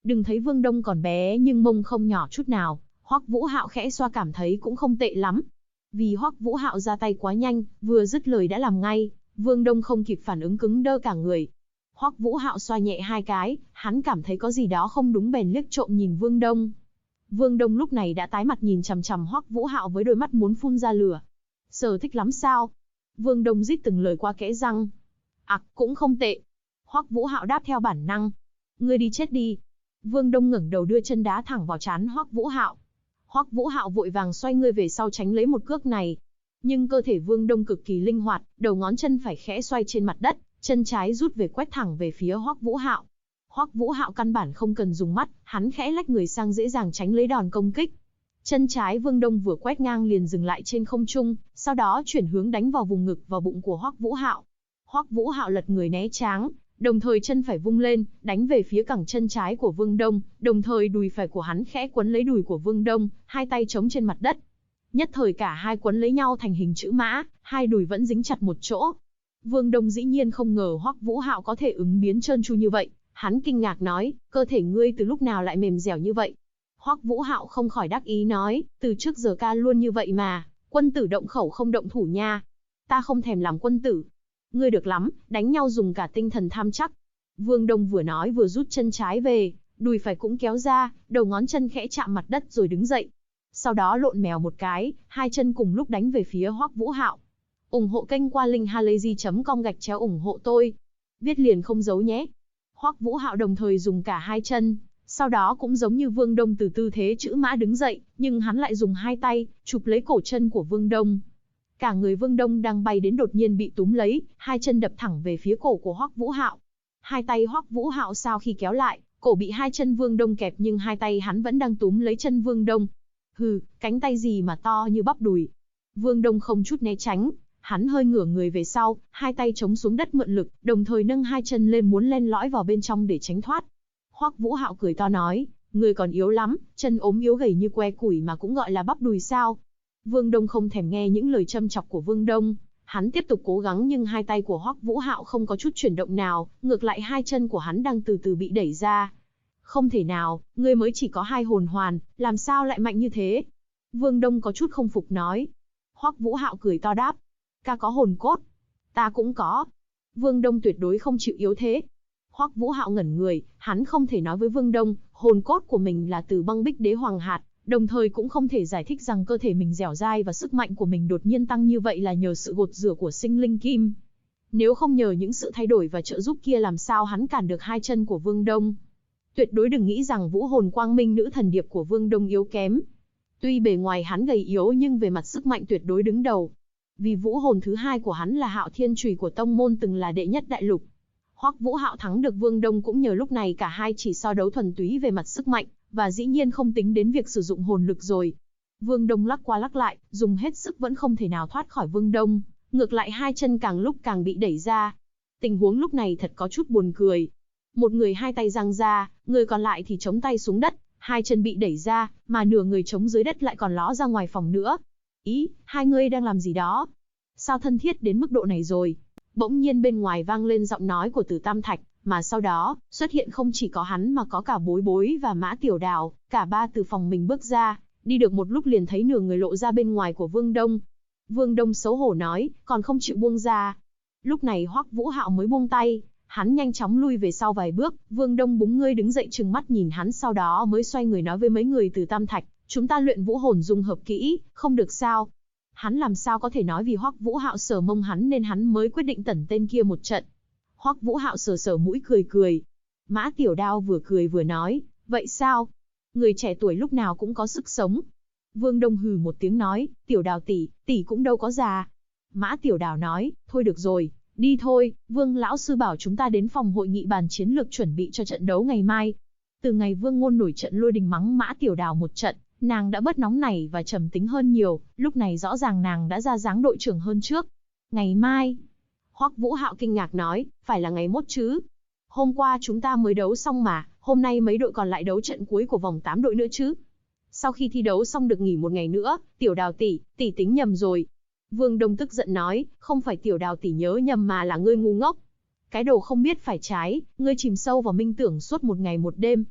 Đừng thấy Vương Đông còn bé nhưng mông không nhỏ chút nào, Hoắc Vũ Hạo khẽ xoa cảm thấy cũng không tệ lắm. Vì Hoắc Vũ Hạo ra tay quá nhanh, vừa dứt lời đã làm ngay, Vương Đông không kịp phản ứng cứng đơ cả người. Hoắc Vũ Hạo xoa nhẹ hai cái, hắn cảm thấy có gì đó không đúng bèn liếc trộm nhìn Vương Đông. Vương Đông lúc này đã tái mặt nhìn chằm chằm Hoắc Vũ Hạo với đôi mắt muốn phun ra lửa. Sở thích lắm sao? Vương Đông rít từng lời qua kẽ răng. Cũng không tệ. Hoắc Vũ Hạo đáp theo bản năng. Ngươi đi chết đi. Vương Đông ngẩng đầu đưa chân đá thẳng vào trán Hoắc Vũ Hạo. Hoắc Vũ Hạo vội vàng xoay người về sau tránh lấy một cước này. Nhưng cơ thể Vương Đông cực kỳ linh hoạt, đầu ngón chân phải khẽ xoay trên mặt đất, chân trái rút về quét thẳng về phía Hoắc Vũ Hạo. Hoắc Vũ Hạo căn bản không cần dùng mắt, hắn khẽ lách người sang dễ dàng tránh lấy đòn công kích. Chân trái Vương Đông vừa quét ngang liền dừng lại trên không trung, sau đó chuyển hướng đánh vào vùng ngực và bụng của Hoắc Vũ Hạo. Hoắc Vũ Hạo lật người né tránh, đồng thời chân phải vung lên, đánh về phía cẳng chân trái của Vương Đông, đồng thời đùi phải của hắn khẽ quấn lấy đùi của Vương Đông, hai tay chống trên mặt đất. Nhất thời cả hai quấn lấy nhau thành hình chữ mã, hai đùi vẫn dính chặt một chỗ. Vương Đông dĩ nhiên không ngờ Hoắc Vũ Hạo có thể ứng biến trơn tru như vậy, hắn kinh ngạc nói, cơ thể ngươi từ lúc nào lại mềm dẻo như vậy? Hoắc Vũ Hạo không khỏi đắc ý nói, từ trước giờ ca luôn như vậy mà, quân tử động khẩu không động thủ nha. Ta không thèm làm quân tử. Ngươi được lắm, đánh nhau dùng cả tinh thần tham chắc. Vương Đông vừa nói vừa rút chân trái về, đùi phải cũng kéo ra, đầu ngón chân khẽ chạm mặt đất rồi đứng dậy. Sau đó lộn mèo một cái, hai chân cùng lúc đánh về phía Hoắc Vũ Hạo. Ủng hộ kênh qua linkhalazy.com/ủng hộ tôi. Viết liền không giấu nhé. Hoắc Vũ Hạo đồng thời dùng cả hai chân, sau đó cũng giống như Vương Đông từ tư thế chữ mã đứng dậy, nhưng hắn lại dùng hai tay, chụp lấy cổ chân của Vương Đông. Cả người Vương Đông đang bay đến đột nhiên bị túm lấy, hai chân đập thẳng về phía cổ của Hoắc Vũ Hạo. Hai tay Hoắc Vũ Hạo sau khi kéo lại, cổ bị hai chân Vương Đông kẹp nhưng hai tay hắn vẫn đang túm lấy chân Vương Đông. Hừ, cánh tay gì mà to như bắp đùi. Vương Đông không chút né tránh, hắn hơi ngửa người về sau, hai tay chống xuống đất mượn lực, đồng thời nâng hai chân lên muốn len lỏi vào bên trong để tránh thoát. Hoắc Vũ Hạo cười to nói, người còn yếu lắm, chân ốm yếu gầy như que củi mà cũng gọi là bắp đùi sao? Vương Đông không thèm nghe những lời châm chọc của Vương Đông, hắn tiếp tục cố gắng nhưng hai tay của Hoắc Vũ Hạo không có chút chuyển động nào, ngược lại hai chân của hắn đang từ từ bị đẩy ra. Không thể nào, ngươi mới chỉ có hai hồn hoàn, làm sao lại mạnh như thế? Vương Đông có chút không phục nói. Hoắc Vũ Hạo cười to đáp, ca có hồn cốt, ta cũng có. Vương Đông tuyệt đối không chịu yếu thế. Hoắc Vũ Hạo ngẩn người, hắn không thể nói với Vương Đông, hồn cốt của mình là từ băng bích đế hoàng hạt, đồng thời cũng không thể giải thích rằng cơ thể mình dẻo dai và sức mạnh của mình đột nhiên tăng như vậy là nhờ sự gột rửa của sinh linh kim. Nếu không nhờ những sự thay đổi và trợ giúp kia làm sao hắn cản được hai chân của Vương Đông. Tuyệt đối đừng nghĩ rằng vũ hồn quang minh nữ thần điệp của Vương Đông yếu kém. Tuy bề ngoài hắn gầy yếu nhưng về mặt sức mạnh tuyệt đối đứng đầu. Vì vũ hồn thứ hai của hắn là Hạo Thiên Chùy của tông môn từng là đệ nhất đại lục. Hoắc Vũ Hạo thắng được Vương Đông cũng nhờ lúc này cả hai chỉ so đấu thuần túy về mặt sức mạnh, và dĩ nhiên không tính đến việc sử dụng hồn lực rồi. Vương Đông lắc qua lắc lại, dùng hết sức vẫn không thể nào thoát khỏi Vương Đông, ngược lại hai chân càng lúc càng bị đẩy ra. Tình huống lúc này thật có chút buồn cười. Một người hai tay giang ra, người còn lại thì chống tay xuống đất, hai chân bị đẩy ra, mà nửa người chống dưới đất lại còn ló ra ngoài phòng nữa. Ý, hai người đang làm gì đó? Sao thân thiết đến mức độ này rồi? Bỗng nhiên bên ngoài vang lên giọng nói của Tử Tam Thạch, mà sau đó, xuất hiện không chỉ có hắn mà có cả Bối Bối và Mã Tiểu Đào, cả ba từ phòng mình bước ra, đi được một lúc liền thấy nửa người lộ ra bên ngoài của Vương Đông. Vương Đông xấu hổ nói, còn không chịu buông ra. Lúc này Hoắc Vũ Hạo mới buông tay, hắn nhanh chóng lui về sau vài bước, Vương Đông búng ngươi đứng dậy trừng mắt nhìn hắn sau đó mới xoay người nói với mấy người Tử Tam Thạch, chúng ta luyện vũ hồn dung hợp kỹ, không được sao? Hắn làm sao có thể nói vì Hoắc Vũ Hạo sờ mông hắn nên hắn mới quyết định tẩn tên kia một trận. Hoắc Vũ Hạo sờ sờ mũi cười cười. Mã Tiểu Đao vừa cười vừa nói, vậy sao? Người trẻ tuổi lúc nào cũng có sức sống. Vương Đông hừ một tiếng nói, Tiểu Đào tỷ, tỷ cũng đâu có già. Mã Tiểu Đào nói, thôi được rồi, đi thôi, Vương lão sư bảo chúng ta đến phòng hội nghị bàn chiến lược chuẩn bị cho trận đấu ngày mai. Từ ngày Vương Ngôn nổi trận lôi đình mắng Mã Tiểu Đào một trận, nàng đã bớt nóng nảy và trầm tính hơn nhiều, lúc này rõ ràng nàng đã ra dáng đội trưởng hơn trước. Ngày mai? Hoắc Vũ Hạo kinh ngạc nói, phải là ngày mốt chứ? Hôm qua chúng ta mới đấu xong mà, hôm nay mấy đội còn lại đấu trận cuối của vòng 8 đội nữa chứ? Sau khi thi đấu xong được nghỉ một ngày nữa, Tiểu Đào tỷ, tỷ tính nhầm rồi. Vương Đông tức giận nói, không phải Tiểu Đào tỷ nhớ nhầm mà là ngươi ngu ngốc. Cái đồ không biết phải trái, ngươi chìm sâu vào minh tưởng suốt một ngày một đêm.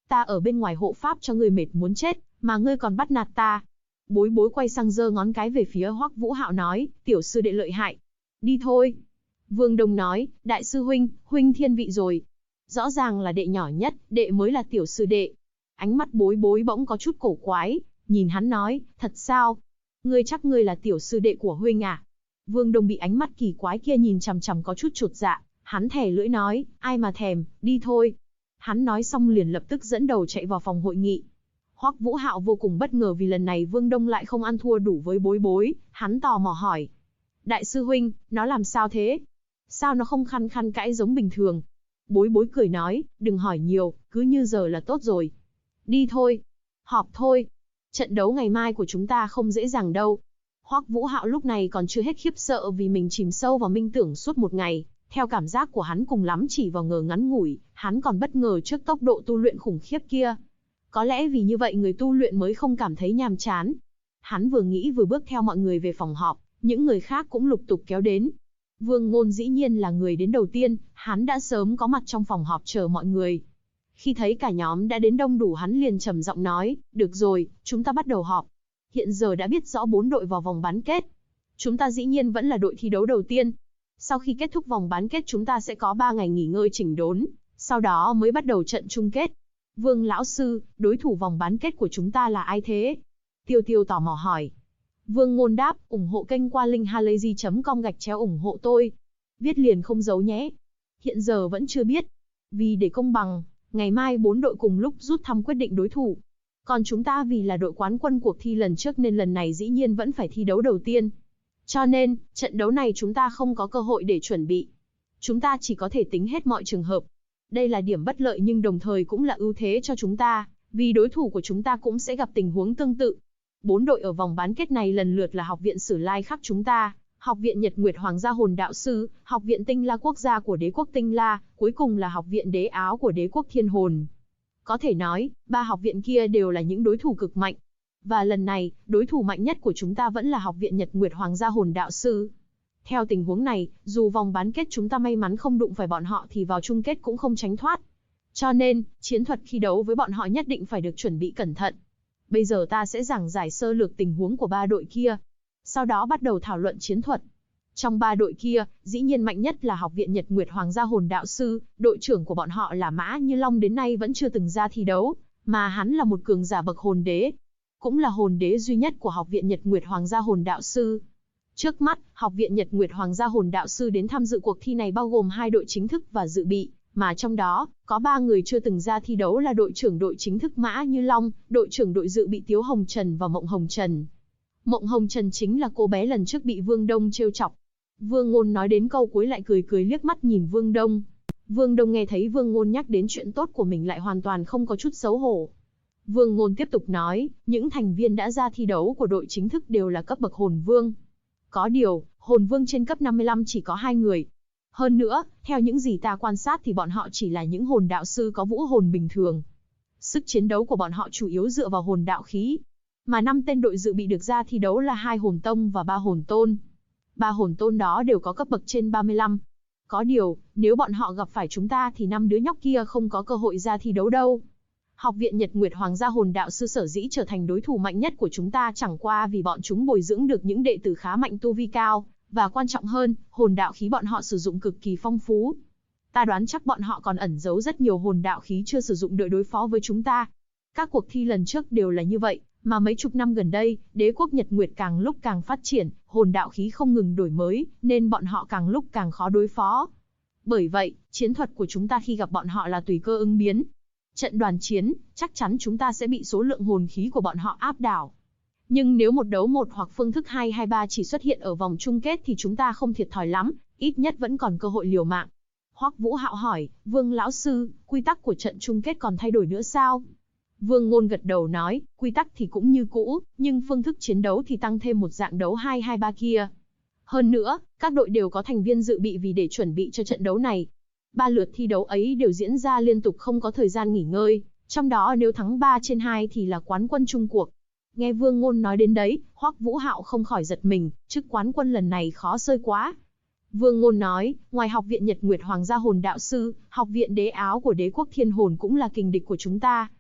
Ta ở bên ngoài hộ pháp cho ngươi mệt muốn chết, mà ngươi còn bắt nạt ta. Bối bối quay sang giơ ngón cái về phía Hoắc Vũ Hạo nói, tiểu sư đệ lợi hại. Đi thôi. Vương Đông nói, đại sư huynh, huynh thiên vị rồi. Rõ ràng là đệ nhỏ nhất, đệ mới là tiểu sư đệ. Ánh mắt bối bối bỗng có chút cổ quái, nhìn hắn nói, thật sao? Ngươi chắc ngươi là tiểu sư đệ của huynh à? Vương Đông bị ánh mắt kỳ quái kia nhìn chằm chằm có chút chột dạ, hắn thè lưỡi nói, ai mà thèm, đi thôi. Hắn nói xong liền lập tức dẫn đầu chạy vào phòng hội nghị. Hoắc Vũ Hạo vô cùng bất ngờ vì lần này Vương Đông lại không ăn thua đủ với bối bối, hắn tò mò hỏi. Đại sư huynh, nó làm sao thế? Sao nó không khăn khăn cãi giống bình thường? Bối bối cười nói, đừng hỏi nhiều, cứ như giờ là tốt rồi. Đi thôi. Họp thôi. Trận đấu ngày mai của chúng ta không dễ dàng đâu. Hoắc Vũ Hạo lúc này còn chưa hết khiếp sợ vì mình chìm sâu vào minh tưởng suốt một ngày. Theo cảm giác của hắn cùng lắm chỉ vào ngờ ngắn ngủi, hắn còn bất ngờ trước tốc độ tu luyện khủng khiếp kia. Có lẽ vì như vậy người tu luyện mới không cảm thấy nhàm chán. Hắn vừa nghĩ vừa bước theo mọi người về phòng họp, những người khác cũng lục tục kéo đến. Vương Ngôn dĩ nhiên là người đến đầu tiên, hắn đã sớm có mặt trong phòng họp chờ mọi người. Khi thấy cả nhóm đã đến đông đủ hắn liền trầm giọng nói, được rồi, chúng ta bắt đầu họp. Hiện giờ đã biết rõ 4 đội vào vòng bán kết. Chúng ta dĩ nhiên vẫn là đội thi đấu đầu tiên. Sau khi kết thúc vòng bán kết chúng ta sẽ có 3 ngày nghỉ ngơi chỉnh đốn, sau đó mới bắt đầu trận chung kết. Vương lão sư, đối thủ vòng bán kết của chúng ta là ai thế? Tiêu Tiêu tò mò hỏi. Vương Ngôn đáp, ủng hộ kênh qua link halayzi.com/ủng hộ tôi. Viết liền không giấu nhé. Hiện giờ vẫn chưa biết. Vì để công bằng, ngày mai 4 đội cùng lúc rút thăm quyết định đối thủ. Còn chúng ta vì là đội quán quân cuộc thi lần trước nên lần này dĩ nhiên vẫn phải thi đấu đầu tiên. Cho nên, trận đấu này chúng ta không có cơ hội để chuẩn bị. Chúng ta chỉ có thể tính hết mọi trường hợp. Đây là điểm bất lợi nhưng đồng thời cũng là ưu thế cho chúng ta, vì đối thủ của chúng ta cũng sẽ gặp tình huống tương tự. 4 đội ở vòng bán kết này lần lượt là Học viện Sử Lai Khắc chúng ta, Học viện Nhật Nguyệt Hoàng gia Hồn Đạo Sư, Học viện Tinh La Quốc gia của Đế quốc Tinh La, cuối cùng là Học viện Đế Áo của Đế quốc Thiên Hồn. Có thể nói, 3 học viện kia đều là những đối thủ cực mạnh. Và lần này, đối thủ mạnh nhất của chúng ta vẫn là Học viện Nhật Nguyệt Hoàng gia Hồn Đạo Sư. Theo tình huống này, dù vòng bán kết chúng ta may mắn không đụng phải bọn họ thì vào chung kết cũng không tránh thoát. Cho nên, chiến thuật khi đấu với bọn họ nhất định phải được chuẩn bị cẩn thận. Bây giờ ta sẽ giảng giải sơ lược tình huống của 3 đội kia. Sau đó bắt đầu thảo luận chiến thuật. Trong 3 đội kia, dĩ nhiên mạnh nhất là Học viện Nhật Nguyệt Hoàng gia Hồn Đạo Sư, đội trưởng của bọn họ là Mã Như Long đến nay vẫn chưa từng ra thi đấu, mà hắn là một cường giả bậc hồn đế. Cũng là hồn đế duy nhất của Học viện Nhật Nguyệt Hoàng gia Hồn Đạo Sư. Trước mắt, Học viện Nhật Nguyệt Hoàng gia Hồn Đạo Sư đến tham dự cuộc thi này bao gồm 2 đội chính thức và dự bị, mà trong đó, có 3 người chưa từng ra thi đấu là đội trưởng đội chính thức Mã Như Long, đội trưởng đội dự bị Tiếu Hồng Trần và Mộng Hồng Trần. Mộng Hồng Trần chính là cô bé lần trước bị Vương Đông trêu chọc. Vương Ngôn nói đến câu cuối lại cười cười liếc mắt nhìn Vương Đông. Vương Đông nghe thấy Vương Ngôn nhắc đến chuyện tốt của mình lại hoàn toàn không có chút xấu hổ. Vương Ngôn tiếp tục nói, những thành viên đã ra thi đấu của đội chính thức đều là cấp bậc hồn vương. Có điều, hồn vương trên cấp 55 chỉ có 2 người. Hơn nữa, theo những gì ta quan sát thì bọn họ chỉ là những hồn đạo sư có vũ hồn bình thường. Sức chiến đấu của bọn họ chủ yếu dựa vào hồn đạo khí. Mà 5 tên đội dự bị được ra thi đấu là 2 hồn tông và 3 hồn tôn. 3 hồn tôn đó đều có cấp bậc trên 35. Có điều, nếu bọn họ gặp phải chúng ta thì 5 đứa nhóc kia không có cơ hội ra thi đấu đâu. Học viện Nhật Nguyệt Hoàng gia Hồn Đạo Sư sở dĩ trở thành đối thủ mạnh nhất của chúng ta chẳng qua vì bọn chúng bồi dưỡng được những đệ tử khá mạnh tu vi cao, và quan trọng hơn, hồn đạo khí bọn họ sử dụng cực kỳ phong phú. Ta đoán chắc bọn họ còn ẩn giấu rất nhiều hồn đạo khí chưa sử dụng đợi đối phó với chúng ta. Các cuộc thi lần trước đều là như vậy, mà mấy chục năm gần đây, đế quốc Nhật Nguyệt càng lúc càng phát triển, hồn đạo khí không ngừng đổi mới, nên bọn họ càng lúc càng khó đối phó. Bởi vậy, chiến thuật của chúng ta khi gặp bọn họ là tùy cơ ứng biến. Trận đoàn chiến, chắc chắn chúng ta sẽ bị số lượng hồn khí của bọn họ áp đảo. Nhưng nếu một đấu một hoặc phương thức 2-2-3 chỉ xuất hiện ở vòng chung kết thì chúng ta không thiệt thòi lắm, ít nhất vẫn còn cơ hội liều mạng. Hoắc Vũ Hạo hỏi, Vương lão sư, quy tắc của trận chung kết còn thay đổi nữa sao? Vương Ngôn gật đầu nói, quy tắc thì cũng như cũ, nhưng phương thức chiến đấu thì tăng thêm một dạng đấu 2-2-3 kia. Hơn nữa, các đội đều có thành viên dự bị vì để chuẩn bị cho trận đấu này. 3 lượt thi đấu ấy đều diễn ra liên tục không có thời gian nghỉ ngơi, trong đó nếu thắng 3 trên 2 thì là quán quân chung cuộc. Nghe Vương Ngôn nói đến đấy, Hoắc Vũ Hạo không khỏi giật mình, chức quán quân lần này khó xơi quá. Vương Ngôn nói, ngoài Học viện Nhật Nguyệt Hoàng gia Hồn Đạo Sư, Học viện Đế Áo của Đế quốc Thiên Hồn cũng là kình địch của chúng ta.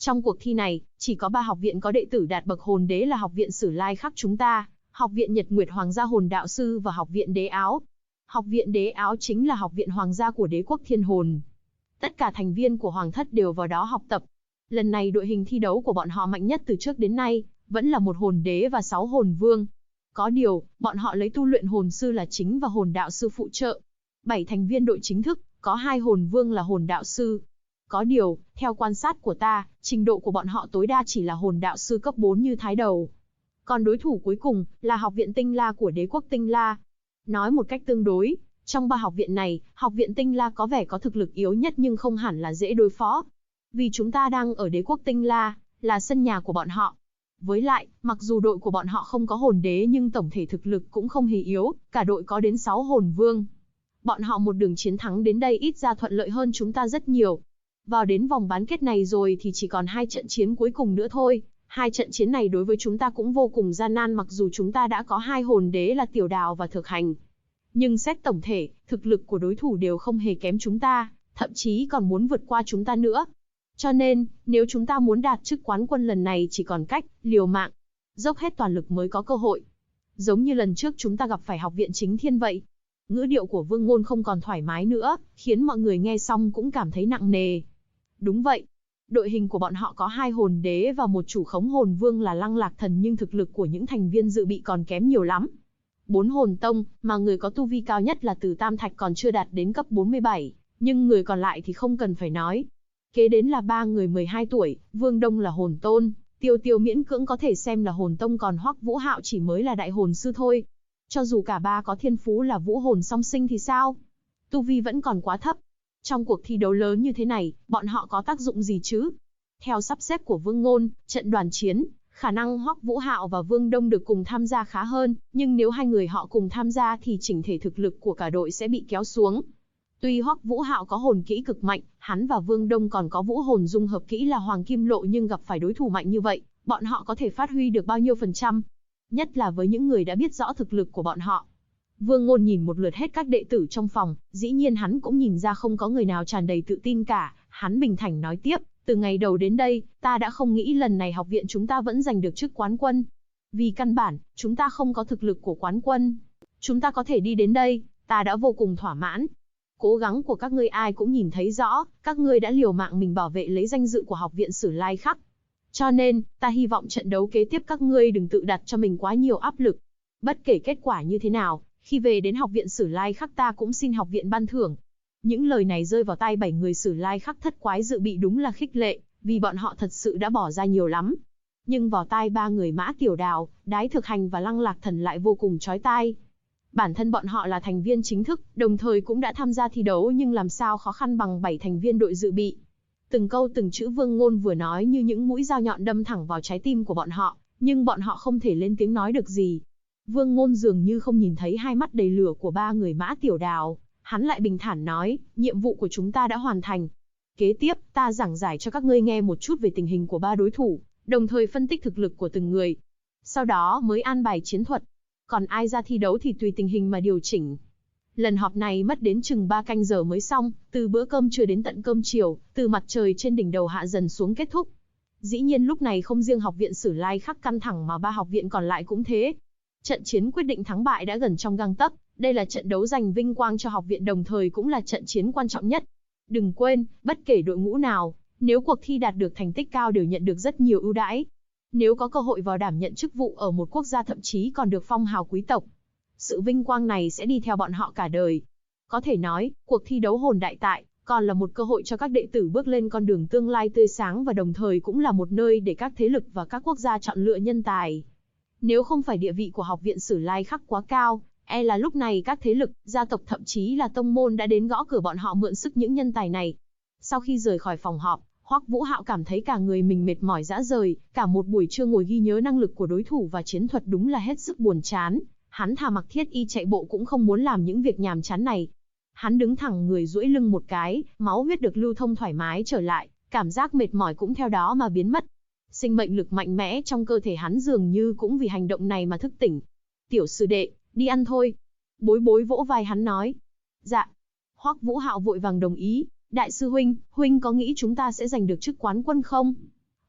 Trong cuộc thi này, chỉ có 3 học viện có đệ tử đạt bậc hồn đế là Học viện Sử Lai Khắc chúng ta, Học viện Nhật Nguyệt Hoàng gia Hồn Đạo Sư và Học viện Đế Áo. Học viện Đế Áo chính là học viện hoàng gia của đế quốc Thiên Hồn. Tất cả thành viên của Hoàng thất đều vào đó học tập. Lần này đội hình thi đấu của bọn họ mạnh nhất từ trước đến nay, vẫn là một hồn đế và 6 hồn vương. Có điều, bọn họ lấy tu luyện hồn sư là chính và hồn đạo sư phụ trợ. 7 thành viên đội chính thức, có 2 hồn vương là hồn đạo sư. Có điều, theo quan sát của ta, trình độ của bọn họ tối đa chỉ là hồn đạo sư cấp 4 như Thái Đầu. Còn đối thủ cuối cùng, là Học viện Tinh La của đế quốc Tinh La. Nói một cách tương đối, trong 3 học viện này, Học viện Tinh La có vẻ có thực lực yếu nhất nhưng không hẳn là dễ đối phó. Vì chúng ta đang ở đế quốc Tinh La, là sân nhà của bọn họ. Với lại, mặc dù đội của bọn họ không có hồn đế nhưng tổng thể thực lực cũng không hề yếu, cả đội có đến 6 hồn vương. Bọn họ một đường chiến thắng đến đây ít ra thuận lợi hơn chúng ta rất nhiều. Vào đến vòng bán kết này rồi thì chỉ còn 2 trận chiến cuối cùng nữa thôi. 2 trận chiến này đối với chúng ta cũng vô cùng gian nan mặc dù chúng ta đã có 2 hồn đế là Tiểu Đào và Thực Hành. Nhưng xét tổng thể, thực lực của đối thủ đều không hề kém chúng ta, thậm chí còn muốn vượt qua chúng ta nữa. Cho nên, nếu chúng ta muốn đạt chức quán quân lần này chỉ còn cách liều mạng, dốc hết toàn lực mới có cơ hội. Giống như lần trước chúng ta gặp phải Học viện Chính Thiên vậy. Ngữ điệu của Vương Ngôn không còn thoải mái nữa, khiến mọi người nghe xong cũng cảm thấy nặng nề. Đúng vậy. Đội hình của bọn họ có 2 hồn đế và một chủ khống hồn vương là Lăng Lạc Thần nhưng thực lực của những thành viên dự bị còn kém nhiều lắm. 4 hồn tông, mà người có tu vi cao nhất là Từ Tam Thạch còn chưa đạt đến cấp 47, nhưng người còn lại thì không cần phải nói. Kế đến là 3 người 12 tuổi, Vương Đông là hồn tôn, Tiêu Tiêu miễn cưỡng có thể xem là hồn tông còn Hoắc Vũ Hạo chỉ mới là đại hồn sư thôi. Cho dù cả ba có thiên phú là vũ hồn song sinh thì sao? Tu vi vẫn còn quá thấp. Trong cuộc thi đấu lớn như thế này, bọn họ có tác dụng gì chứ? Theo sắp xếp của Vương Ngôn, trận đoàn chiến, khả năng Hoắc Vũ Hạo và Vương Đông được cùng tham gia khá hơn, nhưng nếu hai người họ cùng tham gia thì chỉnh thể thực lực của cả đội sẽ bị kéo xuống. Tuy Hoắc Vũ Hạo có hồn kỹ cực mạnh, hắn và Vương Đông còn có vũ hồn dung hợp kỹ là Hoàng Kim Lộ nhưng gặp phải đối thủ mạnh như vậy, bọn họ có thể phát huy được bao nhiêu phần trăm? Nhất là với những người đã biết rõ thực lực của bọn họ. Vương Ngôn nhìn một lượt hết các đệ tử trong phòng, dĩ nhiên hắn cũng nhìn ra không có người nào tràn đầy tự tin cả, hắn bình thản nói tiếp, từ ngày đầu đến đây, ta đã không nghĩ lần này học viện chúng ta vẫn giành được chức quán quân. Vì căn bản, chúng ta không có thực lực của quán quân. Chúng ta có thể đi đến đây, ta đã vô cùng thỏa mãn. Cố gắng của các ngươi ai cũng nhìn thấy rõ, các ngươi đã liều mạng mình bảo vệ lấy danh dự của học viện Sử Lai Khắc. Cho nên, ta hy vọng trận đấu kế tiếp các ngươi đừng tự đặt cho mình quá nhiều áp lực. Bất kể kết quả như thế nào, khi về đến học viện Sử Lai Khắc ta cũng xin học viện ban thưởng. Những lời này rơi vào tai 7 người Sử Lai Khắc thất quái dự bị đúng là khích lệ, vì bọn họ thật sự đã bỏ ra nhiều lắm. Nhưng vào tai 3 người Mã Tiểu Đào, Đái Thực Hành và Lăng Lạc Thần lại vô cùng chói tai. Bản thân bọn họ là thành viên chính thức, đồng thời cũng đã tham gia thi đấu nhưng làm sao khó khăn bằng 7 thành viên đội dự bị. Từng câu từng chữ Vương Ngôn vừa nói như những mũi dao nhọn đâm thẳng vào trái tim của bọn họ, nhưng bọn họ không thể lên tiếng nói được gì. Vương Ngôn dường như không nhìn thấy hai mắt đầy lửa của 3 người Mã Tiểu Đào, hắn lại bình thản nói, nhiệm vụ của chúng ta đã hoàn thành. Kế tiếp, ta giảng giải cho các ngươi nghe một chút về tình hình của 3 đối thủ, đồng thời phân tích thực lực của từng người. Sau đó mới an bài chiến thuật. Còn ai ra thi đấu thì tùy tình hình mà điều chỉnh. Lần họp này mất đến chừng 3 canh giờ mới xong, từ bữa cơm trưa đến tận cơm chiều, từ mặt trời trên đỉnh đầu hạ dần xuống kết thúc. Dĩ nhiên lúc này không riêng học viện Sử Lai Khắc căng thẳng mà 3 học viện còn lại cũng thế. Trận chiến quyết định thắng bại đã gần trong gang tấc, đây là trận đấu giành vinh quang cho học viện đồng thời cũng là trận chiến quan trọng nhất. Đừng quên, bất kể đội ngũ nào, nếu cuộc thi đạt được thành tích cao đều nhận được rất nhiều ưu đãi. Nếu có cơ hội vào đảm nhận chức vụ ở một quốc gia thậm chí còn được phong hào quý tộc. Sự vinh quang này sẽ đi theo bọn họ cả đời. Có thể nói, cuộc thi đấu hồn đại tại, còn là một cơ hội cho các đệ tử bước lên con đường tương lai tươi sáng và đồng thời cũng là một nơi để các thế lực và các quốc gia chọn lựa nhân tài. Nếu không phải địa vị của học viện Sử Lai Khắc quá cao, e là lúc này các thế lực, gia tộc thậm chí là tông môn đã đến gõ cửa bọn họ mượn sức những nhân tài này. Sau khi rời khỏi phòng họp, Hoắc Vũ Hạo cảm thấy cả người mình mệt mỏi rã rời, cả một buổi trưa ngồi ghi nhớ năng lực của đối thủ và chiến thuật đúng là hết sức buồn chán. Hắn thà mặc thiết y chạy bộ cũng không muốn làm những việc nhàm chán này. Hắn đứng thẳng người duỗi lưng một cái, máu huyết được lưu thông thoải mái trở lại, cảm giác mệt mỏi cũng theo đó mà biến mất. Sinh mệnh lực mạnh mẽ trong cơ thể hắn dường như cũng vì hành động này mà thức tỉnh. Tiểu sư đệ, đi ăn thôi. Bối Bối vỗ vai hắn nói. Dạ. Hoắc Vũ Hạo vội vàng đồng ý. Đại sư huynh, huynh có nghĩ chúng ta sẽ giành được chức quán quân không?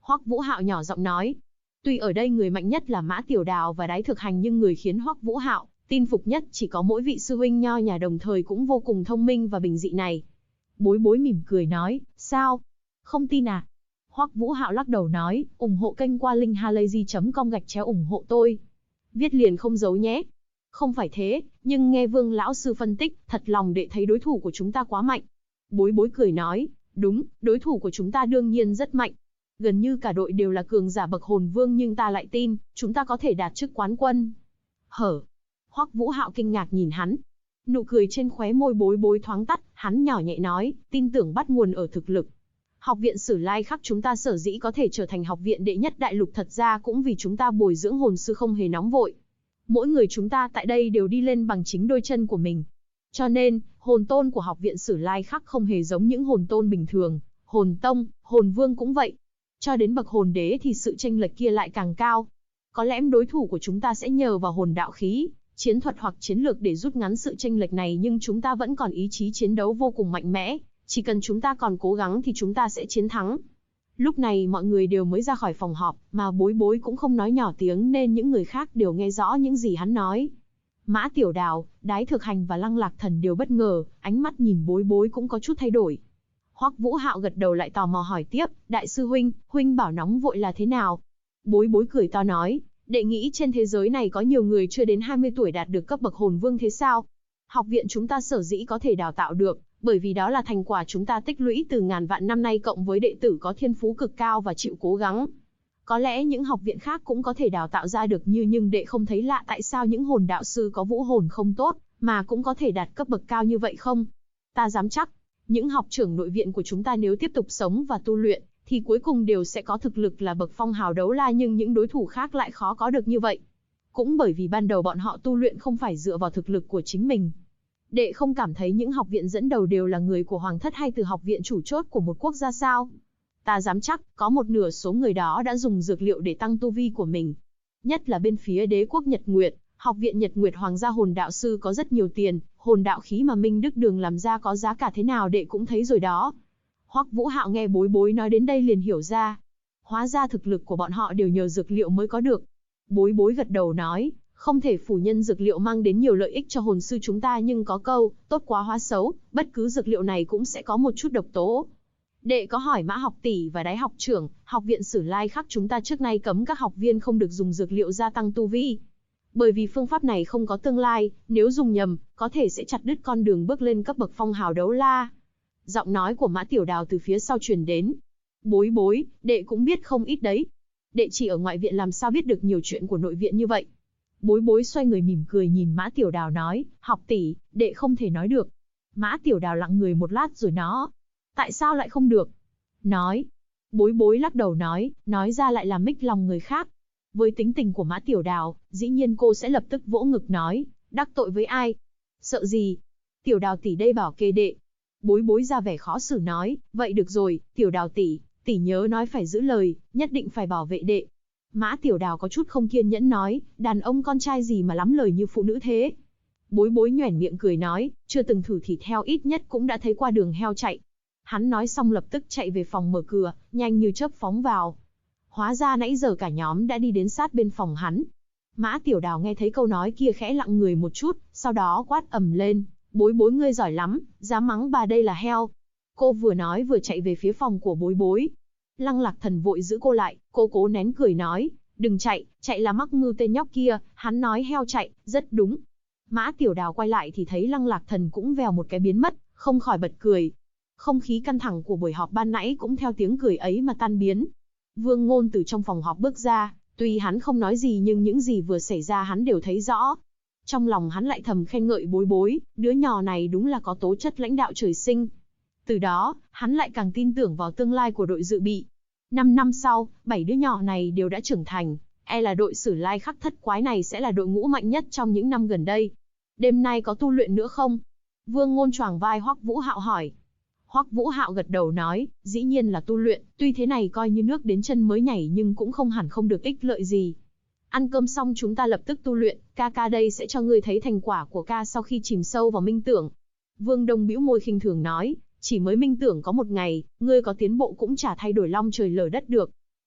Hoắc Vũ Hạo nhỏ giọng nói. Tuy ở đây người mạnh nhất là Mã Tiểu Đào và Đái Thực Hành nhưng người khiến Hoắc Vũ Hạo tin phục nhất chỉ có mỗi vị sư huynh nho nhà đồng thời cũng vô cùng thông minh và bình dị này. Bối Bối mỉm cười nói, sao? Không tin à? Hoắc Vũ Hạo lắc đầu nói, ủng hộ kênh qua link halayzi.com ủng hộ tôi. Viết liền không giấu nhé. Không phải thế, nhưng nghe Vương lão sư phân tích, thật lòng đệ thấy đối thủ của chúng ta quá mạnh. Bối Bối cười nói, đúng, đối thủ của chúng ta đương nhiên rất mạnh. Gần như cả đội đều là cường giả bậc hồn vương nhưng ta lại tin, chúng ta có thể đạt chức quán quân. Hở? Hoắc Vũ Hạo kinh ngạc nhìn hắn. Nụ cười trên khóe môi Bối Bối thoáng tắt, hắn nhỏ nhẹ nói, tin tưởng bắt nguồn ở thực lực. Học viện Sử Lai Khắc chúng ta sở dĩ có thể trở thành học viện đệ nhất đại lục thật ra cũng vì chúng ta bồi dưỡng hồn sư không hề nóng vội. Mỗi người chúng ta tại đây đều đi lên bằng chính đôi chân của mình. Cho nên, hồn tôn của học viện Sử Lai Khắc không hề giống những hồn tôn bình thường, hồn tông, hồn vương cũng vậy. Cho đến bậc hồn đế thì sự chênh lệch kia lại càng cao. Có lẽ đối thủ của chúng ta sẽ nhờ vào hồn đạo khí, chiến thuật hoặc chiến lược để rút ngắn sự chênh lệch này nhưng chúng ta vẫn còn ý chí chiến đấu vô cùng mạnh mẽ. Chỉ cần chúng ta còn cố gắng thì chúng ta sẽ chiến thắng. Lúc này mọi người đều mới ra khỏi phòng họp, mà Bối Bối cũng không nói nhỏ tiếng nên những người khác đều nghe rõ những gì hắn nói. Mã Tiểu Đào, Đái Thực Hành và Lăng Lạc Thần đều bất ngờ, ánh mắt nhìn Bối Bối cũng có chút thay đổi. Hoắc Vũ Hạo gật đầu lại tò mò hỏi tiếp, đại sư huynh, huynh bảo nóng vội là thế nào? Bối Bối cười to nói, đệ nghĩ trên thế giới này có nhiều người chưa đến 20 tuổi đạt được cấp bậc hồn vương thế sao? Học viện chúng ta sở dĩ có thể đào tạo được, bởi vì đó là thành quả chúng ta tích lũy từ ngàn vạn năm nay cộng với đệ tử có thiên phú cực cao và chịu cố gắng. Có lẽ những học viện khác cũng có thể đào tạo ra được nhưng đệ không thấy lạ tại sao những hồn đạo sư có vũ hồn không tốt, mà cũng có thể đạt cấp bậc cao như vậy không? Ta dám chắc, những học trưởng nội viện của chúng ta nếu tiếp tục sống và tu luyện, thì cuối cùng đều sẽ có thực lực là bậc phong hào đấu la nhưng những đối thủ khác lại khó có được như vậy. Cũng bởi vì ban đầu bọn họ tu luyện không phải dựa vào thực lực của chính mình. Đệ không cảm thấy những học viện dẫn đầu đều là người của Hoàng thất hay từ học viện chủ chốt của một quốc gia sao? Ta dám chắc, có một nửa số người đó đã dùng dược liệu để tăng tu vi của mình. Nhất là bên phía đế quốc Nhật Nguyệt, học viện Nhật Nguyệt Hoàng gia hồn đạo sư có rất nhiều tiền, hồn đạo khí mà Minh Đức Đường làm ra có giá cả thế nào đệ cũng thấy rồi đó. Hoắc Vũ Hạo nghe Bối Bối nói đến đây liền hiểu ra. Hóa ra thực lực của bọn họ đều nhờ dược liệu mới có được. Bối Bối gật đầu nói, không thể phủ nhận dược liệu mang đến nhiều lợi ích cho hồn sư chúng ta nhưng có câu, tốt quá hóa xấu, bất cứ dược liệu này cũng sẽ có một chút độc tố. Đệ có hỏi Mã học tỷ và Đái học trưởng, học viện Sử Lai Khắc chúng ta trước nay cấm các học viên không được dùng dược liệu gia tăng tu vi. Bởi vì phương pháp này không có tương lai, nếu dùng nhầm, có thể sẽ chặt đứt con đường bước lên cấp bậc phong hào đấu la. Giọng nói của Mã Tiểu Đào từ phía sau truyền đến. Bối Bối, đệ cũng biết không ít đấy. Đệ chỉ ở ngoại viện làm sao biết được nhiều chuyện của nội viện như vậy. Bối Bối xoay người mỉm cười nhìn Mã Tiểu Đào nói, học tỷ, đệ không thể nói được. Mã Tiểu Đào lặng người một lát rồi nó. Tại sao lại không được? Nói. Bối Bối lắc đầu nói ra lại làm mích lòng người khác. Với tính tình của Mã Tiểu Đào, dĩ nhiên cô sẽ lập tức vỗ ngực nói, đắc tội với ai? Sợ gì? Tiểu Đào tỷ đây bảo kê đệ. Bối Bối ra vẻ khó xử nói, vậy được rồi, Tiểu Đào tỷ nhớ nói phải giữ lời, nhất định phải bảo vệ đệ. Mã Tiểu Đào có chút không kiên nhẫn nói, đàn ông con trai gì mà lắm lời như phụ nữ thế? Bối Bối nhoẻn miệng cười nói, chưa từng thử thịt heo ít nhất cũng đã thấy qua đường heo chạy. Hắn nói xong lập tức chạy về phòng mở cửa, nhanh như chớp phóng vào. Hóa ra nãy giờ cả nhóm đã đi đến sát bên phòng hắn. Mã Tiểu Đào nghe thấy câu nói kia khẽ lặng người một chút, sau đó quát ầm lên, Bối Bối ngươi giỏi lắm, dám mắng bà đây là heo. Cô vừa nói vừa chạy về phía phòng của Bối Bối. Lăng Lạc Thần vội giữ cô lại, cô cố nén cười nói, đừng chạy, chạy là mắc mưu tên nhóc kia, hắn nói heo chạy, rất đúng. Mã Tiểu Đào quay lại thì thấy Lăng Lạc Thần cũng vèo một cái biến mất, không khỏi bật cười. Không khí căng thẳng của buổi họp ban nãy cũng theo tiếng cười ấy mà tan biến. Vương Ngôn từ trong phòng họp bước ra, tuy hắn không nói gì nhưng những gì vừa xảy ra hắn đều thấy rõ. Trong lòng hắn lại thầm khen ngợi Bối Bối, đứa nhỏ này đúng là có tố chất lãnh đạo trời sinh. Từ đó, hắn lại càng tin tưởng vào tương lai của đội dự bị. 5 năm sau, 7 đứa nhỏ này đều đã trưởng thành, e là đội Sử Lai Khắc thất quái này sẽ là đội ngũ mạnh nhất trong những năm gần đây. Đêm nay có tu luyện nữa không? Vương Ngôn choàng vai Hoắc Vũ Hạo hỏi. Hoắc Vũ Hạo gật đầu nói, dĩ nhiên là tu luyện, tuy thế này coi như nước đến chân mới nhảy nhưng cũng không hẳn không được ích lợi gì. Ăn cơm xong chúng ta lập tức tu luyện, ca đây sẽ cho ngươi thấy thành quả của ca sau khi chìm sâu vào minh tưởng. Vương Đông bĩu môi khinh thường nói, chỉ mới minh tưởng có một ngày, ngươi có tiến bộ cũng chả thay đổi long trời lở đất được.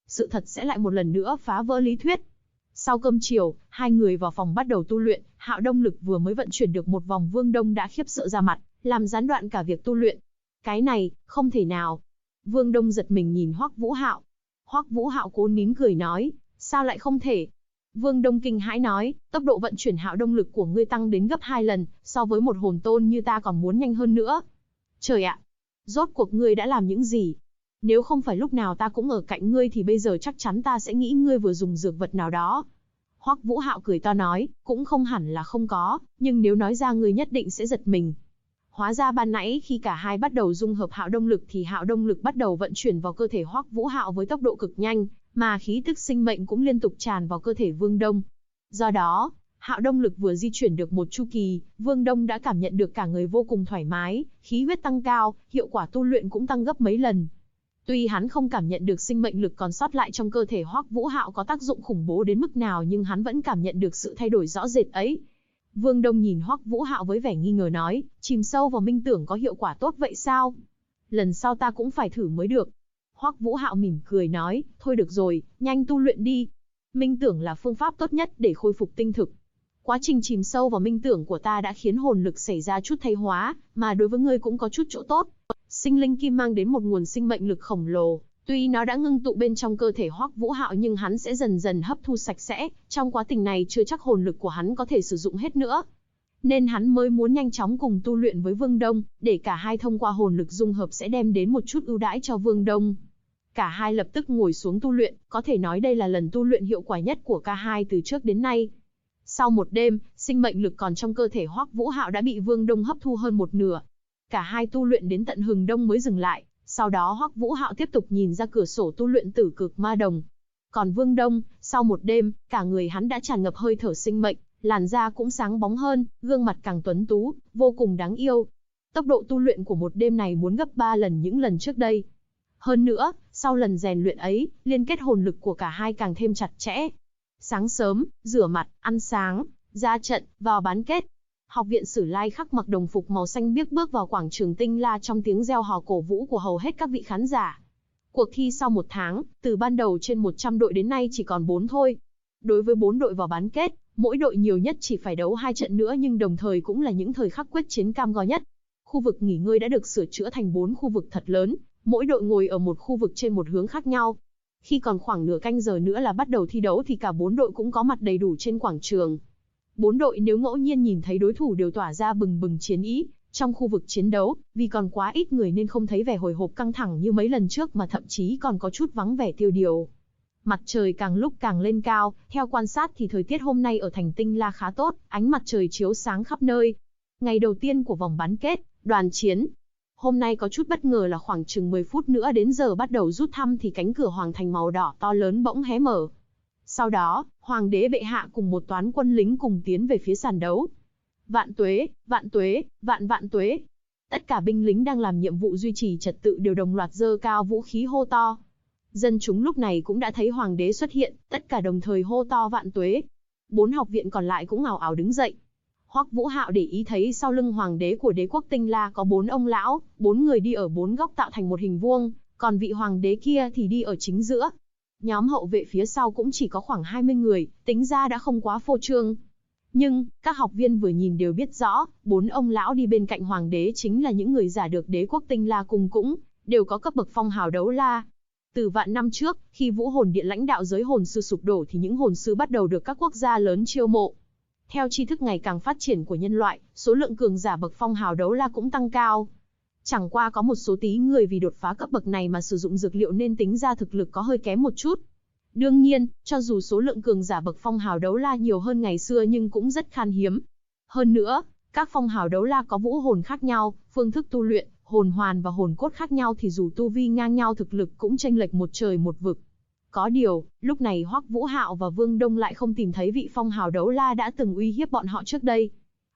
Sự thật sẽ lại một lần nữa phá vỡ lý thuyết. Sau cơm chiều, hai người vào phòng bắt đầu tu luyện, Hạo Đông Lực vừa mới vận chuyển được một vòng Vương Đông đã khiếp sợ ra mặt, làm gián đoạn cả việc tu luyện. Cái này, không thể nào. Vương Đông giật mình nhìn Hoắc Vũ Hạo. Hoắc Vũ Hạo cố nín cười nói, sao lại không thể? Vương Đông kinh hãi nói, tốc độ vận chuyển Hạo Đông Lực của ngươi tăng đến gấp 2 lần, so với một hồn tôn như ta còn muốn nhanh hơn nữa. Trời ạ, rốt cuộc ngươi đã làm những gì? Nếu không phải lúc nào ta cũng ở cạnh ngươi thì bây giờ chắc chắn ta sẽ nghĩ ngươi vừa dùng dược vật nào đó. Hoắc Vũ Hạo cười to nói, cũng không hẳn là không có, nhưng nếu nói ra ngươi nhất định sẽ giật mình. Hóa ra ban nãy khi cả hai bắt đầu dung hợp Hạo Đông Lực thì Hạo Đông Lực bắt đầu vận chuyển vào cơ thể Hoắc Vũ Hạo với tốc độ cực nhanh, mà khí tức sinh mệnh cũng liên tục tràn vào cơ thể Vương Đông. Do đó, Hạo Đông Lực vừa di chuyển được một chu kỳ, Vương Đông đã cảm nhận được cả người vô cùng thoải mái, khí huyết tăng cao, hiệu quả tu luyện cũng tăng gấp mấy lần. Tuy hắn không cảm nhận được sinh mệnh lực còn sót lại trong cơ thể Hoắc Vũ Hạo có tác dụng khủng bố đến mức nào, nhưng hắn vẫn cảm nhận được sự thay đổi rõ rệt ấy. Vương Đông nhìn Hoắc Vũ Hạo với vẻ nghi ngờ nói, chìm sâu vào minh tưởng có hiệu quả tốt vậy sao? Lần sau ta cũng phải thử mới được. Hoắc Vũ Hạo mỉm cười nói, thôi được rồi, nhanh tu luyện đi. Minh tưởng là phương pháp tốt nhất để khôi phục tinh thực. Quá trình chìm sâu vào minh tưởng của ta đã khiến hồn lực xảy ra chút thay hóa, mà đối với ngươi cũng có chút chỗ tốt. Sinh linh kim mang đến một nguồn sinh mệnh lực khổng lồ, tuy nó đã ngưng tụ bên trong cơ thể Hoắc Vũ Hạo nhưng hắn sẽ dần dần hấp thu sạch sẽ, trong quá trình này chưa chắc hồn lực của hắn có thể sử dụng hết nữa. Nên hắn mới muốn nhanh chóng cùng tu luyện với Vương Đông, để cả hai thông qua hồn lực dung hợp sẽ đem đến một chút ưu đãi cho Vương Đông. Cả hai lập tức ngồi xuống tu luyện, có thể nói đây là lần tu luyện hiệu quả nhất của cả hai từ trước đến nay. Sau một đêm, sinh mệnh lực còn trong cơ thể Hoắc Vũ Hạo đã bị Vương Đông hấp thu hơn một nửa. Cả hai tu luyện đến tận hừng đông mới dừng lại, sau đó Hoắc Vũ Hạo tiếp tục nhìn ra cửa sổ tu luyện Tử Cực Ma Đồng. Còn Vương Đông, sau một đêm, cả người hắn đã tràn ngập hơi thở sinh mệnh, làn da cũng sáng bóng hơn, gương mặt càng tuấn tú, vô cùng đáng yêu. Tốc độ tu luyện của một đêm này muốn gấp 3 lần những lần trước đây. Hơn nữa, sau lần rèn luyện ấy, liên kết hồn lực của cả hai càng thêm chặt chẽ. Sáng sớm, rửa mặt, ăn sáng, ra trận, vào bán kết. Học viện Sử Lai Khắc mặc đồng phục màu xanh biếc bước vào quảng trường Tinh La trong tiếng reo hò cổ vũ của hầu hết các vị khán giả. Cuộc thi sau một tháng, từ ban đầu trên 100 đội đến nay chỉ còn 4 thôi. Đối với 4 đội vào bán kết, mỗi đội nhiều nhất chỉ phải đấu 2 trận nữa, nhưng đồng thời cũng là những thời khắc quyết chiến cam go nhất. Khu vực nghỉ ngơi đã được sửa chữa thành 4 khu vực thật lớn, mỗi đội ngồi ở một khu vực trên một hướng khác nhau. Khi còn khoảng nửa canh giờ nữa là bắt đầu thi đấu thì cả 4 đội cũng có mặt đầy đủ trên quảng trường. 4 đội nếu ngẫu nhiên nhìn thấy đối thủ đều tỏa ra bừng bừng chiến ý. Trong khu vực chiến đấu, vì còn quá ít người nên không thấy vẻ hồi hộp căng thẳng như mấy lần trước mà thậm chí còn có chút vắng vẻ tiêu điều. Mặt trời càng lúc càng lên cao, theo quan sát thì thời tiết hôm nay ở thành Tinh La khá tốt, ánh mặt trời chiếu sáng khắp nơi. Ngày đầu tiên của vòng bán kết, đoàn chiến. Hôm nay có chút bất ngờ là khoảng chừng 10 phút nữa đến giờ bắt đầu rút thăm thì cánh cửa hoàng thành màu đỏ to lớn bỗng hé mở. Sau đó, hoàng đế bệ hạ cùng một toán quân lính cùng tiến về phía sàn đấu. Vạn tuế, vạn tuế, vạn vạn tuế. Tất cả binh lính đang làm nhiệm vụ duy trì trật tự đều đồng loạt giơ cao vũ khí hô to. Dân chúng lúc này cũng đã thấy hoàng đế xuất hiện, tất cả đồng thời hô to vạn tuế. 4 học viện còn lại cũng ào ào đứng dậy. Hoắc Vũ Hạo để ý thấy sau lưng hoàng đế của đế quốc Tinh La có 4 ông lão, 4 người đi ở 4 góc tạo thành một hình vuông, còn vị hoàng đế kia thì đi ở chính giữa. Nhóm hậu vệ phía sau cũng chỉ có khoảng 20 người, tính ra đã không quá phô trương. Nhưng, các học viên vừa nhìn đều biết rõ, 4 ông lão đi bên cạnh hoàng đế chính là những người giả được đế quốc Tinh La cùng cũng, đều có cấp bậc phong hào đấu la. Từ vạn năm trước, khi Vũ Hồn Điện lãnh đạo giới hồn sư sụp đổ thì những hồn sư bắt đầu được các quốc gia lớn chiêu mộ. Theo tri thức ngày càng phát triển của nhân loại, số lượng cường giả bậc phong hào đấu la cũng tăng cao. Chẳng qua có một số tí người vì đột phá cấp bậc này mà sử dụng dược liệu nên tính ra thực lực có hơi kém một chút. Đương nhiên, cho dù số lượng cường giả bậc phong hào đấu la nhiều hơn ngày xưa nhưng cũng rất khan hiếm. Hơn nữa, các phong hào đấu la có vũ hồn khác nhau, phương thức tu luyện, hồn hoàn và hồn cốt khác nhau thì dù tu vi ngang nhau thực lực cũng chênh lệch một trời một vực. Có điều, lúc này Hoắc Vũ Hạo và Vương Đông lại không tìm thấy vị phong hào đấu la đã từng uy hiếp bọn họ trước đây.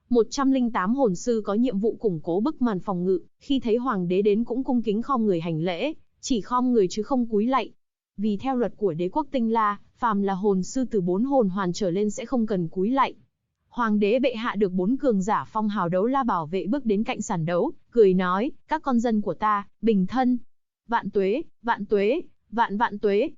108 hồn sư có nhiệm vụ củng cố bức màn phòng ngự, khi thấy hoàng đế đến cũng cung kính khom người hành lễ, chỉ khom người chứ không cúi lạy. Vì theo luật của đế quốc Tinh La, phàm là hồn sư từ 4 hồn hoàn trở lên sẽ không cần cúi lạy. Hoàng đế bệ hạ được 4 cường giả phong hào đấu la bảo vệ bước đến cạnh sàn đấu, cười nói, các con dân của ta, bình thân. Vạn tuế, vạn tuế, vạn vạn tuế.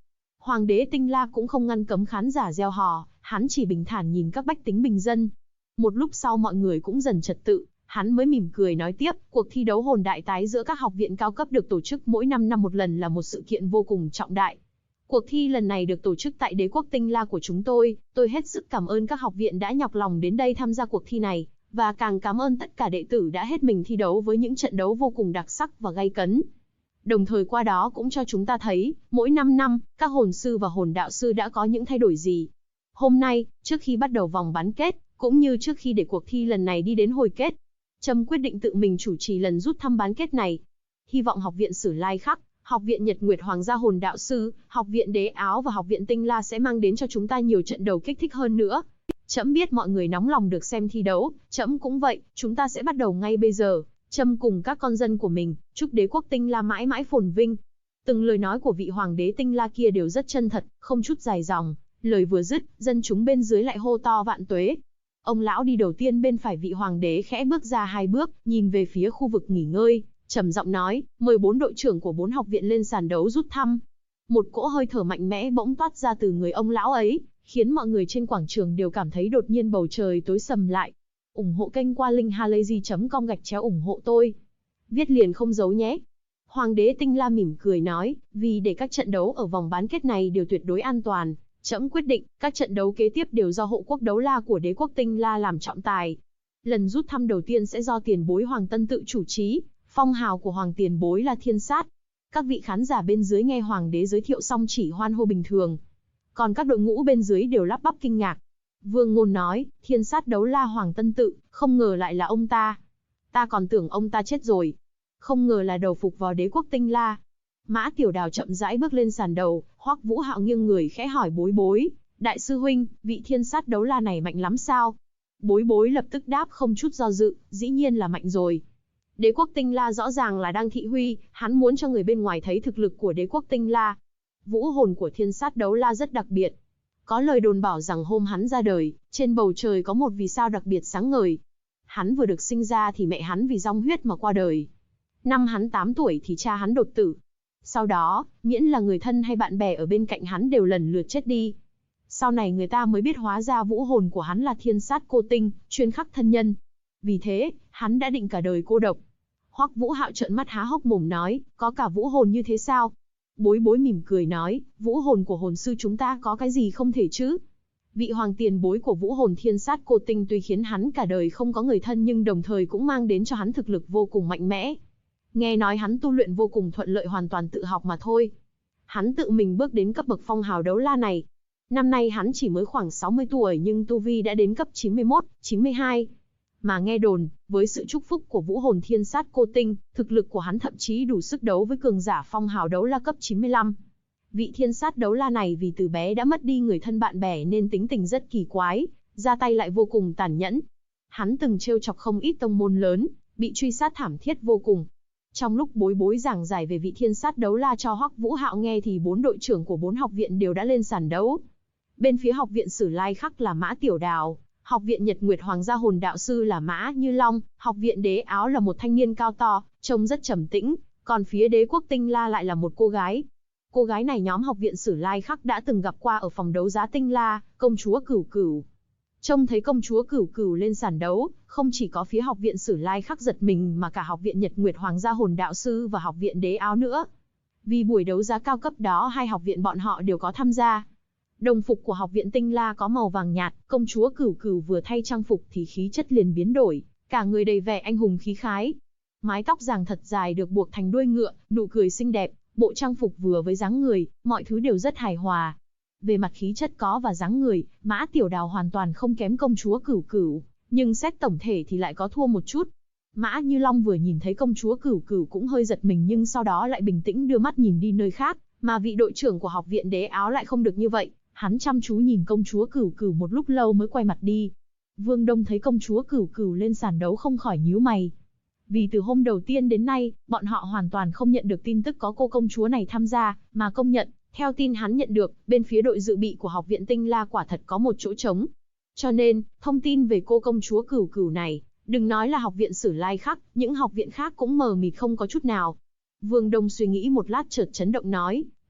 Hoàng đế Tinh La cũng không ngăn cấm khán giả reo hò, hắn chỉ bình thản nhìn các bách tính bình dân. Một lúc sau mọi người cũng dần trật tự, hắn mới mỉm cười nói tiếp, cuộc thi đấu hồn đại tái giữa các học viện cao cấp được tổ chức mỗi 5 năm một lần là một sự kiện vô cùng trọng đại. Cuộc thi lần này được tổ chức tại đế quốc Tinh La của chúng tôi hết sức cảm ơn các học viện đã nhọc lòng đến đây tham gia cuộc thi này, và càng cảm ơn tất cả đệ tử đã hết mình thi đấu với những trận đấu vô cùng đặc sắc và gay cấn. Đồng thời qua đó cũng cho chúng ta thấy, mỗi 5 năm, các hồn sư và hồn đạo sư đã có những thay đổi gì. Hôm nay, trước khi bắt đầu vòng bán kết, cũng như trước khi để cuộc thi lần này đi đến hồi kết, Trâm quyết định tự mình chủ trì lần rút thăm bán kết này. Hy vọng Học viện Sử Lai Khắc, Học viện Nhật Nguyệt Hoàng gia Hồn Đạo Sư, Học viện Đế Áo và Học viện Tinh La sẽ mang đến cho chúng ta nhiều trận đấu kích thích hơn nữa. Trẫm biết mọi người nóng lòng được xem thi đấu, trẫm cũng vậy, chúng ta sẽ bắt đầu ngay bây giờ. Trâm cùng các con dân của mình, chúc đế quốc Tinh La mãi mãi phồn vinh. Từng lời nói của vị hoàng đế Tinh La kia đều rất chân thật, không chút dài dòng. Lời vừa dứt, dân chúng bên dưới lại hô to vạn tuế. Ông lão đi đầu tiên bên phải vị hoàng đế khẽ bước ra 2 bước, nhìn về phía khu vực nghỉ ngơi, trầm giọng nói, mời 4 đội trưởng của 4 học viện lên sàn đấu rút thăm. Một cỗ hơi thở mạnh mẽ bỗng toát ra từ người ông lão ấy, khiến mọi người trên quảng trường đều cảm thấy đột nhiên bầu trời tối sầm lại. Ủng hộ kênh qua link halayzi.com ủng hộ tôi. Viết liền không giấu nhé. Hoàng đế Tinh La mỉm cười nói, vì để các trận đấu ở vòng bán kết này đều tuyệt đối an toàn, trẫm quyết định, các trận đấu kế tiếp đều do hộ quốc đấu la của đế quốc Tinh La làm trọng tài. Lần rút thăm đầu tiên sẽ do tiền bối Hoàng Tân tự chủ trì, phong hào của Hoàng tiền bối là Thiên Sát. Các vị khán giả bên dưới nghe Hoàng đế giới thiệu xong chỉ hoan hô bình thường. Còn các đội ngũ bên dưới đều lắp bắp kinh ngạc. Vương Ngôn nói, Thiên Sát đấu la Hoàng Tân tự, không ngờ lại là ông ta. Ta còn tưởng ông ta chết rồi. Không ngờ là đầu phục vào đế quốc Tinh La. Mã Tiểu Đào chậm rãi bước lên sàn đầu, Hoắc Vũ Hạo nghiêng người khẽ hỏi Bối Bối, đại sư huynh, vị Thiên Sát đấu la này mạnh lắm sao? Bối Bối lập tức đáp không chút do dự, dĩ nhiên là mạnh rồi. Đế quốc Tinh La rõ ràng là đang thị huy, hắn muốn cho người bên ngoài thấy thực lực của đế quốc Tinh La. Vũ hồn của Thiên Sát đấu la rất đặc biệt. Có lời đồn bảo rằng hôm hắn ra đời, trên bầu trời có một vì sao đặc biệt sáng ngời. Hắn vừa được sinh ra thì mẹ hắn vì dòng huyết mà qua đời. Năm hắn 8 tuổi thì cha hắn đột tử. Sau đó, miễn là người thân hay bạn bè ở bên cạnh hắn đều lần lượt chết đi. Sau này người ta mới biết hóa ra vũ hồn của hắn là Thiên Sát cô tinh, chuyên khắc thân nhân. Vì thế, hắn đã định cả đời cô độc. Hoắc Vũ Hạo trợn mắt há hốc mồm nói, có cả vũ hồn như thế sao? Bối Bối mỉm cười nói, vũ hồn của hồn sư chúng ta có cái gì không thể chứ? Vị hoàng tiền bối của vũ hồn Thiên Sát cô tinh tuy khiến hắn cả đời không có người thân nhưng đồng thời cũng mang đến cho hắn thực lực vô cùng mạnh mẽ. Nghe nói hắn tu luyện vô cùng thuận lợi, hoàn toàn tự học mà thôi. Hắn tự mình bước đến cấp bậc phong hào đấu la này. Năm nay hắn chỉ mới khoảng 60 tuổi nhưng tu vi đã đến cấp 91, 92. Mà nghe đồn, với sự chúc phúc của vũ hồn Thiên Sát cô tinh, thực lực của hắn thậm chí đủ sức đấu với cường giả phong hào đấu la cấp 95. Vị Thiên Sát đấu la này vì từ bé đã mất đi người thân bạn bè nên tính tình rất kỳ quái, ra tay lại vô cùng tàn nhẫn. Hắn từng trêu chọc không ít tông môn lớn, bị truy sát thảm thiết vô cùng. Trong lúc Bối Bối giảng giải về vị Thiên Sát đấu la cho Hoắc Vũ Hạo nghe thì 4 đội trưởng của 4 học viện đều đã lên sàn đấu. Bên phía học viện Sử Lai Khắc là Mã Tiểu Đào, học viện Nhật Nguyệt Hoàng gia Hồn Đạo Sư là Mã Như Long, học viện Đế Áo là một thanh niên cao to, trông rất trầm tĩnh, còn phía đế quốc Tinh La lại là một cô gái. Cô gái này nhóm học viện Sử Lai Khắc đã từng gặp qua ở phòng đấu giá Tinh La, công chúa Cửu Cửu. Trông thấy công chúa Cửu Cửu lên sàn đấu, không chỉ có phía học viện Sử Lai Khắc giật mình mà cả học viện Nhật Nguyệt Hoàng gia Hồn Đạo Sư và học viện Đế Áo nữa. Vì buổi đấu giá cao cấp đó hai học viện bọn họ đều có tham gia. Đồng phục của học viện Tinh La có màu vàng nhạt, công chúa Cửu Cửu vừa thay trang phục thì khí chất liền biến đổi, cả người đầy vẻ anh hùng khí khái. Mái tóc ràng thật dài được buộc thành đuôi ngựa, nụ cười xinh đẹp, bộ trang phục vừa với dáng người, mọi thứ đều rất hài hòa. Về mặt khí chất có và dáng người, Mã Tiểu Đào hoàn toàn không kém công chúa Cửu Cửu, nhưng xét tổng thể thì lại có thua một chút. Mã Như Long vừa nhìn thấy công chúa Cửu Cửu cũng hơi giật mình nhưng sau đó lại bình tĩnh đưa mắt nhìn đi nơi khác, mà vị đội trưởng của học viện Đế Áo lại không được như vậy. Hắn chăm chú nhìn công chúa Cửu Cửu một lúc lâu mới quay mặt đi. Vương Đông thấy công chúa Cửu Cửu lên sàn đấu không khỏi nhíu mày. Vì từ hôm đầu tiên đến nay, bọn họ hoàn toàn không nhận được tin tức có cô công chúa này tham gia, mà công nhận, theo tin hắn nhận được, bên phía đội dự bị của học viện Tinh La quả thật có một chỗ trống. Cho nên, thông tin về cô công chúa Cửu Cửu này, đừng nói là học viện Sử Lai Khắc, những học viện khác cũng mờ mịt không có chút nào. Vương Đông suy nghĩ một lát chợt chấn động nói,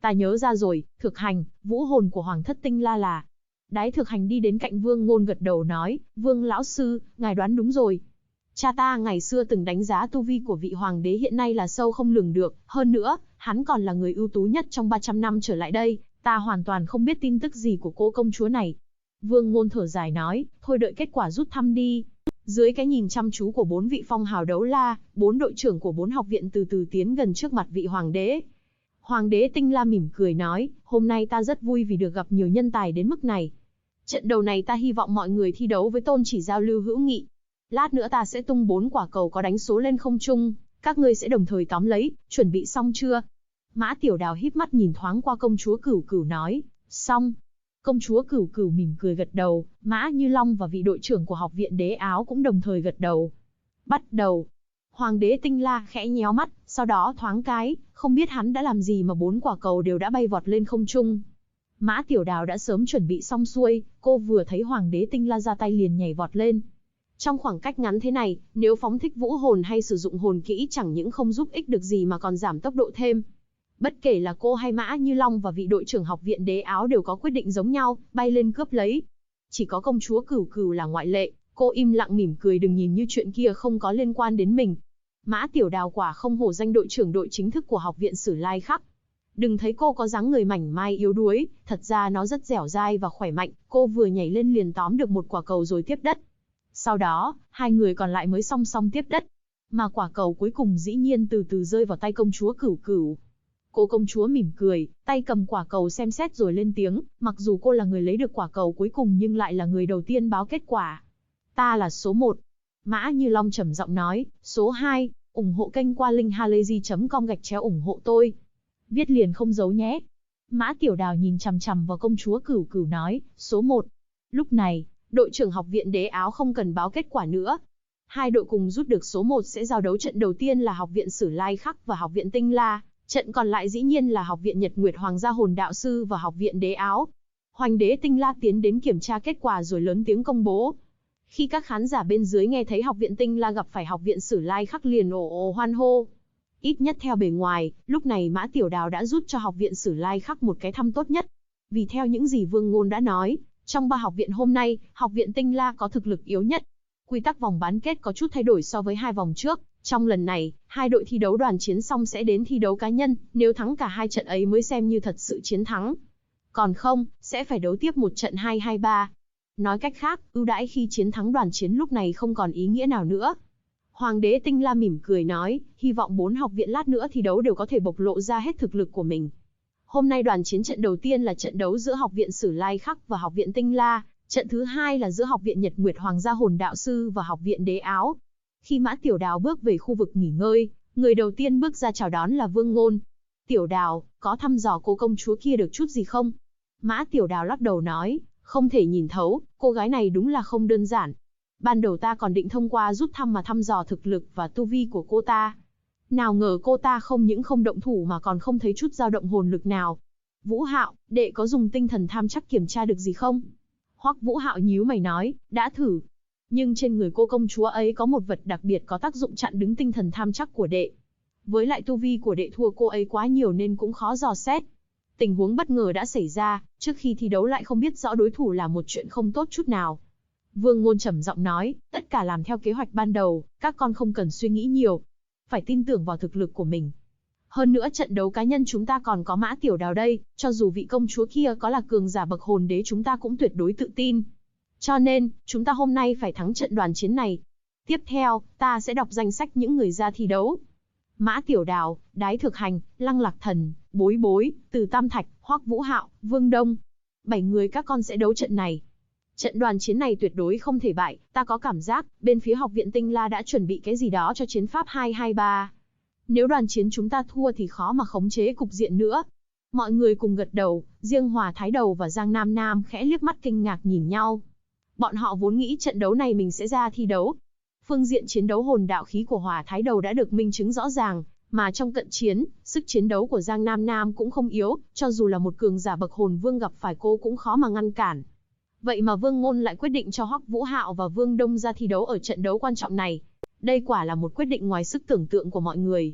Ta nhớ ra rồi, Thực Hành, vũ hồn của Hoàng thất Tinh La là. Đái Thực Hành đi đến cạnh Vương Ngôn gật đầu nói, Vương lão sư, ngài đoán đúng rồi. Cha ta ngày xưa từng đánh giá tu vi của vị hoàng đế hiện nay là sâu không lường được, hơn nữa, hắn còn là người ưu tú nhất trong 300 năm trở lại đây, ta hoàn toàn không biết tin tức gì của cô công chúa này. Vương Ngôn thở dài nói, thôi đợi kết quả rút thăm đi. Dưới cái nhìn chăm chú của 4 vị phong hào đấu la, 4 đội trưởng của 4 học viện từ từ tiến gần trước mặt vị hoàng đế. Hoàng đế Tinh La mỉm cười nói, hôm nay ta rất vui vì được gặp nhiều nhân tài đến mức này. Trận đầu này ta hy vọng mọi người thi đấu với tôn chỉ giao lưu hữu nghị. Lát nữa ta sẽ tung 4 quả cầu có đánh số lên không trung, các ngươi sẽ đồng thời tóm lấy, chuẩn bị xong chưa? Mã Tiểu Đào híp mắt nhìn thoáng qua công chúa Cửu Cửu nói, xong. Công chúa Cửu Cửu mỉm cười gật đầu, Mã Như Long và vị đội trưởng của học viện Đế Áo cũng đồng thời gật đầu. Bắt đầu. Hoàng đế Tinh La khẽ nhéo mắt, sau đó thoáng cái, không biết hắn đã làm gì mà 4 quả cầu đều đã bay vọt lên không trung. Mã Tiểu Đào đã sớm chuẩn bị xong xuôi, cô vừa thấy Hoàng đế Tinh La ra tay liền nhảy vọt lên. Trong khoảng cách ngắn thế này, nếu phóng thích vũ hồn hay sử dụng hồn kỹ chẳng những không giúp ích được gì mà còn giảm tốc độ thêm. Bất kể là cô hay Mã Như Long và vị đội trưởng học viện Đế Áo đều có quyết định giống nhau, bay lên cướp lấy. Chỉ có công chúa Cửu Cửu là ngoại lệ, cô im lặng mỉm cười đừng nhìn như chuyện kia không có liên quan đến mình. Mã Tiểu Đào quả không hổ danh đội trưởng đội chính thức của học viện Sử Lai Khắc. Đừng thấy cô có dáng người mảnh mai yếu đuối, thật ra nó rất dẻo dai và khỏe mạnh, cô vừa nhảy lên liền tóm được một quả cầu rồi tiếp đất. Sau đó, hai người còn lại mới song song tiếp đất. Mà quả cầu cuối cùng dĩ nhiên từ từ rơi vào tay công chúa Cửu Cửu. Cô công chúa mỉm cười, tay cầm quả cầu xem xét rồi lên tiếng, mặc dù cô là người lấy được quả cầu cuối cùng nhưng lại là người đầu tiên báo kết quả. Ta là số 1. Mã Như Long trầm giọng nói, số 2, ủng hộ kênh qua link halayzi.com/ủng hộ tôi. Viết liền không giấu nhé. Mã Tiểu Đào nhìn chằm chằm vào công chúa Cửu Cửu nói, số 1. Lúc này, đội trưởng học viện Đế Áo không cần báo kết quả nữa. Hai đội cùng rút được số 1 sẽ giao đấu trận đầu tiên là học viện Sử Lai Khắc và học viện Tinh La, trận còn lại dĩ nhiên là học viện Nhật Nguyệt Hoàng gia hồn đạo sư và học viện Đế Áo. Hoành đế Tinh La tiến đến kiểm tra kết quả rồi lớn tiếng công bố. Khi các khán giả bên dưới nghe thấy học viện Tinh La gặp phải học viện Sử Lai Khắc liền ồ ồ hoan hô. Ít nhất theo bề ngoài, lúc này Mã Tiểu Đào đã rút cho học viện Sử Lai Khắc một cái thăm tốt nhất. Vì theo những gì Vương Ngôn đã nói, trong 3 học viện hôm nay, học viện Tinh La có thực lực yếu nhất. Quy tắc vòng bán kết có chút thay đổi so với 2 vòng trước. Trong lần này, 2 đội thi đấu đoàn chiến xong sẽ đến thi đấu cá nhân, nếu thắng cả 2 trận ấy mới xem như thật sự chiến thắng. Còn không, sẽ phải đấu tiếp một trận 2-2-3. Nói cách khác, ưu đãi khi chiến thắng đoàn chiến lúc này không còn ý nghĩa nào nữa. Hoàng đế Tinh La mỉm cười nói, hy vọng 4 học viện lát nữa thi đấu đều có thể bộc lộ ra hết thực lực của mình. Hôm nay đoàn chiến trận đầu tiên là trận đấu giữa học viện Sử Lai Khắc và học viện Tinh La, trận thứ hai là giữa học viện Nhật Nguyệt Hoàng gia hồn đạo sư và học viện Đế Áo. Khi Mã Tiểu Đào bước về khu vực nghỉ ngơi, người đầu tiên bước ra chào đón là Vương Ngôn. Tiểu Đào, có thăm dò cô công chúa kia được chút gì không? Mã Tiểu Đào lắc đầu nói, không thể nhìn thấu, cô gái này đúng là không đơn giản. Ban đầu ta còn định thông qua rút thăm mà thăm dò thực lực và tu vi của cô ta. Nào ngờ cô ta không những không động thủ mà còn không thấy chút dao động hồn lực nào. Vũ Hạo, đệ có dùng tinh thần tham chắc kiểm tra được gì không? Hoắc Vũ Hạo nhíu mày nói, đã thử. Nhưng trên người cô công chúa ấy có một vật đặc biệt có tác dụng chặn đứng tinh thần tham chắc của đệ. Với lại tu vi của đệ thua cô ấy quá nhiều nên cũng khó dò xét. Tình huống bất ngờ đã xảy ra, trước khi thi đấu lại không biết rõ đối thủ là một chuyện không tốt chút nào. Vương Ngôn trầm giọng nói, tất cả làm theo kế hoạch ban đầu, các con không cần suy nghĩ nhiều. Phải tin tưởng vào thực lực của mình. Hơn nữa trận đấu cá nhân chúng ta còn có Mã Tiểu Đào đây, cho dù vị công chúa kia có là cường giả bậc hồn đế chúng ta cũng tuyệt đối tự tin. Cho nên, chúng ta hôm nay phải thắng trận đoàn chiến này. Tiếp theo, ta sẽ đọc danh sách những người ra thi đấu. Mã Tiểu Đào, Đái Thực Hành, Lăng Lạc Thần, Bối Bối, Từ Tam Thạch, Hoắc Vũ Hạo, Vương Đông. 7 người các con sẽ đấu trận này. Trận đoàn chiến này tuyệt đối không thể bại, ta có cảm giác, bên phía học viện Tinh La đã chuẩn bị cái gì đó cho chiến pháp 2-2-3. Nếu đoàn chiến chúng ta thua thì khó mà khống chế cục diện nữa. Mọi người cùng gật đầu, riêng Hòa Thái Đầu và Giang Nam Nam khẽ liếc mắt kinh ngạc nhìn nhau. Bọn họ vốn nghĩ trận đấu này mình sẽ ra thi đấu. Phương diện chiến đấu hồn đạo khí của Hòa Thái Đầu đã được minh chứng rõ ràng, mà trong cận chiến, sức chiến đấu của Giang Nam Nam cũng không yếu, cho dù là một cường giả bậc hồn vương gặp phải cô cũng khó mà ngăn cản. Vậy mà Vương Ngôn lại quyết định cho Hoắc Vũ Hạo và Vương Đông ra thi đấu ở trận đấu quan trọng này. Đây quả là một quyết định ngoài sức tưởng tượng của mọi người.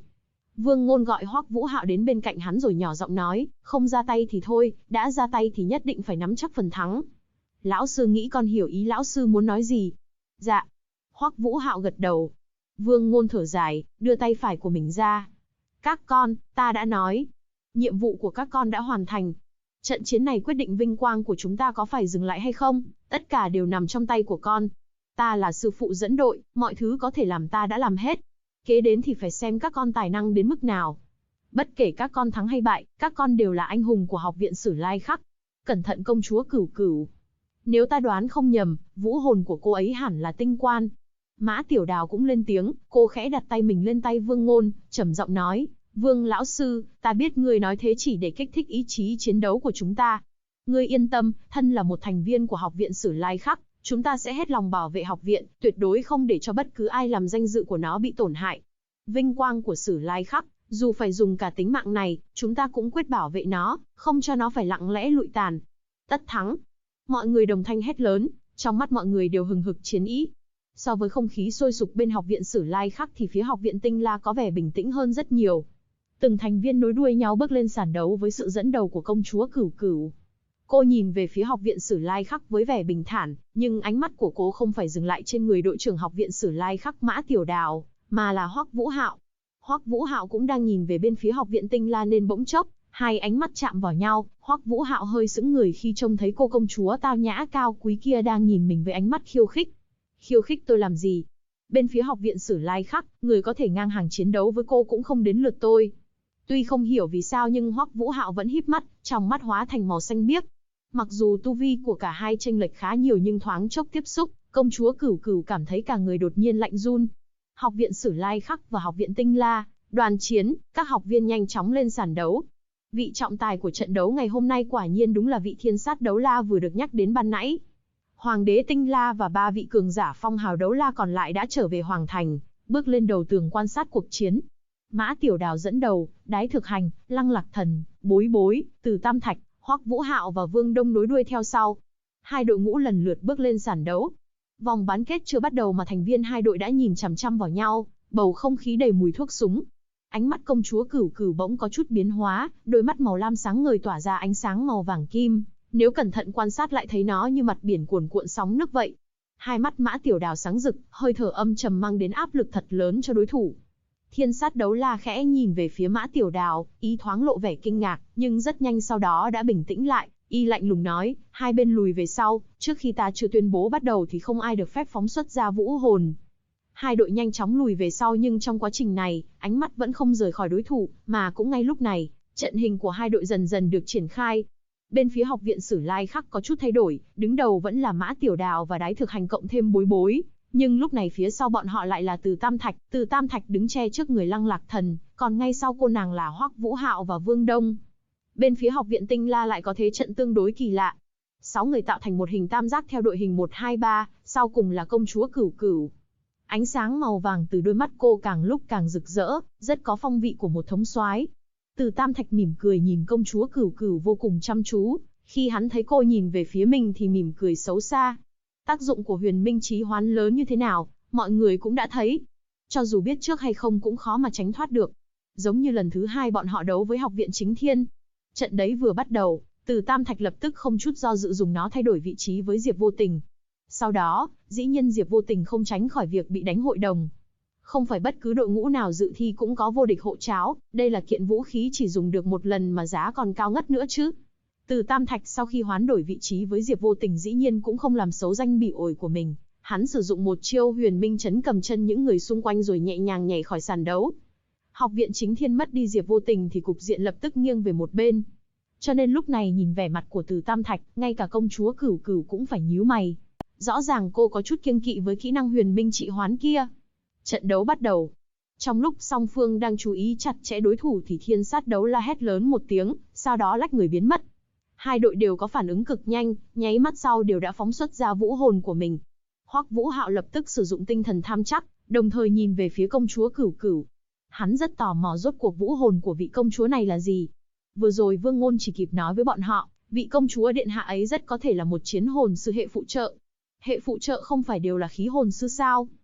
Vương Ngôn gọi Hoắc Vũ Hạo đến bên cạnh hắn rồi nhỏ giọng nói, không ra tay thì thôi, đã ra tay thì nhất định phải nắm chắc phần thắng. Lão sư nghĩ con hiểu ý lão sư muốn nói gì. Dạ. Hoắc Vũ Hạo gật đầu. Vương Ngôn thở dài, đưa tay phải của mình ra. Các con, ta đã nói. Nhiệm vụ của các con đã hoàn thành. Trận chiến này quyết định vinh quang của chúng ta có phải dừng lại hay không, tất cả đều nằm trong tay của con. Ta là sư phụ dẫn đội, mọi thứ có thể làm ta đã làm hết. Kế đến thì phải xem các con tài năng đến mức nào. Bất kể các con thắng hay bại, các con đều là anh hùng của học viện Sử Lai Khắc. Cẩn thận công chúa Cửu Cửu. Nếu ta đoán không nhầm, vũ hồn của cô ấy hẳn là tinh quan. Mã Tiểu Đào cũng lên tiếng, cô khẽ đặt tay mình lên tay Vương Ngôn, trầm giọng nói, Vương lão sư, ta biết ngươi nói thế chỉ để kích thích ý chí chiến đấu của chúng ta. Ngươi yên tâm, thân là một thành viên của học viện Sử Lai Khắc, chúng ta sẽ hết lòng bảo vệ học viện, tuyệt đối không để cho bất cứ ai làm danh dự của nó bị tổn hại. Vinh quang của Sử Lai Khắc, dù phải dùng cả tính mạng này, chúng ta cũng quyết bảo vệ nó, không cho nó phải lặng lẽ lụi tàn. Tất thắng. Mọi người đồng thanh hét lớn, trong mắt mọi người đều hừng hực chiến ý. So với không khí sôi sục bên học viện Sử Lai Khắc thì phía học viện Tinh La có vẻ bình tĩnh hơn rất nhiều. Từng thành viên nối đuôi nhau bước lên sàn đấu với sự dẫn đầu của công chúa Cửu Cửu. Cô nhìn về phía học viện Sử Lai Khắc với vẻ bình thản, nhưng ánh mắt của cô không phải dừng lại trên người đội trưởng học viện Sử Lai Khắc Mã Tiểu Đào, mà là Hoắc Vũ Hạo. Hoắc Vũ Hạo cũng đang nhìn về bên phía học viện Tinh La nên bỗng chốc, hai ánh mắt chạm vào nhau, Hoắc Vũ Hạo hơi sững người khi trông thấy cô công chúa tao nhã cao quý kia đang nhìn mình với ánh mắt khiêu khích. Khiêu khích tôi làm gì? Bên phía học viện Sử Lai Khắc, người có thể ngang hàng chiến đấu với cô cũng không đến lượt tôi. Tuy không hiểu vì sao nhưng Hoắc Vũ Hạo vẫn híp mắt, trong mắt hóa thành màu xanh biếc. Mặc dù tu vi của cả hai chênh lệch khá nhiều nhưng thoáng chốc tiếp xúc, công chúa Cửu Cửu cảm thấy cả người đột nhiên lạnh run. Học viện Sử Lai Khắc và học viện Tinh La, đoàn chiến, các học viên nhanh chóng lên sàn đấu. Vị trọng tài của trận đấu ngày hôm nay quả nhiên đúng là vị thiên sát đấu la vừa được nhắc đến ban nãy. Hoàng đế Tinh La và 3 vị cường giả phong hào đấu la còn lại đã trở về Hoàng Thành, bước lên đầu tường quan sát cuộc chiến. Mã Tiểu Đào dẫn đầu, Đái Thực Hành, Lăng Lạc Thần, Bối Bối, Từ Tam Thạch, Hoắc Vũ Hạo và Vương Đông nối đuôi theo sau. Hai đội ngũ lần lượt bước lên sàn đấu. Vòng bán kết chưa bắt đầu mà thành viên hai đội đã nhìn chằm chằm vào nhau, bầu không khí đầy mùi thuốc súng. Ánh mắt công chúa Cửu Cửu bỗng có chút biến hóa, đôi mắt màu lam sáng ngời tỏa ra ánh sáng màu vàng kim, nếu cẩn thận quan sát lại thấy nó như mặt biển cuồn cuộn sóng nước vậy. Hai mắt Mã Tiểu Đào sáng rực, hơi thở âm trầm mang đến áp lực thật lớn cho đối thủ. Thiên sát đấu la khẽ nhìn về phía Mã Tiểu Đào, ý thoáng lộ vẻ kinh ngạc, nhưng rất nhanh sau đó đã bình tĩnh lại, y lạnh lùng nói, hai bên lùi về sau, trước khi ta chưa tuyên bố bắt đầu thì không ai được phép phóng xuất ra vũ hồn. Hai đội nhanh chóng lùi về sau nhưng trong quá trình này, ánh mắt vẫn không rời khỏi đối thủ, mà cũng ngay lúc này, trận hình của hai đội dần dần được triển khai. Bên phía học viện Sử Lai Khắc có chút thay đổi, đứng đầu vẫn là Mã Tiểu Đào và Đái Thực Hành cộng thêm Bối Bối. Nhưng lúc này phía sau bọn họ lại là Từ Tam Thạch đứng che trước người Lăng Lạc Thần, còn ngay sau cô nàng là Hoắc Vũ Hạo và Vương Đông. Bên phía học viện Tinh La lại có thế trận tương đối kỳ lạ. 6 người tạo thành một hình tam giác theo đội hình 1, 2, 3, sau cùng là công chúa Cửu Cửu. Ánh sáng màu vàng từ đôi mắt cô càng lúc càng rực rỡ, rất có phong vị của một thống soái. Từ Tam Thạch mỉm cười nhìn công chúa Cửu Cửu vô cùng chăm chú, khi hắn thấy cô nhìn về phía mình thì mỉm cười xấu xa. Tác dụng của huyền minh chí hoán lớn như thế nào, mọi người cũng đã thấy. Cho dù biết trước hay không cũng khó mà tránh thoát được. Giống như lần thứ 2 bọn họ đấu với học viện Chính Thiên. Trận đấy vừa bắt đầu, Từ Tam Thạch lập tức không chút do dự dùng nó thay đổi vị trí với Diệp Vô Tình. Sau đó, dĩ nhiên Diệp Vô Tình không tránh khỏi việc bị đánh hội đồng. Không phải bất cứ đội ngũ nào dự thi cũng có vô địch hộ tráo, đây là kiện vũ khí chỉ dùng được một lần mà giá còn cao ngất nữa chứ. Từ Tam Thạch sau khi hoán đổi vị trí với Diệp Vô Tình dĩ nhiên cũng không làm xấu danh bị ổi của mình. Hắn sử dụng một chiêu huyền minh chấn cầm chân những người xung quanh rồi nhẹ nhàng nhảy khỏi sàn đấu. Học viện Chính Thiên mất đi Diệp Vô Tình thì cục diện lập tức nghiêng về một bên. Cho nên lúc này nhìn vẻ mặt của Từ Tam Thạch, ngay cả công chúa Cửu Cửu cũng phải nhíu mày. Rõ ràng cô có chút kiêng kỵ với kỹ năng huyền minh trị hoán kia. Trận đấu bắt đầu. Trong lúc song phương đang chú ý chặt chẽ đối thủ thì thiên sát đấu la hét lớn một tiếng, sau đó lách người biến mất. Hai đội đều có phản ứng cực nhanh, nháy mắt sau đều đã phóng xuất ra vũ hồn của mình. Hoắc Vũ Hạo lập tức sử dụng tinh thần tham chắc, đồng thời nhìn về phía công chúa Cửu Cửu. Hắn rất tò mò rốt cuộc vũ hồn của vị công chúa này là gì. Vừa rồi Vương Ngôn chỉ kịp nói với bọn họ, vị công chúa điện hạ ấy rất có thể là một chiến hồn sư hệ phụ trợ. Hệ phụ trợ không phải đều là khí hồn sư sao?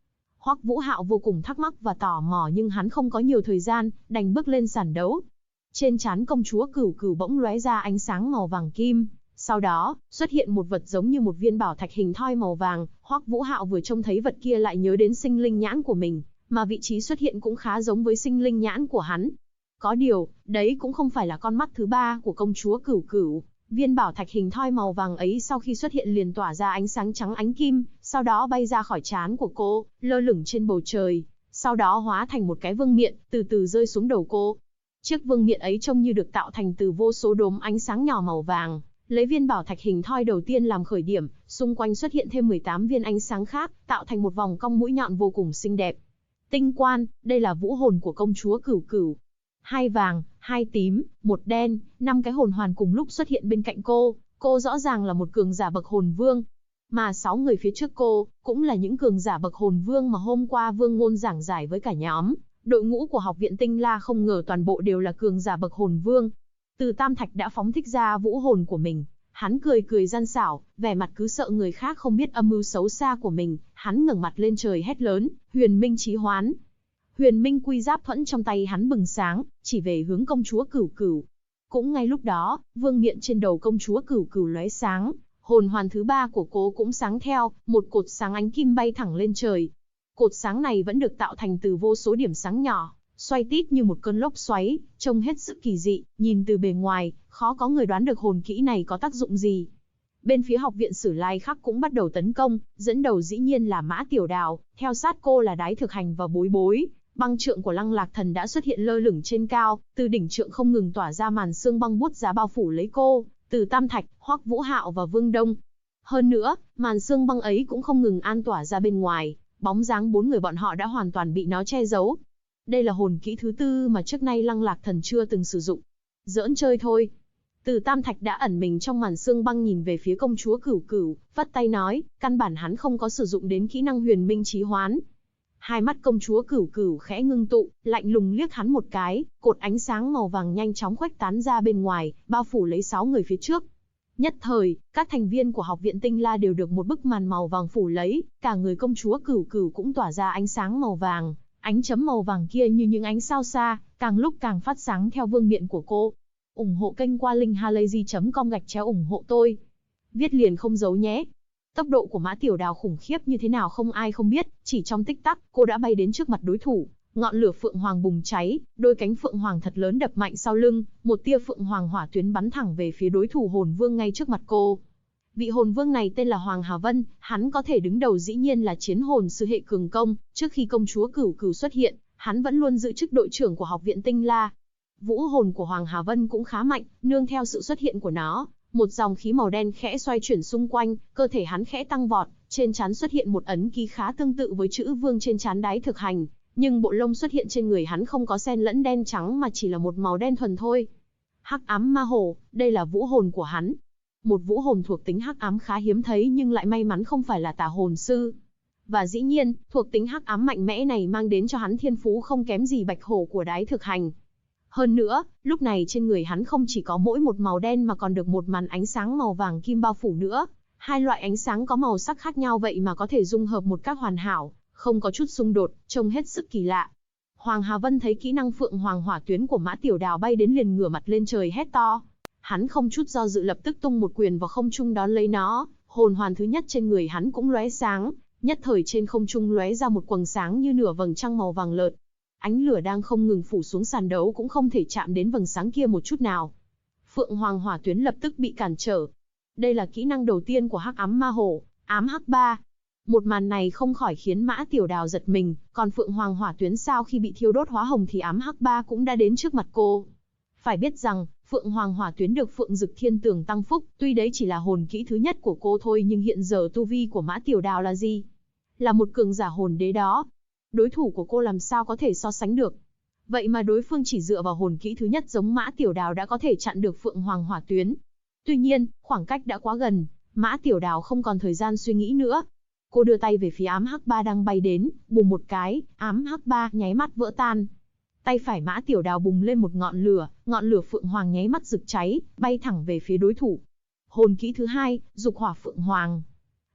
Hoắc Vũ Hạo vô cùng thắc mắc và tò mò nhưng hắn không có nhiều thời gian, đành bước lên sàn đấu. Trên trán công chúa Cửu Cửu bỗng lóe ra ánh sáng màu vàng kim, sau đó, xuất hiện một vật giống như một viên bảo thạch hình thoi màu vàng. Hoắc Vũ Hạo vừa trông thấy vật kia lại nhớ đến sinh linh nhãn của mình, mà vị trí xuất hiện cũng khá giống với sinh linh nhãn của hắn. Có điều, đấy cũng không phải là con mắt thứ ba của công chúa Cửu Cửu. Viên bảo thạch hình thoi màu vàng ấy sau khi xuất hiện liền tỏa ra ánh sáng trắng ánh kim, sau đó bay ra khỏi trán của cô, lơ lửng trên bầu trời, sau đó hóa thành một cái vương miện, từ từ rơi xuống đầu cô. Chiếc vương miện ấy trông như được tạo thành từ vô số đốm ánh sáng nhỏ màu vàng. Lấy viên bảo thạch hình thoi đầu tiên làm khởi điểm, xung quanh xuất hiện thêm 18 viên ánh sáng khác, tạo thành một vòng cong mũi nhọn vô cùng xinh đẹp. Tinh quan, đây là vũ hồn của công chúa Cửu Cửu. 2 vàng, 2 tím, 1 đen, 5 cái hồn hoàn cùng lúc xuất hiện bên cạnh cô rõ ràng là một cường giả bậc hồn vương. Mà 6 người phía trước cô, cũng là những cường giả bậc hồn vương mà hôm qua Vương Ngôn giảng giải với cả nhóm. Đội ngũ của học viện Tinh La không ngờ toàn bộ đều là cường giả bậc hồn vương. Từ Tam Thạch đã phóng thích ra vũ hồn của mình, hắn cười cười gian xảo, vẻ mặt cứ sợ người khác không biết âm mưu xấu xa của mình, hắn ngẩng mặt lên trời hét lớn, Huyền Minh Chí Hoán. Huyền Minh Quy Giáp thuẫn trong tay hắn bừng sáng, chỉ về hướng công chúa Cửu Cửu. Cũng ngay lúc đó, vương miện trên đầu công chúa Cửu Cửu lóe sáng, hồn hoàn thứ ba của cô cũng sáng theo, một cột sáng ánh kim bay thẳng lên trời. Cột sáng này vẫn được tạo thành từ vô số điểm sáng nhỏ, xoay tít như một cơn lốc xoáy, trông hết sức kỳ dị, nhìn từ bề ngoài, khó có người đoán được hồn kỹ này có tác dụng gì. Bên phía học viện Sử Lai Khắc cũng bắt đầu tấn công, dẫn đầu dĩ nhiên là Mã Tiểu Đào, theo sát cô là Đái Thực Hành và Bối Bối. Băng trượng của Lăng Lạc Thần đã xuất hiện lơ lửng trên cao, từ đỉnh trượng không ngừng tỏa ra màn sương băng bút giá bao phủ lấy cô, từ Tam Thạch, Hoắc Vũ Hạo và Vương Đông. Hơn nữa, màn sương băng ấy cũng không ngừng an tỏa ra bên ngoài, bóng dáng 4 người bọn họ đã hoàn toàn bị nó che giấu. Đây là hồn kỹ thứ tư mà trước nay Lăng Lạc Thần chưa từng sử dụng. Giỡn chơi thôi. Từ Tam Thạch đã ẩn mình trong màn sương băng nhìn về phía công chúa Cửu Cửu, vắt tay nói, căn bản hắn không có sử dụng đến kỹ năng Huyền Minh Chí Hoán. Hai mắt công chúa Cửu Cửu khẽ ngưng tụ, lạnh lùng liếc hắn một cái, cột ánh sáng màu vàng nhanh chóng khuếch tán ra bên ngoài, bao phủ lấy 6 người phía trước. Nhất thời, các thành viên của học viện Tinh La đều được một bức màn màu vàng phủ lấy, cả người công chúa Cửu Cửu cũng tỏa ra ánh sáng màu vàng, ánh chấm màu vàng kia như những ánh sao xa, càng lúc càng phát sáng theo vương miện của cô. Ủng hộ kênh qua linkhalazy.com/ủng hộ tôi. Viết liền không giấu nhé. Tốc độ của Mã Tiểu Đào khủng khiếp như thế nào không ai không biết, chỉ trong tích tắc, cô đã bay đến trước mặt đối thủ, ngọn lửa phượng hoàng bùng cháy, đôi cánh phượng hoàng thật lớn đập mạnh sau lưng, một tia phượng hoàng hỏa tuyến bắn thẳng về phía đối thủ hồn vương ngay trước mặt cô. Vị hồn vương này tên là Hoàng Hà Vân, hắn có thể đứng đầu dĩ nhiên là chiến hồn sư hệ cường công, trước khi công chúa Cửu Cửu xuất hiện, hắn vẫn luôn giữ chức đội trưởng của học viện Tinh La. Vũ hồn của Hoàng Hà Vân cũng khá mạnh, nương theo sự xuất hiện của nó, một dòng khí màu đen khẽ xoay chuyển xung quanh, cơ thể hắn khẽ tăng vọt, trên trán xuất hiện một ấn ký khá tương tự với chữ vương trên trán Đái Thực Hành, nhưng bộ lông xuất hiện trên người hắn không có xen lẫn đen trắng mà chỉ là một màu đen thuần thôi. Hắc ám ma hổ, đây là vũ hồn của hắn. Một vũ hồn thuộc tính hắc ám khá hiếm thấy nhưng lại may mắn không phải là tà hồn sư. Và dĩ nhiên, thuộc tính hắc ám mạnh mẽ này mang đến cho hắn thiên phú không kém gì bạch hổ của Đái Thực Hành. Hơn nữa, lúc này trên người hắn không chỉ có mỗi một màu đen mà còn được một màn ánh sáng màu vàng kim bao phủ nữa. Hai loại ánh sáng có màu sắc khác nhau vậy mà có thể dung hợp một cách hoàn hảo, không có chút xung đột, trông hết sức kỳ lạ. Hoàng Hà Vân thấy kỹ năng phượng hoàng hỏa tuyến của Mã Tiểu Đào bay đến liền ngửa mặt lên trời hét to. Hắn không chút do dự lập tức tung một quyền vào không trung đón lấy nó, hồn hoàn thứ nhất trên người hắn cũng lóe sáng, nhất thời trên không trung lóe ra một quầng sáng như nửa vầng trăng màu vàng lợt. Ánh lửa đang không ngừng phủ xuống sàn đấu cũng không thể chạm đến vầng sáng kia một chút nào. Phượng Hoàng hỏa tuyến lập tức bị cản trở. Đây là kỹ năng đầu tiên của Hắc ám ma hổ, ám hắc ba. Một màn này không khỏi khiến Mã Tiểu Đào giật mình, còn Phượng Hoàng hỏa tuyến sau khi bị thiêu đốt hóa hồng thì ám hắc ba cũng đã đến trước mặt cô. Phải biết rằng, Phượng Hoàng hỏa tuyến được Phượng Dực Thiên Tường tăng phúc, tuy đấy chỉ là hồn kỹ thứ nhất của cô thôi nhưng hiện giờ tu vi của Mã Tiểu Đào là gì? Là một cường giả hồn đế đó. Đối thủ của cô làm sao có thể so sánh được. Vậy mà đối phương chỉ dựa vào hồn kỹ thứ nhất giống Mã Tiểu Đào đã có thể chặn được Phượng Hoàng hỏa tuyến. Tuy nhiên, khoảng cách đã quá gần, Mã Tiểu Đào không còn thời gian suy nghĩ nữa. Cô đưa tay về phía ám hắc ba đang bay đến, bùng một cái, ám hắc ba nháy mắt vỡ tan. Tay phải Mã Tiểu Đào bùng lên một ngọn lửa Phượng Hoàng nháy mắt rực cháy, bay thẳng về phía đối thủ. Hồn kỹ thứ hai, Dục Hỏa Phượng Hoàng.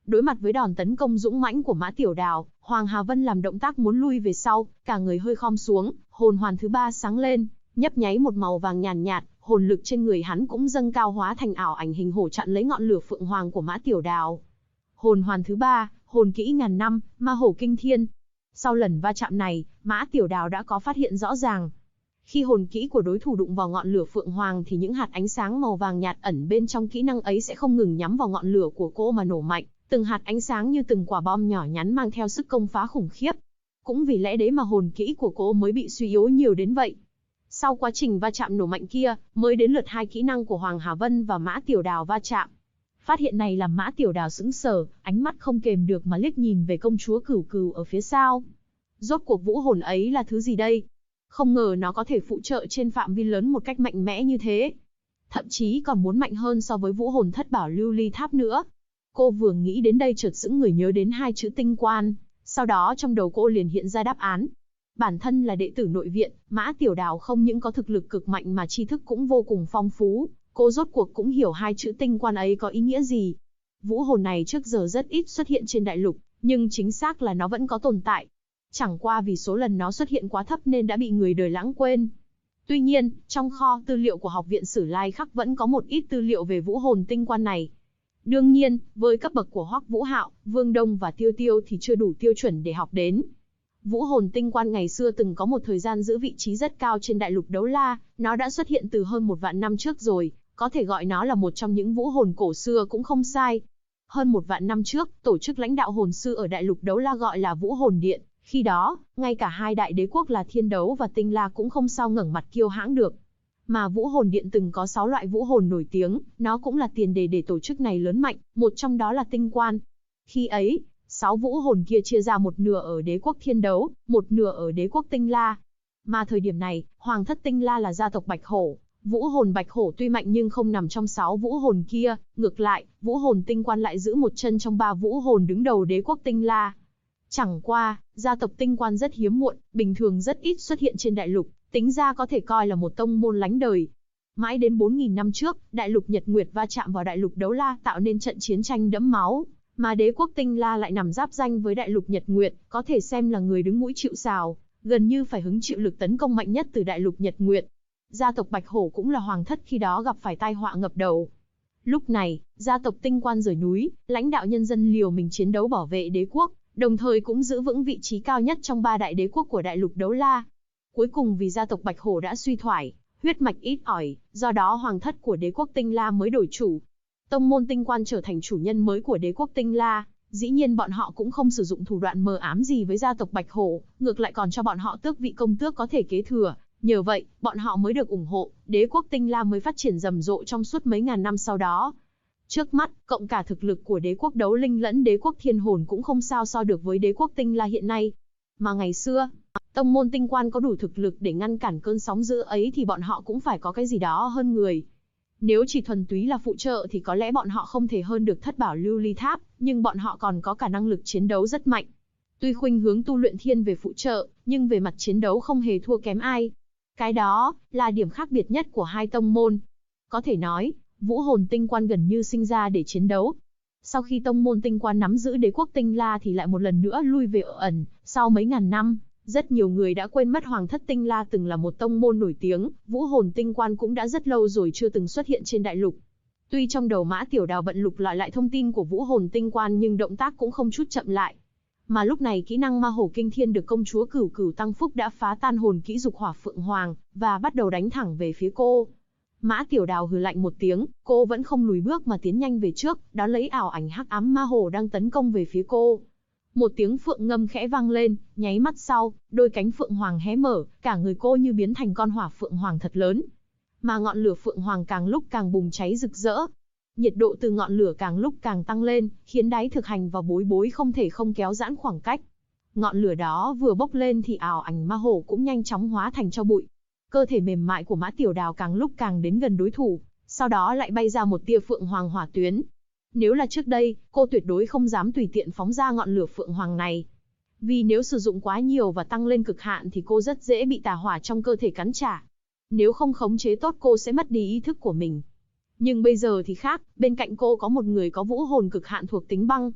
Đối mặt với đòn tấn công dũng mãnh của Mã Tiểu Đào, Hoàng Hà Vân làm động tác muốn lui về sau, cả người hơi khom xuống, hồn hoàn thứ 3 sáng lên, nhấp nháy một màu vàng nhàn nhạt, hồn lực trên người hắn cũng dâng cao hóa thành ảo ảnh hình hổ chặn lấy ngọn lửa phượng hoàng của Mã Tiểu Đào. Hồn hoàn thứ 3, hồn kỹ ngàn năm, ma hổ kinh thiên. Sau lần va chạm này, Mã Tiểu Đào đã có phát hiện rõ ràng. Khi hồn kỹ của đối thủ đụng vào ngọn lửa phượng hoàng thì những hạt ánh sáng màu vàng nhạt ẩn bên trong kỹ năng ấy sẽ không ngừng nhắm vào ngọn lửa của cô mà nổ mạnh, từng hạt ánh sáng như từng quả bom nhỏ nhắn mang theo sức công phá khủng khiếp. Cũng vì lẽ đấy mà hồn kỹ của cô mới bị suy yếu nhiều đến vậy. Sau quá trình va chạm nổ mạnh kia, mới đến lượt hai kỹ năng của Hoàng Hà Vân và Mã Tiểu Đào va chạm. Phát hiện này làm Mã Tiểu Đào sững sờ, ánh mắt không kềm được mà liếc nhìn về công chúa Cửu Cửu ở phía sau. Rốt cuộc vũ hồn ấy là thứ gì đây? Không ngờ nó có thể phụ trợ trên phạm vi lớn một cách mạnh mẽ như thế. Thậm chí còn muốn mạnh hơn so với vũ hồn thất bảo lưu ly tháp nữa. Cô vừa nghĩ đến đây chợt sững người nhớ đến hai chữ tinh quan, sau đó trong đầu cô liền hiện ra đáp án. Bản thân là đệ tử nội viện, Mã Tiểu Đào không những có thực lực cực mạnh mà tri thức cũng vô cùng phong phú, cô rốt cuộc cũng hiểu hai chữ tinh quan ấy có ý nghĩa gì. Vũ hồn này trước giờ rất ít xuất hiện trên đại lục, nhưng chính xác là nó vẫn có tồn tại. Chẳng qua vì số lần nó xuất hiện quá thấp nên đã bị người đời lãng quên. Tuy nhiên, trong kho tư liệu của Học viện Sử Lai Khắc vẫn có một ít tư liệu về vũ hồn tinh quan này. Đương nhiên, với cấp bậc của Hoắc Vũ Hạo, Vương Đông và Tiêu Tiêu thì chưa đủ tiêu chuẩn để học đến. Vũ hồn tinh quan ngày xưa từng có một thời gian giữ vị trí rất cao trên đại lục Đấu La, nó đã xuất hiện từ hơn 1 vạn năm trước rồi, có thể gọi nó là một trong những vũ hồn cổ xưa cũng không sai. Hơn 1 vạn năm trước, tổ chức lãnh đạo hồn sư ở đại lục Đấu La gọi là Vũ Hồn Điện, khi đó, ngay cả hai đại đế quốc là Thiên Đấu và Tinh La cũng không sao ngẩng mặt kiêu hãnh được. Mà Vũ Hồn Điện từng có 6 loại vũ hồn nổi tiếng, nó cũng là tiền đề để tổ chức này lớn mạnh, một trong đó là tinh quan. Khi ấy, 6 vũ hồn kia chia ra một nửa ở đế quốc Thiên Đấu, một nửa ở đế quốc Tinh La. Mà thời điểm này, Hoàng thất Tinh La là gia tộc Bạch Hổ, vũ hồn Bạch Hổ tuy mạnh nhưng không nằm trong 6 vũ hồn kia, ngược lại, vũ hồn tinh quan lại giữ một chân trong 3 vũ hồn đứng đầu đế quốc Tinh La. Chẳng qua, gia tộc tinh quan rất hiếm muộn, bình thường rất ít xuất hiện trên đại lục, tính ra có thể coi là một tông môn lánh đời. Mãi đến 4.000 năm trước, đại lục Nhật Nguyệt va chạm vào đại lục Đấu La tạo nên trận chiến tranh đẫm máu, mà đế quốc Tinh La lại nằm giáp danh với đại lục Nhật Nguyệt, có thể xem là người đứng mũi chịu sào, gần như phải hứng chịu lực tấn công mạnh nhất từ đại lục Nhật Nguyệt. Gia tộc Bạch Hổ cũng là hoàng thất khi đó gặp phải tai họa ngập đầu. Lúc này, gia tộc tinh quan rời núi, lãnh đạo nhân dân liều mình chiến đấu bảo vệ đế quốc, đồng thời cũng giữ vững vị trí cao nhất trong 3 đại đế quốc của đại lục Đấu La. Cuối cùng vì gia tộc Bạch Hổ đã suy thoái, huyết mạch ít ỏi, do đó hoàng thất của đế quốc Tinh La mới đổi chủ. Tông môn tinh quan trở thành chủ nhân mới của đế quốc Tinh La, dĩ nhiên bọn họ cũng không sử dụng thủ đoạn mờ ám gì với gia tộc Bạch Hổ, ngược lại còn cho bọn họ tước vị công tước có thể kế thừa. Nhờ vậy, bọn họ mới được ủng hộ, đế quốc Tinh La mới phát triển rầm rộ trong suốt mấy ngàn năm sau đó. Trước mắt, cộng cả thực lực của đế quốc Đấu Linh lẫn đế quốc Thiên Hồn cũng không sao so được với đế quốc Tinh La hiện nay. Mà ngày xưa, tông môn tinh quan có đủ thực lực để ngăn cản cơn sóng dữ ấy thì bọn họ cũng phải có cái gì đó hơn người. Nếu chỉ thuần túy là phụ trợ thì có lẽ bọn họ không thể hơn được thất bảo lưu ly tháp, nhưng bọn họ còn có cả năng lực chiến đấu rất mạnh. Tuy khuynh hướng tu luyện thiên về phụ trợ, nhưng về mặt chiến đấu không hề thua kém ai. Cái đó là điểm khác biệt nhất của hai tông môn. Có thể nói, vũ hồn tinh quan gần như sinh ra để chiến đấu. Sau khi tông môn tinh quan nắm giữ đế quốc Tinh La thì lại một lần nữa lui về ở ẩn, sau mấy ngàn năm, rất nhiều người đã quên mất Hoàng thất Tinh La từng là một tông môn nổi tiếng, vũ hồn tinh quan cũng đã rất lâu rồi chưa từng xuất hiện trên đại lục. Tuy trong đầu Mã Tiểu Đào bận lục lọi lại thông tin của vũ hồn tinh quan nhưng động tác cũng không chút chậm lại. Mà lúc này kỹ năng ma hổ kinh thiên được công chúa Cửu Cửu tăng phúc đã phá tan hồn kỹ dục hỏa phượng hoàng, và bắt đầu đánh thẳng về phía cô. Mã Tiểu Đào hừ lạnh một tiếng, cô vẫn không lùi bước mà tiến nhanh về trước, đón lấy ảo ảnh hắc ám ma hổ đang tấn công về phía cô. Một tiếng phượng ngâm khẽ vang lên, nháy mắt sau, đôi cánh phượng hoàng hé mở, cả người cô như biến thành con hỏa phượng hoàng thật lớn. Mà ngọn lửa phượng hoàng càng lúc càng bùng cháy rực rỡ. Nhiệt độ từ ngọn lửa càng lúc càng tăng lên, khiến đáy thực hành và bối bối không thể không kéo giãn khoảng cách. Ngọn lửa đó vừa bốc lên thì ảo ảnh ma hổ cũng nhanh chóng hóa thành tro bụi. Cơ thể mềm mại của Mã Tiểu Đào càng lúc càng đến gần đối thủ, sau đó lại bay ra một tia phượng hoàng hỏa tuyến. Nếu là trước đây, cô tuyệt đối không dám tùy tiện phóng ra ngọn lửa phượng hoàng này. Vì nếu sử dụng quá nhiều và tăng lên cực hạn thì cô rất dễ bị tà hỏa trong cơ thể cắn trả. Nếu không khống chế tốt cô sẽ mất đi ý thức của mình. Nhưng bây giờ thì khác, bên cạnh cô có một người có vũ hồn cực hạn thuộc tính băng.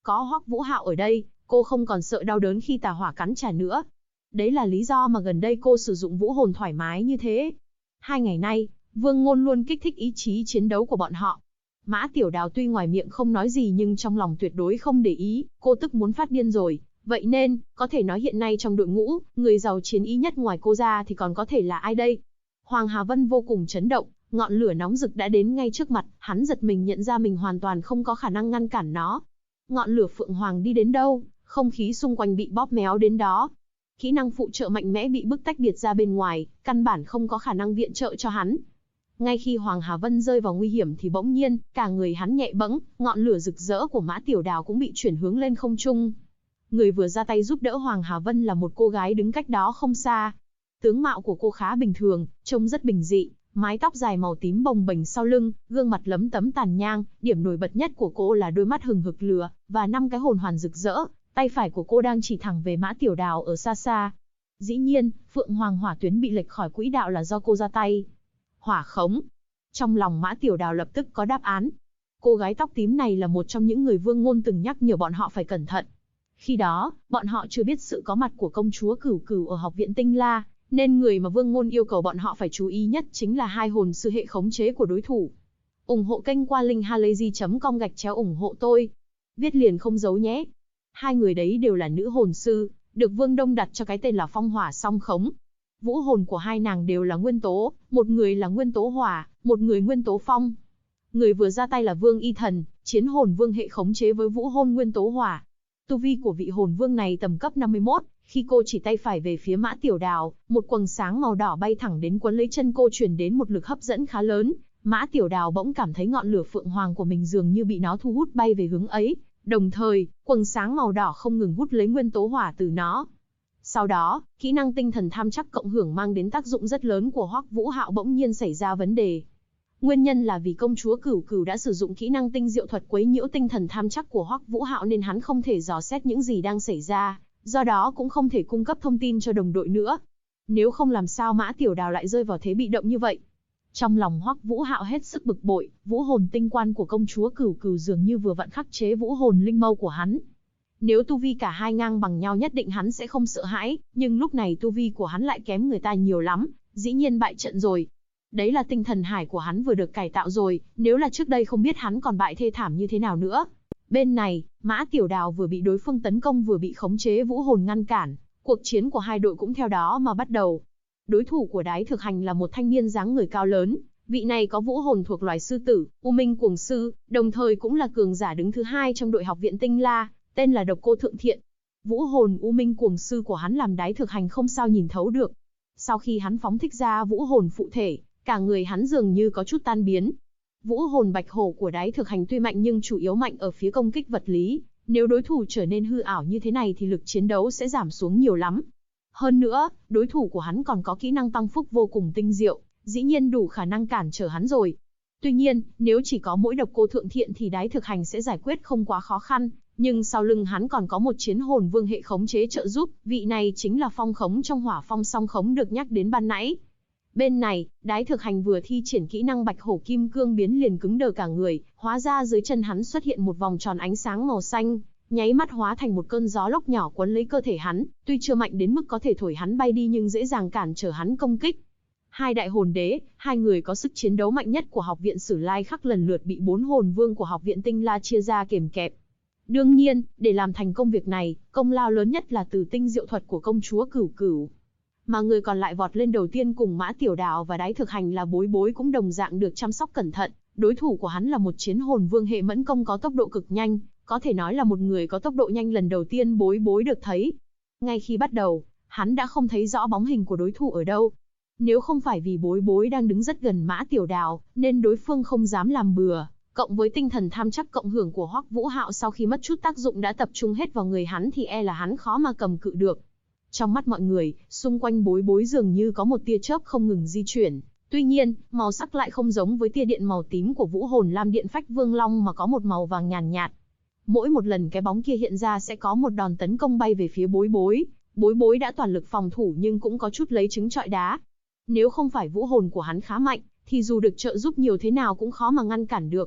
Có Hoắc Vũ Hạo ở đây, cô không còn sợ đau đớn khi tà hỏa cắn trả nữa. Đấy là lý do mà gần đây cô sử dụng vũ hồn thoải mái như thế. 2 ngày nay, Vương Ngôn luôn kích thích ý chí chiến đấu của bọn họ. Mã Tiểu Đào tuy ngoài miệng không nói gì nhưng trong lòng tuyệt đối không để ý, cô tức muốn phát điên rồi. Vậy nên, có thể nói hiện nay trong đội ngũ, người giàu chiến ý nhất ngoài cô ra thì còn có thể là ai đây? Hoàng Hà Vân vô cùng chấn động, ngọn lửa nóng rực đã đến ngay trước mặt, hắn giật mình nhận ra mình hoàn toàn không có khả năng ngăn cản nó. Ngọn lửa Phượng Hoàng đi đến đâu, không khí xung quanh bị bóp méo đến đó. Kỹ năng phụ trợ mạnh mẽ bị bức tách biệt ra bên ngoài, căn bản không có khả năng viện trợ cho hắn. Ngay khi Hoàng Hà Vân rơi vào nguy hiểm thì bỗng nhiên, cả người hắn nhẹ bẫng, ngọn lửa rực rỡ của Mã Tiểu Đào cũng bị chuyển hướng lên không trung. Người vừa ra tay giúp đỡ Hoàng Hà Vân là một cô gái đứng cách đó không xa. Tướng mạo của cô khá bình thường, trông rất bình dị, mái tóc dài màu tím bồng bềnh sau lưng, gương mặt lấm tấm tàn nhang, điểm nổi bật nhất của cô là đôi mắt hừng hực lửa, và 5 cái hồn hoàn rực rỡ, tay phải của cô đang chỉ thẳng về Mã Tiểu Đào ở xa xa. Dĩ nhiên, Phượng Hoàng hỏa tuyến bị lệch khỏi quỹ đạo là do cô ra tay. Hỏa khống. Trong lòng Mã Tiểu Đào lập tức có đáp án. Cô gái tóc tím này là một trong những người Vương Ngôn từng nhắc nhở bọn họ phải cẩn thận. Khi đó, bọn họ chưa biết sự có mặt của công chúa Cửu Cửu ở học viện Tinh La, nên người mà Vương Ngôn yêu cầu bọn họ phải chú ý nhất chính là 2 hồn sư hệ khống chế của đối thủ. Ủng hộ kênh qua linkhalazy.com/ủng hộ tôi. Viết liền không giấu nhé. 2 người đấy đều là nữ hồn sư, được Vương Đông đặt cho cái tên là Phong Hỏa Song Khống. Vũ hồn của 2 nàng đều là nguyên tố, một người là nguyên tố hỏa, một người nguyên tố phong. Người vừa ra tay là Vương Y Thần, chiến hồn vương hệ khống chế với vũ hồn nguyên tố hỏa. Tu vi của vị hồn vương này tầm cấp 51, khi cô chỉ tay phải về phía Mã Tiểu Đào, một quầng sáng màu đỏ bay thẳng đến quấn lấy chân cô truyền đến một lực hấp dẫn khá lớn. Mã Tiểu Đào bỗng cảm thấy ngọn lửa Phượng Hoàng của mình dường như bị nó thu hút bay về hướng ấy, đồng thời, quầng sáng màu đỏ không ngừng hút lấy nguyên tố hỏa từ nó. Sau đó, kỹ năng tinh thần tham chắc cộng hưởng mang đến tác dụng rất lớn của Hoắc Vũ Hạo bỗng nhiên xảy ra vấn đề. Nguyên nhân là vì công chúa Cửu Cửu đã sử dụng kỹ năng tinh diệu thuật quấy nhiễu tinh thần tham chắc của Hoắc Vũ Hạo nên hắn không thể dò xét những gì đang xảy ra, do đó cũng không thể cung cấp thông tin cho đồng đội nữa. Nếu không làm sao Mã Tiểu Đào lại rơi vào thế bị động như vậy. Trong lòng Hoắc Vũ Hạo hết sức bực bội, vũ hồn tinh quan của công chúa Cửu Cửu dường như vừa vặn khắc chế vũ hồn linh mâu của hắn. Nếu tu vi cả hai ngang bằng nhau nhất định hắn sẽ không sợ hãi, nhưng lúc này tu vi của hắn lại kém người ta nhiều lắm, dĩ nhiên bại trận rồi. Đấy là tinh thần hải của hắn vừa được cải tạo rồi, nếu là trước đây không biết hắn còn bại thê thảm như thế nào nữa. Bên này, Mã Tiểu Đào vừa bị đối phương tấn công vừa bị khống chế vũ hồn ngăn cản, cuộc chiến của hai đội cũng theo đó mà bắt đầu. Đối thủ của Đái Thực Hành là một thanh niên dáng người cao lớn, vị này có vũ hồn thuộc loài sư tử, U Minh Cuồng Sư, đồng thời cũng là cường giả đứng thứ 2 trong đội học viện Tinh La, tên là Độc Cô Thượng Thiện. Vũ hồn U Minh Cuồng Sư của hắn làm Đái Thực Hành không sao nhìn thấu được. Sau khi hắn phóng thích ra vũ hồn phụ thể, cả người hắn dường như có chút tan biến. Vũ hồn Bạch Hổ của Đái Thực Hành tuy mạnh nhưng chủ yếu mạnh ở phía công kích vật lý, nếu đối thủ trở nên hư ảo như thế này thì lực chiến đấu sẽ giảm xuống nhiều lắm. Hơn nữa, đối thủ của hắn còn có kỹ năng tăng phúc vô cùng tinh diệu, dĩ nhiên đủ khả năng cản trở hắn rồi. Tuy nhiên, nếu chỉ có mỗi Độc Cô Thượng Thiện thì Đái Thực Hành sẽ giải quyết không quá khó khăn, nhưng sau lưng hắn còn có một chiến hồn vương hệ khống chế trợ giúp, vị này chính là phong khống trong hỏa phong song khống được nhắc đến ban nãy. Bên này, Đái Thực Hành vừa thi triển kỹ năng Bạch Hổ Kim Cương biến liền cứng đờ cả người, hóa ra dưới chân hắn xuất hiện một vòng tròn ánh sáng màu xanh, nháy mắt hóa thành một cơn gió lốc nhỏ quấn lấy cơ thể hắn, tuy chưa mạnh đến mức có thể thổi hắn bay đi nhưng dễ dàng cản trở hắn công kích. Hai đại hồn đế, hai người có sức chiến đấu mạnh nhất của học viện Sử Lai Khắc lần lượt bị 4 hồn vương của học viện Tinh La chia ra kềm kẹp. Đương nhiên, để làm thành công việc này, công lao lớn nhất là từ tinh diệu thuật của công chúa Cửu Cửu. Mà người còn lại vọt lên đầu tiên cùng Mã Tiểu Đào và Đái Thực Hành là Bối Bối cũng đồng dạng được chăm sóc cẩn thận, đối thủ của hắn là một chiến hồn vương hệ mẫn công có tốc độ cực nhanh, có thể nói là một người có tốc độ nhanh lần đầu tiên Bối Bối được thấy. Ngay khi bắt đầu, hắn đã không thấy rõ bóng hình của đối thủ ở đâu. Nếu không phải vì Bối Bối đang đứng rất gần Mã Tiểu Đào, nên đối phương không dám làm bừa, cộng với tinh thần tham chắc cộng hưởng của Hoắc Vũ Hạo sau khi mất chút tác dụng đã tập trung hết vào người hắn thì e là hắn khó mà cầm cự được. Trong mắt mọi người, xung quanh Bối Bối dường như có một tia chớp không ngừng di chuyển. Tuy nhiên, màu sắc lại không giống với tia điện màu tím của vũ hồn Lam Điện Phách Vương Long mà có một màu vàng nhàn nhạt. Mỗi một lần cái bóng kia hiện ra sẽ có một đòn tấn công bay về phía Bối Bối. Bối Bối đã toàn lực phòng thủ nhưng cũng có chút lấy trứng trọi đá. Nếu không phải vũ hồn của hắn khá mạnh, thì dù được trợ giúp nhiều thế nào cũng khó mà ngăn cản được.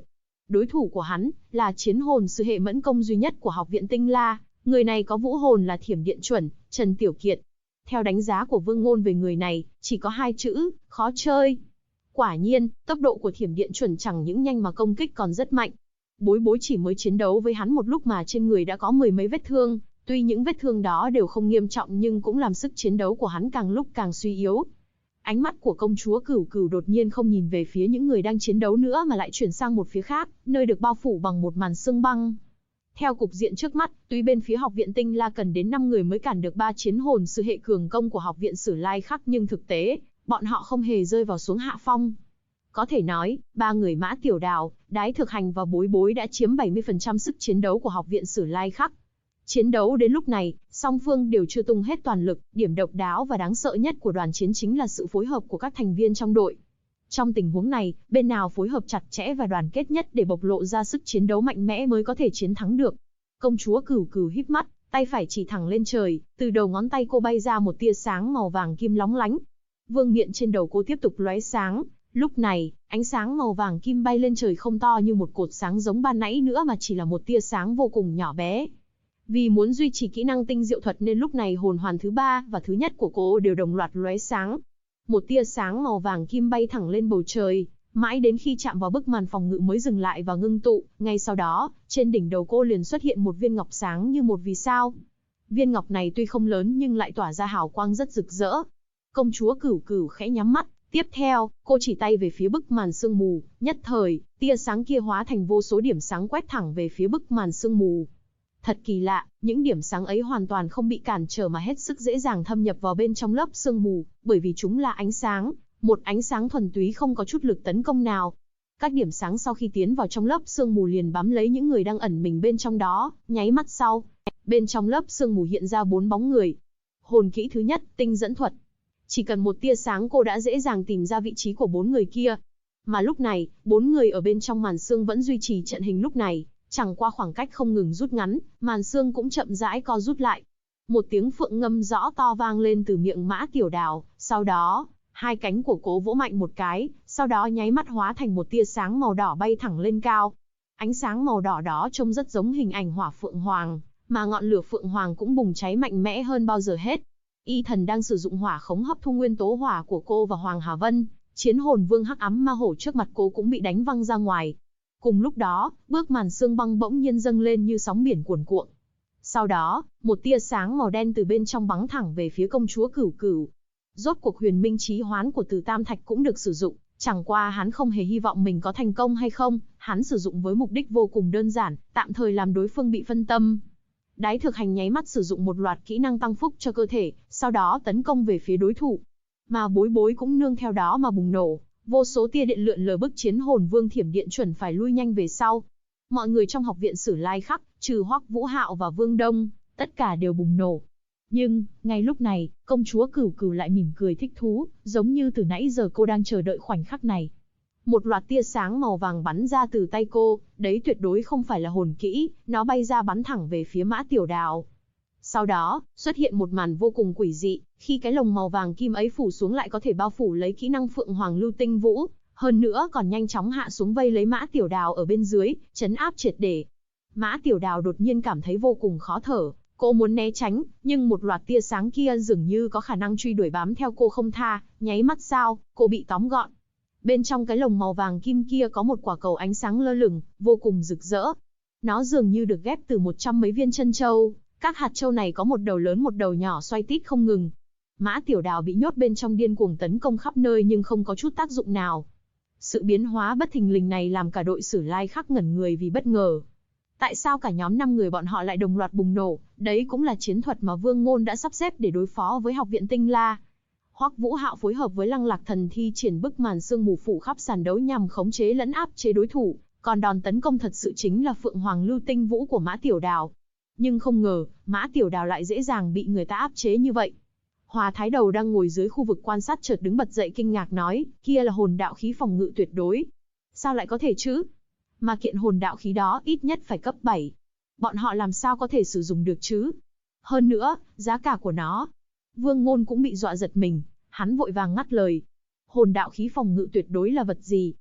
Đối thủ của hắn là chiến hồn sư hệ mẫn công duy nhất của học viện Tinh La, người này có vũ hồn là Thiểm Điện Chuẩn, Trần Tiểu Kiệt. Theo đánh giá của Vương Ngôn về người này, chỉ có 2 chữ, khó chơi. Quả nhiên, tốc độ của Thiểm Điện Chuẩn chẳng những nhanh mà công kích còn rất mạnh. Bối Bối chỉ mới chiến đấu với hắn một lúc mà trên người đã có 10 mấy vết thương, tuy những vết thương đó đều không nghiêm trọng nhưng cũng làm sức chiến đấu của hắn càng lúc càng suy yếu. Ánh mắt của công chúa Cửu Cửu đột nhiên không nhìn về phía những người đang chiến đấu nữa mà lại chuyển sang một phía khác, nơi được bao phủ bằng một màn sương băng. Theo cục diện trước mắt, tuy bên phía học viện Tinh La cần đến 5 người mới cản được 3 chiến hồn sư hệ cường công của học viện Sử Lai Khắc nhưng thực tế, bọn họ không hề rơi vào xuống hạ phong. Có thể nói, 3 người Mã Tiểu Đào, Đái Thực Hành và Bối Bối đã chiếm 70% sức chiến đấu của học viện Sử Lai Khắc. Chiến đấu đến lúc này, song phương đều chưa tung hết toàn lực, điểm độc đáo và đáng sợ nhất của đoàn chiến chính là sự phối hợp của các thành viên trong đội. Trong tình huống này, bên nào phối hợp chặt chẽ và đoàn kết nhất để bộc lộ ra sức chiến đấu mạnh mẽ mới có thể chiến thắng được. Công chúa Cửu Cửu híp mắt, tay phải chỉ thẳng lên trời, từ đầu ngón tay cô bay ra một tia sáng màu vàng kim lóng lánh. Vương miện trên đầu cô tiếp tục lóe sáng, lúc này, ánh sáng màu vàng kim bay lên trời không to như một cột sáng giống ban nãy nữa mà chỉ là một tia sáng vô cùng nhỏ bé. Vì muốn duy trì kỹ năng tinh diệu thuật nên lúc này hồn hoàn thứ 3 và thứ nhất của cô đều đồng loạt lóe sáng. Một tia sáng màu vàng kim bay thẳng lên bầu trời, mãi đến khi chạm vào bức màn phòng ngự mới dừng lại và ngưng tụ, ngay sau đó, trên đỉnh đầu cô liền xuất hiện một viên ngọc sáng như một vì sao. Viên ngọc này tuy không lớn nhưng lại tỏa ra hào quang rất rực rỡ. Công chúa Cửu Cửu khẽ nhắm mắt, tiếp theo, cô chỉ tay về phía bức màn sương mù, nhất thời, tia sáng kia hóa thành vô số điểm sáng quét thẳng về phía bức màn sương mù. Thật kỳ lạ, những điểm sáng ấy hoàn toàn không bị cản trở mà hết sức dễ dàng thâm nhập vào bên trong lớp sương mù, bởi vì chúng là ánh sáng, một ánh sáng thuần túy không có chút lực tấn công nào. Các điểm sáng sau khi tiến vào trong lớp sương mù liền bám lấy những người đang ẩn mình bên trong đó, nháy mắt sau, bên trong lớp sương mù hiện ra 4 bóng người. Hồn kỹ thứ nhất, tinh dẫn thuật. Chỉ cần một tia sáng cô đã dễ dàng tìm ra vị trí của 4 người kia. Mà lúc này, 4 người ở bên trong màn sương vẫn duy trì trận hình lúc này. Chẳng qua khoảng cách không ngừng rút ngắn, màn sương cũng chậm rãi co rút lại. Một tiếng phượng ngâm rõ to vang lên từ miệng Mã Tiểu Đào, sau đó, 2 cánh của cô vỗ mạnh một cái, sau đó nháy mắt hóa thành một tia sáng màu đỏ bay thẳng lên cao. Ánh sáng màu đỏ đó trông rất giống hình ảnh hỏa phượng hoàng, mà ngọn lửa phượng hoàng cũng bùng cháy mạnh mẽ hơn bao giờ hết. Y Thần đang sử dụng hỏa khống hấp thu nguyên tố hỏa của cô và Hoàng Hà Vân, chiến hồn vương hắc ám ma hổ trước mặt cô cũng bị đánh văng ra ngoài. Cùng lúc đó, bước màn sương băng bỗng nhiên dâng lên như sóng biển cuồn cuộn. Sau đó, một tia sáng màu đen từ bên trong bắn thẳng về phía công chúa Cửu Cửu. Rốt cuộc huyền minh chí hoán của Từ Tam Thạch cũng được sử dụng, chẳng qua hắn không hề hy vọng mình có thành công hay không, hắn sử dụng với mục đích vô cùng đơn giản, tạm thời làm đối phương bị phân tâm. Đái Thực Hành nháy mắt sử dụng một loạt kỹ năng tăng phúc cho cơ thể, sau đó tấn công về phía đối thủ. Mà Bối Bối cũng nương theo đó mà bùng nổ. Vô số tia điện lượn lờ bức chiến hồn vương Thiểm Điện Chuẩn phải lui nhanh về sau. Mọi người trong học viện Sử Lai Khắc, trừ Hoắc Vũ Hạo và Vương Đông, tất cả đều bùng nổ. Nhưng, ngay lúc này, công chúa Cửu Cửu lại mỉm cười thích thú, giống như từ nãy giờ cô đang chờ đợi khoảnh khắc này. Một loạt tia sáng màu vàng bắn ra từ tay cô, đấy tuyệt đối không phải là hồn kỹ, nó bay ra bắn thẳng về phía Mã Tiểu Đào. Sau đó, xuất hiện một màn vô cùng quỷ dị, khi cái lồng màu vàng kim ấy phủ xuống lại có thể bao phủ lấy kỹ năng Phượng Hoàng Lưu Tinh Vũ, hơn nữa còn nhanh chóng hạ xuống vây lấy Mã Tiểu Đào ở bên dưới, trấn áp triệt để. Mã Tiểu Đào đột nhiên cảm thấy vô cùng khó thở, cô muốn né tránh, nhưng một loạt tia sáng kia dường như có khả năng truy đuổi bám theo cô không tha, nháy mắt sau, cô bị tóm gọn. Bên trong cái lồng màu vàng kim kia có một quả cầu ánh sáng lơ lửng, vô cùng rực rỡ. Nó dường như được ghép từ 100 mấy viên chân châu. Các hạt châu này có một đầu lớn một đầu nhỏ xoay tít không ngừng. Mã Tiểu Đào bị nhốt bên trong điên cuồng tấn công khắp nơi nhưng không có chút tác dụng nào. Sự biến hóa bất thình lình này làm cả đội Sử Lai Khắc ngẩn người vì bất ngờ. Tại sao cả nhóm 5 người bọn họ lại đồng loạt bùng nổ? Đấy cũng là chiến thuật mà Vương Ngôn đã sắp xếp để đối phó với học viện Tinh La. Hoắc Vũ Hạo phối hợp với Lăng Lạc Thần thi triển bức màn sương mù phủ khắp sàn đấu nhằm khống chế lẫn áp chế đối thủ, còn đòn tấn công thật sự chính là Phượng Hoàng Lưu Tinh Vũ của Mã Tiểu Đào. Nhưng không ngờ, Mã Tiểu Đào lại dễ dàng bị người ta áp chế như vậy. Hòa Thái Đầu đang ngồi dưới khu vực quan sát chợt đứng bật dậy kinh ngạc nói, kia là hồn đạo khí phòng ngự tuyệt đối. Sao lại có thể chứ? Mà kiện hồn đạo khí đó ít nhất phải cấp 7. Bọn họ làm sao có thể sử dụng được chứ? Hơn nữa, giá cả của nó. Vương Ngôn cũng bị dọa giật mình, hắn vội vàng ngắt lời. Hồn đạo khí phòng ngự tuyệt đối là vật gì?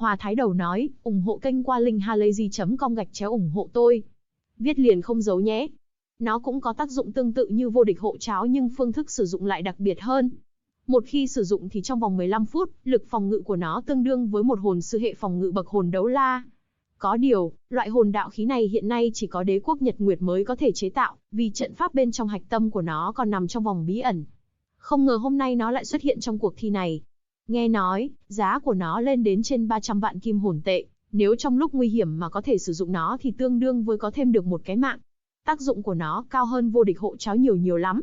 Hòa Thái Đầu nói, ủng hộ kênh qua link halayzi.com/ủng hộ tôi. Viết liền không giấu nhé. Nó cũng có tác dụng tương tự như vô địch hộ cháo nhưng phương thức sử dụng lại đặc biệt hơn. Một khi sử dụng thì trong vòng 15 phút, lực phòng ngự của nó tương đương với một hồn sư hệ phòng ngự bậc hồn đấu la. Có điều, loại hồn đạo khí này hiện nay chỉ có đế quốc Nhật Nguyệt mới có thể chế tạo, vì trận pháp bên trong hạch tâm của nó còn nằm trong vòng bí ẩn. Không ngờ hôm nay nó lại xuất hiện trong cuộc thi này. Nghe nói, giá của nó lên đến trên 300 vạn kim hồn tệ, nếu trong lúc nguy hiểm mà có thể sử dụng nó thì tương đương với có thêm được một cái mạng. Tác dụng của nó cao hơn vô địch hộ cháo nhiều lắm.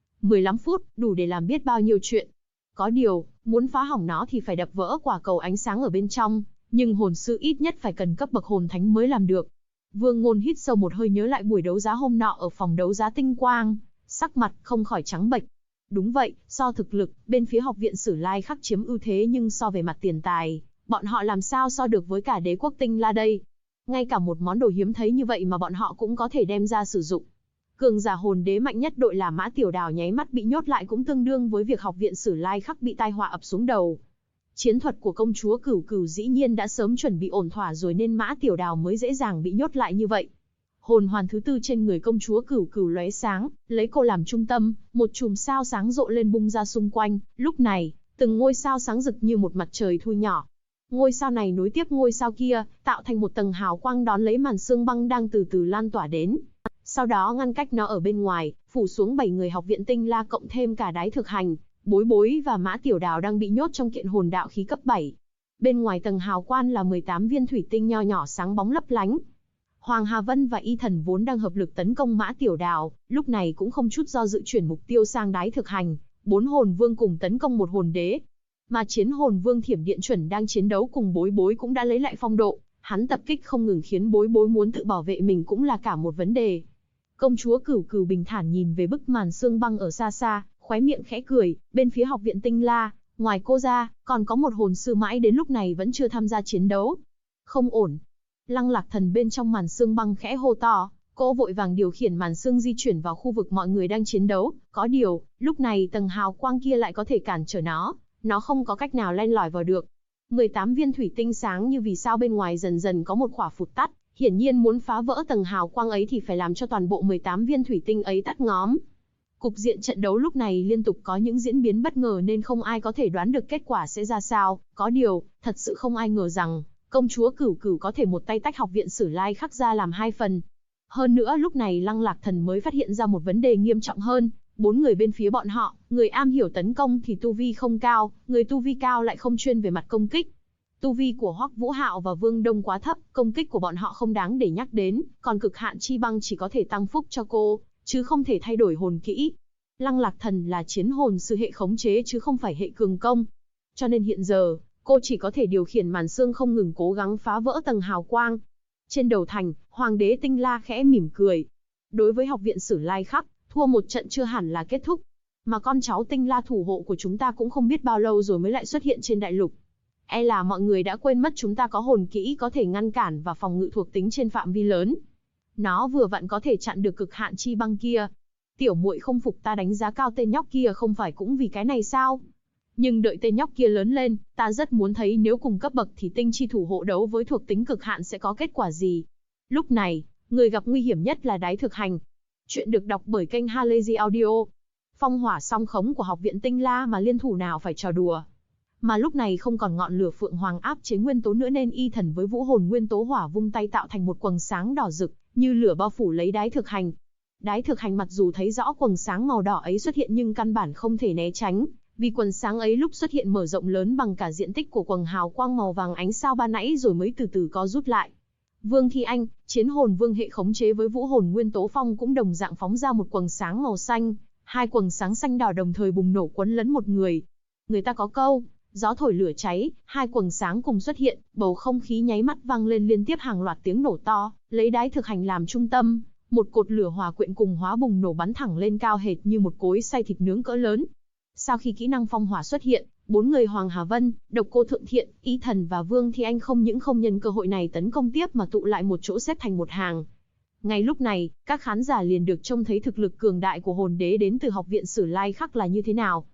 15 phút, đủ để làm biết bao nhiêu chuyện. Có điều, muốn phá hỏng nó thì phải đập vỡ quả cầu ánh sáng ở bên trong, nhưng hồn sư ít nhất phải cần cấp bậc hồn thánh mới làm được. Vương Ngôn hít sâu một hơi nhớ lại buổi đấu giá hôm nọ ở phòng đấu giá Tinh Quang, sắc mặt không khỏi trắng bệch. Đúng vậy, so thực lực, bên phía học viện Sử Lai Khắc chiếm ưu thế nhưng so về mặt tiền tài, bọn họ làm sao so được với cả đế quốc Tinh La đây. Ngay cả một món đồ hiếm thấy như vậy mà bọn họ cũng có thể đem ra sử dụng. Cường giả hồn đế mạnh nhất đội là Mã Tiểu Đào nháy mắt bị nhốt lại cũng tương đương với việc học viện Sử Lai Khắc bị tai họa ập xuống đầu. Chiến thuật của công chúa Cửu Cửu dĩ nhiên đã sớm chuẩn bị ổn thỏa rồi nên Mã Tiểu Đào mới dễ dàng bị nhốt lại như vậy. Hồn hoàn thứ tư trên người công chúa Cửu Cửu lóe sáng, lấy cô làm trung tâm, một chùm sao sáng rộ lên bung ra xung quanh. Lúc này, từng ngôi sao sáng rực như một mặt trời thu nhỏ. Ngôi sao này nối tiếp ngôi sao kia, tạo thành một tầng hào quang đón lấy màn sương băng đang từ từ lan tỏa đến. Sau đó ngăn cách nó ở bên ngoài, phủ xuống 7 người học viện Tinh La cộng thêm cả Đái Thực Hành, Bối Bối và Mã Tiểu Đào đang bị nhốt trong kiện hồn đạo khí cấp 7. Bên ngoài tầng hào quang là 18 viên thủy tinh nho nhỏ sáng bóng lấp lánh. Hoàng Hà Vân và Y Thần vốn đang hợp lực tấn công Mã Tiểu Đào, lúc này cũng không chút do dự chuyển mục tiêu sang Đái Thực Hành, 4 hồn vương cùng tấn công một hồn đế. Mà chiến hồn vương Thiểm Điện Chuẩn đang chiến đấu cùng Bối Bối cũng đã lấy lại phong độ, hắn tập kích không ngừng khiến Bối Bối muốn tự bảo vệ mình cũng là cả một vấn đề. Công chúa Cửu Cửu bình thản nhìn về bức màn sương băng ở xa xa, khóe miệng khẽ cười, bên phía học viện Tinh La, ngoài cô ra, còn có một hồn sư mãi đến lúc này vẫn chưa tham gia chiến đấu. Không ổn. Lăng Lạc Thần bên trong màn sương băng khẽ hô to, cô vội vàng điều khiển màn sương di chuyển vào khu vực mọi người đang chiến đấu, có điều, lúc này tầng hào quang kia lại có thể cản trở nó không có cách nào len lỏi vào được. 18 viên thủy tinh sáng như vì sao bên ngoài dần dần có một khỏa phụt tắt, hiển nhiên muốn phá vỡ tầng hào quang ấy thì phải làm cho toàn bộ 18 viên thủy tinh ấy tắt ngóm. Cục diện trận đấu lúc này liên tục có những diễn biến bất ngờ nên không ai có thể đoán được kết quả sẽ ra sao, có điều, thật sự không ai ngờ rằng, công chúa Cửu Cửu có thể một tay tách học viện Sử Lai Khắc ra làm 2 phần. Hơn nữa lúc này Lăng Lạc Thần mới phát hiện ra một vấn đề nghiêm trọng hơn, 4 người bên phía bọn họ, người am hiểu tấn công thì tu vi không cao, người tu vi cao lại không chuyên về mặt công kích. Tu vi của Hoắc Vũ Hạo và Vương Đông quá thấp, công kích của bọn họ không đáng để nhắc đến, còn cực hạn chi băng chỉ có thể tăng phúc cho cô, chứ không thể thay đổi hồn kỹ. Lăng Lạc Thần là chiến hồn sư hệ khống chế chứ không phải hệ cường công. Cho nên hiện giờ, cô chỉ có thể điều khiển màn sương không ngừng cố gắng phá vỡ tầng hào quang. Trên đầu thành, Hoàng đế Tinh La khẽ mỉm cười. Đối với học viện Sử Lai Khắc, thua một trận chưa hẳn là kết thúc. Mà con cháu Tinh La thủ hộ của chúng ta cũng không biết bao lâu rồi mới lại xuất hiện trên đại lục. E là mọi người đã quên mất chúng ta có hồn kỹ có thể ngăn cản và phòng ngự thuộc tính trên phạm vi lớn. Nó vừa vặn có thể chặn được cực hạn chi băng kia. Tiểu muội không phục ta đánh giá cao tên nhóc kia không phải cũng vì cái này sao? Nhưng đợi tên nhóc kia lớn lên, ta rất muốn thấy nếu cùng cấp bậc thì tinh chi thủ hộ đấu với thuộc tính cực hạn sẽ có kết quả gì. Lúc này, người gặp nguy hiểm nhất là Đái Thực Hành. Chuyện được đọc bởi kênh Halazy Audio. Phong hỏa song khống của học viện Tinh La mà liên thủ nào phải trò đùa. Mà lúc này không còn ngọn lửa phượng hoàng áp chế nguyên tố nữa nên Y Thần với vũ hồn nguyên tố hỏa vung tay tạo thành một quầng sáng đỏ rực, như lửa bao phủ lấy Đái Thực Hành. Đái Thực Hành mặc dù thấy rõ quầng sáng màu đỏ ấy xuất hiện nhưng căn bản không thể né tránh, vì quầng sáng ấy lúc xuất hiện mở rộng lớn bằng cả diện tích của quầng hào quang màu vàng ánh sao ban nãy rồi mới từ từ co rút lại. Vương Thi Anh, chiến hồn vương hệ khống chế với vũ hồn nguyên tố phong cũng đồng dạng phóng ra một quầng sáng màu xanh, 2 quầng sáng xanh đỏ đồng thời bùng nổ quấn lấn một người. Người ta có câu, gió thổi lửa cháy, 2 quầng sáng cùng xuất hiện, bầu không khí nháy mắt vang lên liên tiếp hàng loạt tiếng nổ to, lấy Đái Thực Hành làm trung tâm, một cột lửa hòa quyện cùng hóa bùng nổ bắn thẳng lên cao hệt như một cối xay thịt nướng cỡ lớn. Sau khi kỹ năng phong hỏa xuất hiện, 4 người Hoàng Hà Vân, Độc Cô Thượng Thiện, Y Thần và Vương Thi Anh không những không nhân cơ hội này tấn công tiếp mà tụ lại một chỗ xếp thành một hàng. Ngay lúc này, các khán giả liền được trông thấy thực lực cường đại của hồn đế đến từ học viện Sử Lai Khắc là như thế nào.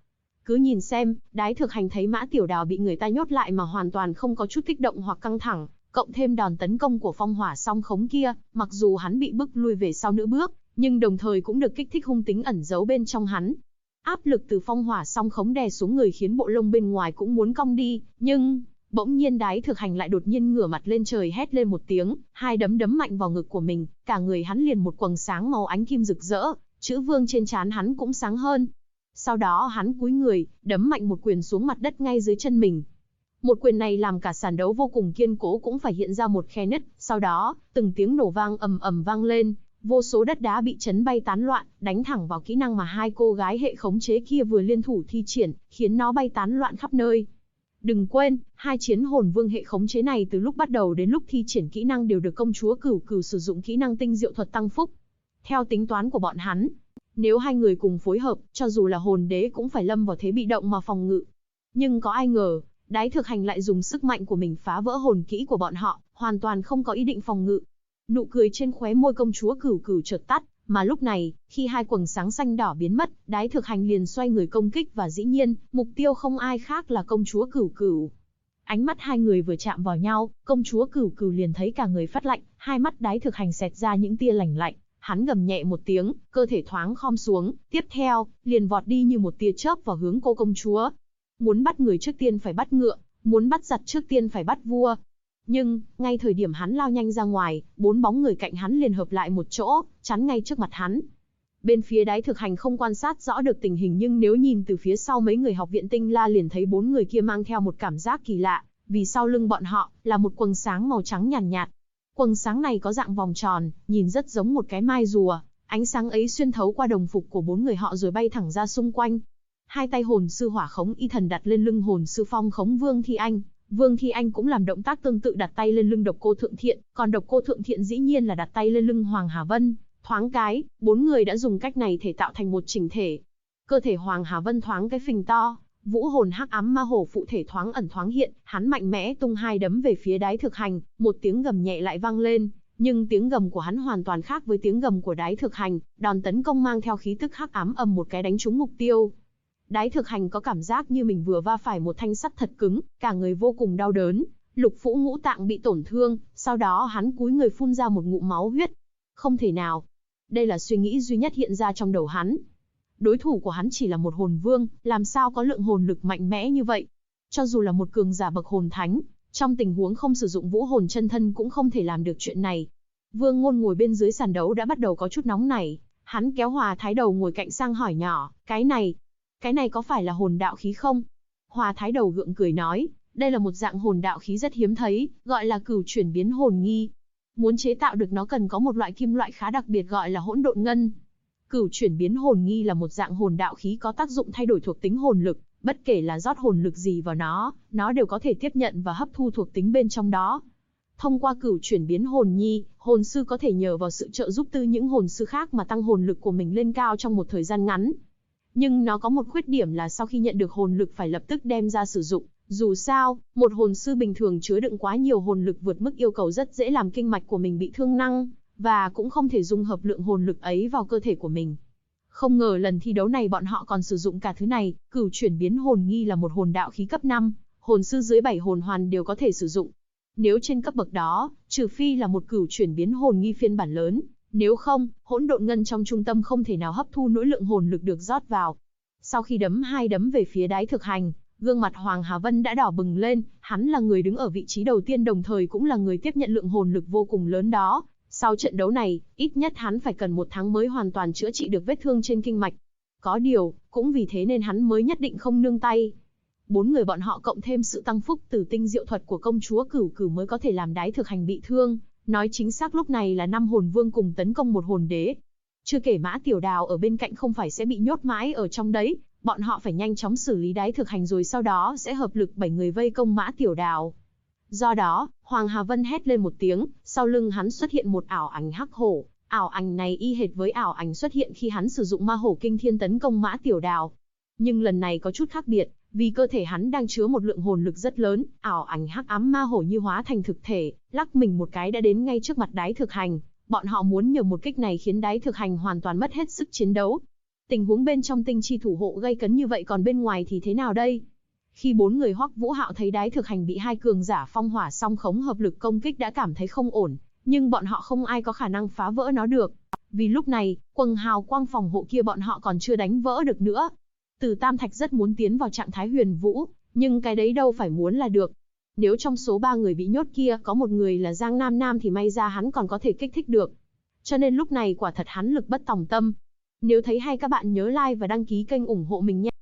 Cứ nhìn xem, Đái Thực Hành thấy Mã Tiểu Đào bị người ta nhốt lại mà hoàn toàn không có chút kích động hoặc căng thẳng, cộng thêm đòn tấn công của phong hỏa song khống kia, mặc dù hắn bị bức lui về sau nửa bước, nhưng đồng thời cũng được kích thích hung tính ẩn giấu bên trong hắn. Áp lực từ phong hỏa song khống đè xuống người khiến bộ lông bên ngoài cũng muốn cong đi, nhưng bỗng nhiên Đái Thực Hành lại đột nhiên ngửa mặt lên trời hét lên một tiếng, hai đấm đấm mạnh vào ngực của mình, cả người hắn liền một quầng sáng màu ánh kim rực rỡ, chữ vương trên trán hắn cũng sáng hơn. Sau đó hắn cúi người, đấm mạnh một quyền xuống mặt đất ngay dưới chân mình. Một quyền này làm cả sàn đấu vô cùng kiên cố cũng phải hiện ra một khe nứt, sau đó, từng tiếng nổ vang ầm ầm vang lên, vô số đất đá bị chấn bay tán loạn, đánh thẳng vào kỹ năng mà hai cô gái hệ khống chế kia vừa liên thủ thi triển, khiến nó bay tán loạn khắp nơi. Đừng quên, hai chiến hồn vương hệ khống chế này từ lúc bắt đầu đến lúc thi triển kỹ năng đều được công chúa Cửu Cửu sử dụng kỹ năng tinh diệu thuật tăng phúc. Theo tính toán của bọn hắn, nếu hai người cùng phối hợp, cho dù là hồn đế cũng phải lâm vào thế bị động mà phòng ngự. Nhưng có ai ngờ, Đái Thực Hành lại dùng sức mạnh của mình phá vỡ hồn kỹ của bọn họ, hoàn toàn không có ý định phòng ngự. Nụ cười trên khóe môi công chúa Cửu Cửu chợt tắt, mà lúc này, khi hai quầng sáng xanh đỏ biến mất, Đái Thực Hành liền xoay người công kích và dĩ nhiên, mục tiêu không ai khác là công chúa Cửu Cửu. Ánh mắt hai người vừa chạm vào nhau, công chúa Cửu Cửu liền thấy cả người phát lạnh, hai mắt Đái Thực Hành xẹt ra những tia lạnh lạnh. Hắn gầm nhẹ một tiếng, cơ thể thoáng khom xuống, tiếp theo, liền vọt đi như một tia chớp vào hướng cô công chúa. Muốn bắt người trước tiên phải bắt ngựa, muốn bắt giặc trước tiên phải bắt vua. Nhưng, ngay thời điểm hắn lao nhanh ra ngoài, bốn bóng người cạnh hắn liền hợp lại một chỗ, chắn ngay trước mặt hắn. Bên phía Đái Thực Hành không quan sát rõ được tình hình nhưng nếu nhìn từ phía sau mấy người học viện Tinh La liền thấy bốn người kia mang theo một cảm giác kỳ lạ, vì sau lưng bọn họ là một quầng sáng màu trắng nhàn nhạt. Quầng sáng này có dạng vòng tròn, nhìn rất giống một cái mai rùa, ánh sáng ấy xuyên thấu qua đồng phục của bốn người họ rồi bay thẳng ra xung quanh. Hai tay hồn sư Hỏa Khống Y Thần đặt lên lưng hồn sư Phong Khống Vương Thi Anh. Vương Thi Anh cũng làm động tác tương tự đặt tay lên lưng Độc Cô Thượng Thiện, còn Độc Cô Thượng Thiện dĩ nhiên là đặt tay lên lưng Hoàng Hà Vân. Thoáng cái, bốn người đã dùng cách này thể tạo thành một chỉnh thể. Cơ thể Hoàng Hà Vân thoáng cái phình to, vũ hồn hắc ám ma hổ phụ thể thoáng ẩn thoáng hiện, hắn mạnh mẽ tung hai đấm về phía Đái Thực Hành, một tiếng gầm nhẹ lại vang lên, nhưng tiếng gầm của hắn hoàn toàn khác với tiếng gầm của Đái Thực Hành, đòn tấn công mang theo khí tức hắc ám ầm một cái đánh trúng mục tiêu. Đái Thực Hành có cảm giác như mình vừa va phải một thanh sắt thật cứng, cả người vô cùng đau đớn, lục phủ ngũ tạng bị tổn thương, sau đó hắn cúi người phun ra một ngụm máu huyết. Không thể nào. Đây là suy nghĩ duy nhất hiện ra trong đầu hắn. Đối thủ của hắn chỉ là một hồn vương, làm sao có lượng hồn lực mạnh mẽ như vậy? Cho dù là một cường giả bậc hồn thánh, trong tình huống không sử dụng vũ hồn chân thân cũng không thể làm được chuyện này. Vương Ngôn ngồi bên dưới sàn đấu đã bắt đầu có chút nóng nảy, hắn kéo Hòa Thái Đầu ngồi cạnh sang hỏi nhỏ, cái này có phải là hồn đạo khí không? Hòa Thái Đầu gượng cười nói, đây là một dạng hồn đạo khí rất hiếm thấy, gọi là Cửu Chuyển Biến Hồn Nghi. Muốn chế tạo được nó cần có một loại kim loại khá đặc biệt gọi là Hỗn Độn Ngân. Cửu Chuyển Biến Hồn Nghi là một dạng hồn đạo khí có tác dụng thay đổi thuộc tính hồn lực, bất kể là rót hồn lực gì vào nó đều có thể tiếp nhận và hấp thu thuộc tính bên trong đó. Thông qua Cửu Chuyển Biến Hồn Nhi, hồn sư có thể nhờ vào sự trợ giúp từ những hồn sư khác mà tăng hồn lực của mình lên cao trong một thời gian ngắn. Nhưng nó có một khuyết điểm là sau khi nhận được hồn lực phải lập tức đem ra sử dụng. Dù sao, một hồn sư bình thường chứa đựng quá nhiều hồn lực vượt mức yêu cầu rất dễ làm kinh mạch của mình bị thương năng, và cũng không thể dung hợp lượng hồn lực ấy vào cơ thể của mình. Không ngờ lần thi đấu này bọn họ còn sử dụng cả thứ này. Cửu Chuyển Biến Hồn Nghi là một hồn đạo khí cấp 5, hồn sư dưới 7 hồn hoàn đều có thể sử dụng. Nếu trên cấp bậc đó, trừ phi là một Cửu Chuyển Biến Hồn Nghi phiên bản lớn, nếu không, hỗn độn ngân trong trung tâm không thể nào hấp thu nỗi lượng hồn lực được rót vào. Sau khi đấm hai đấm về phía Đái Thực Hành, gương mặt Hoàng Hà Vân đã đỏ bừng lên, hắn là người đứng ở vị trí đầu tiên đồng thời cũng là người tiếp nhận lượng hồn lực vô cùng lớn đó. Sau trận đấu này, ít nhất hắn phải cần 1 tháng mới hoàn toàn chữa trị được vết thương trên kinh mạch. Có điều, cũng vì thế nên hắn mới nhất định không nương tay. 4 người bọn họ cộng thêm sự tăng phúc từ tinh diệu thuật của công chúa Cửu Cửu mới có thể làm Đái Thực Hành bị thương. Nói chính xác lúc này là 5 hồn vương cùng tấn công một hồn đế. Chưa kể Mã Tiểu Đào ở bên cạnh không phải sẽ bị nhốt mãi ở trong đấy, bọn họ phải nhanh chóng xử lý Đái Thực Hành rồi sau đó sẽ hợp lực 7 người vây công Mã Tiểu Đào. Do đó, Hoàng Hà Vân hét lên một tiếng, sau lưng hắn xuất hiện một ảo ảnh hắc hổ. Ảo ảnh này y hệt với ảo ảnh xuất hiện khi hắn sử dụng ma hổ kinh thiên tấn công Mã Tiểu Đào. Nhưng lần này có chút khác biệt, vì cơ thể hắn đang chứa một lượng hồn lực rất lớn, ảo ảnh hắc ám ma hổ như hóa thành thực thể, lắc mình một cái đã đến ngay trước mặt Đái Thực Hành. Bọn họ muốn nhờ một kích này khiến Đái Thực Hành hoàn toàn mất hết sức chiến đấu. Tình huống bên trong tinh chi thủ hộ gay cấn như vậy còn bên ngoài thì thế nào đây? Khi 4 người Hoắc Vũ Hạo thấy Đái Thực Hành bị hai cường giả phong hỏa song khống hợp lực công kích đã cảm thấy không ổn, nhưng bọn họ không ai có khả năng phá vỡ nó được. Vì lúc này, quầng hào quang phòng hộ kia bọn họ còn chưa đánh vỡ được nữa. Từ Tam Thạch rất muốn tiến vào trạng thái huyền vũ, nhưng cái đấy đâu phải muốn là được. Nếu trong số 3 người bị nhốt kia có một người là Giang Nam Nam thì may ra hắn còn có thể kích thích được. Cho nên lúc này quả thật hắn lực bất tòng tâm. Nếu thấy hay các bạn nhớ like và đăng ký kênh ủng hộ mình nha.